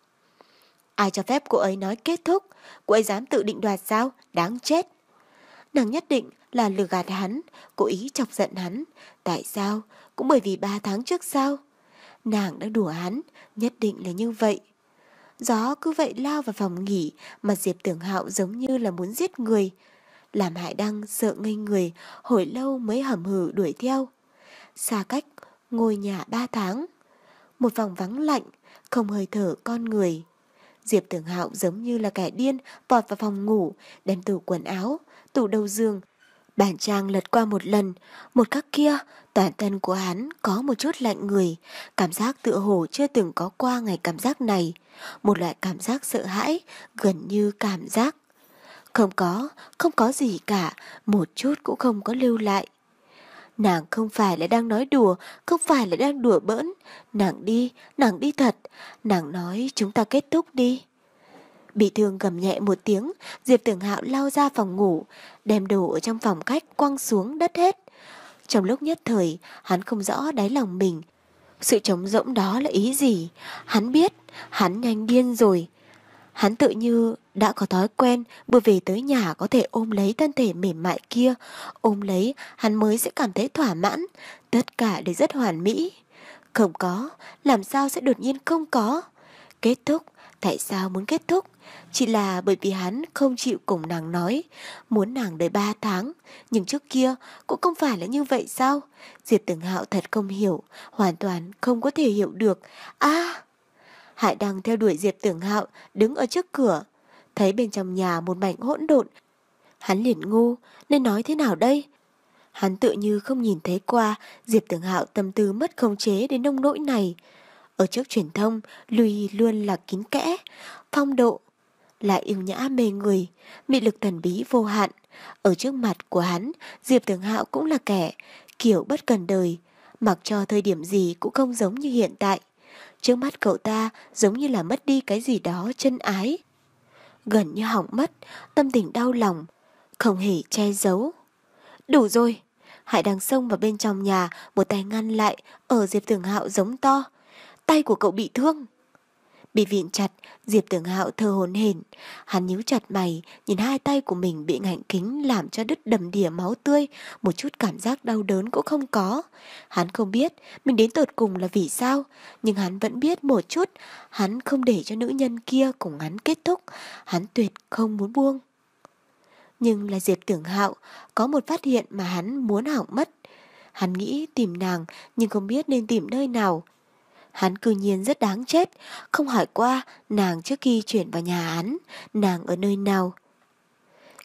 Ai cho phép cô ấy nói kết thúc? Cô ấy dám tự định đoạt sao? Đáng chết. Nàng nhất định là lừa gạt hắn, cố ý chọc giận hắn. Tại sao? Cũng bởi vì ba tháng trước sao? Nàng đã đùa hắn, nhất định là như vậy. Gió cứ vậy lao vào phòng nghỉ, mà Diệp Tường Hạo giống như là muốn giết người. Làm Hải Đăng sợ ngây người, hồi lâu mới hầm hừ đuổi theo. Xa cách ngôi nhà ba tháng, một phòng vắng lạnh, không hơi thở con người. Diệp Tường Hạo giống như là kẻ điên vọt vào phòng ngủ, đem tủ quần áo, tủ đầu giường, bàn trang lật qua một lần. Một khắc kia, toàn thân của hắn có một chút lạnh người, cảm giác tựa hồ chưa từng có qua ngày cảm giác này. Một loại cảm giác sợ hãi, gần như cảm giác không có, không có gì cả, một chút cũng không có lưu lại. Nàng không phải là đang nói đùa, không phải là đang đùa bỡn. Nàng đi, nàng đi thật. Nàng nói chúng ta kết thúc đi. Bị thương gầm nhẹ một tiếng, Diệp Tường Hạo lao ra phòng ngủ, đem đồ ở trong phòng khách quăng xuống đất hết. Trong lúc nhất thời, hắn không rõ đáy lòng mình sự trống rỗng đó là ý gì. Hắn biết, hắn nhanh điên rồi. Hắn tự như đã có thói quen vừa về tới nhà có thể ôm lấy thân thể mềm mại kia, ôm lấy hắn mới sẽ cảm thấy thỏa mãn, tất cả đều rất hoàn mỹ. Không có, làm sao sẽ đột nhiên không có? Kết thúc, tại sao muốn kết thúc? Chỉ là bởi vì hắn không chịu cùng nàng nói, muốn nàng đợi ba tháng, nhưng trước kia cũng không phải là như vậy sao? Diệp Tường Hạo thật không hiểu, hoàn toàn không có thể hiểu được. À! Hải Đăng theo đuổi Diệp Tường Hạo, đứng ở trước cửa, thấy bên trong nhà một mảnh hỗn độn. Hắn liền ngu, nên nói thế nào đây? Hắn tự như không nhìn thấy qua Diệp Tường Hạo tâm tư mất khống chế đến nông nỗi này. Ở trước truyền thông, Louis luôn là kín kẽ, phong độ, lại yêu nhã mê người, mị lực thần bí vô hạn. Ở trước mặt của hắn, Diệp Tường Hạo cũng là kẻ kiểu bất cần đời, mặc cho thời điểm gì cũng không giống như hiện tại. Trước mắt cậu ta giống như là mất đi cái gì đó chân ái, gần như hỏng mất, tâm tình đau lòng, không hề che giấu. Đủ rồi! Hải đang xông vào bên trong nhà, một tay ngăn lại, ở Diệp Tường Hạo giống to. Tay của cậu bị thương. Bị vịn chặt, Diệp Tường Hạo thở hổn hển, hắn nhíu chặt mày, nhìn hai tay của mình bị ngạnh kính làm cho đứt đầm đìa máu tươi, một chút cảm giác đau đớn cũng không có. Hắn không biết mình đến tột cùng là vì sao, nhưng hắn vẫn biết một chút, hắn không để cho nữ nhân kia cùng hắn kết thúc, hắn tuyệt không muốn buông. Nhưng là Diệp Tường Hạo có một phát hiện mà hắn muốn hỏng mất. Hắn nghĩ tìm nàng nhưng không biết nên tìm nơi nào. Hắn cư nhiên rất đáng chết, không hỏi qua nàng trước khi chuyển vào nhà hắn, nàng ở nơi nào.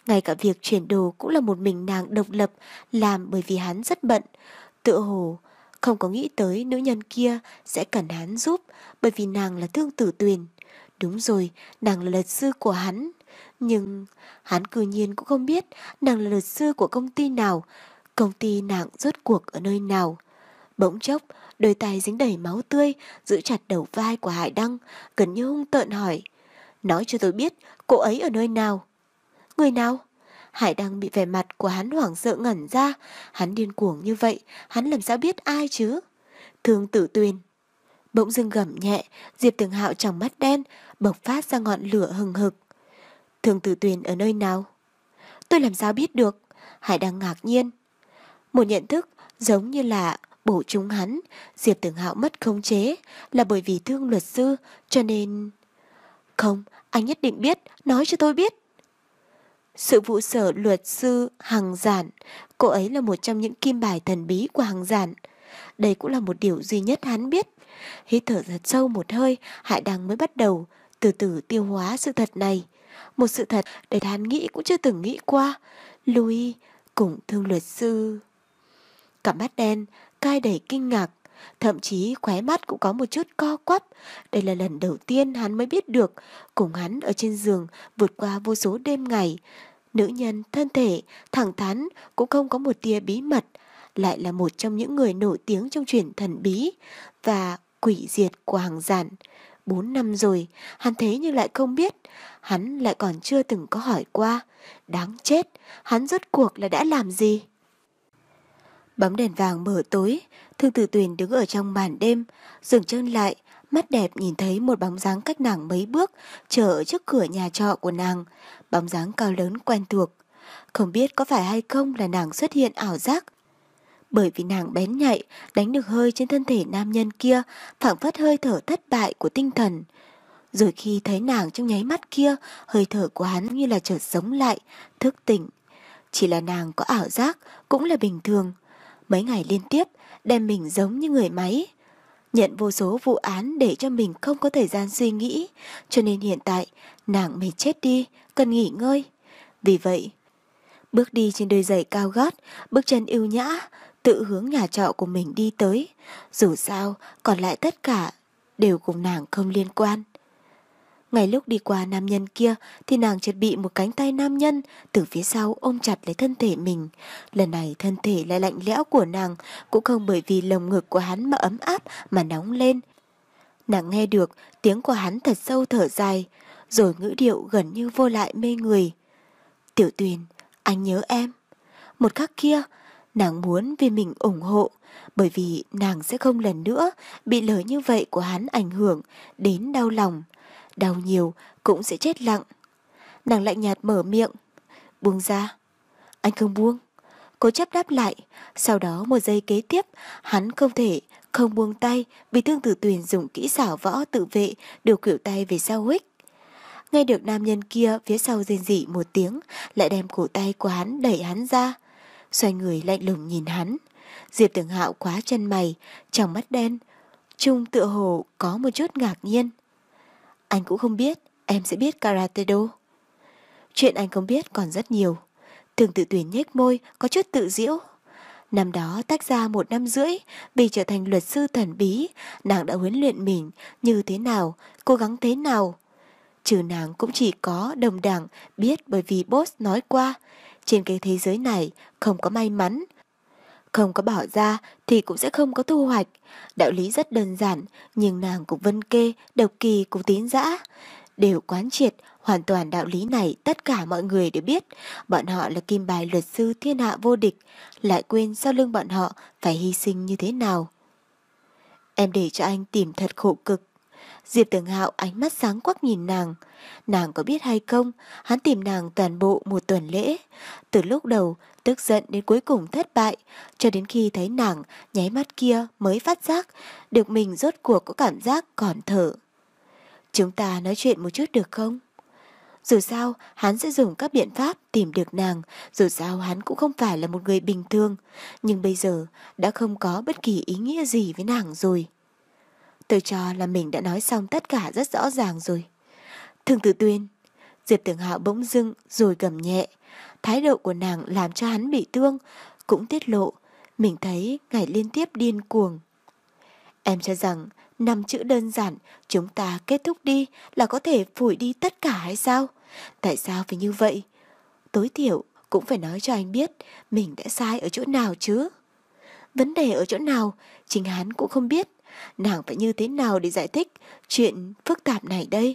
Ngay cả việc chuyển đồ cũng là một mình nàng độc lập làm, bởi vì hắn rất bận. Tựa hồ không có nghĩ tới nữ nhân kia sẽ cần hắn giúp, bởi vì nàng là Thương Tử Tuyền. Đúng rồi, nàng là luật sư của hắn. Nhưng hắn cư nhiên cũng không biết nàng là luật sư của công ty nào, công ty nàng rốt cuộc ở nơi nào. Bỗng chốc, đôi tay dính đầy máu tươi giữ chặt đầu vai của Hải Đăng, gần như hung tợn hỏi: nói cho tôi biết cô ấy ở nơi nào. Người nào? Hải Đăng bị vẻ mặt của hắn hoảng sợ ngẩn ra. Hắn điên cuồng như vậy, hắn làm sao biết ai chứ? Thương Tử Tuyền. Bỗng dưng gầm nhẹ, Diệp Tường Hạo trong mắt đen bộc phát ra ngọn lửa hừng hực. Thương Tử Tuyền ở nơi nào? Tôi làm sao biết được? Hải Đăng ngạc nhiên. Một nhận thức giống như là bổ trúng hắn. Diệp Tường Hạo mất khống chế là bởi vì thương luật sư, cho nên... Không, anh nhất định biết, nói cho tôi biết. Sự vụ sở luật sư Hằng Giản, cô ấy là một trong những kim bài thần bí của Hằng Giản. Đây cũng là một điều duy nhất hắn biết. Hít thở thật sâu một hơi, Hải Đăng mới bắt đầu từ từ tiêu hóa sự thật này. Một sự thật để hắn nghĩ cũng chưa từng nghĩ qua. Louis cùng thương luật sư. Cặp mắt đen cai đầy kinh ngạc, thậm chí khóe mắt cũng có một chút co quắp. Đây là lần đầu tiên hắn mới biết được, cùng hắn ở trên giường vượt qua vô số đêm ngày, nữ nhân thân thể thẳng thắn cũng không có một tia bí mật, lại là một trong những người nổi tiếng trong truyện thần bí và quỷ diệt của Hằng Giản. Bốn năm rồi, hắn thế nhưng lại không biết, hắn lại còn chưa từng có hỏi qua. Đáng chết, hắn rốt cuộc là đã làm gì? Bóng đèn vàng mở tối, Thương Tử Tuyền đứng ở trong màn đêm, dừng chân lại, mắt đẹp nhìn thấy một bóng dáng cách nàng mấy bước, chờ ở trước cửa nhà trọ của nàng. Bóng dáng cao lớn quen thuộc. Không biết có phải hay không là nàng xuất hiện ảo giác. Bởi vì nàng bén nhạy, đánh được hơi trên thân thể nam nhân kia, phảng phất hơi thở thất bại của tinh thần. Rồi khi thấy nàng trong nháy mắt kia, hơi thở của hắn như là chợt sống lại, thức tỉnh. Chỉ là nàng có ảo giác, cũng là bình thường. Mấy ngày liên tiếp, đem mình giống như người máy. Nhận vô số vụ án để cho mình không có thời gian suy nghĩ, cho nên hiện tại, nàng mệt chết đi, cần nghỉ ngơi. Vì vậy, bước đi trên đôi giày cao gót, bước chân yêu nhã, tự hướng nhà trọ của mình đi tới. Dù sao, còn lại tất cả đều cùng nàng không liên quan. Ngay lúc đi qua nam nhân kia thì nàng chợt bị một cánh tay nam nhân từ phía sau ôm chặt lấy thân thể mình. Lần này thân thể lại lạnh lẽo của nàng cũng không bởi vì lồng ngực của hắn mà ấm áp mà nóng lên. Nàng nghe được tiếng của hắn thật sâu thở dài, rồi ngữ điệu gần như vô lại mê người. Tiểu Tuyền, anh nhớ em. Một khắc kia, nàng muốn vì mình ủng hộ, bởi vì nàng sẽ không lần nữa bị lời như vậy của hắn ảnh hưởng đến đau lòng. Đau nhiều cũng sẽ chết lặng. Nàng lạnh nhạt mở miệng. Buông ra. Anh không buông. Cố chấp đáp lại. Sau đó một giây kế tiếp, hắn không thể không buông tay, vì Thương Tử Tuyền dùng kỹ xảo võ tự vệ điều khuỷu tay về sau huých. Nghe được nam nhân kia phía sau rên rỉ một tiếng, lại đem cổ tay của hắn đẩy hắn ra. Xoay người lạnh lùng nhìn hắn. Diệp Tường Hạo khóa chân mày, trong mắt đen Trung tựa hồ có một chút ngạc nhiên. Anh cũng không biết em sẽ biết karate do. Chuyện anh không biết còn rất nhiều. Thương Tử Tuyền nhếch môi, có chút tự giễu. Năm đó tách ra một năm rưỡi, vì trở thành luật sư thần bí, nàng đã huấn luyện mình như thế nào, cố gắng thế nào. Trừ nàng cũng chỉ có đồng đảng biết, bởi vì boss nói qua, trên cái thế giới này không có may mắn. Không có bỏ ra thì cũng sẽ không có thu hoạch. Đạo lý rất đơn giản, nhưng nàng cùng Vân Kê, Độc Kỳ cùng Tín Dã đều quán triệt hoàn toàn đạo lý này. Tất cả mọi người đều biết bọn họ là kim bài luật sư thiên hạ vô địch, lại quên sau lưng bọn họ phải hy sinh như thế nào. Em để cho anh tìm thật khổ cực. Diệp Tường Hạo ánh mắt sáng quắc nhìn nàng. Nàng có biết hay không, hắn tìm nàng toàn bộ một tuần lễ. Từ lúc đầu tức giận đến cuối cùng thất bại, cho đến khi thấy nàng nháy mắt kia mới phát giác được mình rốt cuộc có cảm giác còn thở. Chúng ta nói chuyện một chút được không? Dù sao hắn sẽ dùng các biện pháp tìm được nàng. Dù sao hắn cũng không phải là một người bình thường, nhưng bây giờ đã không có bất kỳ ý nghĩa gì với nàng rồi. Tôi cho là mình đã nói xong tất cả rất rõ ràng rồi. Thương Tử Tuyền. Diệp Tưởng Hạo bỗng dưng rồi gầm nhẹ. Thái độ của nàng làm cho hắn bị thương, cũng tiết lộ mình thấy ngày liên tiếp điên cuồng. Em cho rằng năm chữ đơn giản chúng ta kết thúc đi là có thể phủi đi tất cả hay sao? Tại sao phải như vậy? Tối thiểu cũng phải nói cho anh biết mình đã sai ở chỗ nào chứ. Vấn đề ở chỗ nào chính hắn cũng không biết. Nàng phải như thế nào để giải thích chuyện phức tạp này đây?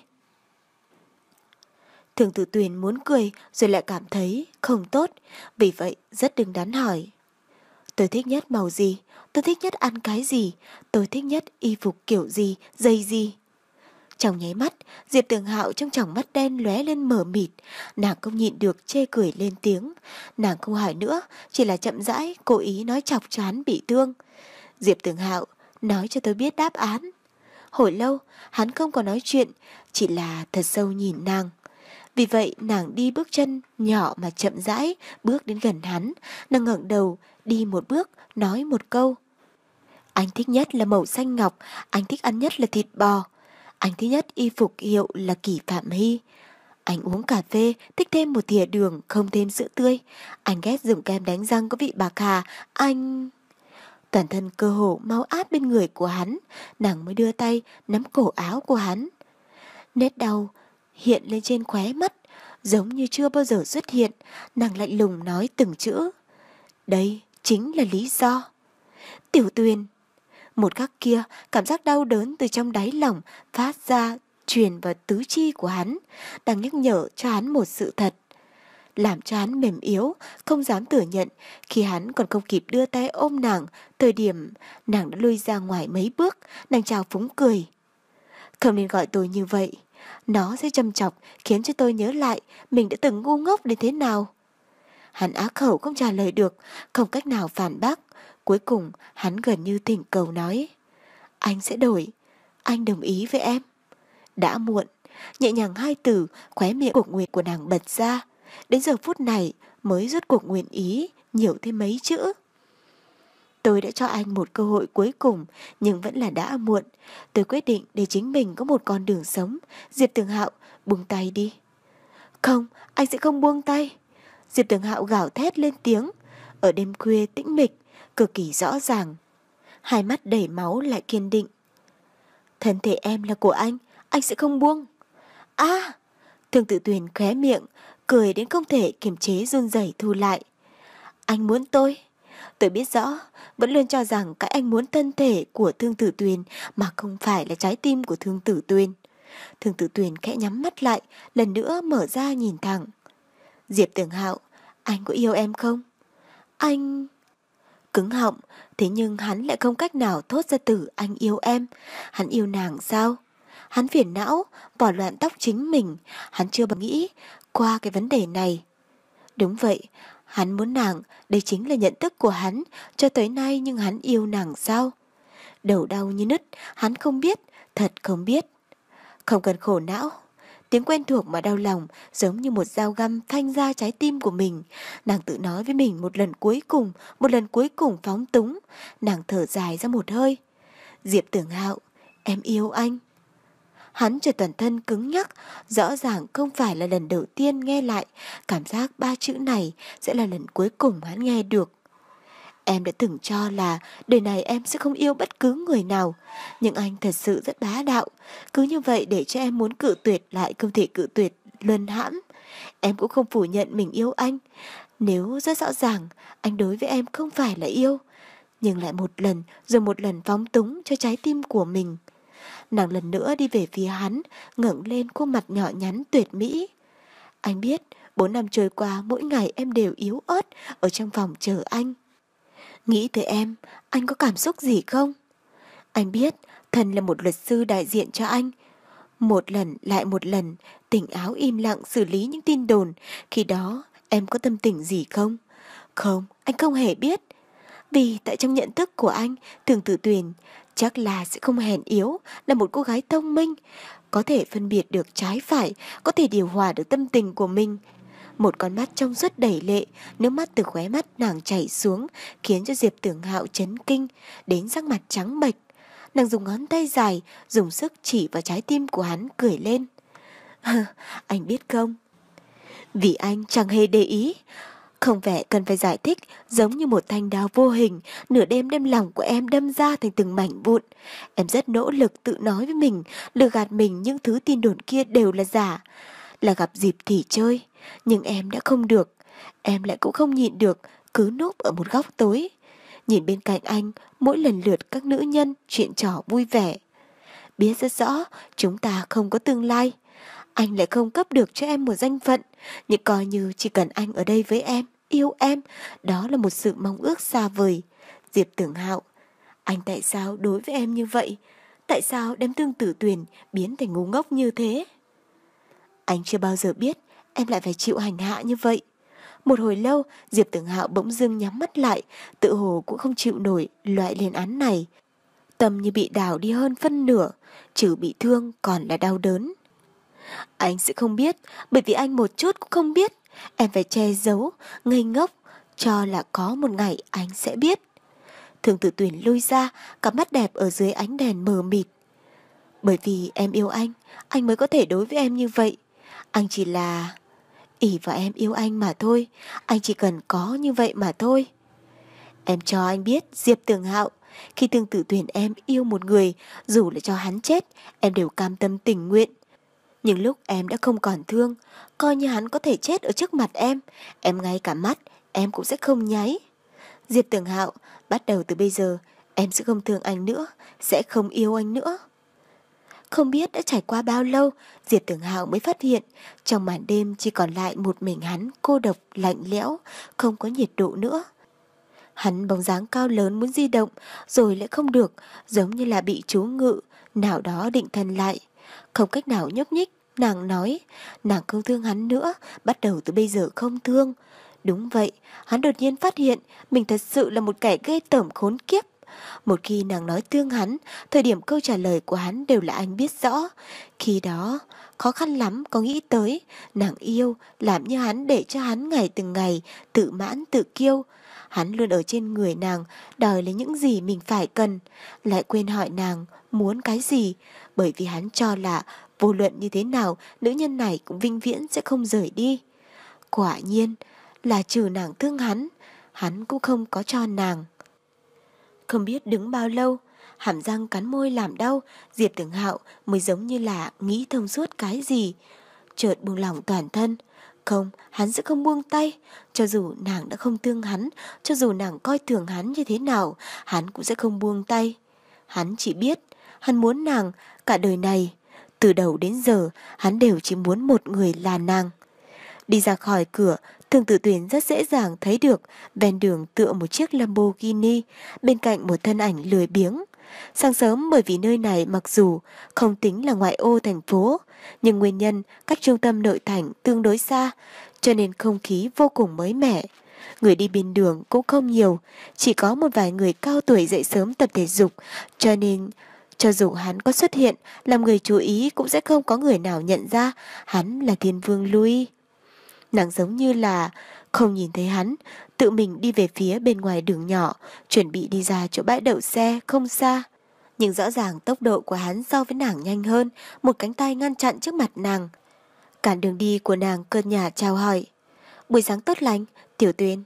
Thường Tử Tuyền muốn cười rồi lại cảm thấy không tốt, vì vậy rất đứng đắn hỏi. Tôi thích nhất màu gì? Tôi thích nhất ăn cái gì? Tôi thích nhất y phục kiểu gì? Giày gì? Trong nháy mắt, Diệp Tưởng Hạo trong tròng mắt đen lóe lên mờ mịt. Nàng không nhịn được chê cười lên tiếng. Nàng không hỏi nữa, chỉ là chậm rãi cố ý nói chọc cho hắn bị thương. Diệp Tưởng Hạo, nói cho tôi biết đáp án. Hồi lâu, hắn không có nói chuyện, chỉ là thật sâu nhìn nàng. Vì vậy nàng đi bước chân nhỏ mà chậm rãi bước đến gần hắn. Nàng ngẩng đầu đi một bước nói một câu. Anh thích nhất là màu xanh ngọc. Anh thích ăn nhất là thịt bò. Anh thích nhất y phục hiệu là Kỷ Phạm Hy. Anh uống cà phê thích thêm một thìa đường không thêm sữa tươi. Anh ghét dùng kem đánh răng có vị bạc hà. Anh... Toàn thân cơ hồ mau áp bên người của hắn. Nàng mới đưa tay nắm cổ áo của hắn. Nét đau hiện lên trên khóe mắt, giống như chưa bao giờ xuất hiện. Nàng lạnh lùng nói từng chữ. Đây chính là lý do. Tiểu Tuyền. Một khắc kia, cảm giác đau đớn từ trong đáy lòng phát ra, truyền vào tứ chi của hắn, đang nhắc nhở cho hắn một sự thật. Làm cho hắn mềm yếu, không dám thừa nhận. Khi hắn còn không kịp đưa tay ôm nàng, thời điểm nàng đã lui ra ngoài mấy bước. Nàng chào phúng cười. Không nên gọi tôi như vậy. Nó sẽ châm chọc khiến cho tôi nhớ lại mình đã từng ngu ngốc đến thế nào. Hắn á khẩu không trả lời được, không cách nào phản bác. Cuối cùng hắn gần như thỉnh cầu nói. Anh sẽ đổi. Anh đồng ý với em. Đã muộn. Nhẹ nhàng hai từ, khóe miệng cuộc nguyện của nàng bật ra. Đến giờ phút này mới rốt cuộc nguyện ý nhiều thêm mấy chữ. Tôi đã cho anh một cơ hội cuối cùng, nhưng vẫn là đã muộn. Tôi quyết định để chính mình có một con đường sống. Diệp Tưởng Hạo, buông tay đi. Không, anh sẽ không buông tay. Diệp Tưởng Hạo gào thét lên tiếng. Ở đêm khuya tĩnh mịch, cực kỳ rõ ràng. Hai mắt đầy máu lại kiên định. Thân thể em là của anh, anh sẽ không buông. À! Thường Tử Tuyền khóe miệng, cười đến không thể kiềm chế run rẩy thu lại. Anh muốn tôi. Tôi biết rõ, vẫn luôn cho rằng cái anh muốn thân thể của Thương Tử Tuyền mà không phải là trái tim của Thương Tử Tuyền. Thương Tử Tuyền khẽ nhắm mắt lại, lần nữa mở ra nhìn thẳng. Diệp Tưởng Hạo, anh có yêu em không? Anh... Cứng họng, thế nhưng hắn lại không cách nào thốt ra từ anh yêu em. Hắn yêu nàng sao? Hắn phiền não, bỏ loạn tóc chính mình. Hắn chưa bao nghĩ qua cái vấn đề này. Đúng vậy, hắn muốn nàng, đây chính là nhận thức của hắn cho tới nay, nhưng hắn yêu nàng sao? Đầu đau như nứt, hắn không biết, thật không biết. Không cần khổ não. Tiếng quen thuộc mà đau lòng giống như một dao găm phanh ra trái tim của mình. Nàng tự nói với mình một lần cuối cùng, một lần cuối cùng phóng túng. Nàng thở dài ra một hơi. Diệp Tưởng Hạo, em yêu anh. Hắn trở toàn thân cứng nhắc, rõ ràng không phải là lần đầu tiên nghe lại. Cảm giác ba chữ này sẽ là lần cuối cùng hắn nghe được. Em đã từng cho là đời này em sẽ không yêu bất cứ người nào. Nhưng anh thật sự rất bá đạo. Cứ như vậy để cho em muốn cự tuyệt lại không thể cự tuyệt, luân hãm. Em cũng không phủ nhận mình yêu anh. Nếu rất rõ ràng anh đối với em không phải là yêu, nhưng lại một lần rồi một lần phóng túng cho trái tim của mình. Nàng lần nữa đi về phía hắn, ngẩng lên khuôn mặt nhỏ nhắn tuyệt mỹ. Anh biết bốn năm trôi qua mỗi ngày em đều yếu ớt ở trong phòng chờ anh. Nghĩ tới em, anh có cảm xúc gì không? Anh biết thần là một luật sư đại diện cho anh. Một lần lại một lần tỉnh áo im lặng xử lý những tin đồn. Khi đó em có tâm tình gì không? Không, anh không hề biết. Vì tại trong nhận thức của anh, Thường Tử Tuyền chắc là sẽ không hèn yếu, là một cô gái thông minh, có thể phân biệt được trái phải, có thể điều hòa được tâm tình của mình. Một con mắt trong suốt đầy lệ, nước mắt từ khóe mắt nàng chảy xuống, khiến cho Diệp Tưởng Hạo chấn kinh, đến sắc mặt trắng bệch. Nàng dùng ngón tay dài, dùng sức chỉ vào trái tim của hắn cười lên. Anh biết không, Vì anh chẳng hề để ý. Không vẻ cần phải giải thích, giống như một thanh đao vô hình, nửa đêm đem lòng của em đâm ra thành từng mảnh vụn. Em rất nỗ lực tự nói với mình, lừa gạt mình những thứ tin đồn kia đều là giả, là gặp dịp thì chơi. Nhưng em đã không được, em lại cũng không nhịn được, cứ núp ở một góc tối, nhìn bên cạnh anh mỗi lần lượt các nữ nhân chuyện trò vui vẻ. Biết rất rõ chúng ta không có tương lai, anh lại không cấp được cho em một danh phận, nhưng coi như chỉ cần anh ở đây với em, yêu em, đó là một sự mong ước xa vời. Diệp Tưởng Hạo, anh tại sao đối với em như vậy? Tại sao đem Tương Tử Tuyền biến thành ngu ngốc như thế? Anh chưa bao giờ biết em lại phải chịu hành hạ như vậy. Một hồi lâu, Diệp Tưởng Hạo bỗng dưng nhắm mắt lại, tự hồ cũng không chịu nổi loại lên án này. Tâm như bị đào đi hơn phân nửa, trừ bị thương còn là đau đớn. Anh sẽ không biết, bởi vì anh một chút cũng không biết. Em phải che giấu, ngây ngốc, cho là có một ngày anh sẽ biết. Thường Tử Tuyền lui ra, cặp mắt đẹp ở dưới ánh đèn mờ mịt. Bởi vì em yêu anh, anh mới có thể đối với em như vậy. Anh chỉ là ỷ vào em yêu anh mà thôi. Anh chỉ cần có như vậy mà thôi. Em cho anh biết, Diệp Tưởng Hạo, khi Tương Tử Tuyền em yêu một người, dù là cho hắn chết, em đều cam tâm tình nguyện. Nhưng lúc em đã không còn thương, coi như hắn có thể chết ở trước mặt em, em ngay cả mắt em cũng sẽ không nháy. Diệp Tưởng Hạo, bắt đầu từ bây giờ em sẽ không thương anh nữa, sẽ không yêu anh nữa. Không biết đã trải qua bao lâu, Diệp Tưởng Hạo mới phát hiện trong màn đêm chỉ còn lại một mình hắn, cô độc, lạnh lẽo, không có nhiệt độ nữa. Hắn bóng dáng cao lớn muốn di động, rồi lại không được, giống như là bị chú ngự nào đó định thần lại, không cách nào nhúc nhích. Nàng nói, nàng không thương hắn nữa, bắt đầu từ bây giờ không thương. Đúng vậy, hắn đột nhiên phát hiện mình thật sự là một kẻ ghê tởm khốn kiếp. Một khi nàng nói thương hắn, thời điểm câu trả lời của hắn đều là anh biết rõ. Khi đó, khó khăn lắm có nghĩ tới, nàng yêu, làm như hắn để cho hắn ngày từng ngày, tự mãn tự kiêu. Hắn luôn ở trên người nàng, đòi lấy những gì mình phải cần, lại quên hỏi nàng muốn cái gì, bởi vì hắn cho là vô luận như thế nào, nữ nhân này cũng vĩnh viễn sẽ không rời đi. Quả nhiên là trừ nàng thương hắn, hắn cũng không có cho nàng. Không biết đứng bao lâu, hàm răng cắn môi làm đau, Diệp Tưởng Hạo mới giống như là nghĩ thông suốt cái gì, chợt buông lỏng toàn thân. Không, hắn sẽ không buông tay. Cho dù nàng đã không thương hắn, cho dù nàng coi thường hắn như thế nào, hắn cũng sẽ không buông tay. Hắn chỉ biết, hắn muốn nàng cả đời này. Từ đầu đến giờ, hắn đều chỉ muốn một người là nàng. Đi ra khỏi cửa, Thường Tử Tuyền rất dễ dàng thấy được ven đường tựa một chiếc Lamborghini, bên cạnh một thân ảnh lười biếng. Sáng sớm, bởi vì nơi này mặc dù không tính là ngoại ô thành phố, nhưng nguyên nhân cách trung tâm nội thành tương đối xa, cho nên không khí vô cùng mới mẻ. Người đi bên đường cũng không nhiều, chỉ có một vài người cao tuổi dậy sớm tập thể dục, cho nên cho dù hắn có xuất hiện làm người chú ý cũng sẽ không có người nào nhận ra hắn là Thiên Vương Louis. Nàng giống như là không nhìn thấy hắn, tự mình đi về phía bên ngoài đường nhỏ, chuẩn bị đi ra chỗ bãi đậu xe không xa. Nhưng rõ ràng tốc độ của hắn so với nàng nhanh hơn, một cánh tay ngăn chặn trước mặt nàng. Cản đường đi của nàng cơn nhà chào hỏi. Buổi sáng tốt lành, Tiểu Tuyền.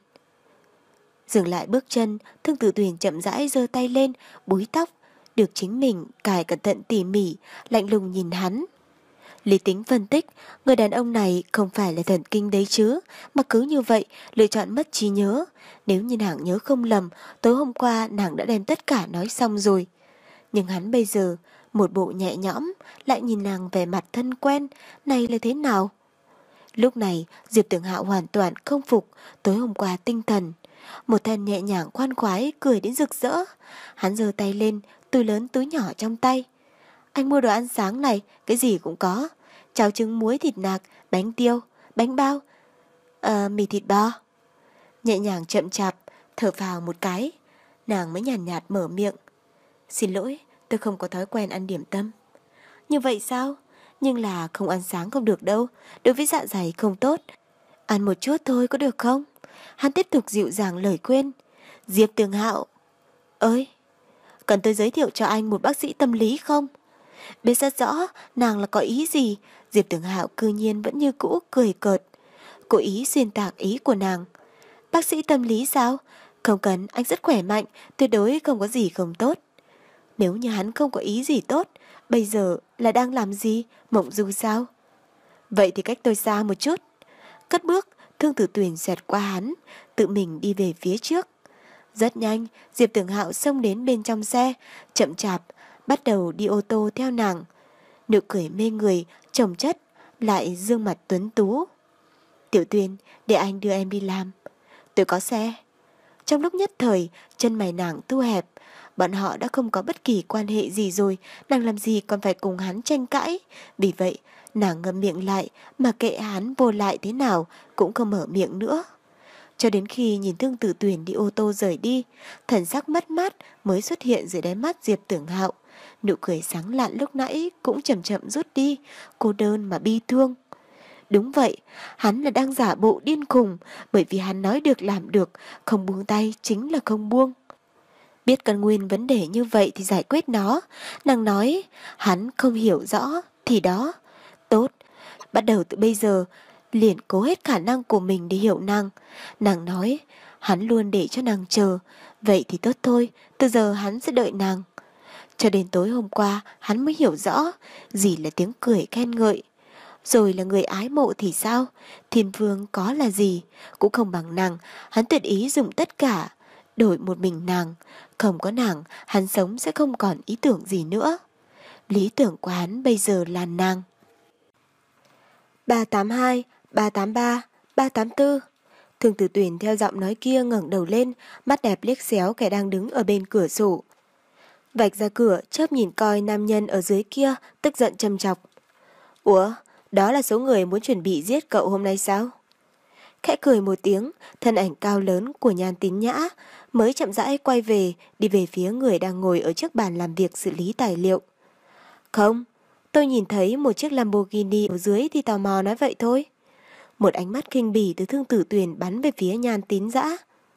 Dừng lại bước chân, Thương Tử Tuyền chậm rãi giơ tay lên, búi tóc, được chính mình cài cẩn thận tỉ mỉ, lạnh lùng nhìn hắn. Lý tính phân tích, người đàn ông này không phải là thần kinh đấy chứ, mà cứ như vậy lựa chọn mất trí nhớ. Nếu như nàng nhớ không lầm, tối hôm qua nàng đã đem tất cả nói xong rồi. Nhưng hắn bây giờ, một bộ nhẹ nhõm, lại nhìn nàng vẻ mặt thân quen, này là thế nào? Lúc này, Diệp Tưởng Hạo hoàn toàn không phục tối hôm qua tinh thần. Một thân nhẹ nhàng khoan khoái, cười đến rực rỡ. Hắn giơ tay lên, túi lớn túi nhỏ trong tay. Anh mua đồ ăn sáng này, cái gì cũng có. Cháo trứng muối thịt nạc, bánh tiêu, bánh bao, ờ, mì thịt bò. Nhẹ nhàng chậm chạp, thở phào một cái, nàng mới nhàn nhạt, nhạt mở miệng. Xin lỗi, tôi không có thói quen ăn điểm tâm. Như vậy sao? Nhưng là không ăn sáng không được đâu, đối với dạ dày không tốt. Ăn một chút thôi có được không? Hắn tiếp tục dịu dàng lời khuyên. Diệp Tưởng Hạo ơi, cần tôi giới thiệu cho anh một bác sĩ tâm lý không? Biết rất rõ nàng là có ý gì, Diệp Tưởng Hạo cư nhiên vẫn như cũ cười cợt. cố ý xuyên tạc ý của nàng. Bác sĩ tâm lý sao? Không cần, anh rất khỏe mạnh, tuyệt đối không có gì không tốt. Nếu như hắn không có ý gì tốt, bây giờ là đang làm gì? Mộng du sao? Vậy thì cách tôi xa một chút. Cất bước, Thương Tử Tuyền xẹt qua hắn, tự mình đi về phía trước. Rất nhanh, Diệp Tưởng Hạo xông đến bên trong xe, chậm chạp, bắt đầu đi ô tô theo nàng. Nụ cười mê người, chồng chất, lại gương mặt tuấn tú. Tiểu Tuyền, để anh đưa em đi làm. Tôi có xe. Trong lúc nhất thời, chân mày nàng thu hẹp. Bọn họ đã không có bất kỳ quan hệ gì rồi, nàng làm gì còn phải cùng hắn tranh cãi. Vì vậy, nàng ngậm miệng lại, mà kệ hắn vô lại thế nào cũng không mở miệng nữa. Cho đến khi nhìn Thương Tử Tuyền đi ô tô rời đi, thần sắc mất mát mới xuất hiện dưới đáy mắt Diệp Tưởng Hạo. Nụ cười sáng lạn lúc nãy cũng chậm chậm rút đi, cô đơn mà bi thương. Đúng vậy, hắn là đang giả bộ điên khùng, bởi vì hắn nói được làm được, không buông tay chính là không buông. Biết căn nguyên vấn đề như vậy thì giải quyết nó. Nàng nói, hắn không hiểu rõ, thì đó. Tốt, bắt đầu từ bây giờ, liền cố hết khả năng của mình để hiểu nàng. Nàng nói, hắn luôn để cho nàng chờ. Vậy thì tốt thôi, từ giờ hắn sẽ đợi nàng. Cho đến tối hôm qua, hắn mới hiểu rõ, gì là tiếng cười khen ngợi. Rồi là người ái mộ thì sao? Thiên vương có là gì? Cũng không bằng nàng, hắn tuyệt ý dùng tất cả. Đổi một mình nàng, không có nàng, hắn sống sẽ không còn ý tưởng gì nữa. Lý tưởng của hắn bây giờ là nàng. ba tám hai, ba tám ba, ba tám tư. Thương Tử Tuyền theo giọng nói kia ngẩng đầu lên, mắt đẹp liếc xéo kẻ đang đứng ở bên cửa sổ. Vạch ra cửa, chớp nhìn coi nam nhân ở dưới kia, tức giận châm chọc. Ủa, đó là số người muốn chuẩn bị giết cậu hôm nay sao? Khẽ cười một tiếng, thân ảnh cao lớn của Nhan Tín Nhã mới chậm rãi quay về, đi về phía người đang ngồi ở trước bàn làm việc xử lý tài liệu. Không, tôi nhìn thấy một chiếc Lamborghini ở dưới thì tò mò nói vậy thôi. Một ánh mắt khinh bỉ từ Thương Tử Tuyền bắn về phía Nhan Tín Dã.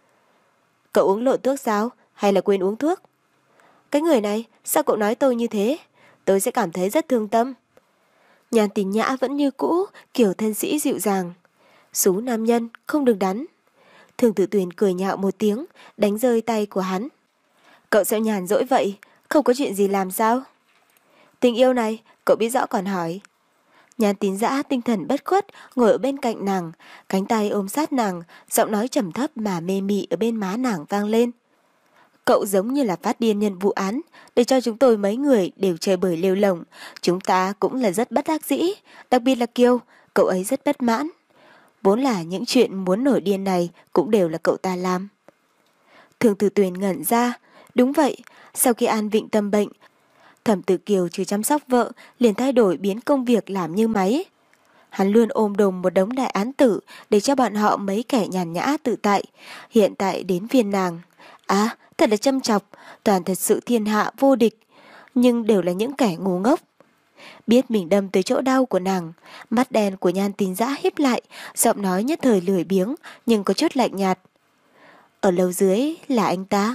Cậu uống lộ thuốc sao? Hay là quên uống thuốc? Cái người này, sao cậu nói tôi như thế? Tôi sẽ cảm thấy rất thương tâm. Nhan Tín Nhã vẫn như cũ, kiểu thân sĩ dịu dàng. Xú nam nhân, không được đắn. Thương Tử Tuyền cười nhạo một tiếng, đánh rơi tay của hắn. Cậu sao nhàn rỗi vậy? Không có chuyện gì làm sao? Tình yêu này, cậu biết rõ còn hỏi. Nhan Tín Dã tinh thần bất khuất, ngồi ở bên cạnh nàng, cánh tay ôm sát nàng, giọng nói trầm thấp mà mê mị ở bên má nàng vang lên. Cậu giống như là phát điên nhân vụ án, để cho chúng tôi mấy người đều chơi bời lêu lồng. Chúng ta cũng là rất bất đắc dĩ, đặc biệt là Kiều, cậu ấy rất bất mãn. Vốn là những chuyện muốn nổi điên này cũng đều là cậu ta làm. Thương Tử Tuyền ngẩn ra, đúng vậy, sau khi An Vịnh tâm bệnh, Thẩm Tử Kiều trừ chăm sóc vợ, liền thay đổi biến công việc làm như máy. Hắn luôn ôm đồm một đống đại án tử để cho bọn họ mấy kẻ nhàn nhã tự tại. Hiện tại đến viên nàng. À, thật là châm chọc, toàn thật sự thiên hạ vô địch, nhưng đều là những kẻ ngu ngốc. Biết mình đâm tới chỗ đau của nàng, mắt đen của Nhan Tín Dã híp lại, giọng nói nhất thời lười biếng nhưng có chút lạnh nhạt. Ở lầu dưới là anh ta.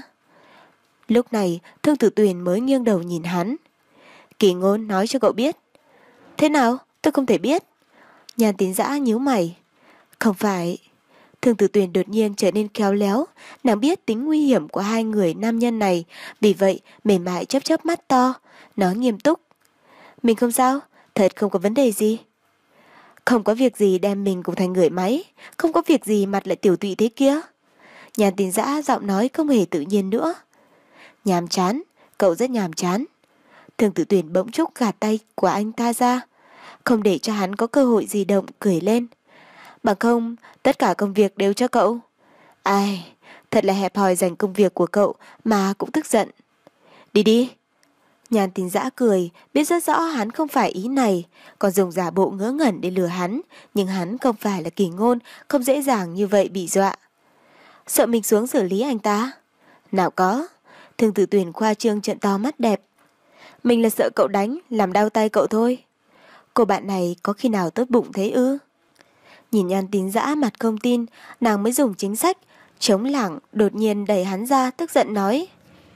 Lúc này Thương Tử Tuyền mới nghiêng đầu nhìn hắn. Kỳ Ngôn nói cho cậu biết. Thế nào? Tôi không thể biết. Nhan Tín Dã nhíu mày. Không phải. Thương Tử Tuyền đột nhiên trở nên khéo léo, nàng biết tính nguy hiểm của hai người nam nhân này, vì vậy mềm mại chớp chớp mắt to, nói nghiêm túc. Mình không sao, thật không có vấn đề gì. Không có việc gì đem mình cùng thành người máy, không có việc gì mặt lại tiểu tụy thế kia. Nhan Tín Dã giọng nói không hề tự nhiên nữa. Nhàm chán, cậu rất nhàm chán. Thương Tử Tuyền bỗng chốc gạt tay của anh ta ra, không để cho hắn có cơ hội di động, cười lên. Bằng không, tất cả công việc đều cho cậu. Ai, thật là hẹp hòi dành công việc của cậu mà cũng tức giận. Đi đi. Nhan Tín Dã cười, biết rất rõ hắn không phải ý này, còn dùng giả bộ ngớ ngẩn để lừa hắn, nhưng hắn không phải là Kỳ Ngôn, không dễ dàng như vậy bị dọa. Sợ mình xuống xử lý anh ta? Nào có. Thương Tử Tuyền khoa trương trợn to mắt đẹp. Mình là sợ cậu đánh, làm đau tay cậu thôi. Cô bạn này có khi nào tốt bụng thế ư? Nhìn Nhan Tín Dã mặt không tin, nàng mới dùng chính sách chống lảng, đột nhiên đẩy hắn ra, tức giận nói.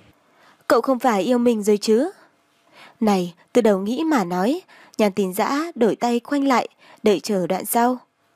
Cậu không phải yêu mình rồi chứ? Này, từ đầu nghĩ mà nói. Nhan Tín Dã đổi tay khoanh lại, đợi chờ đoạn sau.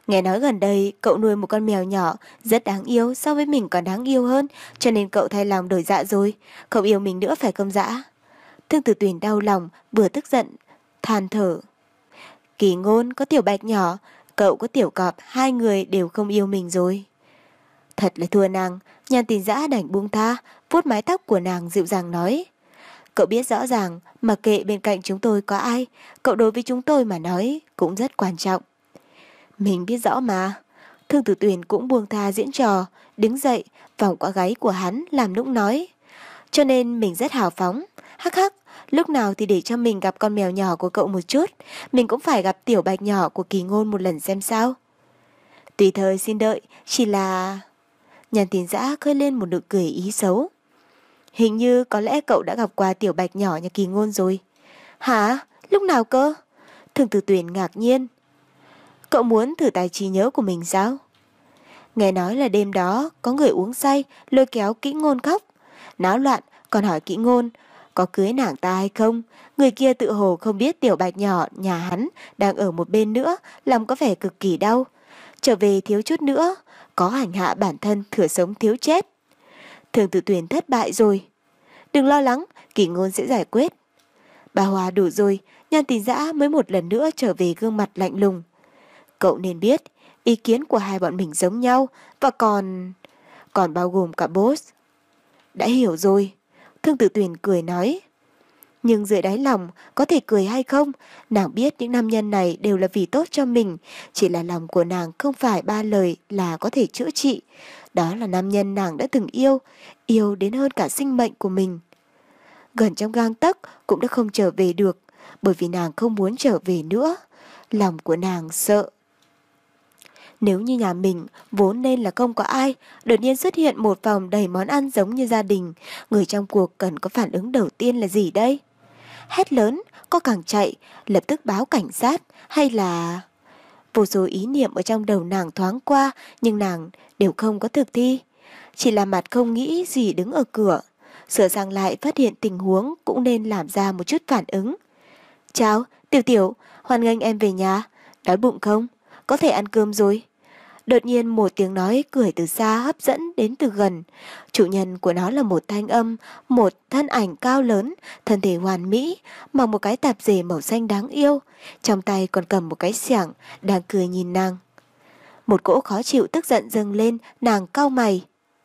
Nghe nói gần đây cậu nuôi một con mèo nhỏ rất đáng yêu, so với mình còn đáng yêu hơn, cho nên cậu thay lòng đổi dạ rồi, không yêu mình nữa phải không dã? Thương Tử Tuyền đau lòng, vừa tức giận, than thở. Kỳ Ngôn có Tiểu Bạch nhỏ, cậu có Tiểu Cọp, hai người đều không yêu mình rồi. Thật là thua nàng, Nhan Tình Dã đành buông tha, vuốt mái tóc của nàng dịu dàng nói. Cậu biết rõ ràng, mặc kệ bên cạnh chúng tôi có ai, cậu đối với chúng tôi mà nói cũng rất quan trọng. Mình biết rõ mà. Thương Tử Tuyền cũng buông tha diễn trò, đứng dậy, vòng qua gáy của hắn làm nũng nói. Cho nên mình rất hào phóng. Hắc hắc, lúc nào thì để cho mình gặp con mèo nhỏ của cậu một chút, mình cũng phải gặp Tiểu Bạch nhỏ của Kỳ Ngôn một lần xem sao. Tùy thời xin đợi, chỉ là... Nhan Tình Dã khơi lên một nụ cười ý xấu. Hình như có lẽ cậu đã gặp qua Tiểu Bạch nhỏ nhà Kỳ Ngôn rồi. Hả? Lúc nào cơ? Thương Tử Tuyền ngạc nhiên. Cậu muốn thử tài trí nhớ của mình sao? Nghe nói là đêm đó có người uống say lôi kéo Kỹ Ngôn khóc, náo loạn, còn hỏi Kỹ Ngôn có cưới nàng ta hay không. Người kia tự hồ không biết Tiểu Bạch nhỏ nhà hắn đang ở một bên nữa, lòng có vẻ cực kỳ đau. Trở về thiếu chút nữa, có hành hạ bản thân thừa sống thiếu chết. Thương Tử Tuyền thất bại rồi. Đừng lo lắng, Kỷ Ngôn sẽ giải quyết. Bà Hòa đủ rồi, Nhan Tình Dã mới một lần nữa trở về gương mặt lạnh lùng. Cậu nên biết, ý kiến của hai bọn mình giống nhau, và còn... còn bao gồm cả boss. Đã hiểu rồi, Thương Tử Tuyền cười nói. Nhưng dưới đáy lòng, có thể cười hay không, nàng biết những nam nhân này đều là vì tốt cho mình, chỉ là lòng của nàng không phải ba lời là có thể chữa trị. Đó là nam nhân nàng đã từng yêu, yêu đến hơn cả sinh mệnh của mình. Gần trong gang tấc cũng đã không trở về được, bởi vì nàng không muốn trở về nữa. Lòng của nàng sợ. Nếu như nhà mình vốn nên là không có ai, đột nhiên xuất hiện một phòng đầy món ăn giống như gia đình, người trong cuộc cần có phản ứng đầu tiên là gì đây? Hét lớn, có càng chạy, lập tức báo cảnh sát, hay là... Vô số ý niệm ở trong đầu nàng thoáng qua, nhưng nàng đều không có thực thi. Chỉ là mặt không nghĩ gì đứng ở cửa. Sửa sang lại phát hiện tình huống cũng nên làm ra một chút phản ứng. Chào, Tiểu Tiểu, hoan nghênh em về nhà. Đói bụng không? Có thể ăn cơm rồi. Đột nhiên một tiếng nói cười từ xa hấp dẫn đến từ gần. Chủ nhân của nó là một thanh âm, một thân ảnh cao lớn, thân thể hoàn mỹ, mặc một cái tạp dề màu xanh đáng yêu, trong tay còn cầm một cái xẻng, đang cười nhìn nàng. Một cỗ khó chịu tức giận dâng lên, nàng cau mày.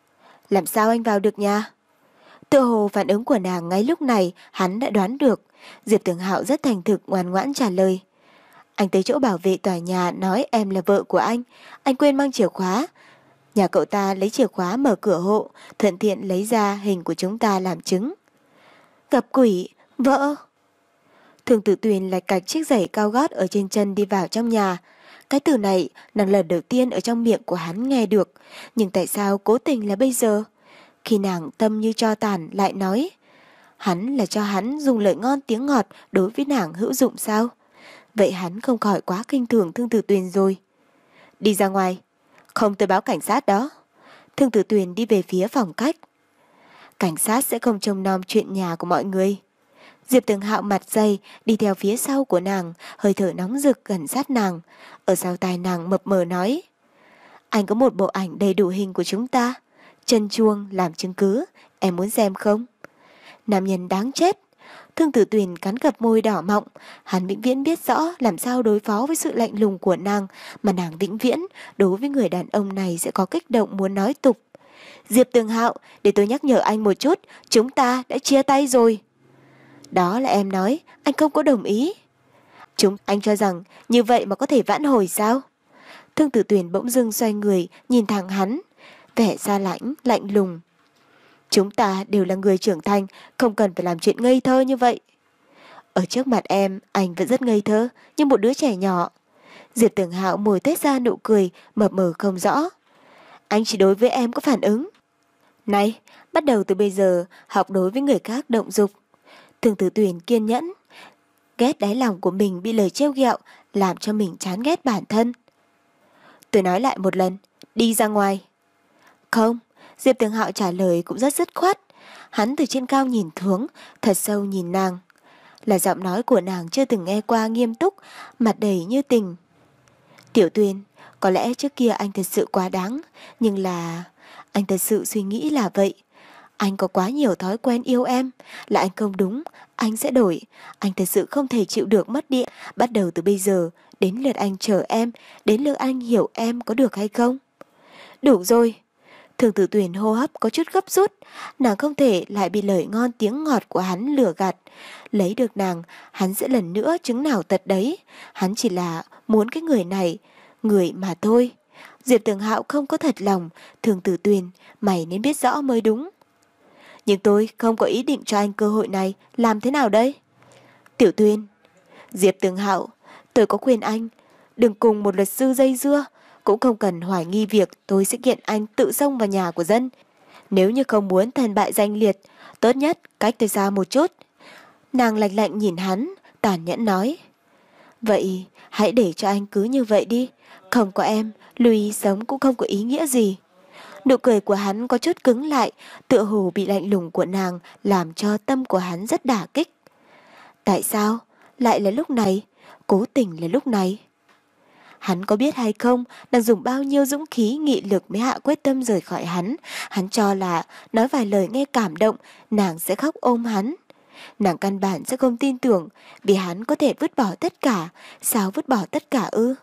Làm sao anh vào được nhà? Tựa hồ phản ứng của nàng ngay lúc này hắn đã đoán được. Diệp Tường Hạo rất thành thực ngoan ngoãn trả lời. Anh tới chỗ bảo vệ tòa nhà nói em là vợ của anh. Anh quên mang chìa khóa. Nhà cậu ta lấy chìa khóa mở cửa hộ, thuận tiện lấy ra hình của chúng ta làm chứng. Gặp quỷ, vợ. Thương Tử Tuyền lạch cạch chiếc giày cao gót ở trên chân đi vào trong nhà. Cái từ này nàng lần đầu tiên ở trong miệng của hắn nghe được. Nhưng tại sao cố tình là bây giờ? Khi nàng tâm như tro tàn lại nói, hắn là cho hắn dùng lời ngon tiếng ngọt đối với nàng hữu dụng sao? Vậy hắn không khỏi quá kinh thường Thương Tử Tuyền rồi. Đi ra ngoài. Không, tôi báo cảnh sát đó. Thương Tử Tuyền đi về phía phòng khách. Cảnh sát sẽ không trông nom chuyện nhà của mọi người. Diệp Tường Hạo mặt dày đi theo phía sau của nàng, hơi thở nóng rực gần sát nàng. Ở sau tai nàng mập mờ nói, anh có một bộ ảnh đầy đủ hình của chúng ta, chân chuông làm chứng cứ, em muốn xem không? Nam nhân đáng chết. Thương Tử Tuyền cắn cặp môi đỏ mọng, hắn vĩnh viễn biết rõ làm sao đối phó với sự lạnh lùng của nàng, mà nàng vĩnh viễn đối với người đàn ông này sẽ có kích động muốn nói tục. Diệp Tường Hạo, để tôi nhắc nhở anh một chút, chúng ta đã chia tay rồi. Đó là em nói, anh không có đồng ý. Chúng anh cho rằng như vậy mà có thể vãn hồi sao? Thương Tử Tuyền bỗng dưng xoay người, nhìn thẳng hắn, vẻ xa lãnh, lạnh lùng. Chúng ta đều là người trưởng thành, không cần phải làm chuyện ngây thơ như vậy. Ở trước mặt em, anh vẫn rất ngây thơ, như một đứa trẻ nhỏ. Diệp Tường Hạo môi tết ra nụ cười, mập mờ không rõ. Anh chỉ đối với em có phản ứng. Này, bắt đầu từ bây giờ, học đối với người khác động dục. Thương Tử Tuyền kiên nhẫn. Ghét đáy lòng của mình bị lời trêu ghẹo, làm cho mình chán ghét bản thân. Tôi nói lại một lần, đi ra ngoài. Không. Diệp Tường Hạo trả lời cũng rất dứt khoát. Hắn từ trên cao nhìn xuống, thật sâu nhìn nàng. Là giọng nói của nàng chưa từng nghe qua, nghiêm túc, mặt đầy như tình. Tiểu Tuyền, Có lẽ trước kia anh thật sự quá đáng, nhưng là... Anh thật sự suy nghĩ là vậy. Anh có quá nhiều thói quen yêu em, là anh không đúng, anh sẽ đổi. Anh thật sự không thể chịu được mất đi. Bắt đầu từ bây giờ, đến lượt anh chờ em, đến lượt anh hiểu em có được hay không? Đủ rồi. Thường Tử Tuyền hô hấp có chút gấp rút, nàng không thể lại bị lời ngon tiếng ngọt của hắn lừa gạt. Lấy được nàng, hắn sẽ lần nữa chứng nào tật đấy. Hắn chỉ là muốn cái người này, người mà thôi. Diệp Tường Hạo không có thật lòng, Thường Tử Tuyền, mày nên biết rõ mới đúng. Nhưng tôi không có ý định cho anh cơ hội này, làm thế nào đây? Tiểu Tuyền, Diệp Tường Hạo, tôi có khuyên anh, đừng cùng một luật sư dây dưa, cũng không cần hoài nghi việc tôi sẽ kiện anh tự xông vào nhà của dân. Nếu như không muốn thân bại danh liệt, tốt nhất cách tôi xa một chút. Nàng lạnh lạnh nhìn hắn, tàn nhẫn nói. Vậy hãy để cho anh cứ như vậy đi, không có em, Louis sống cũng không có ý nghĩa gì. Nụ cười của hắn có chút cứng lại, tựa hồ bị lạnh lùng của nàng làm cho tâm của hắn rất đả kích. Tại sao? Lại là lúc này? Cố tình là lúc này? Hắn có biết hay không, nàng dùng bao nhiêu dũng khí nghị lực mới hạ quyết tâm rời khỏi hắn. Hắn cho là nói vài lời nghe cảm động, nàng sẽ khóc ôm hắn. Nàng căn bản sẽ không tin tưởng, vì hắn có thể vứt bỏ tất cả. Sao vứt bỏ tất cả ư?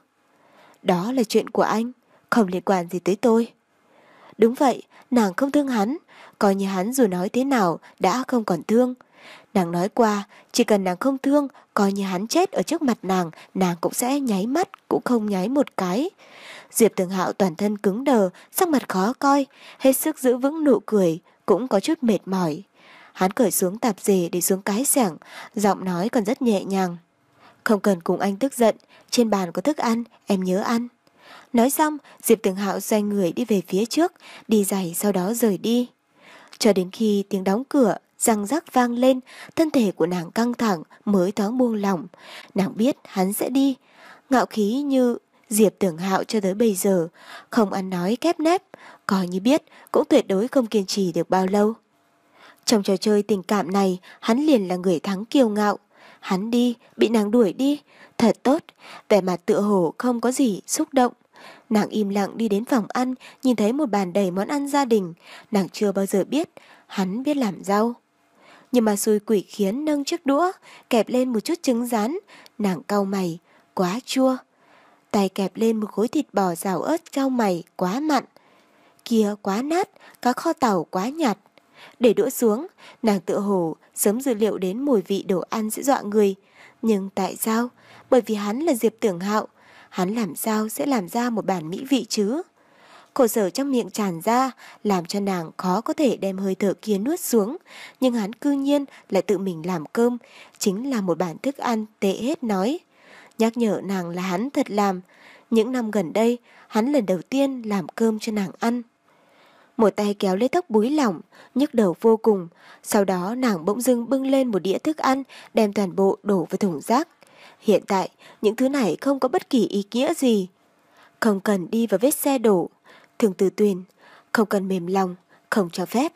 Đó là chuyện của anh, không liên quan gì tới tôi. Đúng vậy, nàng không thương hắn, coi như hắn dù nói thế nào đã không còn thương. Nàng nói qua, chỉ cần nàng không thương, coi như hắn chết ở trước mặt nàng, nàng cũng sẽ nháy mắt, cũng không nháy một cái. Diệp Tường Hạo toàn thân cứng đờ, sắc mặt khó coi, hết sức giữ vững nụ cười, cũng có chút mệt mỏi. Hắn cởi xuống tạp dề để xuống cái xẻng, giọng nói còn rất nhẹ nhàng. Không cần cùng anh tức giận, trên bàn có thức ăn, em nhớ ăn. Nói xong, Diệp Tường Hạo xoay người đi về phía trước, đi giày sau đó rời đi. Cho đến khi tiếng đóng cửa răng rắc vang lên, thân thể của nàng căng thẳng mới thoáng buông lỏng. Nàng biết hắn sẽ đi, ngạo khí như Diệp Tường Hạo cho tới bây giờ, không ăn nói kép nép, coi như biết cũng tuyệt đối không kiên trì được bao lâu. Trong trò chơi tình cảm này, hắn liền là người thắng kiêu ngạo. Hắn đi, bị nàng đuổi đi, thật tốt, vẻ mặt tựa hồ không có gì xúc động. Nàng im lặng đi đến phòng ăn, nhìn thấy một bàn đầy món ăn gia đình, nàng chưa bao giờ biết hắn biết làm rau. Nhưng mà xui quỷ khiến nâng chiếc đũa, kẹp lên một chút trứng rán, nàng cau mày, quá chua. Tay kẹp lên một khối thịt bò xào ớt cau mày, quá mặn. Kia quá nát, cá kho tàu quá nhạt. Để đũa xuống, nàng tựa hồ sớm dự liệu đến mùi vị đồ ăn sẽ dọa người. Nhưng tại sao? Bởi vì hắn là Diệp Tường Hạo, hắn làm sao sẽ làm ra một bản mỹ vị chứ? Khổ sở trong miệng tràn ra, làm cho nàng khó có thể đem hơi thở kia nuốt xuống. Nhưng hắn cư nhiên lại tự mình làm cơm, chính là một bản thức ăn tệ hết nói. Nhắc nhở nàng là hắn thật làm. Những năm gần đây, hắn lần đầu tiên làm cơm cho nàng ăn. Một tay kéo lấy tóc búi lỏng, nhức đầu vô cùng. Sau đó nàng bỗng dưng bưng lên một đĩa thức ăn, đem toàn bộ đổ vào thùng rác. Hiện tại, những thứ này không có bất kỳ ý nghĩa gì. Không cần đi vào vết xe đổ. Thường Tử Tuyền, không cần mềm lòng, không cho phép.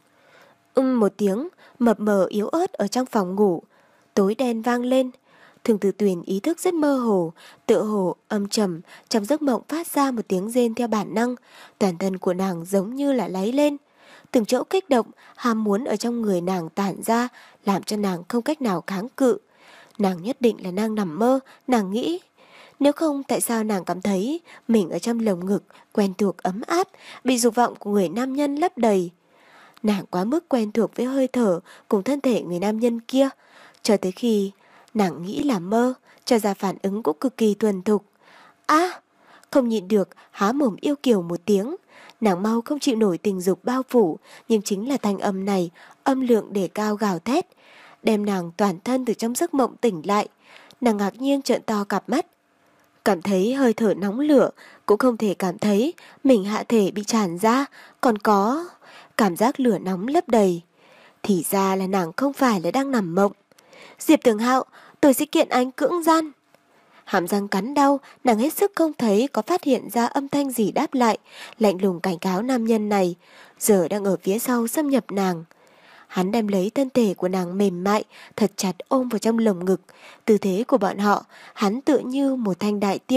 Ưm một tiếng, mập mờ yếu ớt ở trong phòng ngủ. Tối đen vang lên. Thường Tử Tuyền ý thức rất mơ hồ, tựa hồ âm trầm, trong giấc mộng phát ra một tiếng rên theo bản năng. Toàn thân của nàng giống như là láy lên. Từng chỗ kích động, ham muốn ở trong người nàng tản ra, làm cho nàng không cách nào kháng cự. Nàng nhất định là đang nằm mơ, nàng nghĩ. Nếu không tại sao nàng cảm thấy mình ở trong lồng ngực quen thuộc ấm áp, bị dục vọng của người nam nhân lấp đầy. Nàng quá mức quen thuộc với hơi thở cùng thân thể người nam nhân kia, cho tới khi nàng nghĩ là mơ, cho ra phản ứng cũng cực kỳ thuần thục. À, không nhịn được, há mồm yêu kiều một tiếng. Nàng mau không chịu nổi tình dục bao phủ, nhưng chính là thanh âm này, âm lượng để cao gào thét, đem nàng toàn thân từ trong giấc mộng tỉnh lại. Nàng ngạc nhiên trợn to cặp mắt, cảm thấy hơi thở nóng lửa, cũng không thể cảm thấy mình hạ thể bị tràn ra, còn có cảm giác lửa nóng lấp đầy. Thì ra là nàng không phải là đang nằm mộng. Diệp Tường Hạo, tôi sẽ kiện anh cưỡng gian. Hàm răng cắn đau, nàng hết sức không thấy có phát hiện ra âm thanh gì đáp lại, lạnh lùng cảnh cáo nam nhân này, giờ đang ở phía sau xâm nhập nàng. Hắn đem lấy thân thể của nàng mềm mại, thật chặt ôm vào trong lồng ngực. Tư thế của bọn họ, hắn tựa như một thanh đại tiêu.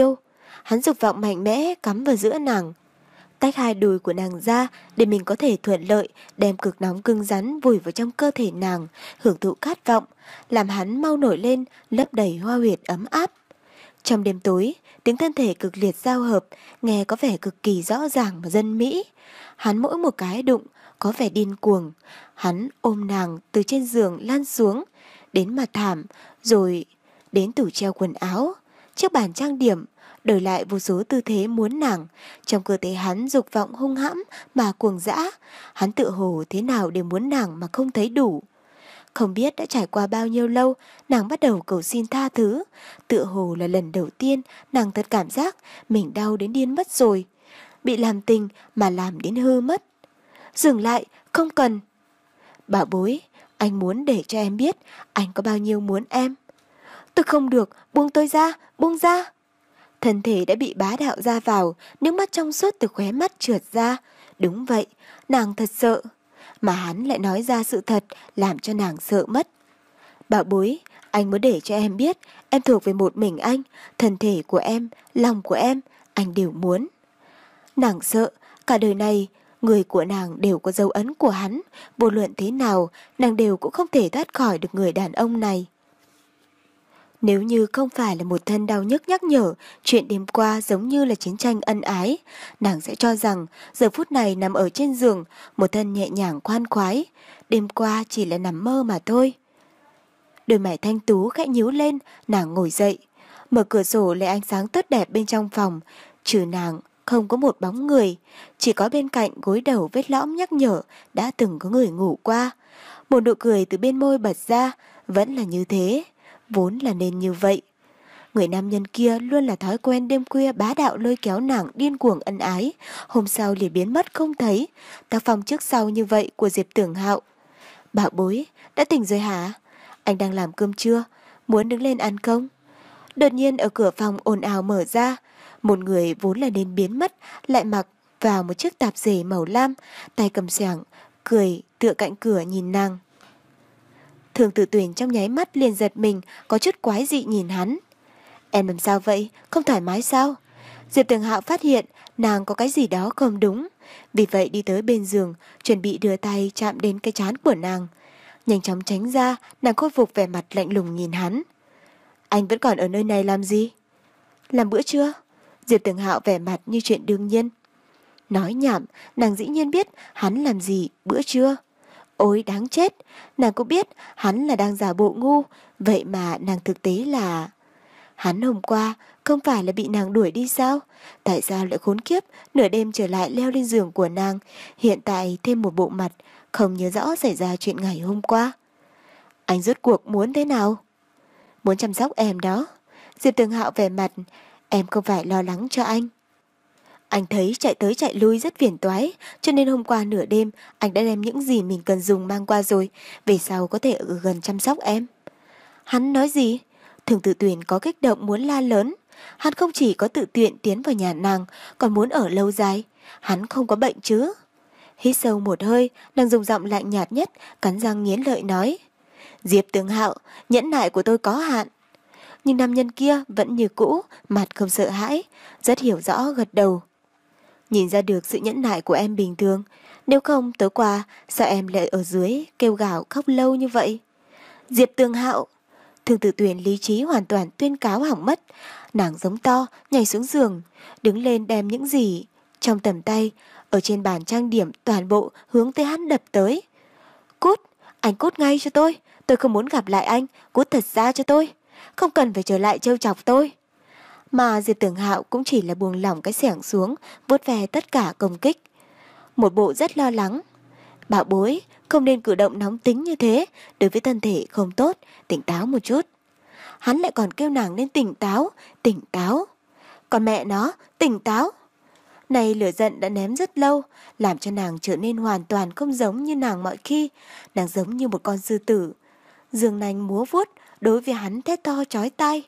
hắn dục vọng mạnh mẽ cắm vào giữa nàng, tách hai đùi của nàng ra để mình có thể thuận lợi đem cực nóng cứng rắn vùi vào trong cơ thể nàng, hưởng thụ khát vọng, làm hắn mau nổi lên, lấp đầy hoa huyệt ấm áp. Trong đêm tối, tiếng thân thể cực liệt giao hợp, nghe có vẻ cực kỳ rõ ràng và dân mỹ. Hắn mỗi một cái đụng, có vẻ điên cuồng. Hắn ôm nàng từ trên giường lan xuống, đến mặt thảm, rồi đến tủ treo quần áo, chiếc bàn trang điểm, đổi lại vô số tư thế muốn nàng. Trong cơ thể hắn dục vọng hung hãm mà cuồng dã, hắn tự hồ thế nào để muốn nàng mà không thấy đủ. Không biết đã trải qua bao nhiêu lâu, nàng bắt đầu cầu xin tha thứ. Tựa hồ là lần đầu tiên nàng thật cảm giác mình đau đến điên mất rồi. Bị làm tình mà làm đến hư mất. Dừng lại, không cần. Bảo bối, anh muốn để cho em biết anh có bao nhiêu muốn em. Tôi không được, buông tôi ra, buông ra. Thân thể đã bị bá đạo ra vào, nước mắt trong suốt từ khóe mắt trượt ra. Đúng vậy, nàng thật sợ. Mà hắn lại nói ra sự thật, làm cho nàng sợ mất. Bảo bối, anh muốn để cho em biết em thuộc về một mình anh. Thân thể của em, lòng của em, anh đều muốn. Nàng sợ, cả đời này, người của nàng đều có dấu ấn của hắn. Vô luận thế nào, nàng đều cũng không thể thoát khỏi được người đàn ông này. Nếu như không phải là một thân đau nhức nhắc nhở, chuyện đêm qua giống như là chiến tranh ân ái, nàng sẽ cho rằng giờ phút này nằm ở trên giường, một thân nhẹ nhàng khoan khoái, đêm qua chỉ là nằm mơ mà thôi. Đôi mày thanh tú khẽ nhíu lên, nàng ngồi dậy, mở cửa sổ lấy ánh sáng tốt đẹp bên trong phòng, trừ nàng không có một bóng người, chỉ có bên cạnh gối đầu vết lõm nhắc nhở đã từng có người ngủ qua. Một nụ cười từ bên môi bật ra, vẫn là như thế. Vốn là nên như vậy. Người nam nhân kia luôn là thói quen đêm khuya bá đạo lôi kéo nàng điên cuồng ân ái, hôm sau liền biến mất không thấy. Tác phong trước sau như vậy của Diệp Tưởng Hạo. Bảo bối, đã tỉnh rồi hả? Anh đang làm cơm trưa, muốn đứng lên ăn không? Đột nhiên ở cửa phòng ồn ào mở ra, một người vốn là nên biến mất lại mặc vào một chiếc tạp dề màu lam, tay cầm xẻng, cười tựa cạnh cửa nhìn nàng. Thường Tử Tuyển trong nháy mắt liền giật mình, có chút quái dị nhìn hắn. Em làm sao vậy? Không thoải mái sao? Diệp Tưởng Hạo phát hiện nàng có cái gì đó không đúng, vì vậy đi tới bên giường, chuẩn bị đưa tay chạm đến cái trán của nàng. Nhanh chóng tránh ra, nàng khôi phục vẻ mặt lạnh lùng nhìn hắn. Anh vẫn còn ở nơi này làm gì? Làm bữa trưa? Diệp Tưởng Hạo vẻ mặt như chuyện đương nhiên. Nói nhảm, nàng dĩ nhiên biết hắn làm gì bữa trưa. Ôi đáng chết, nàng cũng biết hắn là đang giả bộ ngu, vậy mà nàng thực tế là... Hắn hôm qua không phải là bị nàng đuổi đi sao? Tại sao lại khốn kiếp, nửa đêm trở lại leo lên giường của nàng, hiện tại thêm một bộ mặt, không nhớ rõ xảy ra chuyện ngày hôm qua. Anh rốt cuộc muốn thế nào? Muốn chăm sóc em đó. Diệp Tưởng Hạo vẻ mặt, em không phải lo lắng cho anh. Anh thấy chạy tới chạy lui rất phiền toái, cho nên hôm qua nửa đêm anh đã đem những gì mình cần dùng mang qua rồi, về sau có thể ở gần chăm sóc em. Hắn nói gì? Thường Tử Tuyển có kích động muốn la lớn. Hắn không chỉ có tự tuyển tiến vào nhà nàng, còn muốn ở lâu dài. Hắn không có bệnh chứ? Hít sâu một hơi, nàng dùng giọng lạnh nhạt nhất, cắn răng nghiến lợi nói. Diệp Tưởng Hạo, nhẫn nại của tôi có hạn. Nhưng nam nhân kia vẫn như cũ, mặt không sợ hãi, rất hiểu rõ gật đầu. Nhìn ra được sự nhẫn nại của em bình thường, nếu không tối qua sao em lại ở dưới kêu gào khóc lâu như vậy? Diệp Tưởng Hạo. Thường Tử Tuyển lý trí hoàn toàn tuyên cáo hỏng mất, nàng giống to nhảy xuống giường, đứng lên đem những gì trong tầm tay ở trên bàn trang điểm toàn bộ hướng tới hắn đập tới. Cút, anh cút ngay cho tôi, tôi không muốn gặp lại anh, cút thật ra cho tôi, không cần phải trở lại trêu chọc tôi. Mà Diệp Tưởng Hạo cũng chỉ là buông lỏng cái xẻng xuống, vuốt ve tất cả công kích. Một bộ rất lo lắng. Bảo bối, không nên cử động nóng tính như thế, đối với thân thể không tốt, tỉnh táo một chút. Hắn lại còn kêu nàng nên tỉnh táo, tỉnh táo. Còn mẹ nó, tỉnh táo. Này lửa giận đã ném rất lâu, làm cho nàng trở nên hoàn toàn không giống như nàng mọi khi. Nàng giống như một con sư tử. Dương nanh múa vuốt, đối với hắn thét to chói tai.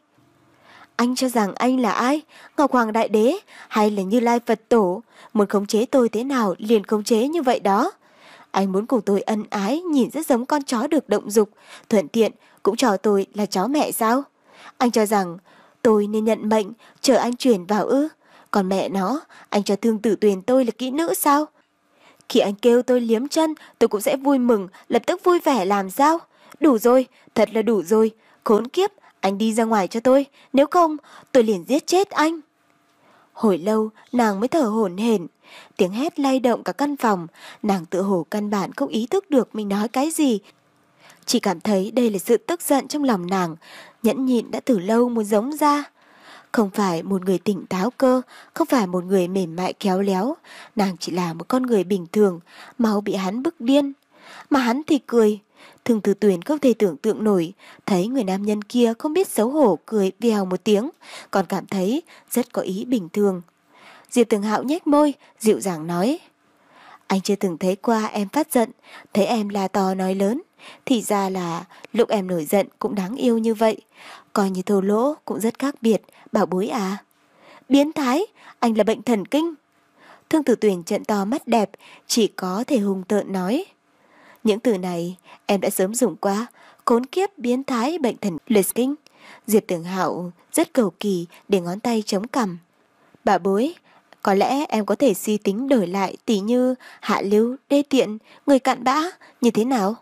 Anh cho rằng anh là ai? Ngọc Hoàng Đại Đế hay là Như Lai Phật Tổ? Muốn khống chế tôi thế nào liền khống chế như vậy đó. Anh muốn cùng tôi ân ái, nhìn rất giống con chó được động dục, thuận tiện cũng cho tôi là chó mẹ sao? Anh cho rằng Tôi nên nhận mệnh, chờ anh chuyển vào ư? Còn mẹ nó, anh cho Thương Tử Tuyền tôi là kỹ nữ sao? Khi anh kêu tôi liếm chân, tôi cũng sẽ vui mừng, lập tức vui vẻ làm sao? Đủ rồi, thật là đủ rồi. Khốn kiếp, anh đi ra ngoài cho tôi, nếu không, tôi liền giết chết anh. Hồi lâu, nàng mới thở hổn hển. Tiếng hét lay động cả căn phòng, nàng tự hồ căn bản không ý thức được mình nói cái gì. Chỉ cảm thấy đây là sự tức giận trong lòng nàng, nhẫn nhịn đã từ lâu muốn giống ra. Không phải một người tỉnh táo cơ, không phải một người mềm mại khéo léo, nàng chỉ là một con người bình thường, mau bị hắn bức điên. Mà hắn thì cười. Thương Tử Tuyền không thể tưởng tượng nổi, thấy người nam nhân kia không biết xấu hổ cười vèo một tiếng, còn cảm thấy rất có ý bình thường. Diệp Tường Hạo nhếch môi, dịu dàng nói: Anh chưa từng thấy qua em phát giận, thấy em la to nói lớn, thì ra là lúc em nổi giận cũng đáng yêu như vậy, coi như thô lỗ cũng rất khác biệt, bảo bối à. Biến thái, anh là bệnh thần kinh. Thương Tử Tuyền trợn to mắt đẹp, chỉ có thể hung tợn nói: Những từ này em đã sớm dùng qua, khốn kiếp, biến thái, bệnh thần kinh. Diệp Tường Hạo rất cầu kỳ để ngón tay chống cằm. Bà bối, có lẽ em có thể suy tính đổi lại, tỉ như hạ lưu, đê tiện, người cặn bã, như thế nào?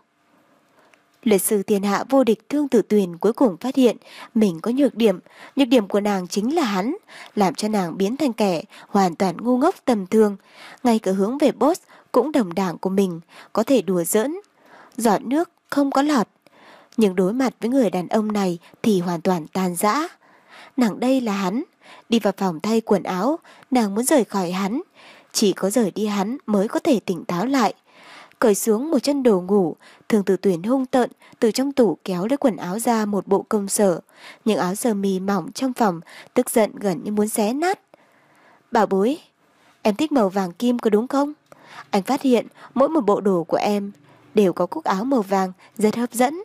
Luật sư thiên hạ vô địch Thương Tử Tuyền cuối cùng phát hiện mình có nhược điểm, nhược điểm của nàng chính là hắn, làm cho nàng biến thành kẻ hoàn toàn ngu ngốc tầm thường, ngay cả hướng về boss cũng đồng đảng của mình, có thể đùa giỡn, giọt nước không có lọt. Nhưng đối mặt với người đàn ông này thì hoàn toàn tan rã. Nàng đây là hắn, đi vào phòng thay quần áo, nàng muốn rời khỏi hắn, chỉ có rời đi hắn mới có thể tỉnh táo lại. Cởi xuống một chân đồ ngủ, Thương Tử Tuyền hung tợn từ trong tủ kéo lấy quần áo ra một bộ công sở, những áo sơ mi mỏng trong phòng, tức giận gần như muốn xé nát. Bảo bối, em thích màu vàng kim có đúng không? Anh phát hiện mỗi một bộ đồ của em đều có cúc áo màu vàng rất hấp dẫn.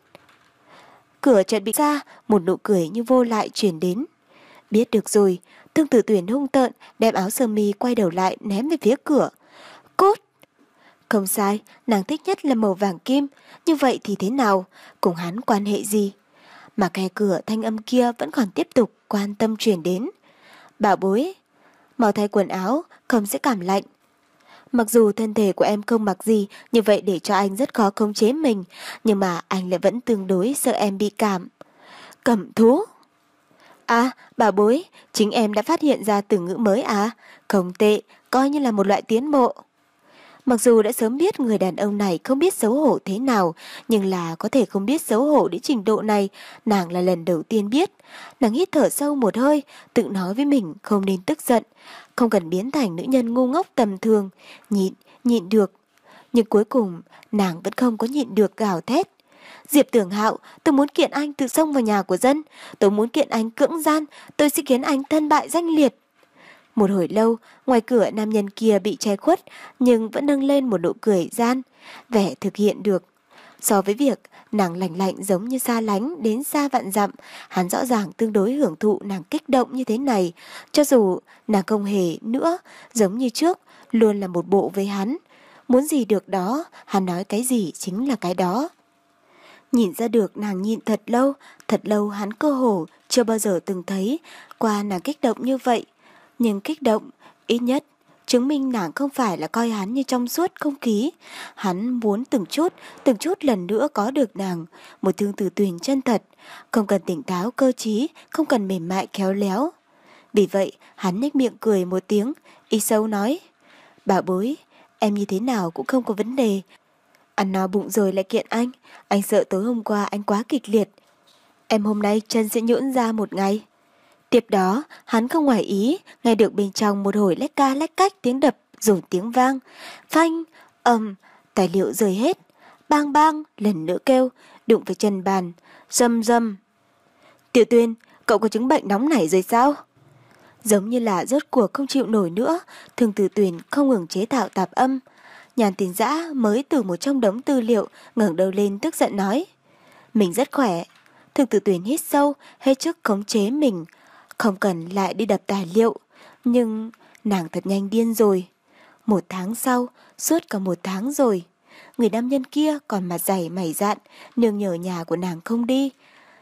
Cửa chợt bị ra, một nụ cười như vô lại truyền đến. Biết được rồi, Thương Tử Tuyền hung tợn đem áo sơ mi quay đầu lại ném về phía cửa. Cút! Không sai, nàng thích nhất là màu vàng kim, như vậy thì thế nào, cùng hắn quan hệ gì? Mà khe cửa thanh âm kia vẫn còn tiếp tục quan tâm truyền đến. Bảo bối, mau thay quần áo, không sẽ cảm lạnh. Mặc dù thân thể của em không mặc gì, như vậy để cho anh rất khó khống chế mình, nhưng mà anh lại vẫn tương đối sợ em bị cảm. Cẩm thú. À, bảo bối, chính em đã phát hiện ra từ ngữ mới à? Không tệ, coi như là một loại tiến bộ. Mặc dù đã sớm biết người đàn ông này không biết xấu hổ thế nào, nhưng là có thể không biết xấu hổ đến trình độ này, nàng là lần đầu tiên biết. Nàng hít thở sâu một hơi, tự nói với mình không nên tức giận, không cần biến thành nữ nhân ngu ngốc tầm thường, nhịn, nhịn được. Nhưng cuối cùng, nàng vẫn không có nhịn được gào thét. Diệp Tường Hạo, tôi muốn kiện anh tự xông vào nhà của dân, tôi muốn kiện anh cưỡng gian, tôi sẽ khiến anh thân bại danh liệt. Một hồi lâu, ngoài cửa nam nhân kia bị che khuất, nhưng vẫn nâng lên một nụ cười gian, vẻ thực hiện được. So với việc nàng lạnh lạnh giống như xa lánh đến xa vạn dặm, hắn rõ ràng tương đối hưởng thụ nàng kích động như thế này, cho dù nàng không hề nữa, giống như trước, luôn là một bộ với hắn. Muốn gì được đó, hắn nói cái gì chính là cái đó. Nhìn ra được nàng nhịn thật lâu, thật lâu hắn cơ hồ chưa bao giờ từng thấy qua nàng kích động như vậy. Nhưng kích động, ít nhất, chứng minh nàng không phải là coi hắn như trong suốt không khí. Hắn muốn từng chút, từng chút lần nữa có được nàng, một Thương Tử Tuyền chân thật, không cần tỉnh táo cơ trí, không cần mềm mại khéo léo. Vì vậy, hắn nhếch miệng cười một tiếng, y sâu nói: Bảo bối, em như thế nào cũng không có vấn đề. Ăn no bụng rồi lại kiện anh, anh sợ tối hôm qua anh quá kịch liệt. Em hôm nay chân sẽ nhũn ra một ngày. Tiếp đó, hắn không ngoài ý, nghe được bên trong một hồi lách ca lách cách tiếng đập rồi tiếng vang. Phanh, ầm, tài liệu rơi hết. Bang bang, lần nữa kêu, đụng phải chân bàn. Rầm rầm. Tiểu Tuyền, cậu có chứng bệnh nóng nảy rồi sao? Giống như là rốt cuộc không chịu nổi nữa, Thương Tử Tuyền không ngừng chế tạo tạp âm. Nhàn Tiền Dã mới từ một trong đống tư liệu ngẩng đầu lên tức giận nói: Mình rất khỏe. Thương Tử Tuyền hít sâu, hết sức khống chế mình, không cần lại đi đập tài liệu. Nhưng nàng thật nhanh điên rồi. Một tháng sau, suốt cả một tháng rồi, người nam nhân kia còn mặt dày mày dạn, nương nhờ nhà của nàng không đi.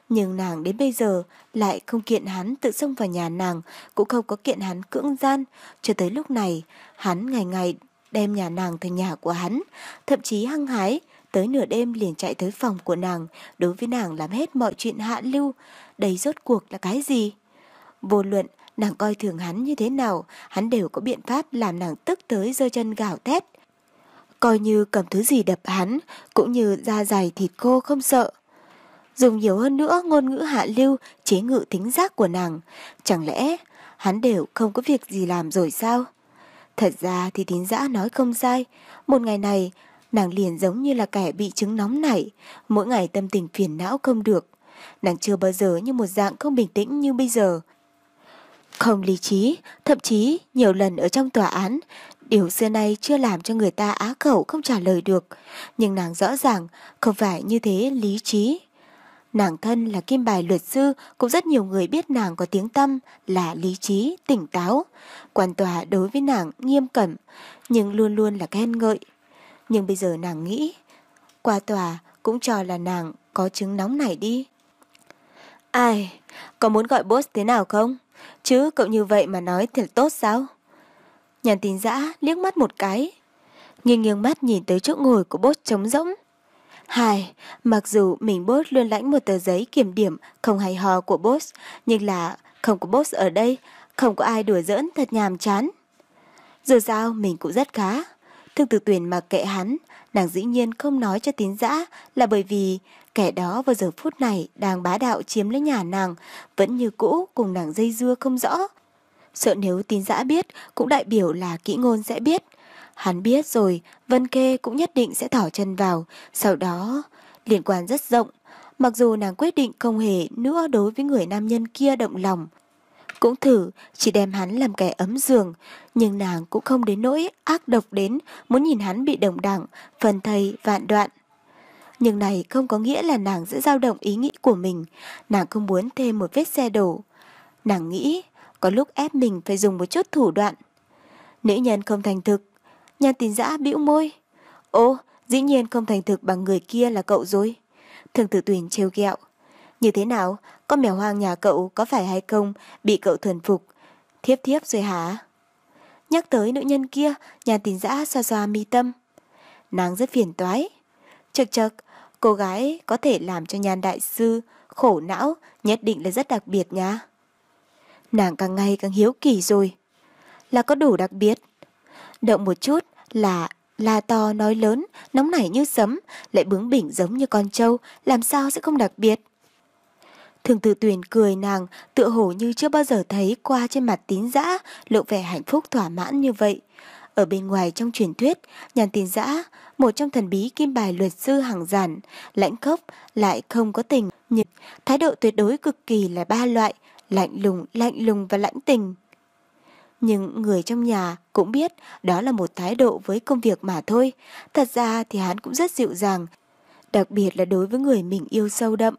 Nhưng nàng đến bây giờ lại không kiện hắn tự xông vào nhà nàng, cũng không có kiện hắn cưỡng gian. Cho tới lúc này, hắn ngày ngày đem nhà nàng thành nhà của hắn, thậm chí hăng hái, tới nửa đêm liền chạy tới phòng của nàng, đối với nàng làm hết mọi chuyện hạ lưu. Đây rốt cuộc là cái gì? Vô luận nàng coi thường hắn như thế nào, hắn đều có biện pháp làm nàng tức tới giơ chân gào thét. Coi như cầm thứ gì đập hắn, cũng như da dày thịt khô không sợ. Dùng nhiều hơn nữa ngôn ngữ hạ lưu chế ngự tính giác của nàng. Chẳng lẽ hắn đều không có việc gì làm rồi sao? Thật ra thì Tín Dã nói không sai. Một ngày này nàng liền giống như là kẻ bị chứng nóng nảy, mỗi ngày tâm tình phiền não không được. Nàng chưa bao giờ như một dạng không bình tĩnh như bây giờ. Không lý trí, thậm chí nhiều lần ở trong tòa án, điều xưa nay chưa làm cho người ta á khẩu không trả lời được. Nhưng nàng rõ ràng không phải như thế lý trí. Nàng thân là kim bài luật sư, cũng rất nhiều người biết nàng có tiếng tăm là lý trí, tỉnh táo. Quan tòa đối với nàng nghiêm cẩn, nhưng luôn luôn là khen ngợi. Nhưng bây giờ nàng nghĩ, qua tòa cũng cho là nàng có chứng nóng này đi. Ai, có muốn gọi boss thế nào không? Chứ cậu như vậy mà nói thật tốt sao? Nhàn Tín Dã liếc mắt một cái, nghiêng nghiêng mắt nhìn tới chỗ ngồi của boss trống rỗng. Hai, mặc dù mình boss luôn lãnh một tờ giấy kiểm điểm không hay ho của boss, nhưng là không có boss ở đây, không có ai đùa giỡn thật nhàm chán. Dù sao mình cũng rất khá. Thương Tử Tuyền mặc kệ hắn, nàng dĩ nhiên không nói cho Tín Dã là bởi vì kẻ đó vào giờ phút này đang bá đạo chiếm lấy nhà nàng, vẫn như cũ cùng nàng dây dưa không rõ. Sợ nếu Tín Dã biết cũng đại biểu là Kỹ Ngôn sẽ biết. Hắn biết rồi, Vân Khê cũng nhất định sẽ thỏ chân vào, sau đó liên quan rất rộng. Mặc dù nàng quyết định không hề nữa đối với người nam nhân kia động lòng, cũng thử chỉ đem hắn làm kẻ ấm giường, nhưng nàng cũng không đến nỗi ác độc đến muốn nhìn hắn bị đồng đẳng, phần thây vạn đoạn. Nhưng này không có nghĩa là nàng sẽ dao động ý nghĩ của mình, nàng không muốn thêm một vết xe đổ. Nàng nghĩ có lúc ép mình phải dùng một chút thủ đoạn. Nữ nhân không thành thực. Nhàn Tín Dã bĩu môi. Ô, dĩ nhiên không thành thực bằng người kia là cậu rồi. Thương Tử Tuyền trêu ghẹo. Như thế nào, con mèo hoang nhà cậu có phải hay không bị cậu thuần phục, thiếp thiếp rồi hả? Nhắc tới nữ nhân kia, Nhàn Tín Dã xoa xoa mi tâm. Nàng rất phiền toái. Chật chật, cô gái có thể làm cho Nhan đại sư khổ não nhất định là rất đặc biệt nha. Nàng càng ngày càng hiếu kỳ rồi. Là có đủ đặc biệt? Động một chút là la to nói lớn, nóng nảy như sấm, lại bướng bỉnh giống như con trâu, làm sao sẽ không đặc biệt? Thương Tử Tuyền cười nàng, tựa hồ như chưa bao giờ thấy qua trên mặt Tín Dã lộ vẻ hạnh phúc thỏa mãn như vậy. Ở bên ngoài trong truyền thuyết, Nhàn Tín Dã, một trong thần bí kim bài luật sư hàng giản, lãnh khốc lại không có tình, nhưng thái độ tuyệt đối cực kỳ là ba loại, lạnh lùng, lạnh lùng và lãnh tình. Nhưng người trong nhà cũng biết đó là một thái độ với công việc mà thôi. Thật ra thì hắn cũng rất dịu dàng, đặc biệt là đối với người mình yêu sâu đậm.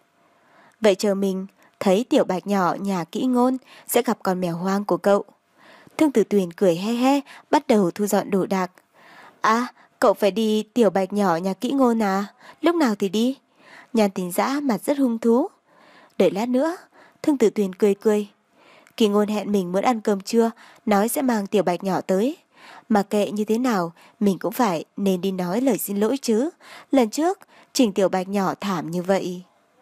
Vậy chờ mình thấy tiểu bạch nhỏ nhà Kỹ Ngôn sẽ gặp con mèo hoang của cậu. Thương Tử Tuyền cười he he, bắt đầu thu dọn đồ đạc. À, cậu phải đi tiểu bạch nhỏ nhà Kỹ Ngôn à? Lúc nào thì đi? Nhàn Tín Dã mặt rất hung thú. Đợi lát nữa. Thương Tử Tuyền cười cười. Kỹ Ngôn hẹn mình muốn ăn cơm trưa, nói sẽ mang tiểu bạch nhỏ tới. Mà kệ như thế nào, mình cũng phải nên đi nói lời xin lỗi chứ. Lần trước, Trình tiểu bạch nhỏ thảm như vậy.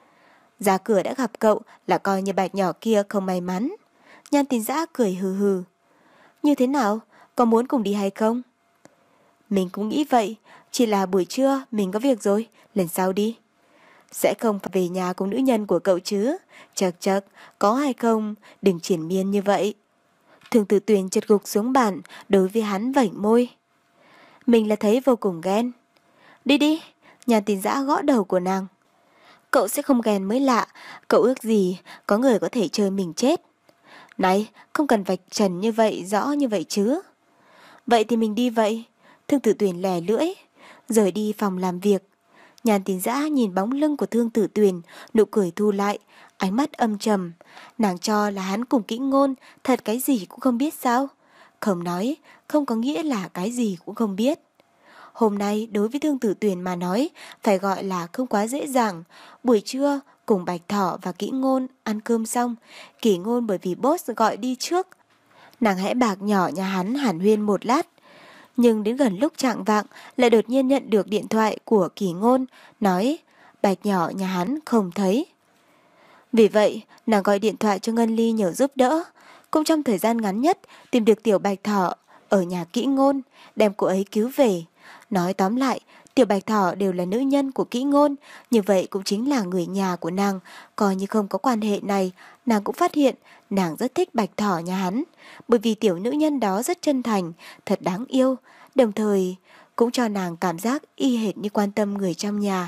Ra cửa đã gặp cậu là coi như bạch nhỏ kia không may mắn. Nhan Tín Dã cười hừ hừ. Như thế nào? Có muốn cùng đi hay không? Mình cũng nghĩ vậy. Chỉ là buổi trưa mình có việc rồi. Lần sau đi. Sẽ không phải về nhà cùng nữ nhân của cậu chứ? Chật chật, có hay không? Đừng triển miên như vậy. Thương Tử Tuyền chật gục xuống bàn, đối với hắn vảnh môi. Mình là thấy vô cùng ghen. Đi đi. Nhan Tín Dã gõ đầu của nàng. Cậu sẽ không ghen mới lạ. Cậu ước gì có người có thể chơi mình chết. Này, không cần vạch trần như vậy, rõ như vậy chứ. Vậy thì mình đi vậy. Thương Tử Tuyền lè lưỡi, rời đi phòng làm việc. Nhàn Tín Dã nhìn bóng lưng của Thương Tử Tuyền, nụ cười thu lại, ánh mắt âm trầm. Nàng cho là hắn cùng Kỹ Ngôn thật cái gì cũng không biết sao? Không nói, không có nghĩa là cái gì cũng không biết. Hôm nay đối với Thương Tử Tuyền mà nói, phải gọi là không quá dễ dàng. Buổi trưa cùng Bạch Thỏ và Kỹ Ngôn ăn cơm xong, Kỷ Ngôn bởi vì boss gọi đi trước, nàng hãy bạc nhỏ nhà hắn hàn huyên một lát. Nhưng đến gần lúc chạng vạng lại đột nhiên nhận được điện thoại của Kỷ Ngôn, nói Bạch nhỏ nhà hắn không thấy. Vì vậy, nàng gọi điện thoại cho Ngân Ly nhờ giúp đỡ, cũng trong thời gian ngắn nhất tìm được tiểu Bạch Thỏ ở nhà Kỹ Ngôn, đem cô ấy cứu về. Nói tóm lại, tiểu Bạch Thỏ đều là nữ nhân của Kỹ Ngôn, như vậy cũng chính là người nhà của nàng, coi như không có quan hệ này, nàng cũng phát hiện nàng rất thích Bạch Thỏ nhà hắn, bởi vì tiểu nữ nhân đó rất chân thành, thật đáng yêu, đồng thời cũng cho nàng cảm giác y hệt như quan tâm người trong nhà.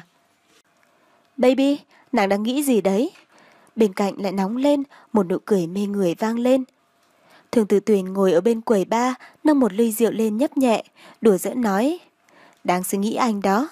Baby, nàng đang nghĩ gì đấy? Bên cạnh lại nóng lên, một nụ cười mê người vang lên. Thường Tử Tuyền ngồi ở bên quầy bar, nâng một ly rượu lên nhấp nhẹ, đùa giỡn nói. Đang suy nghĩ anh đó.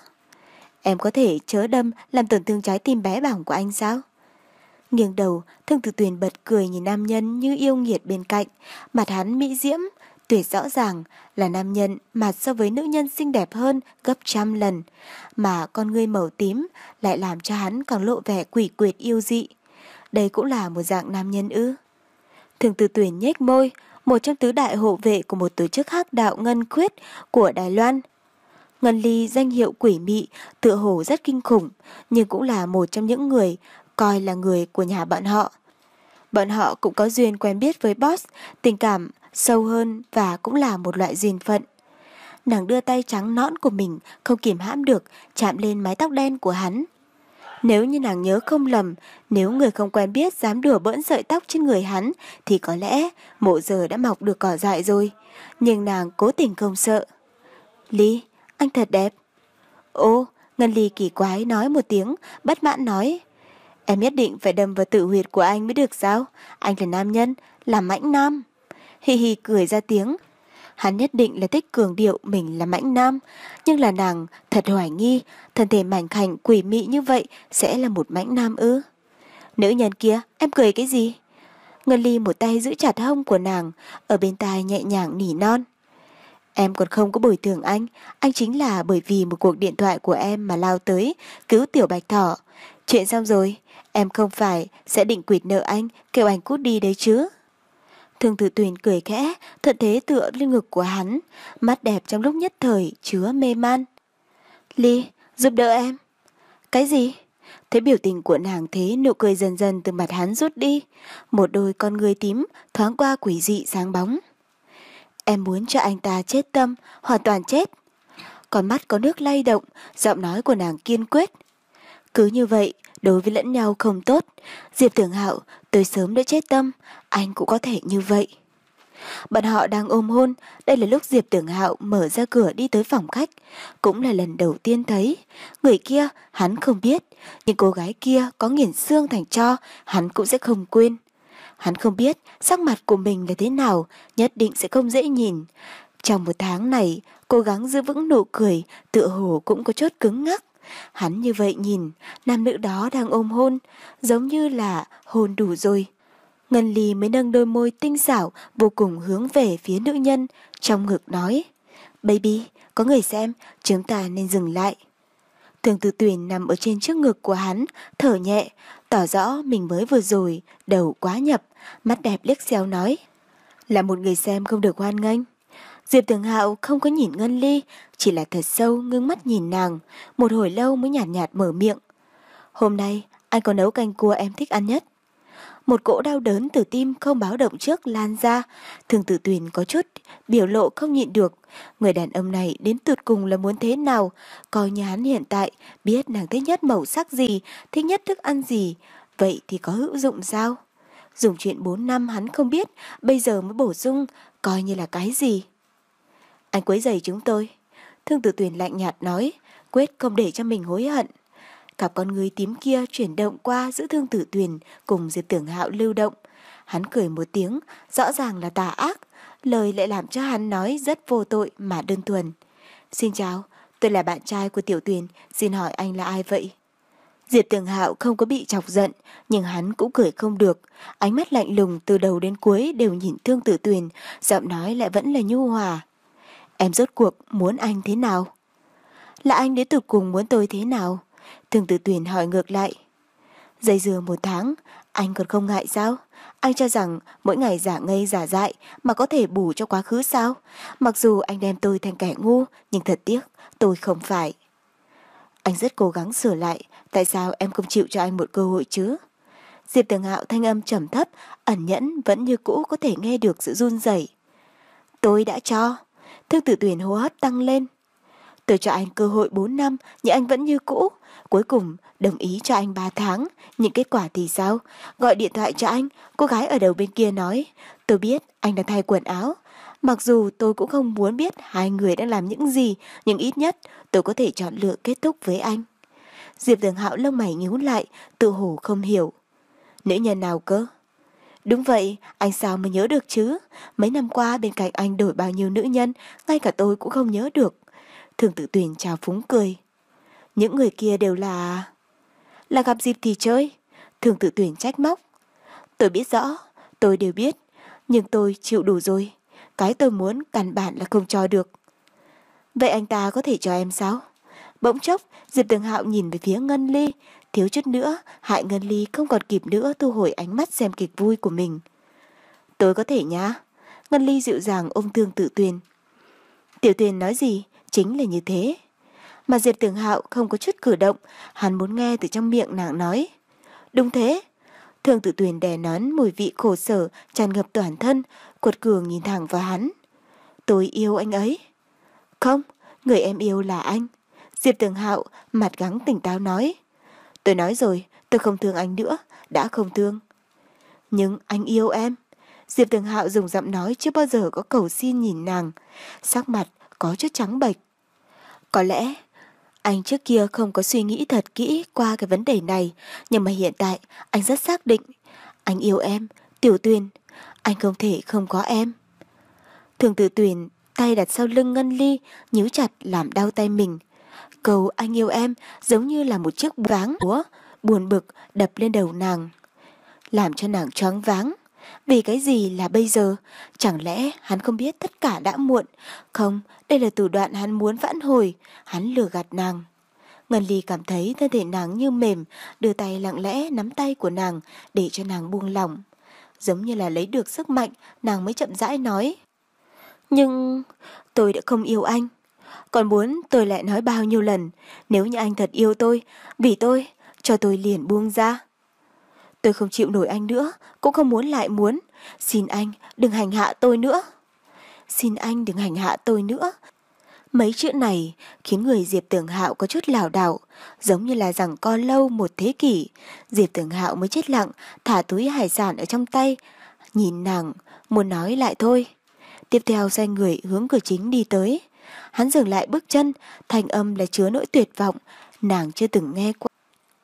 Em có thể chớ đâm làm tổn thương trái tim bé bỏng của anh sao? Nghiêng đầu, Thường Tử Tuyền bật cười nhìn nam nhân như yêu nghiệt bên cạnh, mặt hắn mỹ diễm, tuyệt rõ ràng là nam nhân mặt so với nữ nhân xinh đẹp hơn gấp trăm lần, mà con ngươi màu tím lại làm cho hắn càng lộ vẻ quỷ quyệt yêu dị. Đây cũng là một dạng nam nhân ư? Thường Tử Tuyền nhếch môi, một trong tứ đại hộ vệ của một tổ chức hắc đạo Ngân Khuyết của Đài Loan. Ngân Ly danh hiệu quỷ mị, tựa hồ rất kinh khủng, nhưng cũng là một trong những người coi là người của nhà bọn họ. Bọn họ cũng có duyên quen biết với boss, tình cảm sâu hơn và cũng là một loại duyên phận. Nàng đưa tay trắng nõn của mình không kìm hãm được chạm lên mái tóc đen của hắn. Nếu như nàng nhớ không lầm, nếu người không quen biết dám đùa bỡn sợi tóc trên người hắn thì có lẽ mộ giờ đã mọc được cỏ dại rồi. Nhưng nàng cố tình không sợ. Ly, anh thật đẹp. Ô, Ngân Ly kỳ quái nói một tiếng, bất mãn nói. Em nhất định phải đâm vào tự huyệt của anh mới được sao? Anh là nam nhân, là mãnh nam. Hi hi cười ra tiếng. Hắn nhất định là thích cường điệu mình là mãnh nam, nhưng là nàng thật hoài nghi, thân thể mảnh khảnh quỷ mị như vậy sẽ là một mãnh nam ư? Nữ nhân kia, em cười cái gì? Ngân Ly một tay giữ chặt hông của nàng, ở bên tai nhẹ nhàng nỉ non. Em còn không có bồi thường anh, anh chính là bởi vì một cuộc điện thoại của em mà lao tới, cứu tiểu Bạch Thỏ. Chuyện xong rồi, em không phải sẽ định quỵt nợ anh, kêu anh cút đi đấy chứ. Thường Tử Tuyền cười khẽ, thuận thế tựa lên ngực của hắn, mắt đẹp trong lúc nhất thời chứa mê man. Ly, giúp đỡ em. Cái gì? Thấy biểu tình của nàng thế, nụ cười dần dần từ mặt hắn rút đi, một đôi con ngươi tím thoáng qua quỷ dị sáng bóng. Em muốn cho anh ta chết tâm, hoàn toàn chết. Con mắt có nước lay động, giọng nói của nàng kiên quyết. Cứ như vậy, đối với lẫn nhau không tốt. Diệp Tưởng Hạo, tôi sớm đã chết tâm, anh cũng có thể như vậy. Bọn họ đang ôm hôn, đây là lúc Diệp Tưởng Hạo mở ra cửa đi tới phòng khách. Cũng là lần đầu tiên thấy. Người kia, hắn không biết, nhưng cô gái kia có nghiền xương thành tro, hắn cũng sẽ không quên. Hắn không biết sắc mặt của mình là thế nào, nhất định sẽ không dễ nhìn. Trong một tháng này, cố gắng giữ vững nụ cười, tựa hồ cũng có chút cứng ngắc. Hắn như vậy nhìn, nam nữ đó đang ôm hôn, giống như là hôn đủ rồi. Ngân Ly mới nâng đôi môi tinh xảo, vô cùng hướng về phía nữ nhân, trong ngực nói. Baby, có người xem, chúng ta nên dừng lại. Thường Tử Tuyền nằm ở trên trước ngực của hắn, thở nhẹ, tỏ rõ mình mới vừa rồi, đầu quá nhập, mắt đẹp liếc xéo nói. Là một người xem không được hoan nghênh. Diệp Tưởng Hạo không có nhìn Ngân Ly, chỉ là thật sâu ngưng mắt nhìn nàng, một hồi lâu mới nhạt nhạt mở miệng. Hôm nay, anh có nấu canh cua em thích ăn nhất. Một cỗ đau đớn từ tim không báo động trước lan ra, Thường Tử Tuyền có chút biểu lộ không nhịn được. Người đàn ông này đến tụt cùng là muốn thế nào, coi như hắn hiện tại biết nàng thích nhất màu sắc gì, thích nhất thức ăn gì, vậy thì có hữu dụng sao? Dùng chuyện bốn năm hắn không biết, bây giờ mới bổ sung, coi như là cái gì? Anh quấy rầy chúng tôi. Thương Tử Tuyền lạnh nhạt nói, quyết không để cho mình hối hận. Cặp con người tím kia chuyển động qua giữa Thương Tử Tuyền cùng Diệp Tưởng Hạo lưu động. Hắn cười một tiếng, rõ ràng là tà ác, lời lại làm cho hắn nói rất vô tội mà đơn thuần. Xin chào, tôi là bạn trai của Tiểu Tuyền, xin hỏi anh là ai vậy? Diệp Tưởng Hạo không có bị chọc giận, nhưng hắn cũng cười không được, ánh mắt lạnh lùng từ đầu đến cuối đều nhìn Thương Tử Tuyền, giọng nói lại vẫn là nhu hòa. Em rốt cuộc muốn anh thế nào? Là anh đến tụt cùng muốn tôi thế nào? Thương Tử Tuyền hỏi ngược lại. Dây dưa một tháng, anh còn không ngại sao? Anh cho rằng mỗi ngày giả ngây giả dại mà có thể bù cho quá khứ sao? Mặc dù anh đem tôi thành kẻ ngu, nhưng thật tiếc, tôi không phải. Anh rất cố gắng sửa lại, tại sao em không chịu cho anh một cơ hội chứ? Diệp Tường Hạo thanh âm trầm thấp, ẩn nhẫn vẫn như cũ có thể nghe được sự run rẩy. Tôi đã cho. Thương Tử Tuyền hô hấp tăng lên. Tôi cho anh cơ hội bốn năm, nhưng anh vẫn như cũ. Cuối cùng đồng ý cho anh ba tháng. Nhưng kết quả thì sao? Gọi điện thoại cho anh, cô gái ở đầu bên kia nói, tôi biết anh đang thay quần áo. Mặc dù tôi cũng không muốn biết hai người đang làm những gì, nhưng ít nhất tôi có thể chọn lựa kết thúc với anh. Diệp Tường Hạo lông mày nhíu lại, tự hồ không hiểu. Nữ nhân nào cơ? Đúng vậy, anh sao mà nhớ được chứ? Mấy năm qua bên cạnh anh đổi bao nhiêu nữ nhân, ngay cả tôi cũng không nhớ được. Thường Tử Tuyền chào phúng cười. Những người kia đều là... Là gặp dịp thì chơi. Thường Tử Tuyền trách móc. Tôi biết rõ, tôi đều biết, nhưng tôi chịu đủ rồi. Cái tôi muốn căn bản là không cho được. Vậy anh ta có thể cho em sao? Bỗng chốc, Diệp Tường Hạo nhìn về phía Ngân Ly, thiếu chút nữa, hại Ngân Ly không còn kịp nữa thu hồi ánh mắt xem kịch vui của mình. Tôi có thể nhá. Ngân Ly dịu dàng ôm Thương Tử Tuyền. Tiểu Tuyền nói gì, chính là như thế. Mà Diệp Tường Hạo không có chút cử động, hắn muốn nghe từ trong miệng nàng nói. Đúng thế. Thương Tử Tuyền đè nén mùi vị khổ sở tràn ngập toàn thân, quật cường nhìn thẳng vào hắn. Tôi yêu anh ấy. Không, người em yêu là anh. Diệp Tường Hạo mặt gắng tỉnh táo nói. Tôi nói rồi, tôi không thương anh nữa, đã không thương. Nhưng anh yêu em. Diệp Tường Hạo dùng giọng nói chưa bao giờ có cầu xin nhìn nàng, sắc mặt có chút trắng bệch. Có lẽ anh trước kia không có suy nghĩ thật kỹ qua cái vấn đề này, nhưng mà hiện tại anh rất xác định. Anh yêu em, Tiểu Tuyền, anh không thể không có em. Thường Tử Tuyền tay đặt sau lưng Ngân Ly, nhíu chặt làm đau tay mình. Câu anh yêu em giống như là một chiếc váng búa buồn bực đập lên đầu nàng, làm cho nàng choáng váng. Vì cái gì là bây giờ? Chẳng lẽ hắn không biết tất cả đã muộn? Không, đây là thủ đoạn hắn muốn vãn hồi. Hắn lừa gạt nàng. Ngân Ly cảm thấy thân thể nàng như mềm, đưa tay lặng lẽ nắm tay của nàng để cho nàng buông lỏng. Giống như là lấy được sức mạnh, nàng mới chậm rãi nói. Nhưng tôi đã không yêu anh. Còn muốn tôi lại nói bao nhiêu lần, nếu như anh thật yêu tôi, vì tôi, cho tôi liền buông ra. Tôi không chịu nổi anh nữa, cũng không muốn lại muốn. Xin anh đừng hành hạ tôi nữa. Xin anh đừng hành hạ tôi nữa. Mấy chữ này khiến người Diệp Tường Hạo có chút lảo đảo, giống như là giằng co lâu một thế kỷ. Diệp Tường Hạo mới chết lặng, thả túi hải sản ở trong tay, nhìn nàng, muốn nói lại thôi. Tiếp theo xoay người hướng cửa chính đi tới. Hắn dừng lại bước chân, thanh âm là chứa nỗi tuyệt vọng, nàng chưa từng nghe qua.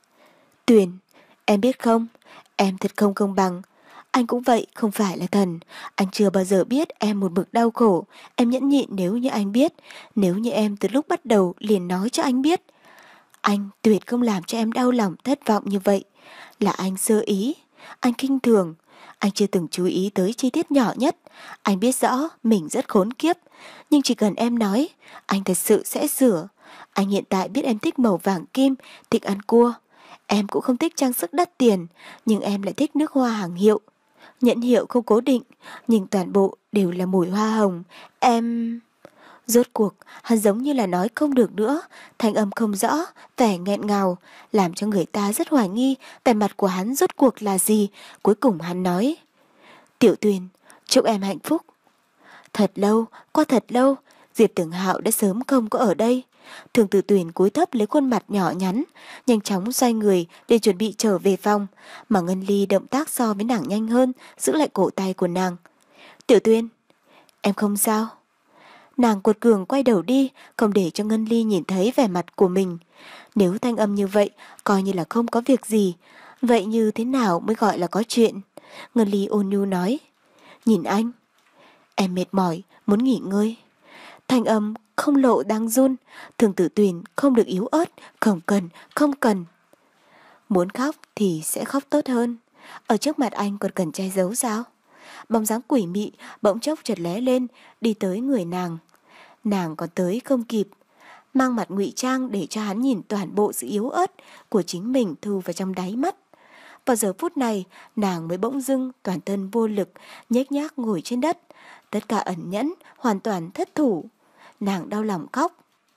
Tuyền, em biết không, em thật không công bằng. Anh cũng vậy, không phải là thần. Anh chưa bao giờ biết em một mực đau khổ. Em nhẫn nhịn nếu như anh biết. Nếu như em từ lúc bắt đầu liền nói cho anh biết. Anh tuyệt không làm cho em đau lòng thất vọng như vậy. Là anh sơ ý. Anh khinh thường. Anh chưa từng chú ý tới chi tiết nhỏ nhất. Anh biết rõ mình rất khốn kiếp. Nhưng chỉ cần em nói, anh thật sự sẽ sửa. Anh hiện tại biết em thích màu vàng kim, thích ăn cua. Em cũng không thích trang sức đắt tiền, nhưng em lại thích nước hoa hàng hiệu. Nhãn hiệu không cố định, nhưng toàn bộ đều là mùi hoa hồng. Em... Rốt cuộc, hắn giống như là nói không được nữa, thanh âm không rõ, vẻ nghẹn ngào, làm cho người ta rất hoài nghi vẻ mặt của hắn rốt cuộc là gì. Cuối cùng hắn nói, Tiểu Tuyền, chúc em hạnh phúc. Thật lâu, qua thật lâu, Diệp Tường Hạo đã sớm không có ở đây. Thường Tử Tuyền cúi thấp lấy khuôn mặt nhỏ nhắn, nhanh chóng xoay người để chuẩn bị trở về phòng, mà Ngân Ly động tác so với nàng nhanh hơn, giữ lại cổ tay của nàng. Tiểu Tuyền, em không sao? Nàng cuột cường quay đầu đi, không để cho Ngân Ly nhìn thấy vẻ mặt của mình. Nếu thanh âm như vậy, coi như là không có việc gì. Vậy như thế nào mới gọi là có chuyện? Ngân Ly ôn nhu nói, nhìn anh, em mệt mỏi, muốn nghỉ ngơi. Thanh âm không lộ đang run. Thường Tử Tuyền không được yếu ớt, không cần, không cần. Muốn khóc thì sẽ khóc tốt hơn. Ở trước mặt anh còn cần che giấu sao? Bóng dáng quỷ mị bỗng chốc chợt lóe lên, đi tới người nàng. Nàng còn tới không kịp, mang mặt ngụy trang để cho hắn nhìn toàn bộ sự yếu ớt của chính mình thu vào trong đáy mắt. Vào giờ phút này, nàng mới bỗng dưng toàn thân vô lực, nhếch nhác ngồi trên đất. Tất cả ẩn nhẫn, hoàn toàn thất thủ. Nàng đau lòng khóc.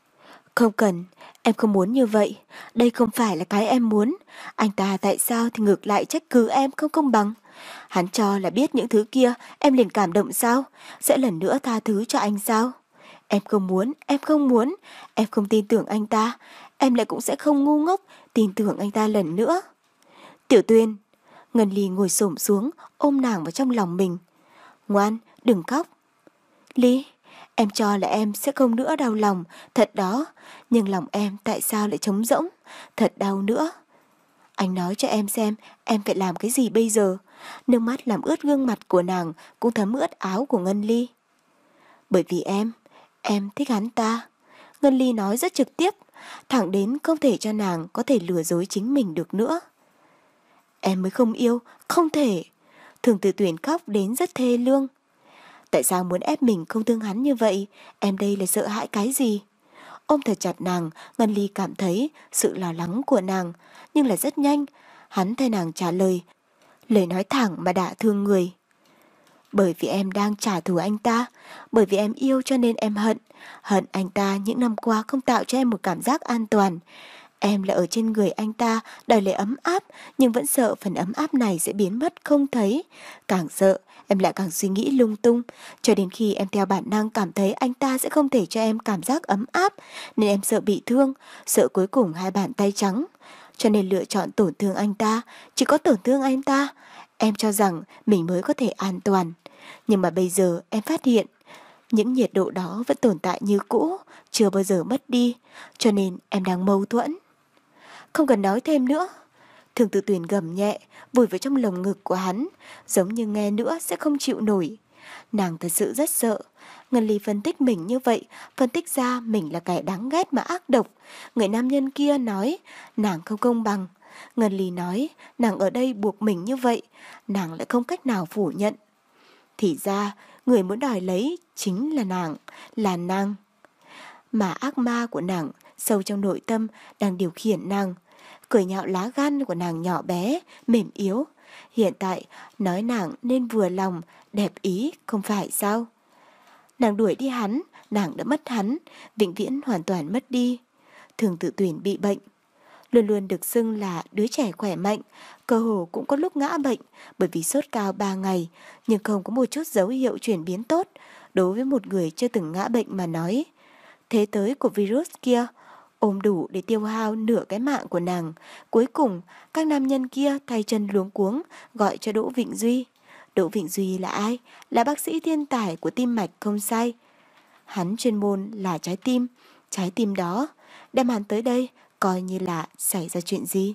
Không cần, em không muốn như vậy. Đây không phải là cái em muốn. Anh ta tại sao thì ngược lại trách cứ em không công bằng. Hắn cho là biết những thứ kia em liền cảm động sao? Sẽ lần nữa tha thứ cho anh sao? Em không muốn, em không muốn. Em không tin tưởng anh ta. Em lại cũng sẽ không ngu ngốc tin tưởng anh ta lần nữa. Tiểu Tuyền. Ngân Ly ngồi xổm xuống, ôm nàng vào trong lòng mình. Ngoan, đừng khóc. Ly, em cho là em sẽ không nữa đau lòng, thật đó. Nhưng lòng em tại sao lại trống rỗng, thật đau nữa. Anh nói cho em xem, em phải làm cái gì bây giờ? Nước mắt làm ướt gương mặt của nàng, cũng thấm ướt áo của Ngân Ly. Bởi vì em, em thích hắn ta. Ngân Ly nói rất trực tiếp, thẳng đến không thể cho nàng có thể lừa dối chính mình được nữa. Em mới không yêu, không thể. Thường Tử Tuyển khóc đến rất thê lương. Tại sao muốn ép mình không thương hắn như vậy? Em đây là sợ hãi cái gì? Ôm thật chặt nàng, Ngân Ly cảm thấy sự lo lắng của nàng. Nhưng là rất nhanh, hắn thay nàng trả lời. Lời nói thẳng mà đả thương người. Bởi vì em đang trả thù anh ta. Bởi vì em yêu cho nên em hận. Hận anh ta những năm qua không tạo cho em một cảm giác an toàn. Em là ở trên người anh ta đòi lấy ấm áp, nhưng vẫn sợ phần ấm áp này sẽ biến mất không thấy. Càng sợ, em lại càng suy nghĩ lung tung, cho đến khi em theo bản năng cảm thấy anh ta sẽ không thể cho em cảm giác ấm áp, nên em sợ bị thương, sợ cuối cùng hai bàn tay trắng. Cho nên lựa chọn tổn thương anh ta, chỉ có tổn thương anh ta, em cho rằng mình mới có thể an toàn. Nhưng mà bây giờ em phát hiện, những nhiệt độ đó vẫn tồn tại như cũ, chưa bao giờ mất đi, cho nên em đang mâu thuẫn. Không cần nói thêm nữa. Thường Tử Tuyển gầm nhẹ, vùi vào trong lồng ngực của hắn, giống như nghe nữa sẽ không chịu nổi. Nàng thật sự rất sợ. Ngân Ly phân tích mình như vậy, phân tích ra mình là kẻ đáng ghét mà ác độc. Người nam nhân kia nói, nàng không công bằng. Ngân Ly nói, nàng ở đây buộc mình như vậy, nàng lại không cách nào phủ nhận. Thì ra, người muốn đòi lấy chính là nàng, là nàng. Mà ác ma của nàng, sâu trong nội tâm, đang điều khiển nàng. Cười nhạo lá gan của nàng nhỏ bé, mềm yếu. Hiện tại, nói nàng nên vừa lòng, đẹp ý, không phải sao? Nàng đuổi đi hắn, nàng đã mất hắn, vĩnh viễn hoàn toàn mất đi. Thường Tử Tuyển bị bệnh. Luôn luôn được xưng là đứa trẻ khỏe mạnh, cơ hồ cũng có lúc ngã bệnh bởi vì sốt cao ba ngày, nhưng không có một chút dấu hiệu chuyển biến tốt. Đối với một người chưa từng ngã bệnh mà nói, thế tới của virus kia ôm đủ để tiêu hao nửa cái mạng của nàng. Cuối cùng, các nam nhân kia tay chân luống cuống gọi cho Đỗ Vịnh Duy. Đỗ Vịnh Duy là ai? Là bác sĩ thiên tài của tim mạch không sai. Hắn chuyên môn là trái tim. Trái tim đó đem hắn tới đây coi như là xảy ra chuyện gì.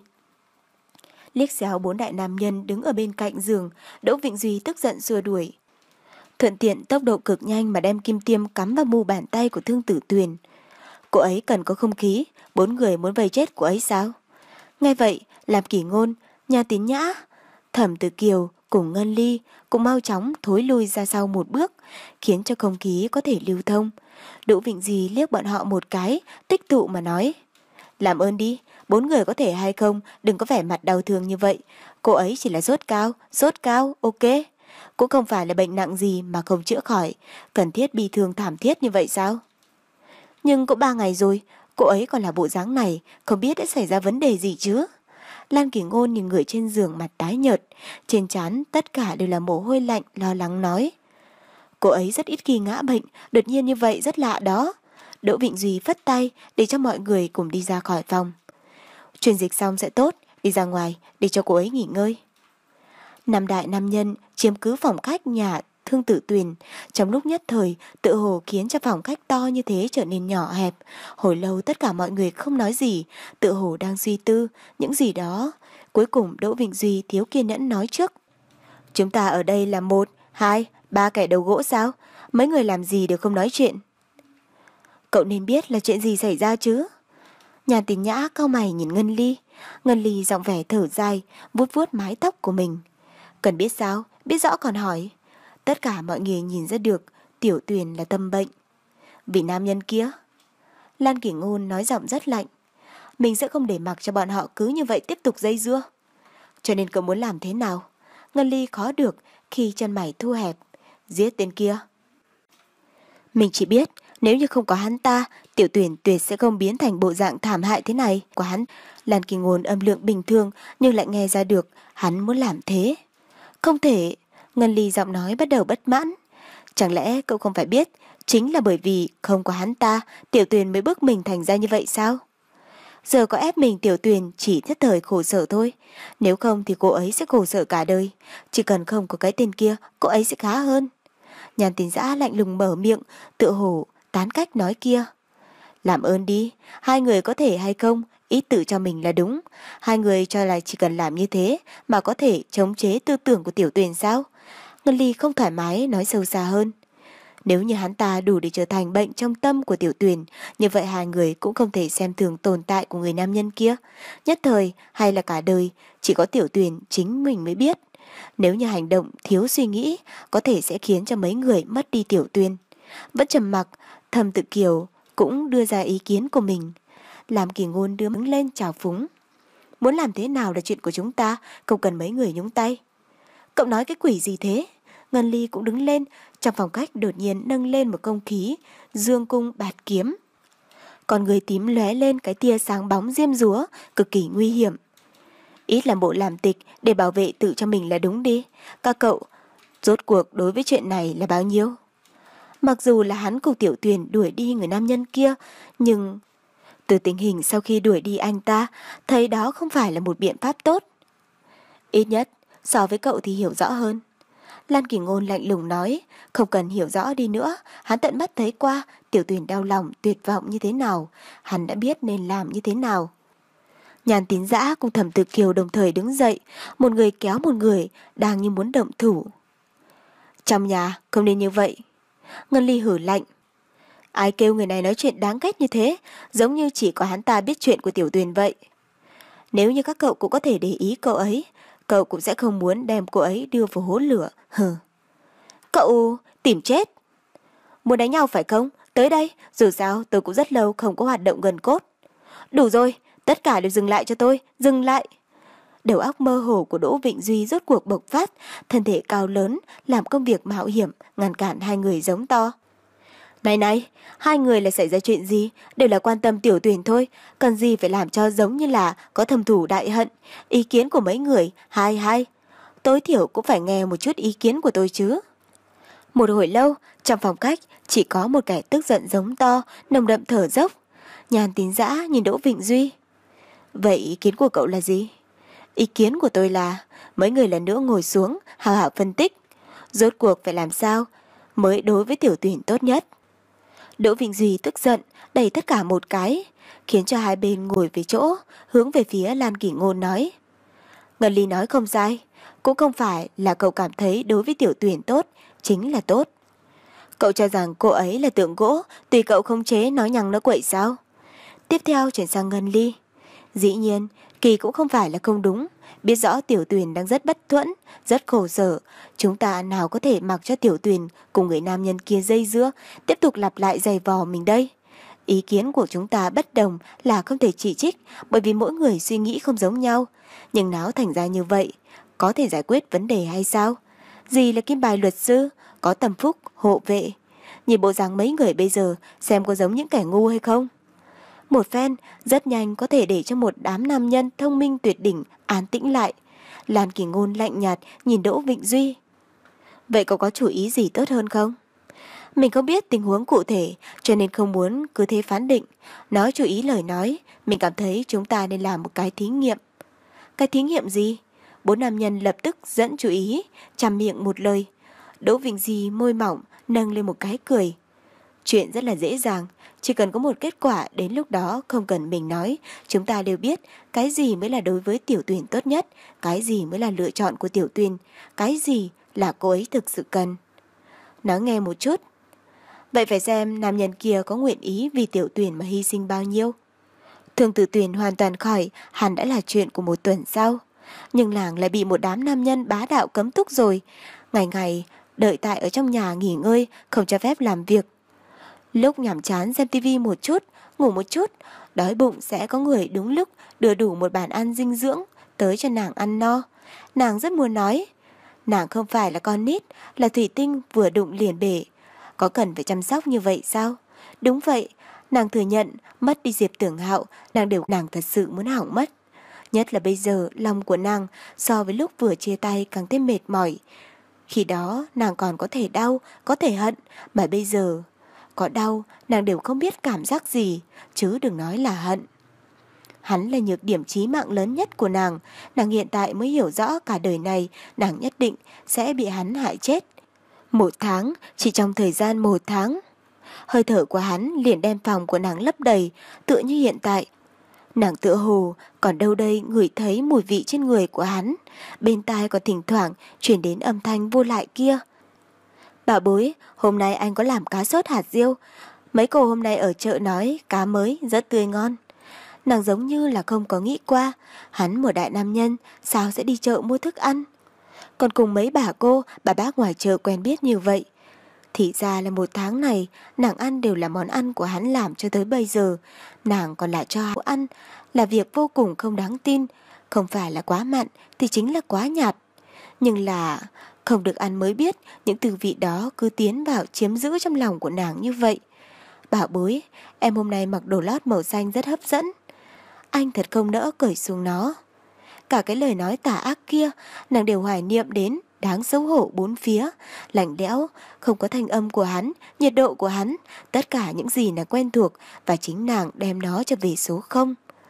Liếc xéo bốn đại nam nhân đứng ở bên cạnh giường, Đỗ Vịnh Duy tức giận xua đuổi. Thuận tiện tốc độ cực nhanh mà đem kim tiêm cắm vào mu bàn tay của Thương Tử Tuyền. Cô ấy cần có không khí, bốn người muốn vây chết cô ấy sao? Nghe vậy, làm Kỳ Ngôn, Nhà Tín Nhã, Thẩm Tử Kiều cùng Ngân Ly cũng mau chóng thối lui ra sau một bước, khiến cho không khí có thể lưu thông. Đỗ Vịnh Duy liếc bọn họ một cái, tích tụ mà nói. Làm ơn đi, bốn người có thể hay không, đừng có vẻ mặt đau thương như vậy. Cô ấy chỉ là sốt cao, sốt cao, ok. Cũng không phải là bệnh nặng gì mà không chữa khỏi, cần thiết bi thương thảm thiết như vậy sao? Nhưng cũng ba ngày rồi, cô ấy còn là bộ dáng này, không biết đã xảy ra vấn đề gì chứ? Lan Kỳ Ngôn nhìn người trên giường mặt tái nhợt, trên trán tất cả đều là mồ hôi lạnh, lo lắng nói. Cô ấy rất ít khi ngã bệnh, đột nhiên như vậy rất lạ đó. Đỗ Vịnh Duy phất tay để cho mọi người cùng đi ra khỏi phòng. Truyền dịch xong sẽ tốt, đi ra ngoài để cho cô ấy nghỉ ngơi. Năm đại nam nhân chiếm cứ phòng khách nhà Thương Tử Tuyền, trong lúc nhất thời tự hồ khiến cho phòng khách to như thế trở nên nhỏ hẹp. Hồi lâu tất cả mọi người không nói gì, tự hồ đang suy tư những gì đó. Cuối cùng Đỗ Vịnh Duy thiếu kiên nhẫn nói trước. Chúng ta ở đây là một, hai, ba kẻ đầu gỗ sao? Mấy người làm gì đều không nói chuyện? Cậu nên biết là chuyện gì xảy ra chứ? Nhà Tín Nhã cau mày nhìn Ngân Ly. Ngân Ly giọng vẻ thở dài, vuốt vuốt mái tóc của mình. Cần biết sao? Biết rõ còn hỏi. Tất cả mọi người nhìn ra được Tiểu Tuyền là tâm bệnh. Vì nam nhân kia. Lan Kỳ Ngôn nói giọng rất lạnh. Mình sẽ không để mặc cho bọn họ cứ như vậy tiếp tục dây dưa. Cho nên cậu muốn làm thế nào? Ngân Ly khó được khi chân mày thu hẹp. Giết tên kia. Mình chỉ biết nếu như không có hắn ta, Tiểu Tuyền tuyệt sẽ không biến thành bộ dạng thảm hại thế này của hắn. Lan Kỳ Ngôn âm lượng bình thường nhưng lại nghe ra được hắn muốn làm thế. Không thể. Ngân Ly giọng nói bắt đầu bất mãn. Chẳng lẽ cậu không phải biết chính là bởi vì không có hắn ta, Tiểu Tuyền mới bức mình thành ra như vậy sao? Giờ có ép mình, Tiểu Tuyền chỉ nhất thời khổ sở thôi. Nếu không thì cô ấy sẽ khổ sở cả đời. Chỉ cần không có cái tên kia, cô ấy sẽ khá hơn. Nhan Tín Dã lạnh lùng mở miệng, tựa hồ tán cách nói kia. Làm ơn đi, hai người có thể hay không, ý tự cho mình là đúng. Hai người cho là chỉ cần làm như thế mà có thể chống chế tư tưởng của Tiểu Tuyền sao? Ngân Ly không thoải mái nói sâu xa hơn. Nếu như hắn ta đủ để trở thành bệnh trong tâm của Tiểu Tuyền, như vậy hai người cũng không thể xem thường tồn tại của người nam nhân kia. Nhất thời hay là cả đời, chỉ có Tiểu Tuyền chính mình mới biết. Nếu như hành động thiếu suy nghĩ, có thể sẽ khiến cho mấy người mất đi Tiểu Tuyền. Vẫn trầm mặc, Thầm Tự Kiều cũng đưa ra ý kiến của mình. Làm Kỳ Ngôn đưa đứng lên chào phúng. Muốn làm thế nào là chuyện của chúng ta, không cần mấy người nhúng tay. Cậu nói cái quỷ gì thế? Ngân Ly cũng đứng lên, trong phòng khách đột nhiên nâng lên một công khí, dương cung bạt kiếm. Còn người tím lóe lên cái tia sáng bóng diêm dúa, cực kỳ nguy hiểm. Ít làm bộ làm tịch để bảo vệ tự cho mình là đúng đi. Các cậu, rốt cuộc đối với chuyện này là bao nhiêu? Mặc dù là hắn cùng Tiểu Tuyền đuổi đi người nam nhân kia, nhưng từ tình hình sau khi đuổi đi anh ta, thấy đó không phải là một biện pháp tốt. Ít nhất, so với cậu thì hiểu rõ hơn. Lan Kỳ Ngôn lạnh lùng nói, không cần hiểu rõ đi nữa, hắn tận mắt thấy qua Tiểu Tuyền đau lòng, tuyệt vọng như thế nào, hắn đã biết nên làm như thế nào. Nhan Tín Dã cùng Thẩm Tự Kiều đồng thời đứng dậy, một người kéo một người, đang như muốn động thủ. Trong nhà, không nên như vậy. Ngân Ly hử lạnh. Ai kêu người này nói chuyện đáng ghét như thế, giống như chỉ có hắn ta biết chuyện của Tiểu Tuyền vậy. Nếu như các cậu cũng có thể để ý cậu ấy, cậu cũng sẽ không muốn đem cô ấy đưa vào hố lửa. Hừ. Cậu tìm chết. Muốn đánh nhau phải không? Tới đây, dù sao tôi cũng rất lâu không có hoạt động gần cốt. Đủ rồi, tất cả đều dừng lại cho tôi, dừng lại. Đầu óc mơ hồ của Đỗ Vịnh Duy rốt cuộc bộc phát, thân thể cao lớn, làm công việc mạo hiểm, ngăn cản hai người giống to. Này này, hai người lại xảy ra chuyện gì, đều là quan tâm Tiểu Tuyền thôi, cần gì phải làm cho giống như là có thâm thù đại hận. Ý kiến của mấy người, hai hai. Tối thiểu cũng phải nghe một chút ý kiến của tôi chứ. Một hồi lâu, trong phòng khách chỉ có một kẻ tức giận giống to, nồng đậm thở dốc. Nhan Tín Dã nhìn Đỗ Vịnh Duy. Vậy ý kiến của cậu là gì? Ý kiến của tôi là mấy người lần nữa ngồi xuống, hào hào phân tích. Rốt cuộc phải làm sao mới đối với Tiểu Tuyền tốt nhất. Đỗ Vịnh Duy tức giận, đẩy tất cả một cái, khiến cho hai bên ngồi về chỗ, hướng về phía Lan Kỳ Ngôn nói. Ngân Ly nói không sai, cũng không phải là cậu cảm thấy đối với Tiểu Tuyền tốt, chính là tốt. Cậu cho rằng cô ấy là tượng gỗ, tùy cậu không chế nói nhằng nói quậy sao? Tiếp theo chuyển sang Ngân Ly. Dĩ nhiên, Kỳ cũng không phải là không đúng, biết rõ Tiểu Tuyền đang rất bất thuẫn, rất khổ sở. Chúng ta nào có thể mặc cho Tiểu Tuyền cùng người nam nhân kia dây dưa, tiếp tục lặp lại giày vò mình đây. Ý kiến của chúng ta bất đồng là không thể chỉ trích, bởi vì mỗi người suy nghĩ không giống nhau. Nhưng náo thành ra như vậy, có thể giải quyết vấn đề hay sao? Gì là kim bài luật sư, có Tâm Phúc, hộ vệ. Nhìn bộ dáng mấy người bây giờ, xem có giống những kẻ ngu hay không? Một phen rất nhanh có thể để cho một đám nam nhân thông minh tuyệt đỉnh an tĩnh lại. Lan Kỳ Ngôn lạnh nhạt nhìn Đỗ Vịnh Duy. Vậy cậu có chủ ý gì tốt hơn không? Mình không biết tình huống cụ thể, cho nên không muốn cứ thế phán định. Nói chú ý lời nói, mình cảm thấy chúng ta nên làm một cái thí nghiệm. Cái thí nghiệm gì? Bốn nam nhân lập tức dẫn chú ý, chằm miệng một lời. Đỗ Vịnh Duy môi mỏng nâng lên một cái cười. Chuyện rất là dễ dàng, chỉ cần có một kết quả, đến lúc đó không cần mình nói, chúng ta đều biết cái gì mới là đối với Tiểu Tuyền tốt nhất, cái gì mới là lựa chọn của Tiểu Tuyền, cái gì là cô ấy thực sự cần. Nói nghe một chút. Vậy phải xem nam nhân kia có nguyện ý vì Tiểu Tuyền mà hy sinh bao nhiêu. Thương Tử Tuyền hoàn toàn khỏi, hẳn đã là chuyện của một tuần sau. Nhưng làng lại bị một đám nam nhân bá đạo cấm túc rồi. Ngày ngày đợi tại ở trong nhà nghỉ ngơi, không cho phép làm việc. Lúc nhàm chán xem tivi một chút, ngủ một chút, đói bụng sẽ có người đúng lúc đưa đủ một bàn ăn dinh dưỡng tới cho nàng ăn no. Nàng rất muốn nói, nàng không phải là con nít, là thủy tinh vừa đụng liền bể. Có cần phải chăm sóc như vậy sao? Đúng vậy, nàng thừa nhận mất đi Diệp Tưởng Hạo, nàng đều nàng thật sự muốn hỏng mất. Nhất là bây giờ lòng của nàng so với lúc vừa chia tay càng thêm mệt mỏi. Khi đó nàng còn có thể đau, có thể hận, mà bây giờ có đau nàng đều không biết cảm giác gì, chứ đừng nói là hận. Hắn là nhược điểm chí mạng lớn nhất của nàng, nàng hiện tại mới hiểu rõ cả đời này nàng nhất định sẽ bị hắn hại chết. Một tháng, chỉ trong thời gian một tháng, hơi thở của hắn liền đem phòng của nàng lấp đầy, tựa như hiện tại. Nàng tựa hồ còn đâu đây ngửi thấy mùi vị trên người của hắn, bên tai còn thỉnh thoảng chuyển đến âm thanh vô lại kia. Bảo bối, hôm nay anh có làm cá sốt hạt riêu, mấy cô hôm nay ở chợ nói cá mới rất tươi ngon. Nàng giống như là không có nghĩ qua, hắn một đại nam nhân sao sẽ đi chợ mua thức ăn. Còn cùng mấy bà cô, bà bác ngoài chợ quen biết như vậy. Thì ra là một tháng này, nàng ăn đều là món ăn của hắn làm cho tới bây giờ. Nàng còn lại cho hắn ăn là việc vô cùng không đáng tin. Không phải là quá mặn thì chính là quá nhạt. Nhưng là không được ăn mới biết những tư vị đó cứ tiến vào chiếm giữ trong lòng của nàng như vậy. Bảo bối, em hôm nay mặc đồ lót màu xanh rất hấp dẫn. Anh thật không nỡ cởi xuống nó. Cả cái lời nói tà ác kia, nàng đều hoài niệm đến, đáng xấu hổ bốn phía, lạnh lẽo, không có thanh âm của hắn, nhiệt độ của hắn, tất cả những gì nàng quen thuộc và chính nàng đem nó cho về số không.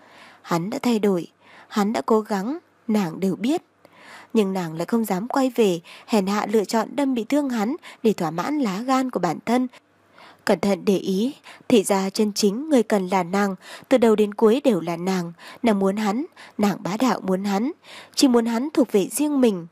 Hắn đã thay đổi, hắn đã cố gắng, nàng đều biết. Nhưng nàng lại không dám quay về, hèn hạ lựa chọn đâm bị thương hắn để thỏa mãn lá gan của bản thân. Cẩn thận để ý, thì ra chân chính người cần là nàng, từ đầu đến cuối đều là nàng. Nàng muốn hắn, nàng bá đạo muốn hắn, chỉ muốn hắn thuộc về riêng mình.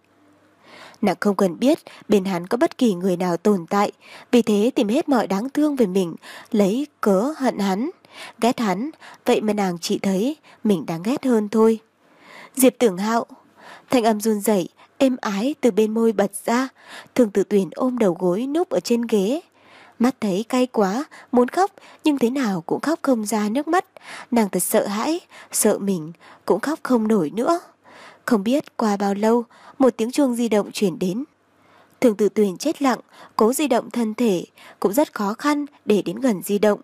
Nàng không cần biết bên hắn có bất kỳ người nào tồn tại, vì thế tìm hết mọi đáng thương về mình, lấy cớ hận hắn, ghét hắn, vậy mà nàng chỉ thấy mình đáng ghét hơn thôi. Diệp Tưởng Hạo, thanh âm run rẩy, êm ái từ bên môi bật ra. Thường Tử Tuyền ôm đầu gối núp ở trên ghế. Mắt thấy cay quá, muốn khóc, nhưng thế nào cũng khóc không ra nước mắt. Nàng thật sợ hãi, sợ mình cũng khóc không nổi nữa. Không biết qua bao lâu, một tiếng chuông di động chuyển đến. Thường Tử Tuyền chết lặng, cố di động thân thể, cũng rất khó khăn để đến gần di động.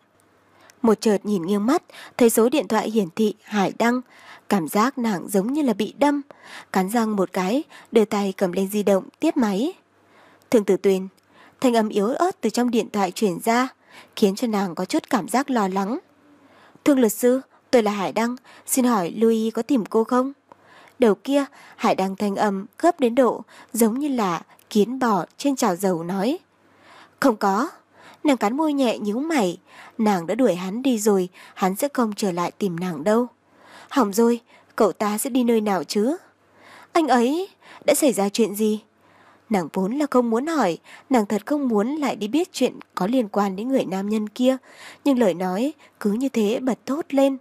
Một chợt nhìn nghiêng mắt, thấy số điện thoại hiển thị Hải Đăng. Cảm giác nàng giống như là bị đâm. Cắn răng một cái, đưa tay cầm lên di động, tiếp máy. Thường Tử Tuyền, thanh âm yếu ớt từ trong điện thoại truyền ra, khiến cho nàng có chút cảm giác lo lắng. Thương luật sư, tôi là Hải Đăng, xin hỏi Louis có tìm cô không? Đầu kia, Hải Đăng thanh âm gấp đến độ giống như là kiến bò trên chảo dầu nói. Không có. Nàng cắn môi nhẹ nhíu mày, nàng đã đuổi hắn đi rồi, hắn sẽ không trở lại tìm nàng đâu. Hỏng rồi, cậu ta sẽ đi nơi nào chứ? Anh ấy đã xảy ra chuyện gì? Nàng vốn là không muốn hỏi, nàng thật không muốn lại đi biết chuyện có liên quan đến người nam nhân kia, nhưng lời nói cứ như thế bật thốt lên.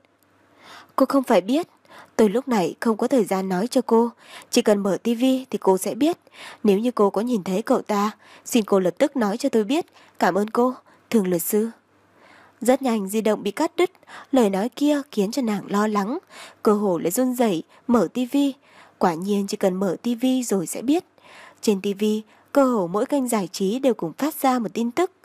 Cô không phải biết, tôi lúc này không có thời gian nói cho cô, chỉ cần mở tivi thì cô sẽ biết. Nếu như cô có nhìn thấy cậu ta, xin cô lập tức nói cho tôi biết, cảm ơn cô, Thường luật sư. Rất nhanh di động bị cắt đứt, lời nói kia khiến cho nàng lo lắng, cơ hồ lại run rẩy mở tivi. Quả nhiên chỉ cần mở tivi rồi sẽ biết. Trên tivi, cơ hồ mỗi kênh giải trí đều cùng phát ra một tin tức.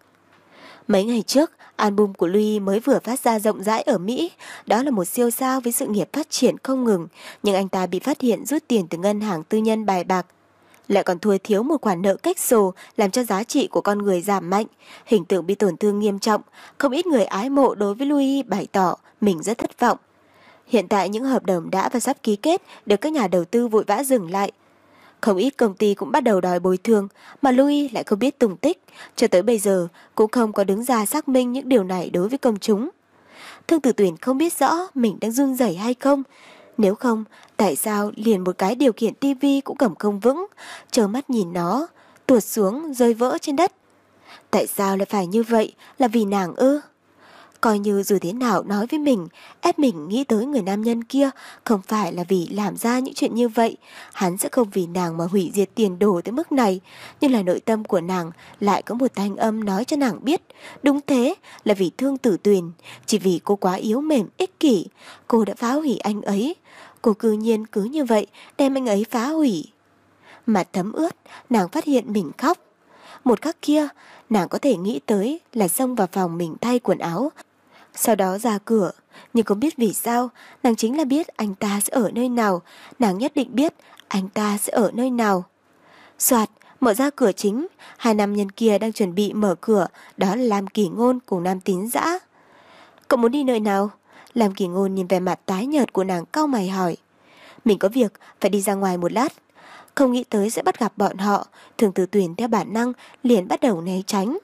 Mấy ngày trước, album của Louis mới vừa phát ra rộng rãi ở Mỹ. Đó là một siêu sao với sự nghiệp phát triển không ngừng, nhưng anh ta bị phát hiện rút tiền từ ngân hàng tư nhân bài bạc, lại còn thua thiếu một khoản nợ cách xồ, làm cho giá trị của con người giảm mạnh, hình tượng bị tổn thương nghiêm trọng. Không ít người ái mộ đối với Louis bày tỏ mình rất thất vọng. Hiện tại những hợp đồng đã và sắp ký kết được các nhà đầu tư vội vã dừng lại. Không ít công ty cũng bắt đầu đòi bồi thường, mà Louis lại không biết tung tích, cho tới bây giờ cũng không có đứng ra xác minh những điều này đối với công chúng. Thương Tử Tuyền không biết rõ mình đang run rẩy hay không. Nếu không, tại sao liền một cái điều khiển tivi cũng cầm không vững, trơ mắt nhìn nó tuột xuống rơi vỡ trên đất? Tại sao lại phải như vậy, là vì nàng ư? Coi như dù thế nào nói với mình, ép mình nghĩ tới người nam nhân kia, không phải là vì làm ra những chuyện như vậy. Hắn sẽ không vì nàng mà hủy diệt tiền đồ tới mức này. Nhưng là nội tâm của nàng lại có một thanh âm nói cho nàng biết. Đúng thế, là vì Thương Tử Tuyền. Chỉ vì cô quá yếu mềm, ích kỷ, cô đã phá hủy anh ấy. Cô cư nhiên cứ như vậy đem anh ấy phá hủy. Mặt thấm ướt, nàng phát hiện mình khóc. Một khắc kia, nàng có thể nghĩ tới là xông vào phòng mình thay quần áo, sau đó ra cửa. Nhưng không biết vì sao, nàng chính là biết anh ta sẽ ở nơi nào. Nàng nhất định biết anh ta sẽ ở nơi nào. Soạt, mở ra cửa chính. Hai nam nhân kia đang chuẩn bị mở cửa. Đó là Lam Kỳ Ngôn cùng Nam Tín Dã. Cậu muốn đi nơi nào? Lam Kỳ Ngôn nhìn vẻ mặt tái nhợt của nàng, cau mày hỏi. Mình có việc, phải đi ra ngoài một lát. Không nghĩ tới sẽ bắt gặp bọn họ. Thường Tử Tuyền theo bản năng liền bắt đầu né tránh.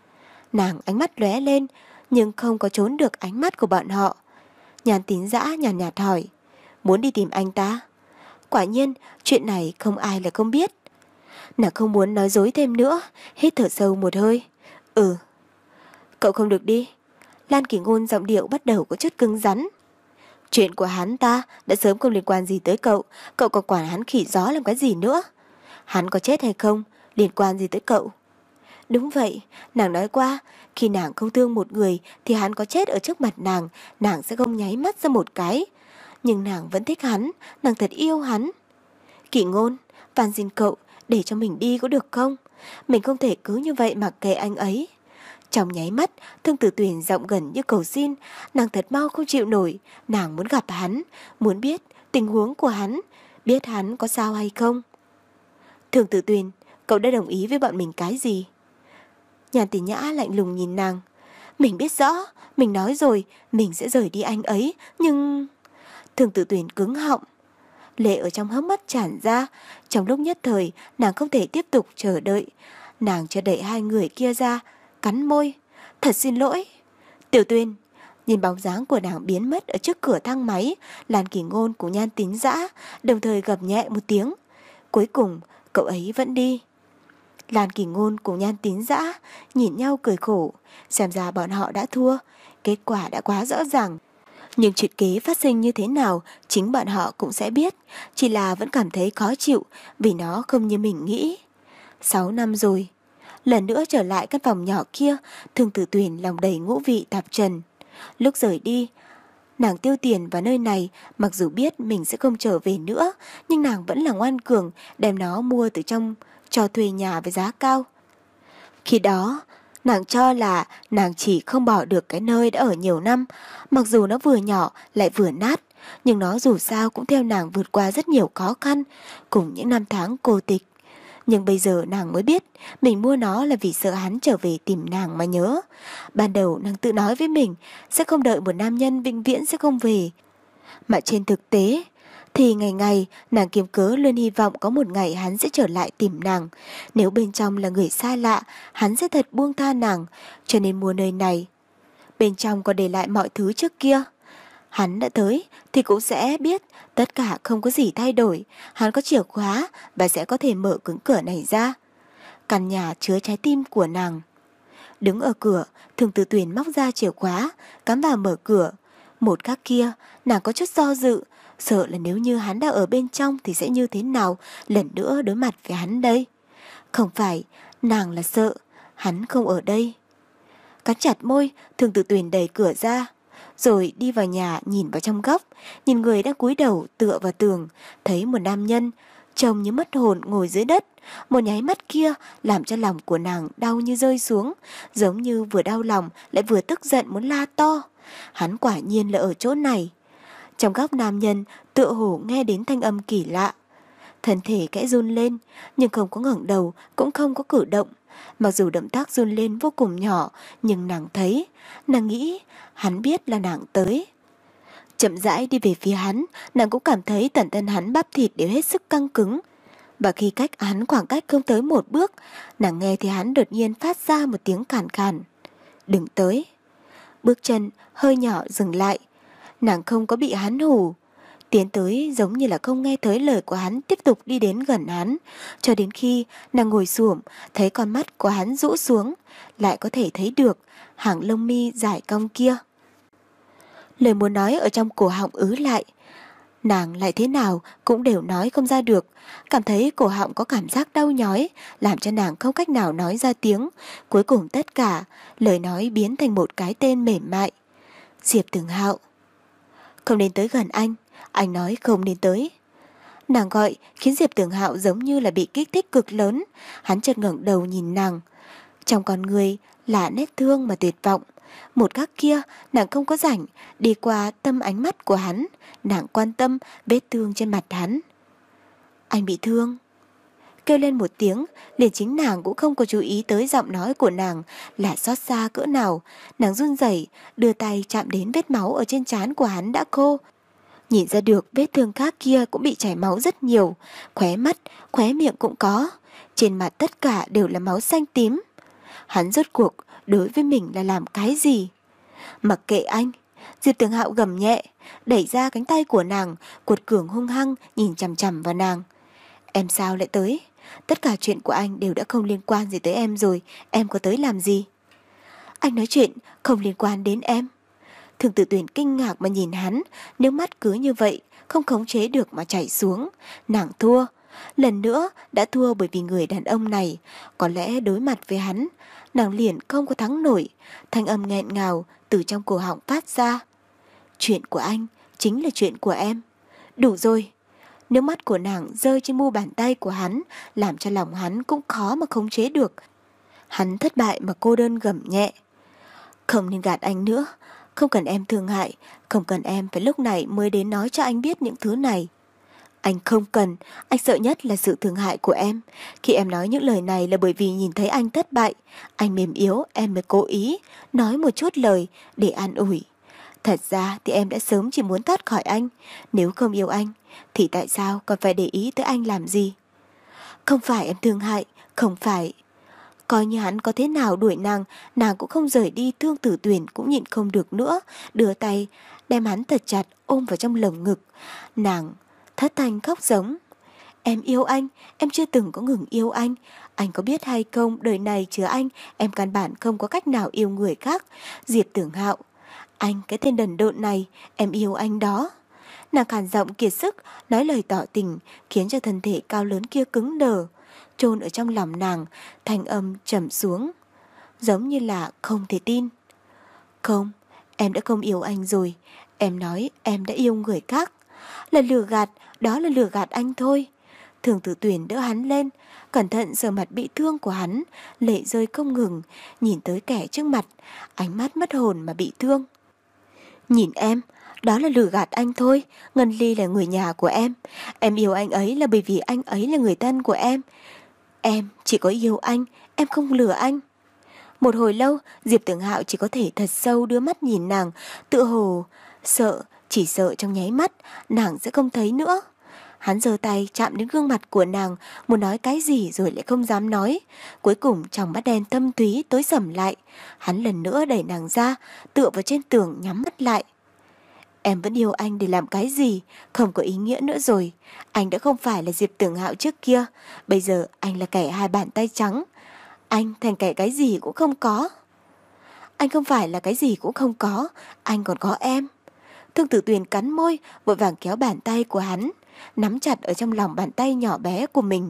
Nàng ánh mắt lóe lên, nhưng không có trốn được ánh mắt của bọn họ. Nhan Tín Dã nhàn nhạt, nhạt hỏi. Muốn đi tìm anh ta? Quả nhiên, chuyện này không ai là không biết. Nàng không muốn nói dối thêm nữa, hít thở sâu một hơi. Ừ. Cậu không được đi. Lan Kỳ Ngôn giọng điệu bắt đầu có chút cứng rắn. Chuyện của hắn ta đã sớm không liên quan gì tới cậu. Cậu còn quản hắn khỉ gió làm cái gì nữa? Hắn có chết hay không liên quan gì tới cậu? Đúng vậy, nàng nói qua, khi nàng không thương một người thì hắn có chết ở trước mặt nàng, nàng sẽ không nháy mắt ra một cái. Nhưng nàng vẫn thích hắn, nàng thật yêu hắn. Kỳ Ngôn, van xin cậu để cho mình đi có được không? Mình không thể cứ như vậy mặc kệ anh ấy. Trong nháy mắt, Thương Tử Tuyền giọng gần như cầu xin. Nàng thật mau không chịu nổi. Nàng muốn gặp hắn, muốn biết tình huống của hắn, biết hắn có sao hay không. Thương Tử Tuyền, cậu đã đồng ý với bọn mình cái gì? Nhan Tỷ Nhã lạnh lùng nhìn nàng. Mình biết rõ, mình nói rồi, mình sẽ rời đi anh ấy, nhưng... Thương Tử Tuyền cứng họng. Lệ ở trong hốc mắt tràn ra. Trong lúc nhất thời, nàng không thể tiếp tục chờ đợi. Nàng cho đẩy hai người kia ra, cắn môi. Thật xin lỗi. Tiểu Tuyền. Nhìn bóng dáng của nàng biến mất ở trước cửa thang máy, Lan Kỳ Ngôn của Nhan Tín Dã đồng thời gầm nhẹ một tiếng. Cuối cùng, cậu ấy vẫn đi. Lan Kỳ Ngôn cùng Nhan Tín Dã nhìn nhau cười khổ. Xem ra bọn họ đã thua. Kết quả đã quá rõ ràng. Nhưng chuyện kế phát sinh như thế nào chính bọn họ cũng sẽ biết. Chỉ là vẫn cảm thấy khó chịu vì nó không như mình nghĩ. Sáu năm rồi. Lần nữa trở lại căn phòng nhỏ kia, Thương Tử Tuyền lòng đầy ngũ vị tạp trần. Lúc rời đi, nàng tiêu tiền vào nơi này. Mặc dù biết mình sẽ không trở về nữa, nhưng nàng vẫn là ngoan cường đem nó mua từ trong cho thuê nhà với giá cao. Khi đó, nàng cho là nàng chỉ không bỏ được cái nơi đã ở nhiều năm. Mặc dù nó vừa nhỏ lại vừa nát, nhưng nó dù sao cũng theo nàng vượt qua rất nhiều khó khăn cùng những năm tháng cô tịch. Nhưng bây giờ nàng mới biết mình mua nó là vì sợ hắn trở về tìm nàng mà nhớ. Ban đầu nàng tự nói với mình sẽ không đợi một nam nhân vĩnh viễn sẽ không về. Mà trên thực tế thì ngày ngày nàng kiếm cớ luôn hy vọng có một ngày hắn sẽ trở lại tìm nàng. Nếu bên trong là người xa lạ, hắn sẽ thật buông tha nàng, cho nên mua nơi này. Bên trong có để lại mọi thứ trước kia. Hắn đã tới thì cũng sẽ biết tất cả không có gì thay đổi. Hắn có chìa khóa và sẽ có thể mở cứng cửa này ra. Căn nhà chứa trái tim của nàng. Đứng ở cửa, Thường Tử Tuyền móc ra chìa khóa, cắm vào mở cửa. Một khắc kia, nàng có chút do dự, sợ là nếu như hắn đã ở bên trong thì sẽ như thế nào lần nữa đối mặt với hắn đây. Không phải, nàng là sợ hắn không ở đây. Cắn chặt môi, Thường Tử Tuyền đẩy cửa ra, rồi đi vào nhà nhìn vào trong góc, nhìn người đang cúi đầu tựa vào tường, thấy một nam nhân trông như mất hồn ngồi dưới đất. Một nháy mắt kia làm cho lòng của nàng đau như rơi xuống, giống như vừa đau lòng lại vừa tức giận muốn la to. Hắn quả nhiên là ở chỗ này. Trong góc nam nhân tựa hồ nghe đến thanh âm kỳ lạ. Thân thể kẽ run lên, nhưng không có ngẩng đầu, cũng không có cử động. Mặc dù động tác run lên vô cùng nhỏ, nhưng nàng thấy, nàng nghĩ hắn biết là nàng tới. Chậm rãi đi về phía hắn, nàng cũng cảm thấy toàn thân hắn bắp thịt đều hết sức căng cứng. Và khi cách hắn khoảng cách không tới một bước, nàng nghe thì hắn đột nhiên phát ra một tiếng khàn khàn. Đừng tới. Bước chân hơi nhỏ dừng lại. Nàng không có bị hắn hù. Tiến tới giống như là không nghe thấy lời của hắn, tiếp tục đi đến gần hắn. Cho đến khi nàng ngồi xổm, thấy con mắt của hắn rũ xuống, lại có thể thấy được hàng lông mi dài cong kia. Lời muốn nói ở trong cổ họng ứ lại. Nàng lại thế nào cũng đều nói không ra được. Cảm thấy cổ họng có cảm giác đau nhói, làm cho nàng không cách nào nói ra tiếng. Cuối cùng tất cả lời nói biến thành một cái tên mềm mại. Diệp Tử Hạo. Không nên tới gần anh. anh nói không nên tới. Nàng gọi khiến Diệp Tưởng Hạo giống như là bị kích thích cực lớn. Hắn chợt ngẩng đầu nhìn nàng. Trong con người là nét thương mà tuyệt vọng. Một khắc kia nàng không có rảnh đi qua tâm ánh mắt của hắn. Nàng quan tâm vết thương trên mặt hắn. Anh bị thương. Kêu lên một tiếng, liền chính nàng cũng không có chú ý tới giọng nói của nàng là xót xa cỡ nào. Nàng run rẩy đưa tay chạm đến vết máu ở trên trán của hắn đã khô. Nhìn ra được vết thương khác kia cũng bị chảy máu rất nhiều. Khóe mắt, khóe miệng cũng có. Trên mặt tất cả đều là máu xanh tím. Hắn rốt cuộc đối với mình là làm cái gì? Mặc kệ anh. Diệp Tưởng Hạo gầm nhẹ, đẩy ra cánh tay của nàng, cuột cường hung hăng nhìn chằm chằm vào nàng. Em sao lại tới? Tất cả chuyện của anh đều đã không liên quan gì tới em rồi. Em có tới làm gì? Anh nói chuyện không liên quan đến em. Thường Tử Tuyền kinh ngạc mà nhìn hắn. Nước mắt cứ như vậy không khống chế được mà chảy xuống. Nàng thua. Lần nữa đã thua bởi vì người đàn ông này. Có lẽ đối mặt với hắn, nàng liền không có thắng nổi. Thanh âm nghẹn ngào từ trong cổ họng phát ra. Chuyện của anh chính là chuyện của em. Đủ rồi. Nước mắt của nàng rơi trên mu bàn tay của hắn, làm cho lòng hắn cũng khó mà khống chế được. Hắn thất bại mà cô đơn gầm nhẹ. Không nên gạt anh nữa. Không cần em thương hại. Không cần em phải lúc này mới đến nói cho anh biết những thứ này. Anh không cần. Anh sợ nhất là sự thương hại của em. Khi em nói những lời này là bởi vì nhìn thấy anh thất bại. Anh mềm yếu, em mới cố ý nói một chút lời để an ủi. Thật ra thì em đã sớm chỉ muốn thoát khỏi anh. Nếu không yêu anh thì tại sao còn phải để ý tới anh làm gì? Không phải em thương hại. Không phải. Coi như hắn có thế nào đuổi nàng, nàng cũng không rời đi. Thương Tử Tuyền cũng nhịn không được nữa, đưa tay đem hắn thật chặt ôm vào trong lồng ngực. Nàng thất thanh khóc giống. Em yêu anh. Em chưa từng có ngừng yêu anh. Anh có biết hay không, đời này chứa anh, em căn bản không có cách nào yêu người khác. Diệp Tưởng Hạo, anh cái tên đần độn này, em yêu anh đó. Nàng khàn giọng kiệt sức nói lời tỏ tình, khiến cho thân thể cao lớn kia cứng đờ, chôn ở trong lòng nàng. Thanh âm trầm xuống, giống như là không thể tin. Không, em đã không yêu anh rồi. Em nói em đã yêu người khác. Là lừa gạt, đó là lừa gạt anh thôi. Thường Tử Tuyền đỡ hắn lên, cẩn thận sờ mặt bị thương của hắn, lệ rơi không ngừng, nhìn tới kẻ trước mặt, ánh mắt mất hồn mà bị thương. Nhìn em, đó là lừa gạt anh thôi. Ngân Ly là người nhà của em. Em yêu anh ấy là bởi vì anh ấy là người thân của em. Em chỉ có yêu anh, em không lừa anh. Một hồi lâu, Diệp Tưởng Hạo chỉ có thể thật sâu đưa mắt nhìn nàng, tựa hồ sợ, chỉ sợ trong nháy mắt nàng sẽ không thấy nữa. Hắn giơ tay chạm đến gương mặt của nàng, muốn nói cái gì rồi lại không dám nói. Cuối cùng trong mắt đen thâm thúy tối sầm lại. Hắn lần nữa đẩy nàng ra, tựa vào trên tường nhắm mắt lại. Em vẫn yêu anh để làm cái gì? Không có ý nghĩa nữa rồi. Anh đã không phải là Diệp Tưởng Hạo trước kia. Bây giờ anh là kẻ hai bàn tay trắng. Anh thành kẻ cái gì cũng không có. Anh không phải là cái gì cũng không có. Anh còn có em. Thương Tử Tuyền cắn môi, vội vàng kéo bàn tay của hắn, nắm chặt ở trong lòng bàn tay nhỏ bé của mình.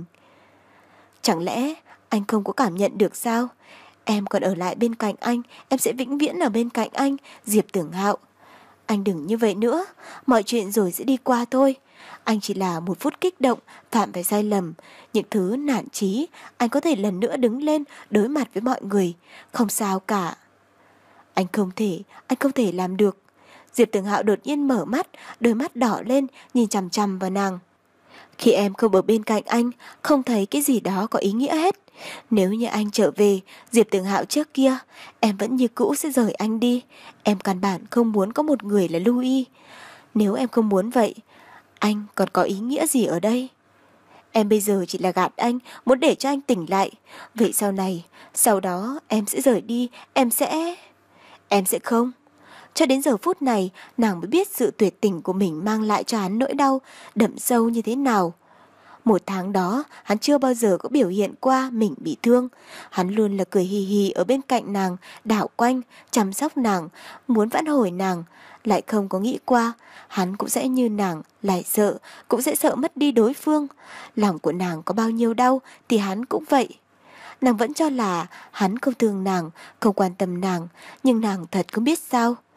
Chẳng lẽ anh không có cảm nhận được sao? Em còn ở lại bên cạnh anh, em sẽ vĩnh viễn ở bên cạnh anh, Diệp Tưởng Hạo. Anh đừng như vậy nữa, mọi chuyện rồi sẽ đi qua thôi. Anh chỉ là một phút kích động, phạm phải sai lầm. Những thứ nản chí, anh có thể lần nữa đứng lên đối mặt với mọi người. Không sao cả. Anh không thể, anh không thể làm được. Diệp Tưởng Hạo đột nhiên mở mắt, đôi mắt đỏ lên, nhìn chằm chằm vào nàng. Khi em không ở bên cạnh anh, không thấy cái gì đó có ý nghĩa hết. Nếu như anh trở về, Diệp Tưởng Hạo trước kia, em vẫn như cũ sẽ rời anh đi. Em căn bản không muốn có một người là Louis. Nếu em không muốn vậy, anh còn có ý nghĩa gì ở đây? Em bây giờ chỉ là gạt anh, muốn để cho anh tỉnh lại. Vậy sau này, sau đó em sẽ rời đi, em sẽ... Em sẽ không. Cho đến giờ phút này, nàng mới biết sự tuyệt tình của mình mang lại cho hắn nỗi đau đậm sâu như thế nào. Một tháng đó, hắn chưa bao giờ có biểu hiện qua mình bị thương. Hắn luôn là cười hì hì ở bên cạnh nàng, đảo quanh, chăm sóc nàng, muốn vãn hồi nàng. Lại không có nghĩ qua, hắn cũng sẽ như nàng, lại sợ, cũng sẽ sợ mất đi đối phương. Lòng của nàng có bao nhiêu đau thì hắn cũng vậy. Nàng vẫn cho là hắn không thương nàng, không quan tâm nàng, nhưng nàng thật không biết sao.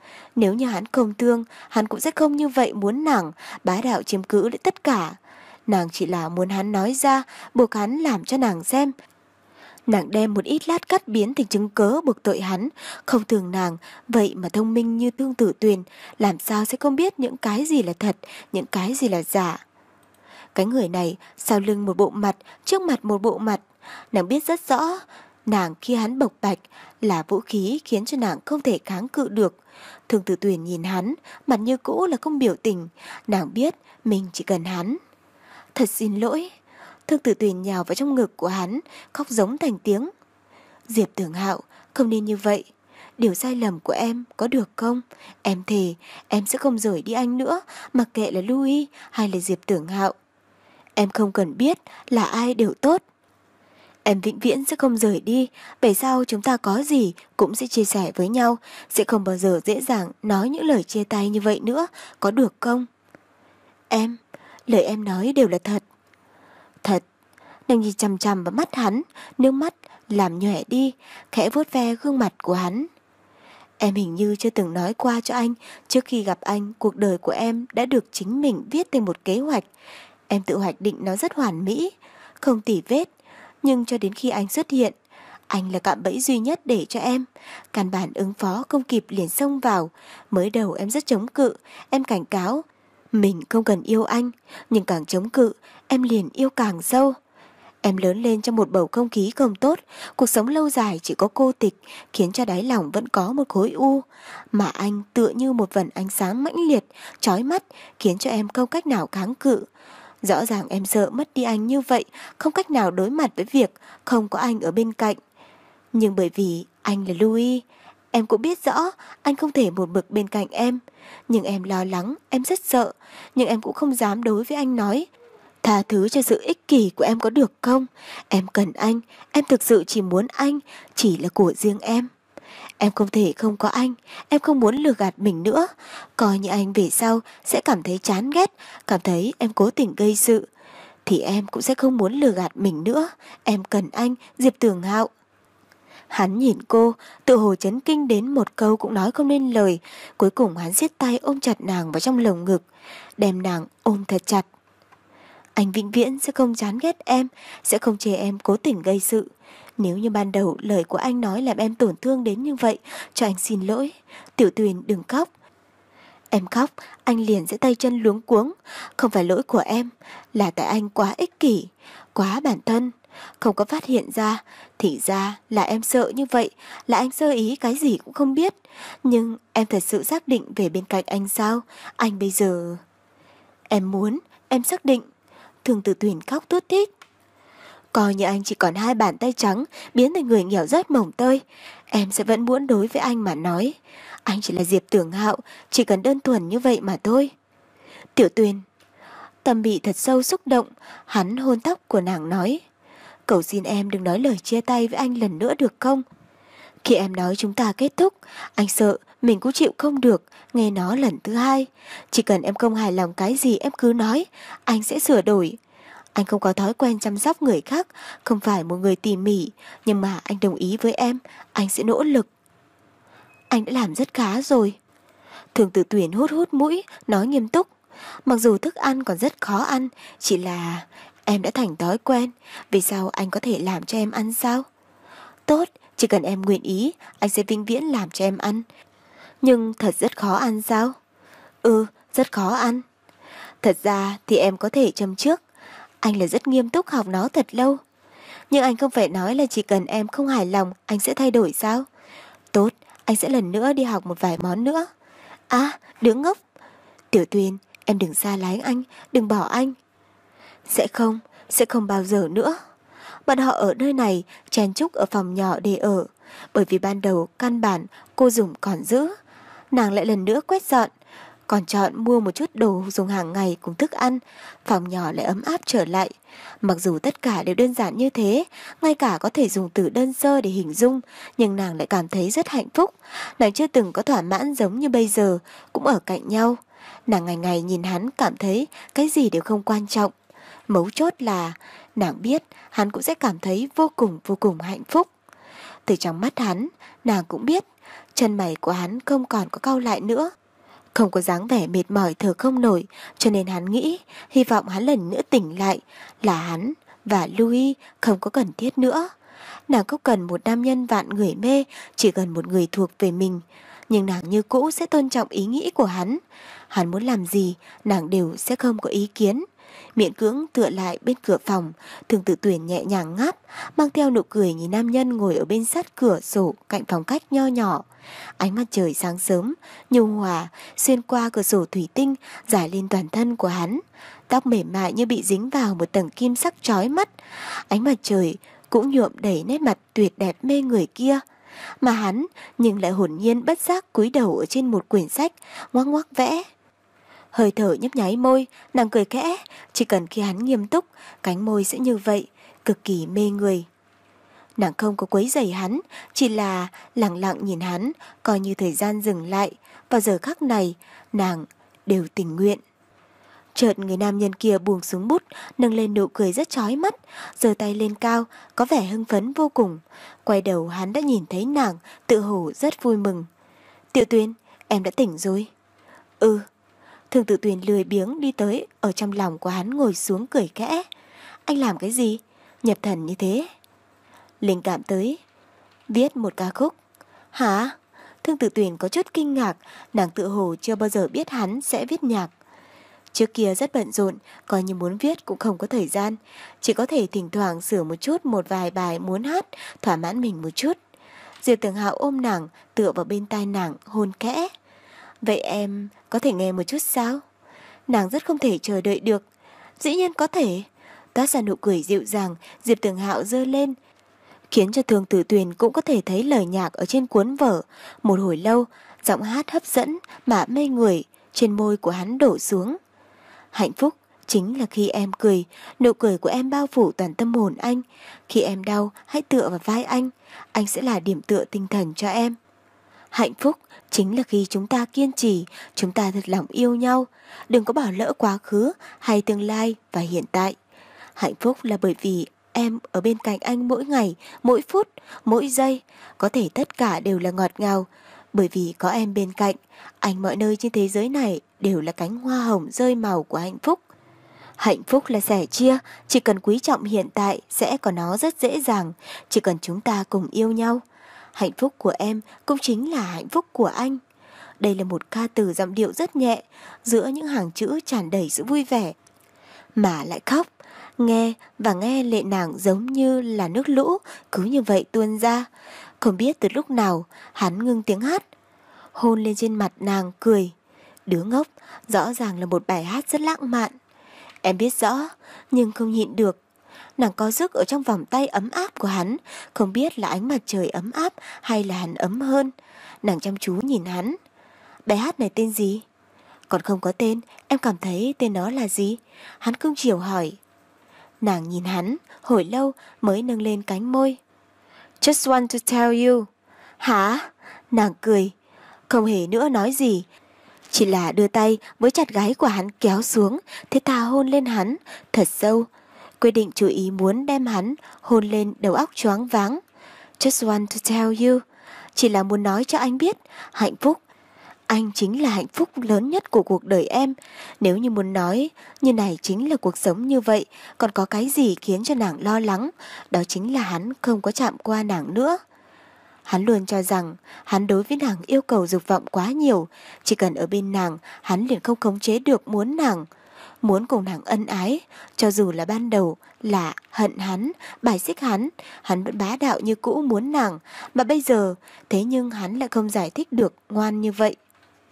Nếu như hắn không thương, hắn cũng sẽ không như vậy muốn nàng bá đạo chiếm cứ lấy tất cả. Nàng chỉ là muốn hắn nói ra, buộc hắn làm cho nàng xem. Nàng đem một ít lát cắt biến thành chứng cớ buộc tội hắn, không thương nàng, vậy mà thông minh như Thương Tử Tuyền, làm sao sẽ không biết những cái gì là thật, những cái gì là giả. Cái người này, sau lưng một bộ mặt, trước mặt một bộ mặt, nàng biết rất rõ, nàng khi hắn bộc bạch là vũ khí khiến cho nàng không thể kháng cự được. Thương Tử Tuyền nhìn hắn, mặt như cũ là không biểu tình, nàng biết mình chỉ cần hắn. Thật xin lỗi. Thương Tử Tuyền nhào vào trong ngực của hắn, khóc giống thành tiếng. Diệp Tưởng Hạo, không nên như vậy. Điều sai lầm của em có được không? Em thề, em sẽ không rời đi anh nữa, mặc kệ là Louis hay là Diệp Tưởng Hạo. Em không cần biết là ai đều tốt. Em vĩnh viễn sẽ không rời đi. Về sau chúng ta có gì cũng sẽ chia sẻ với nhau, sẽ không bao giờ dễ dàng nói những lời chia tay như vậy nữa, có được không? Em, lời em nói đều là thật. Thật. Nàng nhìn chằm chằm vào mắt hắn, nước mắt làm nhòe đi, khẽ vuốt ve gương mặt của hắn. Em hình như chưa từng nói qua cho anh, trước khi gặp anh, cuộc đời của em đã được chính mình viết thành một kế hoạch. Em tự hoạch định nó rất hoàn mỹ, không tỉ vết. Nhưng cho đến khi anh xuất hiện, anh là cạm bẫy duy nhất để cho em. Căn bản ứng phó không kịp liền xông vào. Mới đầu em rất chống cự, em cảnh cáo mình không cần yêu anh, nhưng càng chống cự, em liền yêu càng sâu. Em lớn lên trong một bầu không khí không tốt, cuộc sống lâu dài chỉ có cô tịch, khiến cho đáy lòng vẫn có một khối u. Mà anh tựa như một vần ánh sáng mãnh liệt, chói mắt, khiến cho em không cách nào kháng cự. Rõ ràng em sợ mất đi anh như vậy, không cách nào đối mặt với việc không có anh ở bên cạnh. Nhưng bởi vì anh là Louis, em cũng biết rõ anh không thể một mực bên cạnh em. Nhưng em lo lắng, em rất sợ, nhưng em cũng không dám đối với anh nói. Tha thứ cho sự ích kỷ của em có được không? Em cần anh, em thực sự chỉ muốn anh, chỉ là của riêng em. Em không thể không có anh, em không muốn lừa gạt mình nữa. Coi như anh về sau sẽ cảm thấy chán ghét, cảm thấy em cố tình gây sự, thì em cũng sẽ không muốn lừa gạt mình nữa. Em cần anh, Diệp Tưởng Hạo. Hắn nhìn cô, tự hồ chấn kinh đến một câu cũng nói không nên lời. Cuối cùng hắn siết tay ôm chặt nàng vào trong lồng ngực, đem nàng ôm thật chặt. Anh vĩnh viễn sẽ không chán ghét em, sẽ không chê em cố tình gây sự. Nếu như ban đầu lời của anh nói làm em tổn thương đến như vậy, cho anh xin lỗi. Tiểu Tuyền đừng khóc. Em khóc, anh liền sẽ tay chân luống cuống. Không phải lỗi của em, là tại anh quá ích kỷ, quá bản thân, không có phát hiện ra. Thì ra là em sợ như vậy, là anh sơ ý cái gì cũng không biết. Nhưng em thật sự xác định về bên cạnh anh sao? Anh bây giờ... Em muốn, em xác định. Thương Tử Tuyền khóc thút thít. Coi như anh chỉ còn hai bàn tay trắng, biến thành người nghèo rớt mồng tơi, em sẽ vẫn muốn đối với anh mà nói. Anh chỉ là Diệp Tưởng Hạo, chỉ cần đơn thuần như vậy mà thôi. Tiểu Tuyền. Tâm bị thật sâu xúc động, hắn hôn tóc của nàng nói. Cầu xin em đừng nói lời chia tay với anh lần nữa được không? Khi em nói chúng ta kết thúc, anh sợ mình cũng chịu không được nghe nó lần thứ hai. Chỉ cần em không hài lòng cái gì em cứ nói, anh sẽ sửa đổi. Anh không có thói quen chăm sóc người khác, không phải một người tỉ mỉ, nhưng mà anh đồng ý với em, anh sẽ nỗ lực. Anh đã làm rất khá rồi. Thường Tử Tuyền hút hút mũi, nói nghiêm túc. Mặc dù thức ăn còn rất khó ăn, chỉ là em đã thành thói quen. Vì sao anh có thể làm cho em ăn sao? Tốt, chỉ cần em nguyện ý, anh sẽ vĩnh viễn làm cho em ăn. Nhưng thật rất khó ăn sao? Ừ, rất khó ăn. Thật ra thì em có thể châm trước. Anh là rất nghiêm túc học nó thật lâu. Nhưng anh không phải nói là chỉ cần em không hài lòng anh sẽ thay đổi sao? Tốt, anh sẽ lần nữa đi học một vài món nữa. À, đứa ngốc. Tiểu Tuyền, em đừng xa lánh anh, đừng bỏ anh. Sẽ không, sẽ không bao giờ nữa. Bọn họ ở nơi này chen chúc ở phòng nhỏ để ở. Bởi vì ban đầu căn bản cô dùng còn giữ, nàng lại lần nữa quét dọn, còn chọn mua một chút đồ dùng hàng ngày cùng thức ăn. Phòng nhỏ lại ấm áp trở lại. Mặc dù tất cả đều đơn giản như thế, ngay cả có thể dùng từ đơn sơ để hình dung, nhưng nàng lại cảm thấy rất hạnh phúc. Nàng chưa từng có thỏa mãn giống như bây giờ, cũng ở cạnh nhau. Nàng ngày ngày nhìn hắn cảm thấy cái gì đều không quan trọng. Mấu chốt là nàng biết hắn cũng sẽ cảm thấy vô cùng vô cùng hạnh phúc. Từ trong mắt hắn, nàng cũng biết chân mày của hắn không còn có cau lại nữa, không có dáng vẻ mệt mỏi thở không nổi, cho nên hắn nghĩ hy vọng hắn lần nữa tỉnh lại là hắn và Louis không có cần thiết nữa. Nàng không cần một nam nhân vạn người mê, chỉ cần một người thuộc về mình. Nhưng nàng như cũ sẽ tôn trọng ý nghĩ của hắn. Hắn muốn làm gì, nàng đều sẽ không có ý kiến. Miễn cưỡng tựa lại bên cửa phòng, Thường Tử Tuyển nhẹ nhàng ngáp, mang theo nụ cười nhìn nam nhân ngồi ở bên sát cửa sổ cạnh phòng khách nho nhỏ. Ánh mặt trời sáng sớm, nhu hòa, xuyên qua cửa sổ thủy tinh, rải lên toàn thân của hắn. Tóc mềm mại như bị dính vào một tầng kim sắc chói mắt. Ánh mặt trời cũng nhuộm đầy nét mặt tuyệt đẹp mê người kia. Mà hắn nhưng lại hồn nhiên bất giác cúi đầu ở trên một quyển sách, ngoắc ngoắc vẽ. Hơi thở nhấp nháy môi, nàng cười khẽ, chỉ cần khi hắn nghiêm túc, cánh môi sẽ như vậy, cực kỳ mê người. Nàng không có quấy rầy hắn, chỉ là lặng lặng nhìn hắn, coi như thời gian dừng lại. Vào giờ khắc này, nàng đều tình nguyện. Chợt người nam nhân kia buông xuống bút, nâng lên nụ cười rất chói mắt, giơ tay lên cao, có vẻ hưng phấn vô cùng. Quay đầu hắn đã nhìn thấy nàng, tự hổ rất vui mừng. Tiểu Tuyền, em đã tỉnh rồi. Ừ. Thường Tử Tuyền lười biếng đi tới, ở trong lòng của hắn ngồi xuống cười khẽ. Anh làm cái gì? Nhập thần như thế. Linh cảm tới. Viết một ca khúc. Hả? Thương Tử Tuyền có chút kinh ngạc, nàng tự hồ chưa bao giờ biết hắn sẽ viết nhạc. Trước kia rất bận rộn, coi như muốn viết cũng không có thời gian, chỉ có thể thỉnh thoảng sửa một chút một vài bài muốn hát, thỏa mãn mình một chút. Diệp Tường Hạo ôm nàng, tựa vào bên tai nàng, hôn kẽ. Vậy em có thể nghe một chút sao? Nàng rất không thể chờ đợi được. Dĩ nhiên có thể. Toát ra nụ cười dịu dàng, Diệp Tường Hạo giơ lên, khiến cho Thường Tử Tuyền cũng có thể thấy lời nhạc ở trên cuốn vở. Một hồi lâu, giọng hát hấp dẫn mà mê người trên môi của hắn đổ xuống. Hạnh phúc chính là khi em cười, nụ cười của em bao phủ toàn tâm hồn anh. Khi em đau, hãy tựa vào vai anh, anh sẽ là điểm tựa tinh thần cho em. Hạnh phúc chính là khi chúng ta kiên trì, chúng ta thật lòng yêu nhau, đừng có bỏ lỡ quá khứ hay tương lai và hiện tại. Hạnh phúc là bởi vì em ở bên cạnh anh mỗi ngày, mỗi phút, mỗi giây, có thể tất cả đều là ngọt ngào. Bởi vì có em bên cạnh, anh mọi nơi trên thế giới này đều là cánh hoa hồng rơi màu của hạnh phúc. Hạnh phúc là sẻ chia, chỉ cần quý trọng hiện tại sẽ có nó rất dễ dàng, chỉ cần chúng ta cùng yêu nhau. Hạnh phúc của em cũng chính là hạnh phúc của anh. Đây là một ca từ giọng điệu rất nhẹ, giữa những hàng chữ tràn đầy sự vui vẻ, mà lại khóc. Nghe và nghe lệ nàng giống như là nước lũ, cứ như vậy tuôn ra. Không biết từ lúc nào, hắn ngưng tiếng hát, hôn lên trên mặt nàng cười. Đứa ngốc, rõ ràng là một bài hát rất lãng mạn. Em biết rõ, nhưng không nhịn được. Nàng co giấc ở trong vòng tay ấm áp của hắn, không biết là ánh mặt trời ấm áp hay là hắn ấm hơn. Nàng chăm chú nhìn hắn. Bài hát này tên gì? Còn không có tên, em cảm thấy tên nó là gì? Hắn cưng chiều hỏi. Nàng nhìn hắn, hồi lâu mới nâng lên cánh môi. Just want to tell you. Hả? Nàng cười, không hề nữa nói gì, chỉ là đưa tay với chặt gáy của hắn kéo xuống, thế thà hôn lên hắn thật sâu, quyết định chú ý muốn đem hắn hôn lên đầu óc choáng váng. Just want to tell you, chỉ là muốn nói cho anh biết, hạnh phúc, anh chính là hạnh phúc lớn nhất của cuộc đời em. Nếu như muốn nói như này chính là cuộc sống như vậy, còn có cái gì khiến cho nàng lo lắng, đó chính là hắn không có chạm qua nàng nữa. Hắn luôn cho rằng hắn đối với nàng yêu cầu dục vọng quá nhiều, chỉ cần ở bên nàng, hắn liền không khống chế được muốn nàng, muốn cùng nàng ân ái, cho dù là ban đầu là hận hắn, bài xích hắn, hắn vẫn bá đạo như cũ muốn nàng, mà bây giờ, thế nhưng hắn lại không giải thích được ngoan như vậy.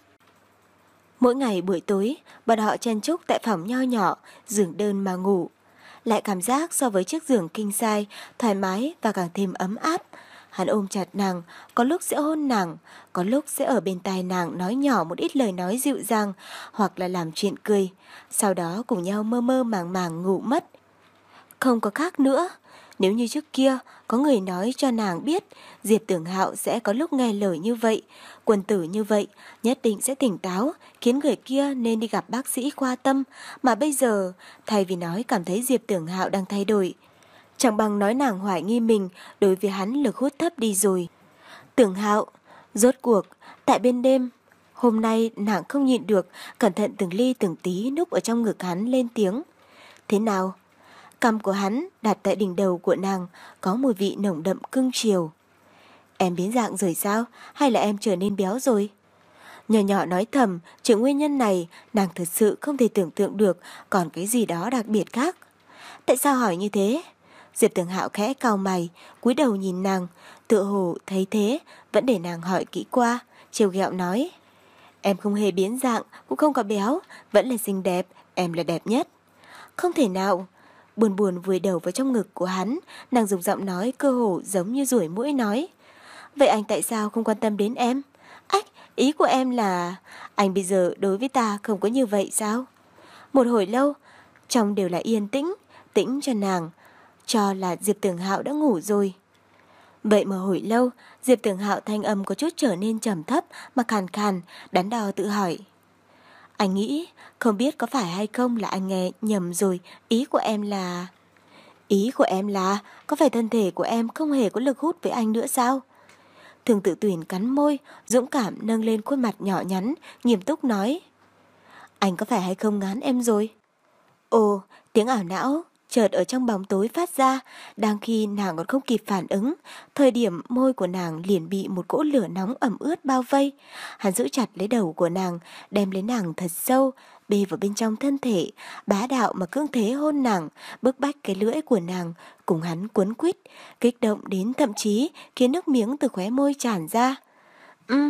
Mỗi ngày buổi tối, bọn họ chen chúc tại phòng nho nhỏ, giường đơn mà ngủ, lại cảm giác so với chiếc giường king size thoải mái và càng thêm ấm áp. Hắn ôm chặt nàng, có lúc sẽ hôn nàng, có lúc sẽ ở bên tai nàng nói nhỏ một ít lời nói dịu dàng, hoặc là làm chuyện cười, sau đó cùng nhau mơ mơ màng màng ngủ mất. Không có khác nữa, nếu như trước kia có người nói cho nàng biết Diệp Tưởng Hạo sẽ có lúc nghe lời như vậy, quân tử như vậy, nhất định sẽ tỉnh táo, khiến người kia nên đi gặp bác sĩ khoa tâm, mà bây giờ, thay vì nói cảm thấy Diệp Tưởng Hạo đang thay đổi, Chẳng bằng nói nàng hoài nghi mình đối với hắn lực hút thấp đi rồi. Tưởng Hạo, rốt cuộc, tại bên đêm, hôm nay nàng không nhịn được, cẩn thận từng ly từng tí núp ở trong ngực hắn lên tiếng. Thế nào? Cằm của hắn đặt tại đỉnh đầu của nàng, có mùi vị nồng đậm cưng chiều. Em biến dạng rồi sao? Hay là em trở nên béo rồi? Nhỏ nhỏ nói thầm, chuyện nguyên nhân này nàng thật sự không thể tưởng tượng được còn cái gì đó đặc biệt khác. Tại sao hỏi như thế? Diệp Tưởng Hạo khẽ cau mày, cúi đầu nhìn nàng, tựa hồ thấy thế, vẫn để nàng hỏi kỹ qua, trêu ghẹo nói. Em không hề biến dạng, cũng không có béo, vẫn là xinh đẹp, em là đẹp nhất. Không thể nào. Buồn buồn vùi đầu vào trong ngực của hắn, nàng dùng giọng nói cơ hồ giống như ruổi mũi nói. Vậy anh tại sao không quan tâm đến em? Ách, ý của em là anh bây giờ đối với ta không có như vậy sao? Một hồi lâu, trong đều là yên tĩnh, tĩnh cho nàng, cho là Diệp Tưởng Hạo đã ngủ rồi. Vậy mà hồi lâu, Diệp Tưởng Hạo thanh âm có chút trở nên trầm thấp mà khàn khàn, đắn đo tự hỏi. Anh nghĩ, không biết có phải hay không là anh nghe nhầm rồi, ý của em là... Ý của em là, có phải thân thể của em không hề có lực hút với anh nữa sao? Thường Tự Tuyển cắn môi, dũng cảm nâng lên khuôn mặt nhỏ nhắn, nghiêm túc nói. Anh có phải hay không ngán em rồi? Ồ, tiếng ảo não chợt ở trong bóng tối phát ra, đang khi nàng còn không kịp phản ứng, thời điểm môi của nàng liền bị một cỗ lửa nóng ẩm ướt bao vây. Hắn giữ chặt lấy đầu của nàng, đem lấy nàng thật sâu, bê vào bên trong thân thể, bá đạo mà cưỡng thế hôn nàng, bức bách cái lưỡi của nàng, cùng hắn cuốn quýt, kích động đến thậm chí khiến nước miếng từ khóe môi tràn ra. Ừm.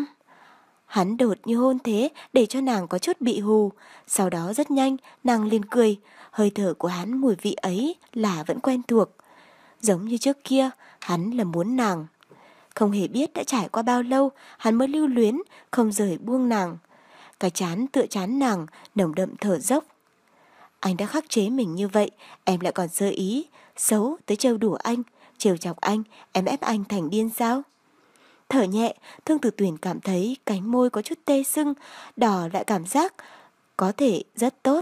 Hắn đột như hôn thế để cho nàng có chút bị hù, sau đó rất nhanh nàng liền cười, hơi thở của hắn mùi vị ấy là vẫn quen thuộc. Giống như trước kia, hắn là muốn nàng. Không hề biết đã trải qua bao lâu, hắn mới lưu luyến, không rời buông nàng. Cái chán tựa chán nàng, nồng đậm thở dốc. Anh đã khắc chế mình như vậy, em lại còn sơ ý, xấu tới trêu đùa anh, trêu chọc anh, em ép anh thành điên sao? Thở nhẹ, Thương Tử Tuyển cảm thấy cánh môi có chút tê sưng, đỏ lại cảm giác có thể rất tốt.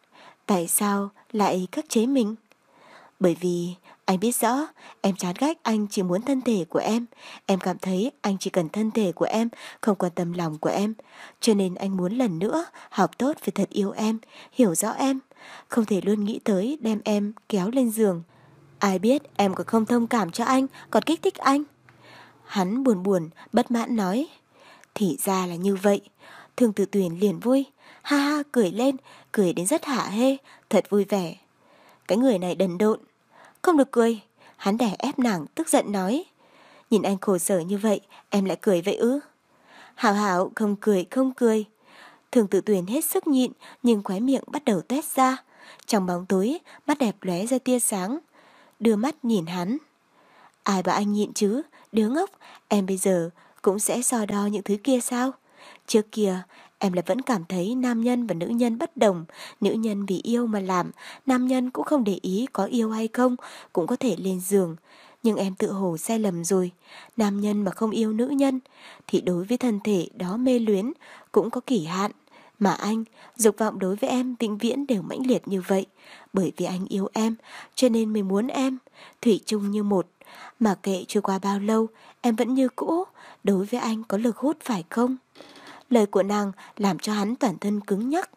Tại sao lại khắc chế mình? Bởi vì anh biết rõ em chán ghét anh chỉ muốn thân thể của em. Em cảm thấy anh chỉ cần thân thể của em, không quan tâm lòng của em. Cho nên anh muốn lần nữa học tốt phải thật yêu em, hiểu rõ em. Không thể luôn nghĩ tới đem em kéo lên giường. Ai biết em còn không thông cảm cho anh, còn kích thích anh. Hắn buồn buồn, bất mãn nói. Thì ra là như vậy. Thương Tử Tuyển liền vui, ha ha cười lên, cười đến rất hả hê, thật vui vẻ. Cái người này đần độn. Không được cười. Hắn đè ép nàng tức giận nói. Nhìn anh khổ sở như vậy, em lại cười vậy ư? Hảo hảo, không cười không cười. Thương Tử Tuyển hết sức nhịn, nhưng khóe miệng bắt đầu toét ra. Trong bóng tối, mắt đẹp lóe ra tia sáng. Đưa mắt nhìn hắn. Ai bảo anh nhịn chứ, đứa ngốc, em bây giờ cũng sẽ so đo những thứ kia sao? Trước kia, em là vẫn cảm thấy nam nhân và nữ nhân bất đồng, nữ nhân vì yêu mà làm, nam nhân cũng không để ý có yêu hay không, cũng có thể lên giường. Nhưng em tự hồ sai lầm rồi, nam nhân mà không yêu nữ nhân, thì đối với thân thể đó mê luyến, cũng có kỷ hạn. Mà anh, dục vọng đối với em vĩnh viễn đều mãnh liệt như vậy, bởi vì anh yêu em, cho nên mới muốn em, thủy chung như một. Mà kệ trôi qua bao lâu, em vẫn như cũ, đối với anh có lực hút phải không? Lời của nàng làm cho hắn toàn thân cứng nhắc.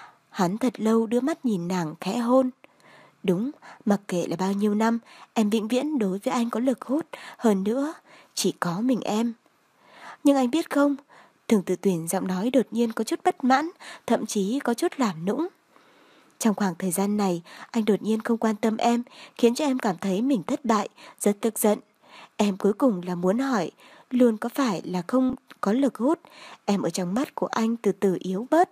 Hắn thật lâu đưa mắt nhìn nàng khẽ hôn. Đúng, mặc kệ là bao nhiêu năm, em vĩnh viễn đối với anh có lực hút, hơn nữa, chỉ có mình em. Nhưng anh biết không, Thường Tử Tuyển giọng nói đột nhiên có chút bất mãn, thậm chí có chút làm nũng. Trong khoảng thời gian này, anh đột nhiên không quan tâm em, khiến cho em cảm thấy mình thất bại, rất tức giận. Em cuối cùng là muốn hỏi, luôn có phải là không có lực hút, em ở trong mắt của anh từ từ yếu bớt.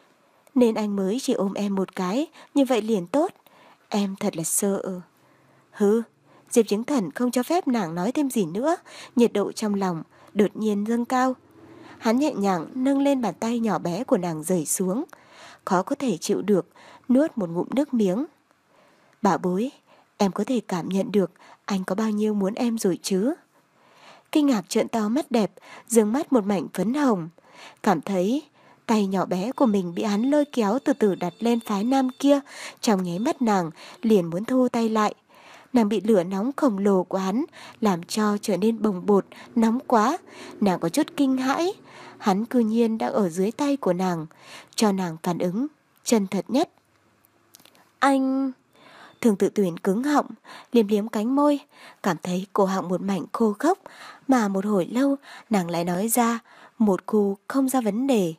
Nên anh mới chỉ ôm em một cái, như vậy liền tốt. Em thật là sợ. Hứ, Diệp Chứng Thần không cho phép nàng nói thêm gì nữa, nhiệt độ trong lòng đột nhiên dâng cao. Hắn nhẹ nhàng nâng lên bàn tay nhỏ bé của nàng rời xuống, khó có thể chịu được, nuốt một ngụm nước miếng. Bảo bối, em có thể cảm nhận được anh có bao nhiêu muốn em rồi chứ? Kinh ngạc trợn to mắt đẹp, dương mắt một mảnh phấn hồng, cảm thấy tay nhỏ bé của mình bị hắn lôi kéo từ từ đặt lên phái nam kia, trong nháy mắt nàng liền muốn thu tay lại. Nàng bị lửa nóng khổng lồ của hắn làm cho trở nên bồng bột, nóng quá. Nàng có chút kinh hãi. Hắn cư nhiên đang ở dưới tay của nàng, cho nàng phản ứng chân thật nhất. Anh... Thường Tự Tuyển cứng họng, liếm liếm cánh môi, cảm thấy cổ họng một mảnh khô khốc, mà một hồi lâu nàng lại nói ra một khu không ra vấn đề.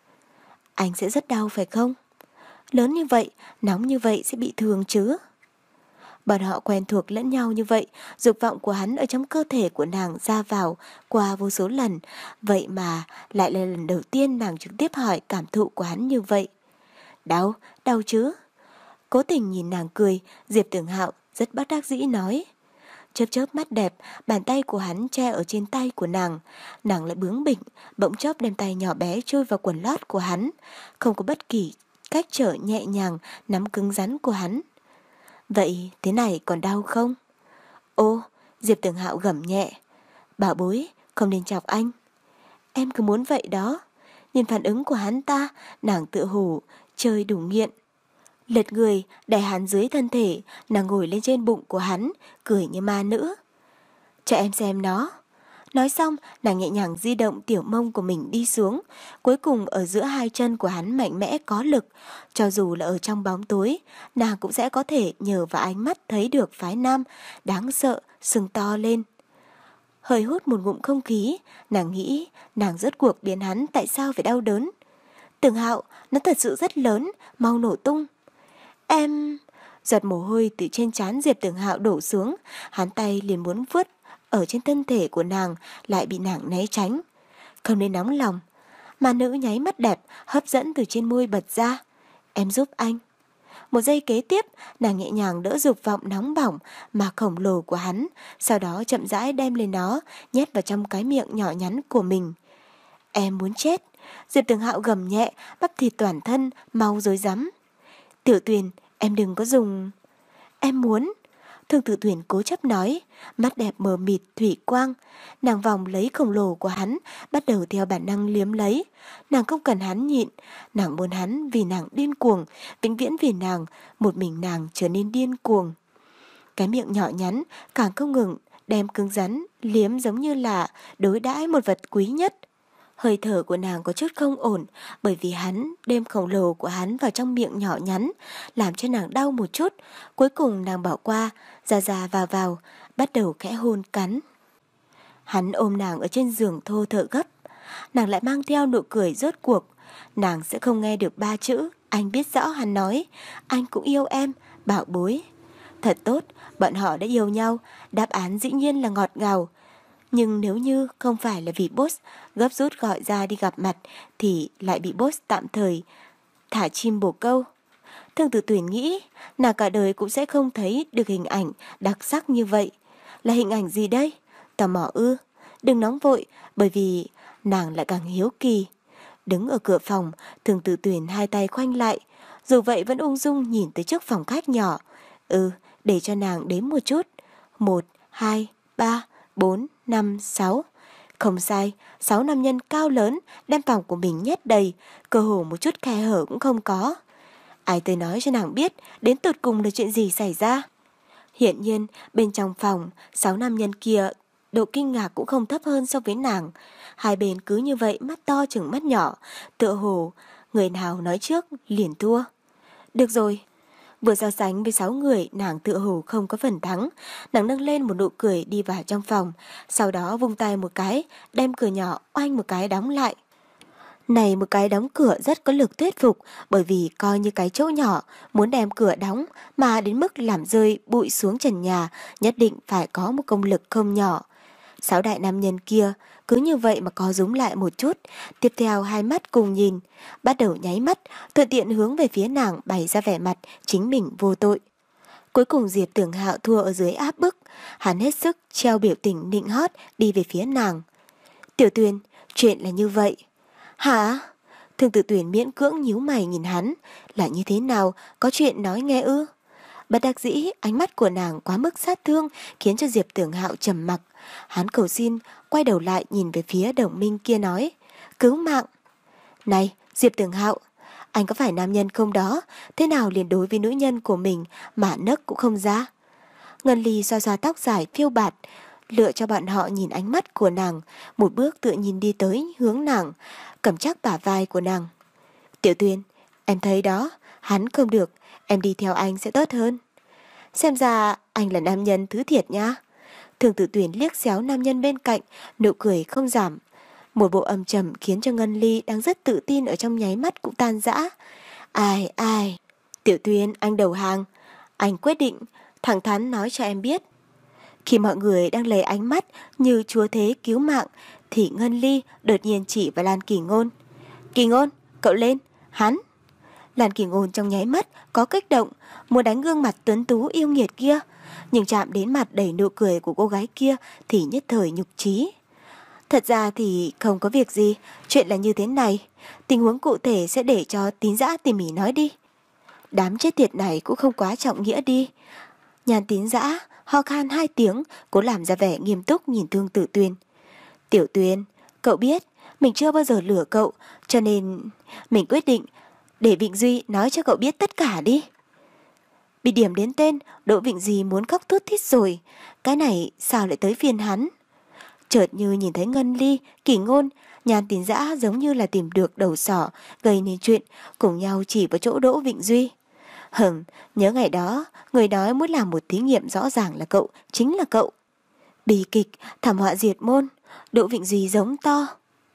Anh sẽ rất đau phải không? Lớn như vậy, nóng như vậy sẽ bị thương chứ? Bọn họ quen thuộc lẫn nhau như vậy, dục vọng của hắn ở trong cơ thể của nàng ra vào qua vô số lần, vậy mà lại là lần đầu tiên nàng trực tiếp hỏi cảm thụ của hắn như vậy. Đau, đau chứ? Cố tình nhìn nàng cười, Diệp Tưởng Hạo rất bất đắc dĩ nói. Chớp chớp mắt đẹp, bàn tay của hắn che ở trên tay của nàng. Nàng lại bướng bỉnh, bỗng chốc đem tay nhỏ bé chui vào quần lót của hắn, không có bất kỳ cách trở nhẹ nhàng nắm cứng rắn của hắn. Vậy thế này còn đau không? Ô, Diệp Tưởng Hạo gầm nhẹ. Bảo bối, không nên chọc anh. Em cứ muốn vậy đó. Nhìn phản ứng của hắn ta, nàng tự hủ, chơi đủ nghiện. Lật người, đè hắn dưới thân thể, nàng ngồi lên trên bụng của hắn, cười như ma nữ. Cho em xem nó. Nói xong, nàng nhẹ nhàng di động tiểu mông của mình đi xuống, cuối cùng ở giữa hai chân của hắn mạnh mẽ có lực. Cho dù là ở trong bóng tối, nàng cũng sẽ có thể nhờ vào ánh mắt thấy được phái nam, đáng sợ, sừng to lên. Hơi hút một ngụm không khí, nàng nghĩ nàng rốt cuộc biến hắn tại sao phải đau đớn. Tưởng Hạo, nó thật sự rất lớn, mau nổ tung. Em... Giọt mồ hôi từ trên trán Diệp Tưởng Hạo đổ xuống, hắn tay liền muốn vuốt ở trên thân thể của nàng, lại bị nàng né tránh. Không nên nóng lòng. Mà nữ nháy mắt đẹp, hấp dẫn từ trên môi bật ra. Em giúp anh. Một giây kế tiếp, nàng nhẹ nhàng đỡ dục vọng nóng bỏng mà khổng lồ của hắn, sau đó chậm rãi đem lên nó, nhét vào trong cái miệng nhỏ nhắn của mình. Em muốn chết. Diệp Tưởng Hạo gầm nhẹ, bắp thịt toàn thân, mau rối rắm. Tiểu Tuyền, em đừng có dùng... Em muốn... Thường Tự Tuyển cố chấp nói, mắt đẹp mờ mịt thủy quang. Nàng vòng lấy khổng lồ của hắn, bắt đầu theo bản năng liếm lấy. Nàng không cần hắn nhịn, nàng muốn hắn vì nàng điên cuồng, vĩnh viễn vì nàng, một mình nàng trở nên điên cuồng. Cái miệng nhỏ nhắn càng không ngừng đem cứng rắn liếm giống như là đối đãi một vật quý nhất. Hơi thở của nàng có chút không ổn, bởi vì hắn đem khổng lồ của hắn vào trong miệng nhỏ nhắn, làm cho nàng đau một chút. Cuối cùng nàng bỏ qua, ra ra vào vào, bắt đầu khẽ hôn cắn. Hắn ôm nàng ở trên giường thô thở gấp. Nàng lại mang theo nụ cười rốt cuộc. Nàng sẽ không nghe được ba chữ, anh biết rõ hắn nói, anh cũng yêu em, bảo bối. Thật tốt, bọn họ đã yêu nhau, đáp án dĩ nhiên là ngọt ngào. Nhưng nếu như không phải là vì boss gấp rút gọi ra đi gặp mặt, thì lại bị boss tạm thời thả chim bồ câu. Thường Tự Tuyển nghĩ, nàng cả đời cũng sẽ không thấy được hình ảnh đặc sắc như vậy. Là hình ảnh gì đây? Tò mò ư? Đừng nóng vội, bởi vì nàng lại càng hiếu kỳ. Đứng ở cửa phòng, Thường Tự Tuyển hai tay khoanh lại, dù vậy vẫn ung dung nhìn tới trước phòng khách nhỏ. Ừ, để cho nàng đếm một chút. Một, hai, ba, bốn, năm, sáu. Không sai, sáu nam nhân cao lớn đem phòng của mình nhét đầy, cơ hồ một chút khe hở cũng không có. Ai tới nói cho nàng biết đến tột cùng là chuyện gì xảy ra. Hiện nhiên bên trong phòng, sáu nam nhân kia độ kinh ngạc cũng không thấp hơn so với nàng. Hai bên cứ như vậy mắt to chừng mắt nhỏ, tựa hồ người nào nói trước liền thua. Được rồi. Vừa so sánh với sáu người, nàng tựa hồ không có phần thắng. Nàng nâng lên một nụ cười đi vào trong phòng, sau đó vung tay một cái, đem cửa nhỏ oanh một cái đóng lại. Này một cái đóng cửa rất có lực thuyết phục, bởi vì coi như cái chỗ nhỏ, muốn đem cửa đóng mà đến mức làm rơi bụi xuống trần nhà, nhất định phải có một công lực không nhỏ. Sáu đại nam nhân kia cứ như vậy mà co rúm lại một chút, tiếp theo hai mắt cùng nhìn, bắt đầu nháy mắt, thuận tiện hướng về phía nàng bày ra vẻ mặt chính mình vô tội. Cuối cùng Diệp Tưởng Hạo thua ở dưới áp bức, hắn hết sức treo biểu tình nịnh hót đi về phía nàng. Tiểu Tuyền, chuyện là như vậy. Hả? Thường Tự Tuyển miễn cưỡng nhíu mày nhìn hắn, là như thế nào, có chuyện nói nghe ư? Bất đắc dĩ, ánh mắt của nàng quá mức sát thương khiến cho Diệp Tưởng Hạo trầm mặc. Hắn cầu xin, quay đầu lại nhìn về phía đồng minh kia nói, cứu mạng. Này, Diệp Tưởng Hạo, anh có phải nam nhân không đó, thế nào liền đối với nữ nhân của mình mà nấc cũng không ra? Ngân Ly xoa xoa tóc dài phiêu bạt, lựa cho bọn họ nhìn ánh mắt của nàng, một bước tự nhìn đi tới hướng nàng, cầm chắc bả vai của nàng. Tiểu Tuyền, em thấy đó, hắn không được, em đi theo anh sẽ tốt hơn. Xem ra anh là nam nhân thứ thiệt nha. Thường Tử Tuyền liếc xéo nam nhân bên cạnh, nụ cười không giảm. Một bộ âm trầm khiến cho Ngân Ly đang rất tự tin ở trong nháy mắt cũng tan rã. Ai ai, Tiểu Tuyền, anh đầu hàng. Anh quyết định, thẳng thắn nói cho em biết. Khi mọi người đang lấy ánh mắt như chúa thế cứu mạng, thì Ngân Ly đột nhiên chỉ vào Lan Kỳ Ngôn. Kỳ Ngôn, cậu lên, hắn. Lan Kỳ Ngôn trong nháy mắt có kích động, muốn đánh gương mặt tuấn tú yêu nghiệt kia, nhưng chạm đến mặt đầy nụ cười của cô gái kia thì nhất thời nhục trí. Thật ra thì không có việc gì, chuyện là như thế này, tình huống cụ thể sẽ để cho Tín Dã tỉ mỉ nói đi. Đám chết tiệt này cũng không quá trọng nghĩa đi. Nhàn Tín Dã ho khan hai tiếng, cố làm ra vẻ nghiêm túc nhìn Thương Tử Tuyền. Tiểu Tuyền, cậu biết mình chưa bao giờ lừa cậu, cho nên mình quyết định để Vịnh Duy nói cho cậu biết tất cả đi. Bị điểm đến tên, Đỗ Vịnh Duy muốn khóc thút thít rồi. Cái này sao lại tới phiên hắn? Chợt như nhìn thấy Ngân Ly, Kỳ Ngôn, Nhàn Tín Dã giống như là tìm được đầu sỏ, gây nên chuyện, cùng nhau chỉ vào chỗ Đỗ Vịnh Duy. Hừm, nhớ ngày đó, người nói muốn làm một thí nghiệm rõ ràng là cậu, chính là cậu. Bi kịch, thảm họa diệt môn, Đỗ Vịnh Duy giống to.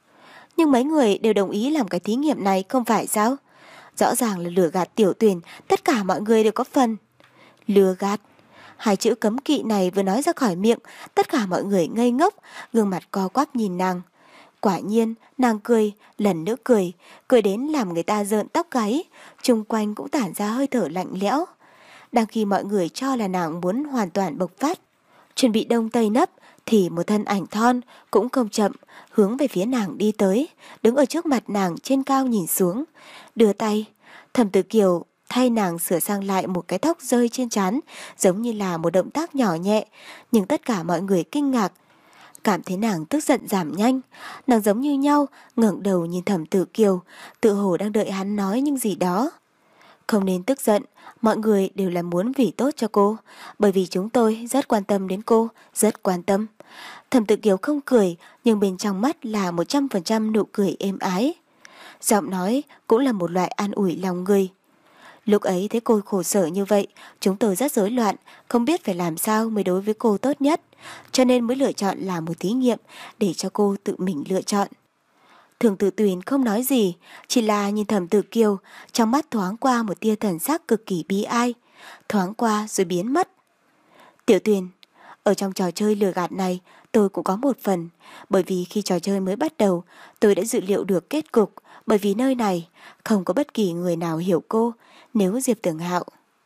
Nhưng mấy người đều đồng ý làm cái thí nghiệm này không phải sao? Rõ ràng là lừa gạt Tiểu Tuyền, tất cả mọi người đều có phần. Lừa gạt. Hai chữ cấm kỵ này vừa nói ra khỏi miệng, tất cả mọi người ngây ngốc, gương mặt co quắp nhìn nàng. Quả nhiên, nàng cười, lần nữa cười, cười đến làm người ta rợn tóc gáy, chung quanh cũng tản ra hơi thở lạnh lẽo. Đang khi mọi người cho là nàng muốn hoàn toàn bộc phát, chuẩn bị đông tây nấp, thì một thân ảnh thon, cũng không chậm, hướng về phía nàng đi tới, đứng ở trước mặt nàng trên cao nhìn xuống, đưa tay. Thẩm Tử Kiều thay nàng sửa sang lại một cái tóc rơi trên trán, giống như là một động tác nhỏ nhẹ, nhưng tất cả mọi người kinh ngạc, cảm thấy nàng tức giận giảm nhanh. Nàng giống như nhau, ngẩng đầu nhìn Thẩm Tử Kiều, tự hồ đang đợi hắn nói những gì đó. Không nên tức giận, mọi người đều là muốn vì tốt cho cô, bởi vì chúng tôi rất quan tâm đến cô, rất quan tâm. Thẩm Tử Kiều không cười, nhưng bên trong mắt là một trăm phần trăm nụ cười êm ái. Giọng nói cũng là một loại an ủi lòng người. Lúc ấy thấy cô khổ sở như vậy, chúng tôi rất rối loạn, không biết phải làm sao mới đối với cô tốt nhất, cho nên mới lựa chọn làm một thí nghiệm để cho cô tự mình lựa chọn. Thường Tử Tuyền không nói gì, chỉ là nhìn Thẩm Tử Kiều, trong mắt thoáng qua một tia thần sắc cực kỳ bi ai, thoáng qua rồi biến mất. Tiểu Tuyền, ở trong trò chơi lừa gạt này, tôi cũng có một phần, bởi vì khi trò chơi mới bắt đầu, tôi đã dự liệu được kết cục, bởi vì nơi này không có bất kỳ người nào hiểu cô, nếu Diệp Tưởng Hạo.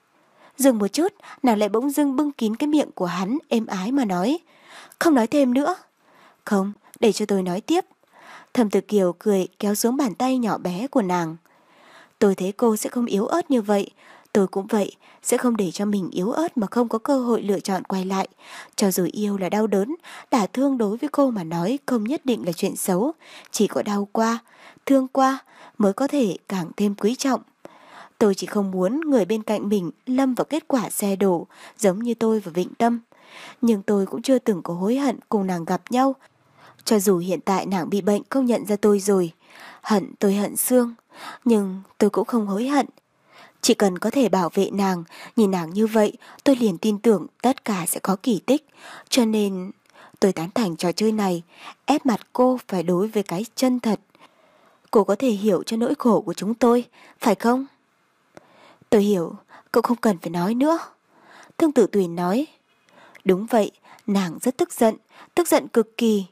Dừng một chút, nàng lại bỗng dưng bưng kín cái miệng của hắn, êm ái mà nói, không nói thêm nữa. Không, để cho tôi nói tiếp. Thẩm Tử Kiều cười kéo xuống bàn tay nhỏ bé của nàng. Tôi thấy cô sẽ không yếu ớt như vậy, tôi cũng vậy, sẽ không để cho mình yếu ớt mà không có cơ hội lựa chọn quay lại. Cho dù yêu là đau đớn, đả thương đối với cô mà nói không nhất định là chuyện xấu, chỉ có đau qua, thương qua mới có thể càng thêm quý trọng. Tôi chỉ không muốn người bên cạnh mình lâm vào kết quả xe đổ, giống như tôi và Vịnh Tâm. Nhưng tôi cũng chưa từng có hối hận cùng nàng gặp nhau. Cho dù hiện tại nàng bị bệnh không nhận ra tôi rồi, hận tôi hận xương, nhưng tôi cũng không hối hận. Chỉ cần có thể bảo vệ nàng, nhìn nàng như vậy, tôi liền tin tưởng tất cả sẽ có kỳ tích. Cho nên tôi tán thành trò chơi này, ép mặt cô phải đối với cái chân thật. Cô có thể hiểu cho nỗi khổ của chúng tôi, phải không? Tôi hiểu, cậu không cần phải nói nữa. Thương Tử Tuyền nói. Đúng vậy, nàng rất tức giận, tức giận cực kỳ.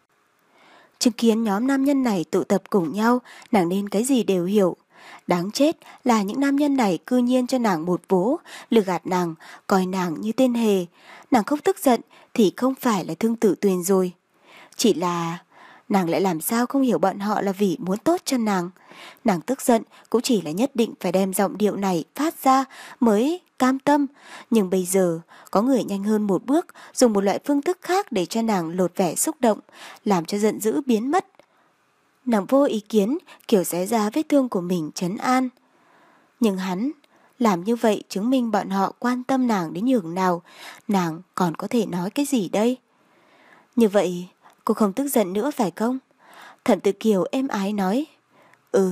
Chứng kiến nhóm nam nhân này tụ tập cùng nhau, nàng nên cái gì đều hiểu. Đáng chết là những nam nhân này cư nhiên cho nàng một vố, lừa gạt nàng, coi nàng như tên hề. Nàng không tức giận thì không phải là Thương Tử Tuyền rồi. Chỉ là nàng lại làm sao không hiểu bọn họ là vì muốn tốt cho nàng. Nàng tức giận cũng chỉ là nhất định phải đem giọng điệu này phát ra mới cam tâm. Nhưng bây giờ có người nhanh hơn một bước, dùng một loại phương thức khác để cho nàng lột vẻ xúc động, làm cho giận dữ biến mất. Nàng vô ý kiến, kiểu xé ra vết thương của mình trấn an. Nhưng hắn Làm như vậy chứng minh bọn họ quan tâm nàng đến nhường nào. Nàng còn có thể nói cái gì đây? Như vậy cô không tức giận nữa phải không? Thẩm Tử Kiều êm ái nói. Ừ.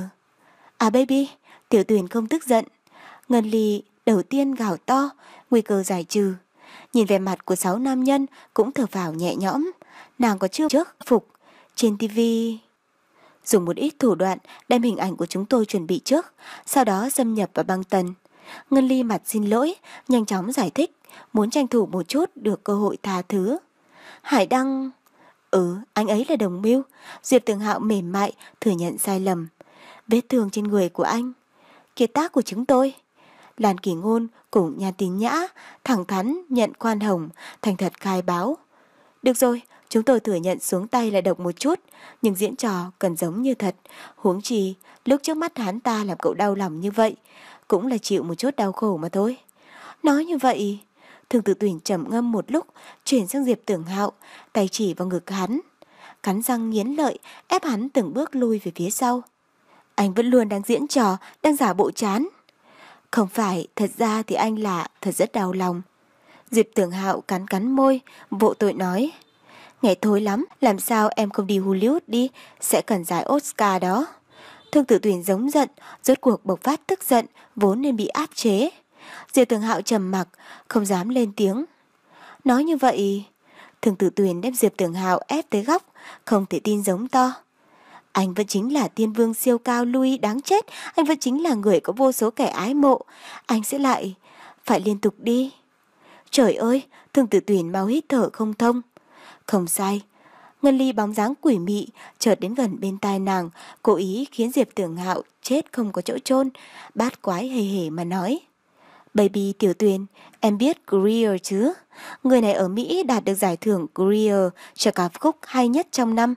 À baby, Tiểu Tuyền không tức giận. Ngân Ly đầu tiên gào to, nguy cơ giải trừ. Nhìn vẻ mặt của sáu nam nhân cũng thở phào nhẹ nhõm. Nàng có chưa trước phục trên tivi dùng một ít thủ đoạn đem hình ảnh của chúng tôi chuẩn bị trước, sau đó xâm nhập vào băng tần. Ngân Ly mặt xin lỗi, nhanh chóng giải thích, muốn tranh thủ một chút được cơ hội tha thứ. Hải Đăng... Ừ, anh ấy là đồng mưu. Diệp Tường Hạo mềm mại thừa nhận sai lầm. Vết thương trên người của anh, kiệt tác của chúng tôi. Lan Kỳ Ngôn cùng Nhan Tín Nhã thẳng thắn nhận khoan hồng, thành thật khai báo. Được rồi, chúng tôi thừa nhận xuống tay là độc một chút, nhưng diễn trò cần giống như thật. Huống chi lúc trước mắt hắn ta làm cậu đau lòng như vậy, cũng là chịu một chút đau khổ mà thôi. Nói như vậy, Thường Tử Tuyển trầm ngâm một lúc, chuyển sang Diệp Tưởng Hạo, tay chỉ vào ngực hắn, cắn răng nghiến lợi, ép hắn từng bước lui về phía sau. Anh vẫn luôn đang diễn trò, đang giả bộ chán. Không phải, thật ra thì anh là thật rất đau lòng. Diệp Tưởng Hạo cắn cắn môi, vô tội nói. Nghe thôi lắm, làm sao em không đi Hollywood đi, sẽ cần giải Oscar đó. Thương Tử Tuyển giống giận, rốt cuộc bộc phát tức giận, vốn nên bị áp chế. Diệp Tưởng Hạo trầm mặc, không dám lên tiếng. Nói như vậy, Thương Tử Tuyển đem Diệp Tưởng Hạo ép tới góc, không thể tin giống to. Anh vẫn chính là tiên vương siêu cao Louis đáng chết, anh vẫn chính là người có vô số kẻ ái mộ, anh sẽ lại phải liên tục đi. Trời ơi, Thương Tử Tuyển mau hít thở không thông. Không sai. Ngân Ly bóng dáng quỷ mị chợt đến gần bên tai nàng, cố ý khiến Diệp Tưởng Hạo chết không có chỗ chôn, bát quái hề hề mà nói. Baby Tiểu Tuyền, em biết Greer chứ? Người này ở Mỹ đạt được giải thưởng Greer cho ca khúc hay nhất trong năm.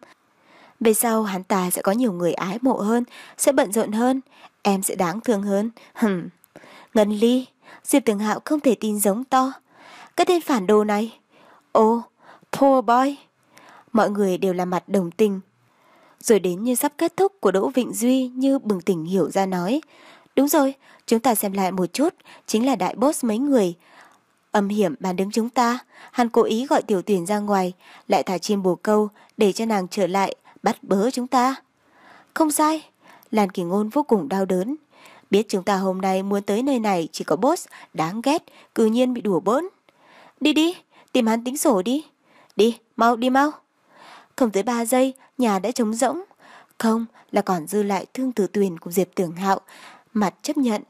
Về sau hắn ta sẽ có nhiều người ái mộ hơn, sẽ bận rộn hơn, em sẽ đáng thương hơn. Hừm. Ngân Ly, Diệp Tưởng Hạo không thể tin giống to. Cái tên phản đồ này. Ô, poor boy. Mọi người đều là mặt đồng tình. Rồi đến như sắp kết thúc của Đỗ Vịnh Duy như bừng tỉnh hiểu ra nói. Đúng rồi, chúng ta xem lại một chút, chính là đại boss mấy người. Âm hiểm bàn đứng chúng ta, hắn cố ý gọi Tiểu Tuyển ra ngoài, lại thả chim bồ câu để cho nàng trở lại, bắt bớ chúng ta. Không sai, Lan Kỳ Ngôn vô cùng đau đớn. Biết chúng ta hôm nay muốn tới nơi này chỉ có boss, đáng ghét, cư nhiên bị đùa bỡn. Đi đi, tìm hắn tính sổ đi. Đi, mau đi mau. Không tới ba giây, nhà đã trống rỗng. Không, là còn dư lại Thương Tử Tuyền cùng Diệp Tưởng Hạo, mặt chấp nhận.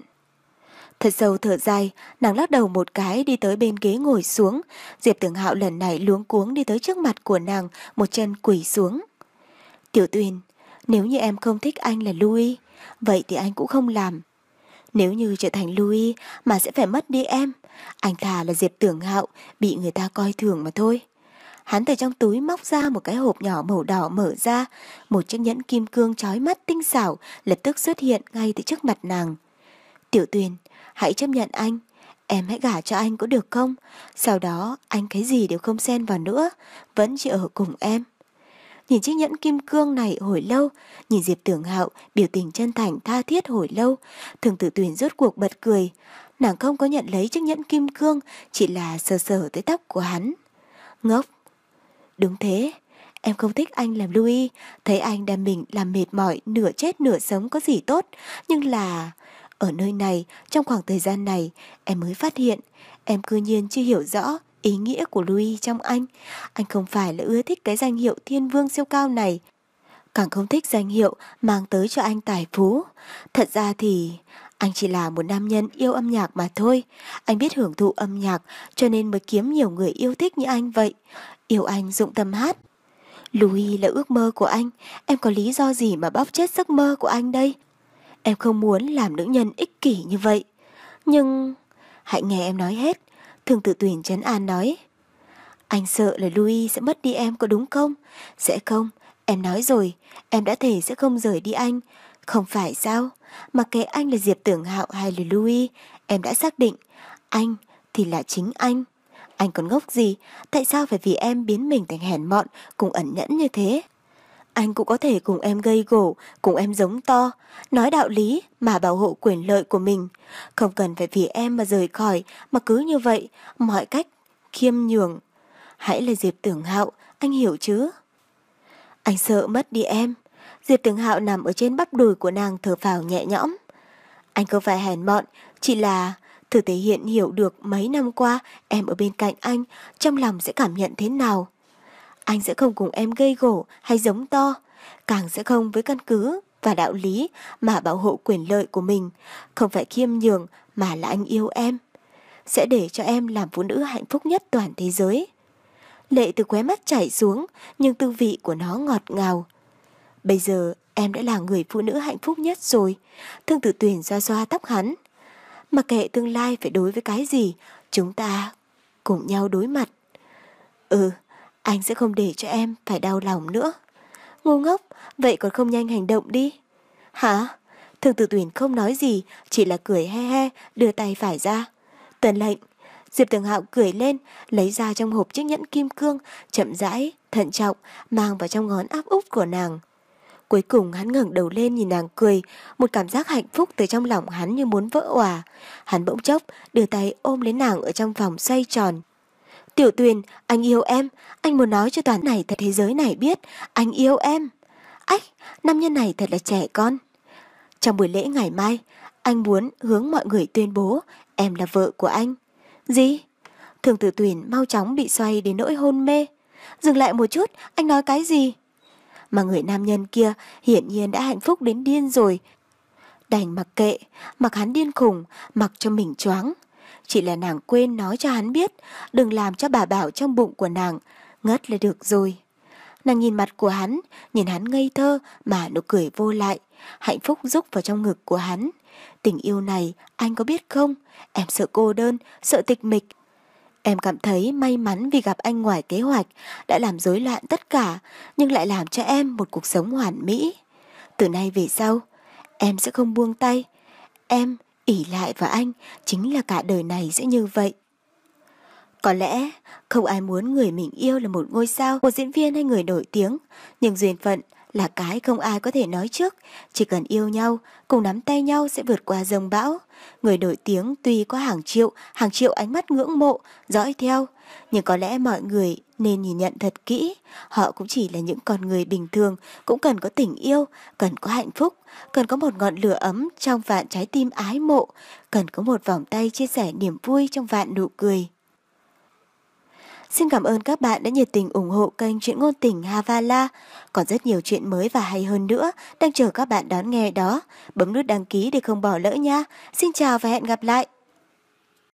Thật sâu thở dài, nàng lắc đầu một cái đi tới bên ghế ngồi xuống. Diệp Tưởng Hạo lần này luống cuống đi tới trước mặt của nàng, một chân quỳ xuống. Tiểu Tuyền, nếu như em không thích anh là Louis, vậy thì anh cũng không làm. Nếu như trở thành Louis mà sẽ phải mất đi em, anh thà là Diệp Tưởng Hạo bị người ta coi thường mà thôi. Hắn từ trong túi móc ra một cái hộp nhỏ màu đỏ mở ra, một chiếc nhẫn kim cương chói mắt tinh xảo lập tức xuất hiện ngay tại trước mặt nàng. Tiểu Tuyền, hãy chấp nhận anh, em hãy gả cho anh có được không? Sau đó anh cái gì đều không xen vào nữa, vẫn chỉ ở cùng em. Nhìn chiếc nhẫn kim cương này hồi lâu, nhìn Diệp Tưởng Hạo biểu tình chân thành tha thiết hồi lâu, Thường Tử Tuyền rốt cuộc bật cười. Nàng không có nhận lấy chiếc nhẫn kim cương, chỉ là sờ sờ tới tóc của hắn. Ngốc. Đúng thế, em không thích anh làm Louis, thấy anh đem mình làm mệt mỏi, nửa chết nửa sống có gì tốt, nhưng là... Ở nơi này, trong khoảng thời gian này, em mới phát hiện, em cư nhiên chưa hiểu rõ ý nghĩa của Louis trong anh. Anh không phải là ưa thích cái danh hiệu thiên vương siêu cao này, càng không thích danh hiệu mang tới cho anh tài phú. Thật ra thì anh chỉ là một nam nhân yêu âm nhạc mà thôi. Anh biết hưởng thụ âm nhạc cho nên mới kiếm nhiều người yêu thích như anh vậy. Yêu anh dụng tâm hát. Louis là ước mơ của anh, em có lý do gì mà bóp chết giấc mơ của anh đây? Em không muốn làm nữ nhân ích kỷ như vậy. Nhưng... Hãy nghe em nói hết. Thường Tử Tuyền trấn an nói. Anh sợ là Louis sẽ mất đi em có đúng không? Sẽ không, em nói rồi, em đã thề sẽ không rời đi anh. Không phải sao? Mặc kệ anh là Diệp Tưởng Hạo hay là Louis, em đã xác định, anh thì là chính anh. Anh còn ngốc gì? Tại sao phải vì em biến mình thành hèn mọn cùng ẩn nhẫn như thế? anh cũng có thể cùng em gây gổ, cùng em giống to, nói đạo lý mà bảo hộ quyền lợi của mình. Không cần phải vì em mà rời khỏi, mà cứ như vậy, mọi cách khiêm nhường. Hãy là Diệp Tưởng Hạo, anh hiểu chứ? Anh sợ mất đi em. Diệp Tưởng Hạo nằm ở trên bắp đùi của nàng thở phào nhẹ nhõm. Anh không phải hèn mọn, chỉ là thử thể hiện hiểu được mấy năm qua em ở bên cạnh anh, trong lòng sẽ cảm nhận thế nào. Anh sẽ không cùng em gây gổ hay giống to, càng sẽ không với căn cứ và đạo lý mà bảo hộ quyền lợi của mình, không phải khiêm nhường mà là anh yêu em. Sẽ để cho em làm phụ nữ hạnh phúc nhất toàn thế giới. Lệ từ khóe mắt chảy xuống, nhưng tư vị của nó ngọt ngào. Bây giờ em đã là người phụ nữ hạnh phúc nhất rồi. Thương Tử Tuyền xoa xoa tóc hắn. Mặc kệ tương lai phải đối với cái gì, chúng ta cùng nhau đối mặt. Ừ, anh sẽ không để cho em phải đau lòng nữa. Ngu ngốc, vậy còn không nhanh hành động đi. Hả? Thương Tử Tuyền không nói gì, chỉ là cười he he, đưa tay phải ra. Tuần lệnh. Diệp Tưởng Hạo cười lên, lấy ra trong hộp chiếc nhẫn kim cương, chậm rãi, thận trọng, mang vào trong ngón áp út của nàng. Cuối cùng hắn ngẩng đầu lên nhìn nàng cười, một cảm giác hạnh phúc từ trong lòng hắn như muốn vỡ òa. Hắn bỗng chốc đưa tay ôm lấy nàng ở trong vòng xoay tròn. Tiểu Tuyền, anh yêu em, anh muốn nói cho toàn này thật thế giới này biết, anh yêu em. Ách, nam nhân này thật là trẻ con. Trong buổi lễ ngày mai, anh muốn hướng mọi người tuyên bố em là vợ của anh. Gì? Thường Tử Tuyền mau chóng bị xoay đến nỗi hôn mê. Dừng lại một chút, anh nói cái gì? Mà người nam nhân kia hiển nhiên đã hạnh phúc đến điên rồi. Đành mặc kệ, mặc hắn điên khùng, mặc cho mình choáng. Chỉ là nàng quên nói cho hắn biết, đừng làm cho bà bảo trong bụng của nàng ngất là được rồi. Nàng nhìn mặt của hắn, nhìn hắn ngây thơ mà nụ cười vô lại, hạnh phúc rúc vào trong ngực của hắn. Tình yêu này anh có biết không? Em sợ cô đơn, sợ tịch mịch. Em cảm thấy may mắn vì gặp anh ngoài kế hoạch, đã làm rối loạn tất cả, nhưng lại làm cho em một cuộc sống hoàn mỹ. Từ nay về sau, em sẽ không buông tay. Em ỷ lại vào anh, chính là cả đời này sẽ như vậy. Có lẽ không ai muốn người mình yêu là một ngôi sao, một diễn viên hay người nổi tiếng, nhưng duyên phận là cái không ai có thể nói trước. Chỉ cần yêu nhau, cùng nắm tay nhau sẽ vượt qua dòng bão. Người nổi tiếng tuy có hàng triệu, hàng triệu ánh mắt ngưỡng mộ, dõi theo, nhưng có lẽ mọi người nên nhìn nhận thật kỹ. Họ cũng chỉ là những con người bình thường, cũng cần có tình yêu, cần có hạnh phúc, cần có một ngọn lửa ấm trong vạn trái tim ái mộ, cần có một vòng tay chia sẻ niềm vui trong vạn nụ cười. Xin cảm ơn các bạn đã nhiệt tình ủng hộ kênh Truyện Ngôn Tình Havala. Còn rất nhiều chuyện mới và hay hơn nữa đang chờ các bạn đón nghe đó. Bấm nút đăng ký để không bỏ lỡ nha. Xin chào và hẹn gặp lại.